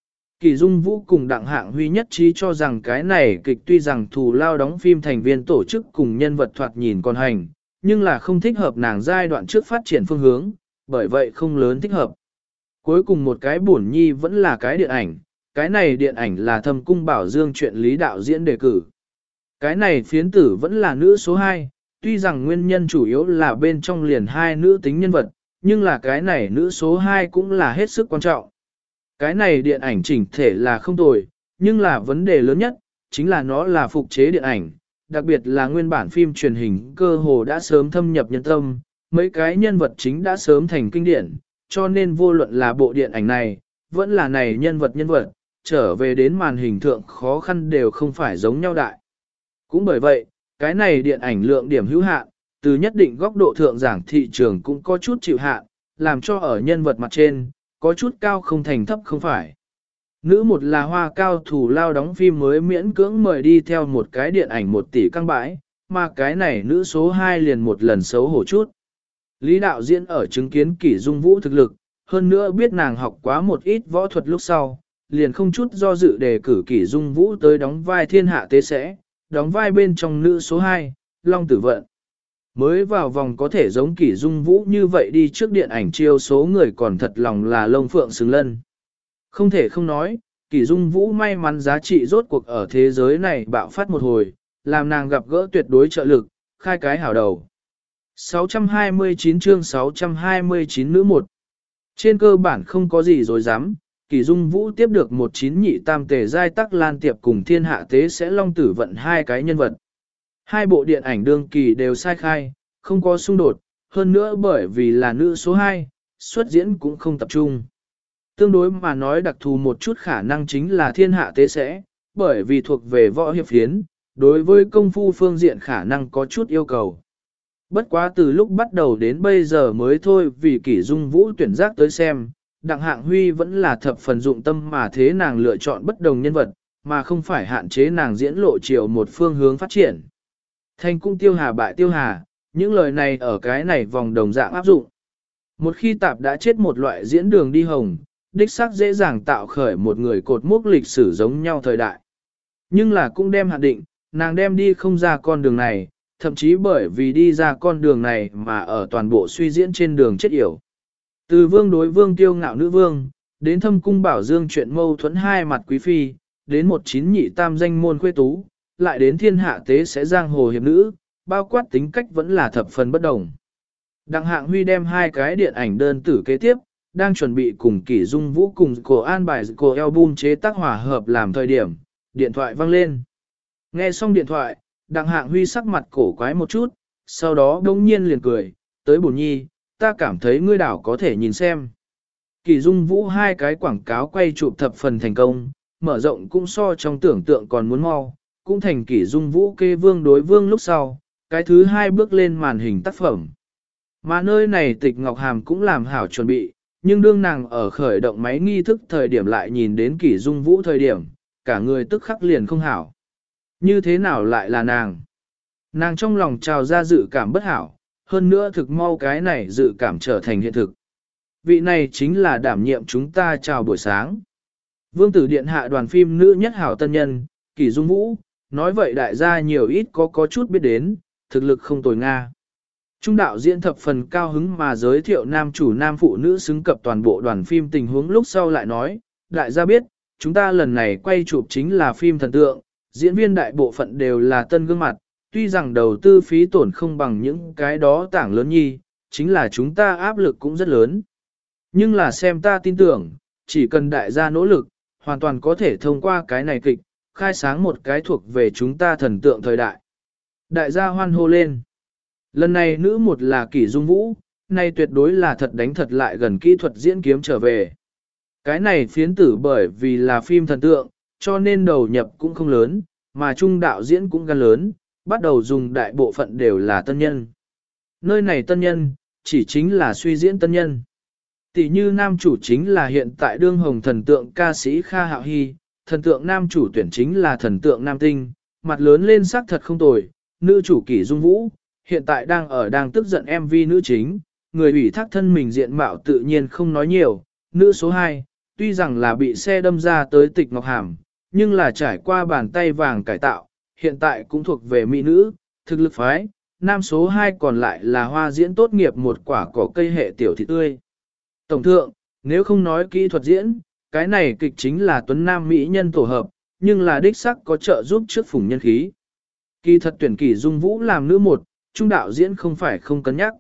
Kỷ Dung Vũ cùng Đặng Hạng Huy nhất trí cho rằng cái này kịch tuy rằng thù lao đóng phim thành viên tổ chức cùng nhân vật thoạt nhìn còn hành, nhưng là không thích hợp nàng giai đoạn trước phát triển phương hướng, bởi vậy không lớn thích hợp. Cuối cùng một cái buồn nhi vẫn là cái điện ảnh, cái này điện ảnh là Thâm Cung Bảo Dương chuyện lý đạo diễn đề cử. Cái này phiến tử vẫn là nữ số 2, tuy rằng nguyên nhân chủ yếu là bên trong liền hai nữ tính nhân vật, nhưng là cái này nữ số 2 cũng là hết sức quan trọng. Cái này điện ảnh chỉnh thể là không tồi, nhưng là vấn đề lớn nhất, chính là nó là phục chế điện ảnh, đặc biệt là nguyên bản phim truyền hình cơ hồ đã sớm thâm nhập nhân tâm, mấy cái nhân vật chính đã sớm thành kinh điển, cho nên vô luận là bộ điện ảnh này, vẫn là này nhân vật, trở về đến màn hình thượng khó khăn đều không phải giống nhau đại. Cũng bởi vậy, cái này điện ảnh lượng điểm hữu hạn, từ nhất định góc độ thượng giảng thị trường cũng có chút chịu hạn, làm cho ở nhân vật mặt trên, có chút cao không thành thấp không phải. Nữ một là hoa cao thủ lao đóng phim mới miễn cưỡng mời đi theo một cái điện ảnh 1 tỷ căng bãi, mà cái này nữ số 2 liền một lần xấu hổ chút. Lý đạo diễn ở chứng kiến Kỷ Dung Vũ thực lực, hơn nữa biết nàng học quá một ít võ thuật lúc sau, liền không chút do dự đề cử Kỷ Dung Vũ tới đóng vai thiên hạ tế sẽ, đóng vai bên trong nữ số 2, Long Tử Vận. Mới vào vòng có thể giống Kỷ Dung Vũ như vậy đi trước điện ảnh chiêu số người còn thật lòng là lông phượng xứng lân. Không thể không nói, Kỷ Dung Vũ may mắn giá trị rốt cuộc ở thế giới này bạo phát một hồi, làm nàng gặp gỡ tuyệt đối trợ lực, khai cái hảo đầu. 629 chương 629 nữ 1. Trên cơ bản không có gì dối dám, Kỷ Dung Vũ tiếp được 1928 Tề Giai Tắc Lan Tiệp cùng thiên hạ tế sẽ Long Tử Vận hai cái nhân vật. Hai bộ điện ảnh đương kỳ đều sai khai, không có xung đột, hơn nữa bởi vì là nữ số 2, xuất diễn cũng không tập trung. Tương đối mà nói đặc thù một chút khả năng chính là thiên hạ tế sẽ, bởi vì thuộc về võ hiệp phiến, đối với công phu phương diện khả năng có chút yêu cầu. Bất quá từ lúc bắt đầu đến bây giờ mới thôi vì Kỷ Dung Vũ tuyển giác tới xem, Đặng Hạng Huy vẫn là thập phần dụng tâm mà thế nàng lựa chọn bất đồng nhân vật, mà không phải hạn chế nàng diễn lộ chiều một phương hướng phát triển. Thành cung tiêu hà bại tiêu hà, những lời này ở cái này vòng đồng dạng áp dụng. Một khi tạp đã chết một loại diễn đường đi hồng, đích xác dễ dàng tạo khởi một người cột mốc lịch sử giống nhau thời đại. Nhưng là cũng đem hạn định, nàng đem đi không ra con đường này, thậm chí bởi vì đi ra con đường này mà ở toàn bộ suy diễn trên đường chết yểu. Từ vương đối vương kiêu ngạo nữ vương, đến thâm cung bảo dương chuyện mâu thuẫn hai mặt quý phi, đến một chín nhị tam danh môn khuê tú, lại đến thiên hạ tế sẽ giang hồ hiệp nữ, bao quát tính cách vẫn là thập phần bất đồng. Đặng Hạng Huy đem hai cái điện ảnh đơn tử kế tiếp, đang chuẩn bị cùng Kỷ Dung Vũ cùng cổ an bài cổ album chế tác hòa hợp làm thời điểm, điện thoại vang lên. Nghe xong điện thoại, Đặng Hạng Huy sắc mặt cổ quái một chút, sau đó đông nhiên liền cười, tới bổn nhi, ta cảm thấy ngươi đảo có thể nhìn xem. Kỷ Dung Vũ hai cái quảng cáo quay chụp thập phần thành công, mở rộng cũng so trong tưởng tượng còn muốn mau, cũng thành Kỷ Dung Vũ kê vương đối vương lúc sau, cái thứ hai bước lên màn hình tác phẩm. Mà nơi này Tịch Ngọc Hàm cũng làm hảo chuẩn bị, nhưng đương nàng ở khởi động máy nghi thức thời điểm lại nhìn đến Kỷ Dung Vũ thời điểm, cả người tức khắc liền không hảo. Như thế nào lại là nàng? Nàng trong lòng trào ra dự cảm bất hảo, hơn nữa thực mau cái này dự cảm trở thành hiện thực. Vị này chính là đảm nhiệm chúng ta chào buổi sáng. Vương tử điện hạ đoàn phim nữ nhất hảo tân nhân, Kỷ Dung Vũ, nói vậy đại gia nhiều ít có chút biết đến, thực lực không tồi Nga. Trung đạo diễn thập phần cao hứng mà giới thiệu nam chủ nam phụ nữ xứng cập toàn bộ đoàn phim tình huống lúc sau lại nói, đại gia biết, chúng ta lần này quay chụp chính là phim thần tượng, diễn viên đại bộ phận đều là tân gương mặt, tuy rằng đầu tư phí tổn không bằng những cái đó tảng lớn nhi, chính là chúng ta áp lực cũng rất lớn. Nhưng là xem ta tin tưởng, chỉ cần đại gia nỗ lực, hoàn toàn có thể thông qua cái này kịch, khai sáng một cái thuộc về chúng ta thần tượng thời đại. Đại gia hoan hô lên. Lần này nữ một là Kỷ Dung Vũ, nay tuyệt đối là thật đánh thật lại gần kỹ thuật diễn kiếm trở về. Cái này phiến tử bởi vì là phim thần tượng, cho nên đầu nhập cũng không lớn, mà trung đạo diễn cũng gan lớn, bắt đầu dùng đại bộ phận đều là tân nhân. Nơi này tân nhân, chỉ chính là suy diễn tân nhân. Tỷ như nam chủ chính là hiện tại đương hồng thần tượng ca sĩ Kha Hạo Hy, thần tượng nam chủ tuyển chính là thần tượng nam tinh, mặt lớn lên sắc thật không tồi, nữ chủ Kỷ Dung Vũ, hiện tại đang tức giận MV nữ chính, người ủy thác thân mình diện mạo tự nhiên không nói nhiều, nữ số 2, tuy rằng là bị xe đâm ra tới Tịch Ngọc Hàm, nhưng là trải qua bàn tay vàng cải tạo, hiện tại cũng thuộc về mỹ nữ, thực lực phái, nam số 2 còn lại là hoa diễn tốt nghiệp một quả cỏ cây hệ tiểu thị tươi. Tổng thượng, nếu không nói kỹ thuật diễn, cái này kịch chính là tuấn nam mỹ nhân tổ hợp, nhưng là đích sắc có trợ giúp trước phủng nhân khí. Kỳ thật tuyển Kỷ Dung Vũ làm nữ một, trung đạo diễn không phải không cân nhắc.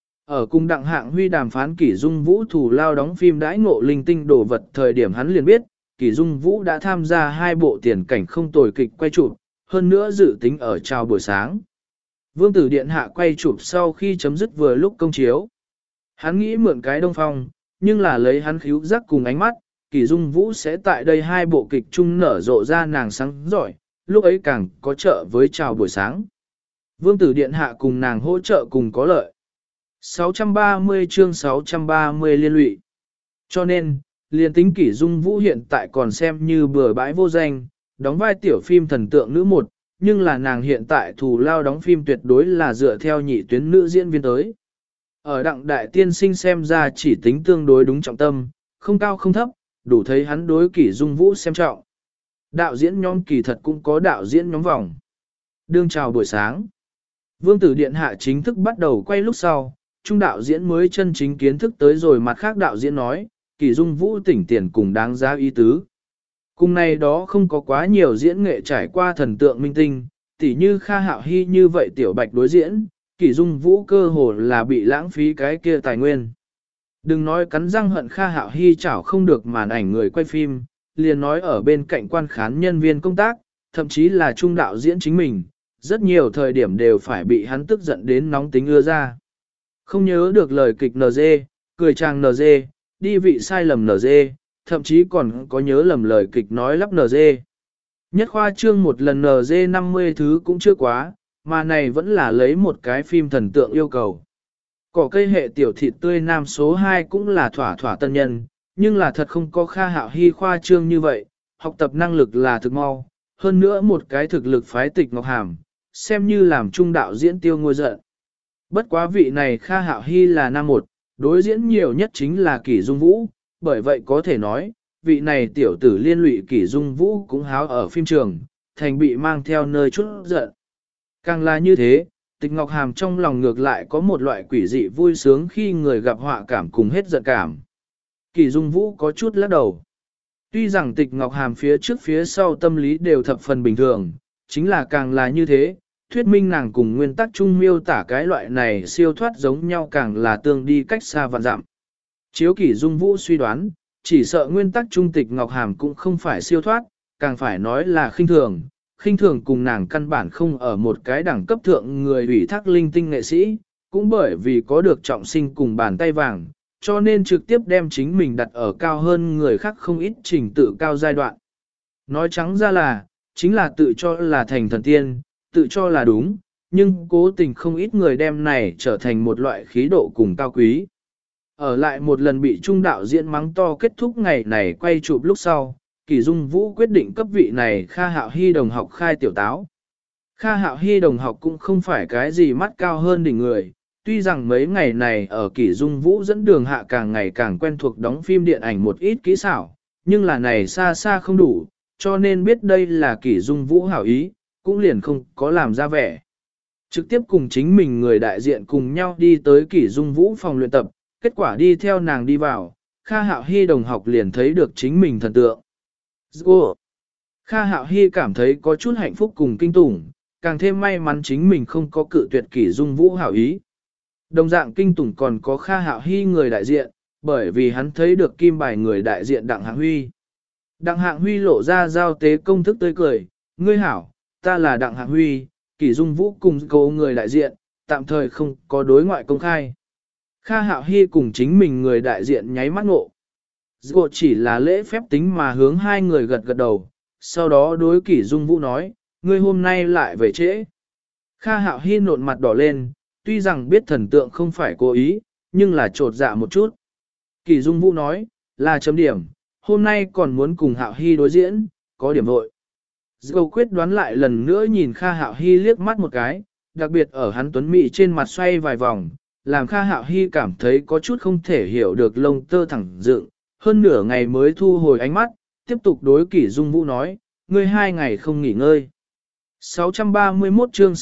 Ở cùng Đặng Hạng Huy đàm phán Kỷ Dung Vũ thủ lao đóng phim đãi ngộ linh tinh đồ vật thời điểm hắn liền biết, Kỷ Dung Vũ đã tham gia 2 bộ tiền cảnh không tồi kịch quay chụp, hơn nữa dự tính ở chào buổi sáng. Vương tử điện hạ quay chụp sau khi chấm dứt vừa lúc công chiếu. Hắn nghĩ mượn cái đông phong, nhưng là lấy hắn khíu giác cùng ánh mắt, Kỷ Dung Vũ sẽ tại đây 2 bộ kịch chung nở rộ ra nàng sáng giỏi, lúc ấy càng có trợ với chào buổi sáng. Vương tử điện hạ cùng nàng hỗ trợ cùng có lợi. 630 chương 630 liên lụy. Cho nên, liền tính Kỷ Dung Vũ hiện tại còn xem như bừa bãi vô danh, đóng vai tiểu phim thần tượng nữ một, nhưng là nàng hiện tại thù lao đóng phim tuyệt đối là dựa theo nhị tuyến nữ diễn viên tới. Ở Đặng Đại Tiên Sinh xem ra chỉ tính tương đối đúng trọng tâm, không cao không thấp, đủ thấy hắn đối Kỷ Dung Vũ xem trọng. Đạo diễn nhóm kỳ thật cũng có đạo diễn nhóm vòng. Đương chào buổi sáng. Vương tử điện hạ chính thức bắt đầu quay lúc sau, trung đạo diễn mới chân chính kiến thức tới rồi mặt khác đạo diễn nói, Kỷ Dung Vũ tỉnh tiền cùng đáng giá ý tứ. Cùng này đó không có quá nhiều diễn nghệ trải qua thần tượng minh tinh, tỉ như Kha Hạo Hy như vậy tiểu bạch đối diễn, Kỷ Dung Vũ cơ hồ là bị lãng phí cái kia tài nguyên. Đừng nói cắn răng hận Kha Hạo Hy chảo không được màn ảnh người quay phim, liền nói ở bên cạnh quan khán nhân viên công tác, thậm chí là trung đạo diễn chính mình, rất nhiều thời điểm đều phải bị hắn tức giận đến nóng tính ưa ra. Không nhớ được lời kịch NG, cười chàng NG, đi vị sai lầm NG, thậm chí còn có nhớ lầm lời kịch nói lắp NG. Nhất khoa trương một lần NG 50 thứ cũng chưa quá, mà này vẫn là lấy một cái phim thần tượng yêu cầu. Cỏ cây hệ tiểu thịt tươi nam số 2 cũng là thỏa thỏa tân nhân, nhưng là thật không có Kha Hạo Hy khoa trương như vậy, học tập năng lực là thực mau, hơn nữa một cái thực lực phái Tịch Ngọc Hàm, xem như làm trung đạo diễn tiêu ngôi giận. Bất quá vị này Kha Hạo Hy là nam một, đối diễn nhiều nhất chính là Kỷ Dung Vũ, bởi vậy có thể nói, vị này tiểu tử liên lụy Kỷ Dung Vũ cũng háo ở phim trường, thành bị mang theo nơi chút giận. Càng là như thế, Tịch Ngọc Hàm trong lòng ngược lại có một loại quỷ dị vui sướng khi người gặp họa cảm cùng hết giận cảm. Kỳ Dung Vũ có chút lắc đầu. Tuy rằng Tịch Ngọc Hàm phía trước phía sau tâm lý đều thập phần bình thường, chính là càng là như thế, thuyết minh nàng cùng nguyên tắc chung miêu tả cái loại này siêu thoát giống nhau càng là tương đi cách xa vạn dặm. Chiếu Kỳ Dung Vũ suy đoán, chỉ sợ nguyên tắc trung Tịch Ngọc Hàm cũng không phải siêu thoát, càng phải nói là khinh thường cùng nàng căn bản không ở một cái đẳng cấp thượng người ủy thác linh tinh nghệ sĩ, cũng bởi vì có được trọng sinh cùng bàn tay vàng, cho nên trực tiếp đem chính mình đặt ở cao hơn người khác không ít trình tự cao giai đoạn. Nói trắng ra là, chính là tự cho là thành thần tiên, tự cho là đúng, nhưng cố tình không ít người đem này trở thành một loại khí độ cùng cao quý. Ở lại một lần bị trung đạo diễn mắng to kết thúc ngày này quay chụp lúc sau, Kỳ Dung Vũ quyết định cấp vị này Kha Hạo Hy đồng học khai tiểu táo. Kha Hạo Hy đồng học cũng không phải cái gì mắt cao hơn đỉnh người, tuy rằng mấy ngày này ở Kỳ Dung Vũ dẫn đường hạ càng ngày càng quen thuộc đóng phim điện ảnh một ít kỹ xảo, nhưng là này xa xa không đủ, cho nên biết đây là Kỳ Dung Vũ hảo ý, cũng liền không có làm ra vẻ. Trực tiếp cùng chính mình người đại diện cùng nhau đi tới Kỳ Dung Vũ phòng luyện tập, kết quả đi theo nàng đi vào, Kha Hạo Hy đồng học liền thấy được chính mình thần tượng. Kha Hạo Hy cảm thấy có chút hạnh phúc cùng kinh tủng, càng thêm may mắn chính mình không có cự tuyệt Kỳ Dung Vũ hảo ý. Đồng dạng kinh tủng còn có Kha Hạo Hy người đại diện, bởi vì hắn thấy được kim bài người đại diện Đặng Hạng Huy. Đặng Hạng Huy lộ ra giao tế công thức tươi cười, ngươi hảo, ta là Đặng Hạng Huy, Kỳ Dung Vũ cùng cô người đại diện, tạm thời không có đối ngoại công khai. Kha Hạo Hy cùng chính mình người đại diện nháy mắt ngộ. Dựa chỉ là lễ phép tính mà hướng hai người gật gật đầu, sau đó đối Kỳ Dung Vũ nói, ngươi hôm nay lại về trễ. Kha Hạo Hy nộn mặt đỏ lên, tuy rằng biết thần tượng không phải cố ý, nhưng là trột dạ một chút. Kỳ Dung Vũ nói, là chấm điểm, hôm nay còn muốn cùng Hạo Hy đối diễn, có điểm vội. Dâu quyết đoán lại lần nữa nhìn Kha Hạo Hy liếc mắt một cái, đặc biệt ở hắn tuấn mỹ trên mặt xoay vài vòng, làm Kha Hạo Hy cảm thấy có chút không thể hiểu được lông tơ thẳng dựng, hơn nửa ngày mới thu hồi ánh mắt, tiếp tục đối Kỳ Dung Vũ nói, ngươi 2 ngày không nghỉ ngơi. 631 chương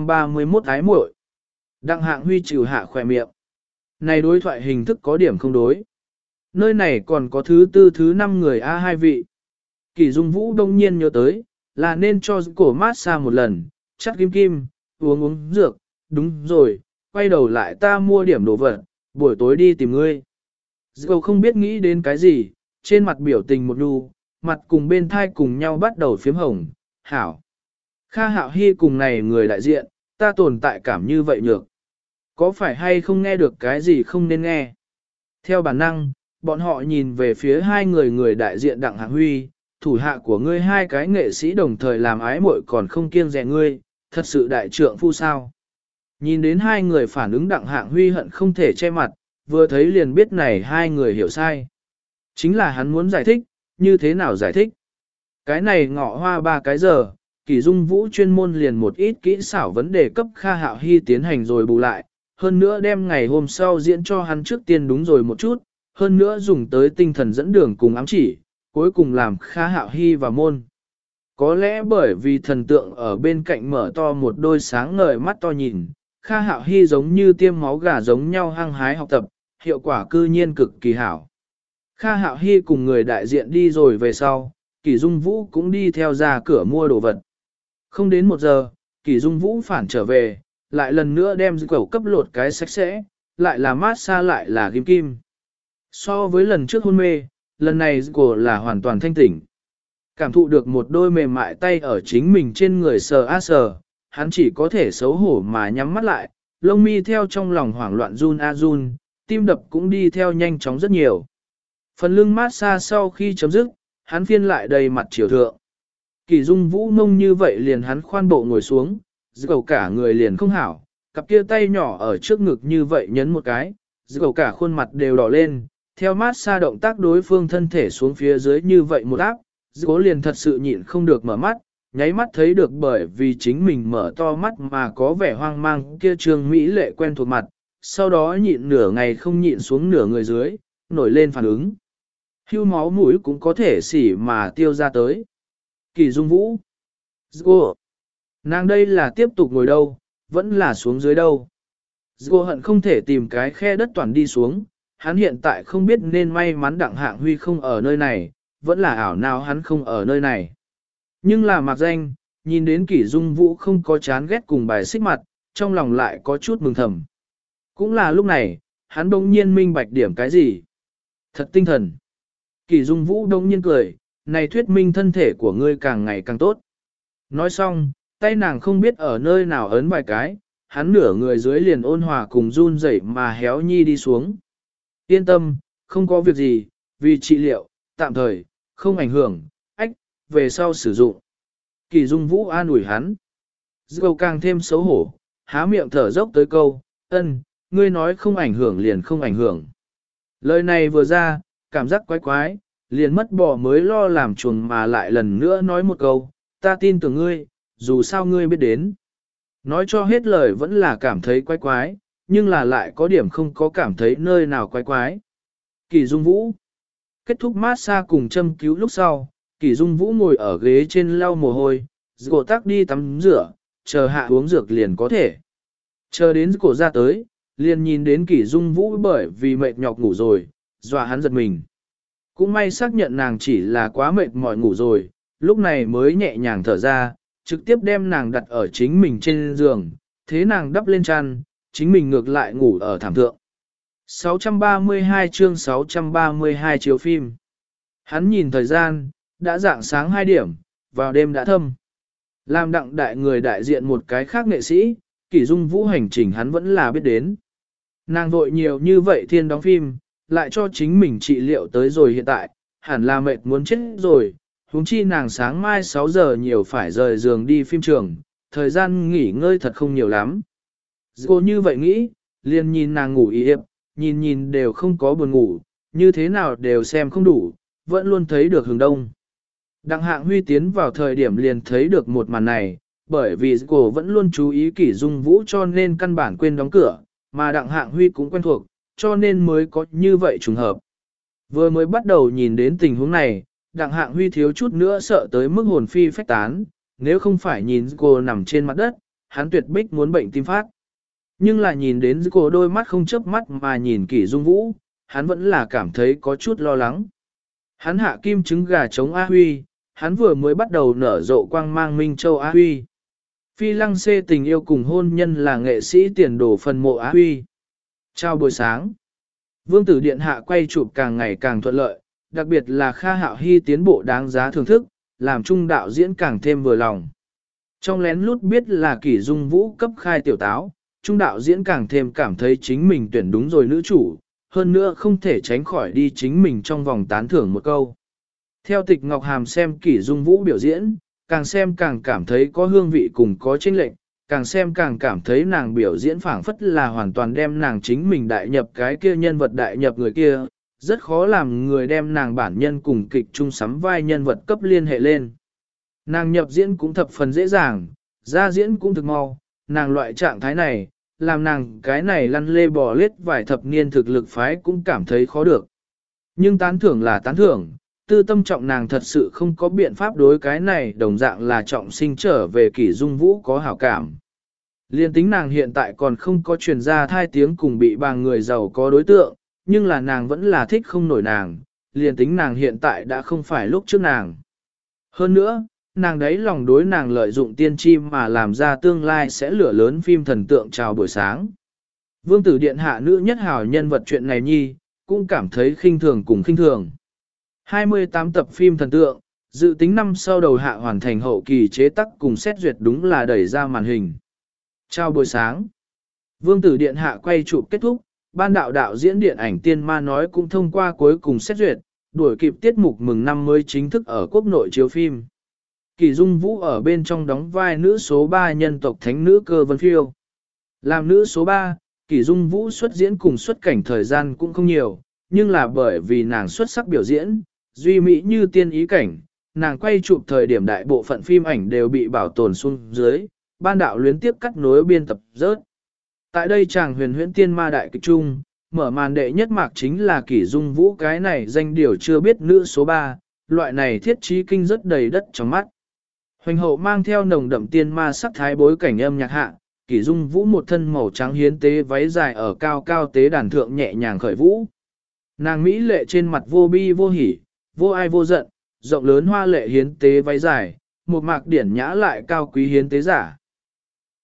631 ái muội. Đặng Hạng Huy chịu hạ khỏe miệng. Này đối thoại hình thức có điểm không đối. Nơi này còn có thứ tư thứ năm người A2 vị. Kỳ Dung Vũ đông nhiên nhớ tới, là nên cho cổ mát xa một lần, chắc kim kim, uống dược, đúng rồi, quay đầu lại ta mua điểm đồ vật, buổi tối đi tìm ngươi. Dâu không biết nghĩ đến cái gì, trên mặt biểu tình một đu, mặt cùng bên thai cùng nhau bắt đầu phiếm hồng, hảo. Kha Hạo Hy cùng này người đại diện, ta tồn tại cảm như vậy nhược. Có phải hay không nghe được cái gì không nên nghe? Theo bản năng, bọn họ nhìn về phía hai người đại diện Đặng Hạng Huy, thủ hạ của ngươi hai cái nghệ sĩ đồng thời làm ái muội còn không kiêng dè ngươi, thật sự đại trượng phu sao. Nhìn đến hai người phản ứng Đặng Hạng Huy hận không thể che mặt, vừa thấy liền biết này hai người hiểu sai. Chính là hắn muốn giải thích, như thế nào giải thích? Cái này ngọ hoa 3 cái giờ, Kỳ Dung Vũ chuyên môn liền một ít kỹ xảo vấn đề cấp Kha Hạo Hy tiến hành rồi bù lại, hơn nữa đem ngày hôm sau diễn cho hắn trước tiên đúng rồi một chút, hơn nữa dùng tới tinh thần dẫn đường cùng ám chỉ, cuối cùng làm Kha Hạo Hy vào môn. Có lẽ bởi vì thần tượng ở bên cạnh mở to một đôi sáng ngời mắt to nhìn, Kha Hạo Hy giống như tiêm máu gà giống nhau hăng hái học tập, hiệu quả cư nhiên cực kỳ hảo. Kha Hạo Hy cùng người đại diện đi rồi về sau, Kỳ Dung Vũ cũng đi theo ra cửa mua đồ vật. Không đến 1 giờ, Kỳ Dung Vũ phản trở về, lại lần nữa đem cẩu cấp lột cái sạch sẽ, lại là mát xa lại là kim kim. So với lần trước hôn mê, lần này của là hoàn toàn thanh tỉnh. Cảm thụ được một đôi mềm mại tay ở chính mình trên người sờ á sờ, hắn chỉ có thể xấu hổ mà nhắm mắt lại, lông mi theo trong lòng hoảng loạn run a run, tim đập cũng đi theo nhanh chóng rất nhiều. Phần lưng mát xa sau khi chấm dứt, hắn phiên lại đầy mặt chiều thượng. Kỳ Dung Vũ mông như vậy liền hắn khoan bộ ngồi xuống, dầu cả người liền không hảo, cặp kia tay nhỏ ở trước ngực như vậy nhấn một cái, dầu cả khuôn mặt đều đỏ lên, theo mát xa động tác đối phương thân thể xuống phía dưới như vậy một áp, dầu liền thật sự nhịn không được mở mắt, nháy mắt thấy được bởi vì chính mình mở to mắt mà có vẻ hoang mang kia trương mỹ lệ quen thuộc mặt, sau đó nhịn nửa ngày không nhịn xuống nửa người dưới, nổi lên phản ứng. Hưu máu mũi cũng có thể xỉ mà tiêu ra tới. Kỳ Dung Vũ. Nàng đây là tiếp tục ngồi đâu, vẫn là xuống dưới đâu. Dô hận không thể tìm cái khe đất toàn đi xuống, hắn hiện tại không biết nên may mắn Đặng Hạng Huy không ở nơi này, vẫn là ảo nào hắn không ở nơi này. Nhưng là mặc danh, nhìn đến Kỷ Dung Vũ không có chán ghét cùng bài xích mặt, trong lòng lại có chút mừng thầm. Cũng là lúc này, hắn đông nhiên minh bạch điểm cái gì. Thật tinh thần. Kỷ Dung Vũ đông nhiên cười, này thuyết minh thân thể của ngươi càng ngày càng tốt. Nói xong, tay nàng không biết ở nơi nào ấn vài cái, hắn nửa người dưới liền ôn hòa cùng run rẩy mà héo nhi đi xuống. Yên tâm, không có việc gì, vì trị liệu, tạm thời, không ảnh hưởng, về sau sử dụng. Kỷ Dung Vũ an ủi hắn. Dâu càng thêm xấu hổ, há miệng thở dốc tới câu, ngươi nói không ảnh hưởng liền không ảnh hưởng. Lời này vừa ra, cảm giác quái quái, liền mất bỏ mới lo làm chuồng mà lại lần nữa nói một câu, ta tin tưởng ngươi, dù sao ngươi biết đến. Nói cho hết lời vẫn là cảm thấy quái quái, nhưng là lại có điểm không có cảm thấy nơi nào quái quái. Kỷ Dung Vũ kết thúc massage cùng châm cứu lúc sau, Kỷ Dung Vũ ngồi ở ghế trên lau mồ hôi, cổ tắc đi tắm rửa, chờ hạ uống dược liền có thể. Chờ đến cổ ra tới, liền nhìn đến Kỷ Dung Vũ bởi vì mệt nhọc ngủ rồi, dọa hắn giật mình. Cũng may xác nhận nàng chỉ là quá mệt mỏi ngủ rồi, lúc này mới nhẹ nhàng thở ra, trực tiếp đem nàng đặt ở chính mình trên giường, thế nàng đắp lên chăn, chính mình ngược lại ngủ ở thảm thượng. 632 chương 632 chiếu phim. Hắn nhìn thời gian, đã dạng sáng 2 điểm, vào đêm đã thâm. Làm Đặng đại người đại diện một cái khác nghệ sĩ, Kỷ Dung Vũ hành trình hắn vẫn là biết đến. Nàng vội nhiều như vậy thiên đóng phim, lại cho chính mình trị liệu tới rồi hiện tại, hẳn là mệt muốn chết rồi, huống chi nàng sáng mai 6 giờ nhiều phải rời giường đi phim trường, thời gian nghỉ ngơi thật không nhiều lắm. Cô như vậy nghĩ, liền nhìn nàng ngủ y hiệp, nhìn đều không có buồn ngủ, như thế nào đều xem không đủ, vẫn luôn thấy được hướng đông. Đặng Hạng Huy tiến vào thời điểm liền thấy được một màn này, bởi vì cô vẫn luôn chú ý Kỷ Dung Vũ cho nên căn bản quên đóng cửa, mà Đặng Hạng Huy cũng quen thuộc, cho nên mới có như vậy trùng hợp. Vừa mới bắt đầu nhìn đến tình huống này, Đặng Hạng Huy thiếu chút nữa sợ tới mức hồn phi phách tán, nếu không phải nhìn cô nằm trên mặt đất, hắn tuyệt bích muốn bệnh tim phát. Nhưng là nhìn đến cô đôi mắt không chớp mắt mà nhìn Kỷ Dung Vũ, hắn vẫn là cảm thấy có chút lo lắng. Hắn hạ kim trứng gà chống A Huy, hắn vừa mới bắt đầu nở rộ quang mang Minh Châu A Huy. Phi lăng xê tình yêu cùng hôn nhân là nghệ sĩ tiền đồ phần mộ Á Huy. Chào buổi sáng. Vương tử điện hạ quay chụp càng ngày càng thuận lợi, đặc biệt là Kha Hạo Hy tiến bộ đáng giá thưởng thức, làm trung đạo diễn càng thêm vừa lòng. Trong lén lút biết là Kỷ Dung Vũ cấp khai tiểu táo, trung đạo diễn càng thêm cảm thấy chính mình tuyển đúng rồi nữ chủ, hơn nữa không thể tránh khỏi đi chính mình trong vòng tán thưởng một câu. Theo Tịch Ngọc Hàm xem Kỷ Dung Vũ biểu diễn, càng xem càng cảm thấy có hương vị cùng có chênh lệch, càng xem càng cảm thấy nàng biểu diễn phảng phất là hoàn toàn đem nàng chính mình đại nhập cái kia nhân vật đại nhập người kia, rất khó làm người đem nàng bản nhân cùng kịch chung sắm vai nhân vật cấp liên hệ lên. Nàng nhập diễn cũng thập phần dễ dàng, ra diễn cũng thực mau, nàng loại trạng thái này, làm nàng cái này lăn lê bò lết vài thập niên thực lực phái cũng cảm thấy khó được. Nhưng tán thưởng là tán thưởng, tư tâm trọng nàng thật sự không có biện pháp đối cái này đồng dạng là trọng sinh trở về Kỷ Dung Vũ có hảo cảm. Liên tính nàng hiện tại còn không có truyền ra thai tiếng cùng bị bằng người giàu có đối tượng, nhưng là nàng vẫn là thích không nổi nàng, liên tính nàng hiện tại đã không phải lúc trước nàng. Hơn nữa, nàng đấy lòng đối nàng lợi dụng tiên tri mà làm ra tương lai sẽ lửa lớn phim thần tượng chào buổi sáng. Vương tử điện hạ nữ nhất hảo nhân vật chuyện này nhi, cũng cảm thấy khinh thường cùng khinh thường. 28 tập phim thần tượng, dự tính năm sau đầu hạ hoàn thành hậu kỳ chế tác cùng xét duyệt đúng là đẩy ra màn hình. Chào buổi sáng. Vương tử điện hạ quay chụp kết thúc, ban đạo đạo diễn điện ảnh Tiên Ma nói cũng thông qua cuối cùng xét duyệt, đuổi kịp tiết mục mừng năm mới chính thức ở quốc nội chiếu phim. Kỷ Dung Vũ ở bên trong đóng vai nữ số 3 nhân tộc thánh nữ Cơ Vân Phiêu. Làm nữ số 3, Kỷ Dung Vũ xuất diễn cùng xuất cảnh thời gian cũng không nhiều, nhưng là bởi vì nàng xuất sắc biểu diễn, duy mỹ như tiên ý cảnh, nàng quay chụp thời điểm đại bộ phận phim ảnh đều bị bảo tồn xuống dưới, ban đạo luyến tiếp cắt nối biên tập rớt. Tại đây chàng huyền huyễn tiên ma đại kịch trung, mở màn đệ nhất mạc chính là Kỷ Dung Vũ cái này danh điều chưa biết nữ số 3, loại này thiết trí kinh rất đầy đất trong mắt. Hoành hậu mang theo nồng đậm tiên ma sắc thái bối cảnh âm nhạc hạ, Kỷ Dung Vũ một thân màu trắng hiến tế váy dài ở cao cao tế đàn thượng nhẹ nhàng khởi vũ. Nàng mỹ lệ trên mặt vô bi vô hỉ, vô ai vô giận, rộng lớn hoa lệ hiến tế váy dài, một mạc điển nhã lại cao quý hiến tế giả,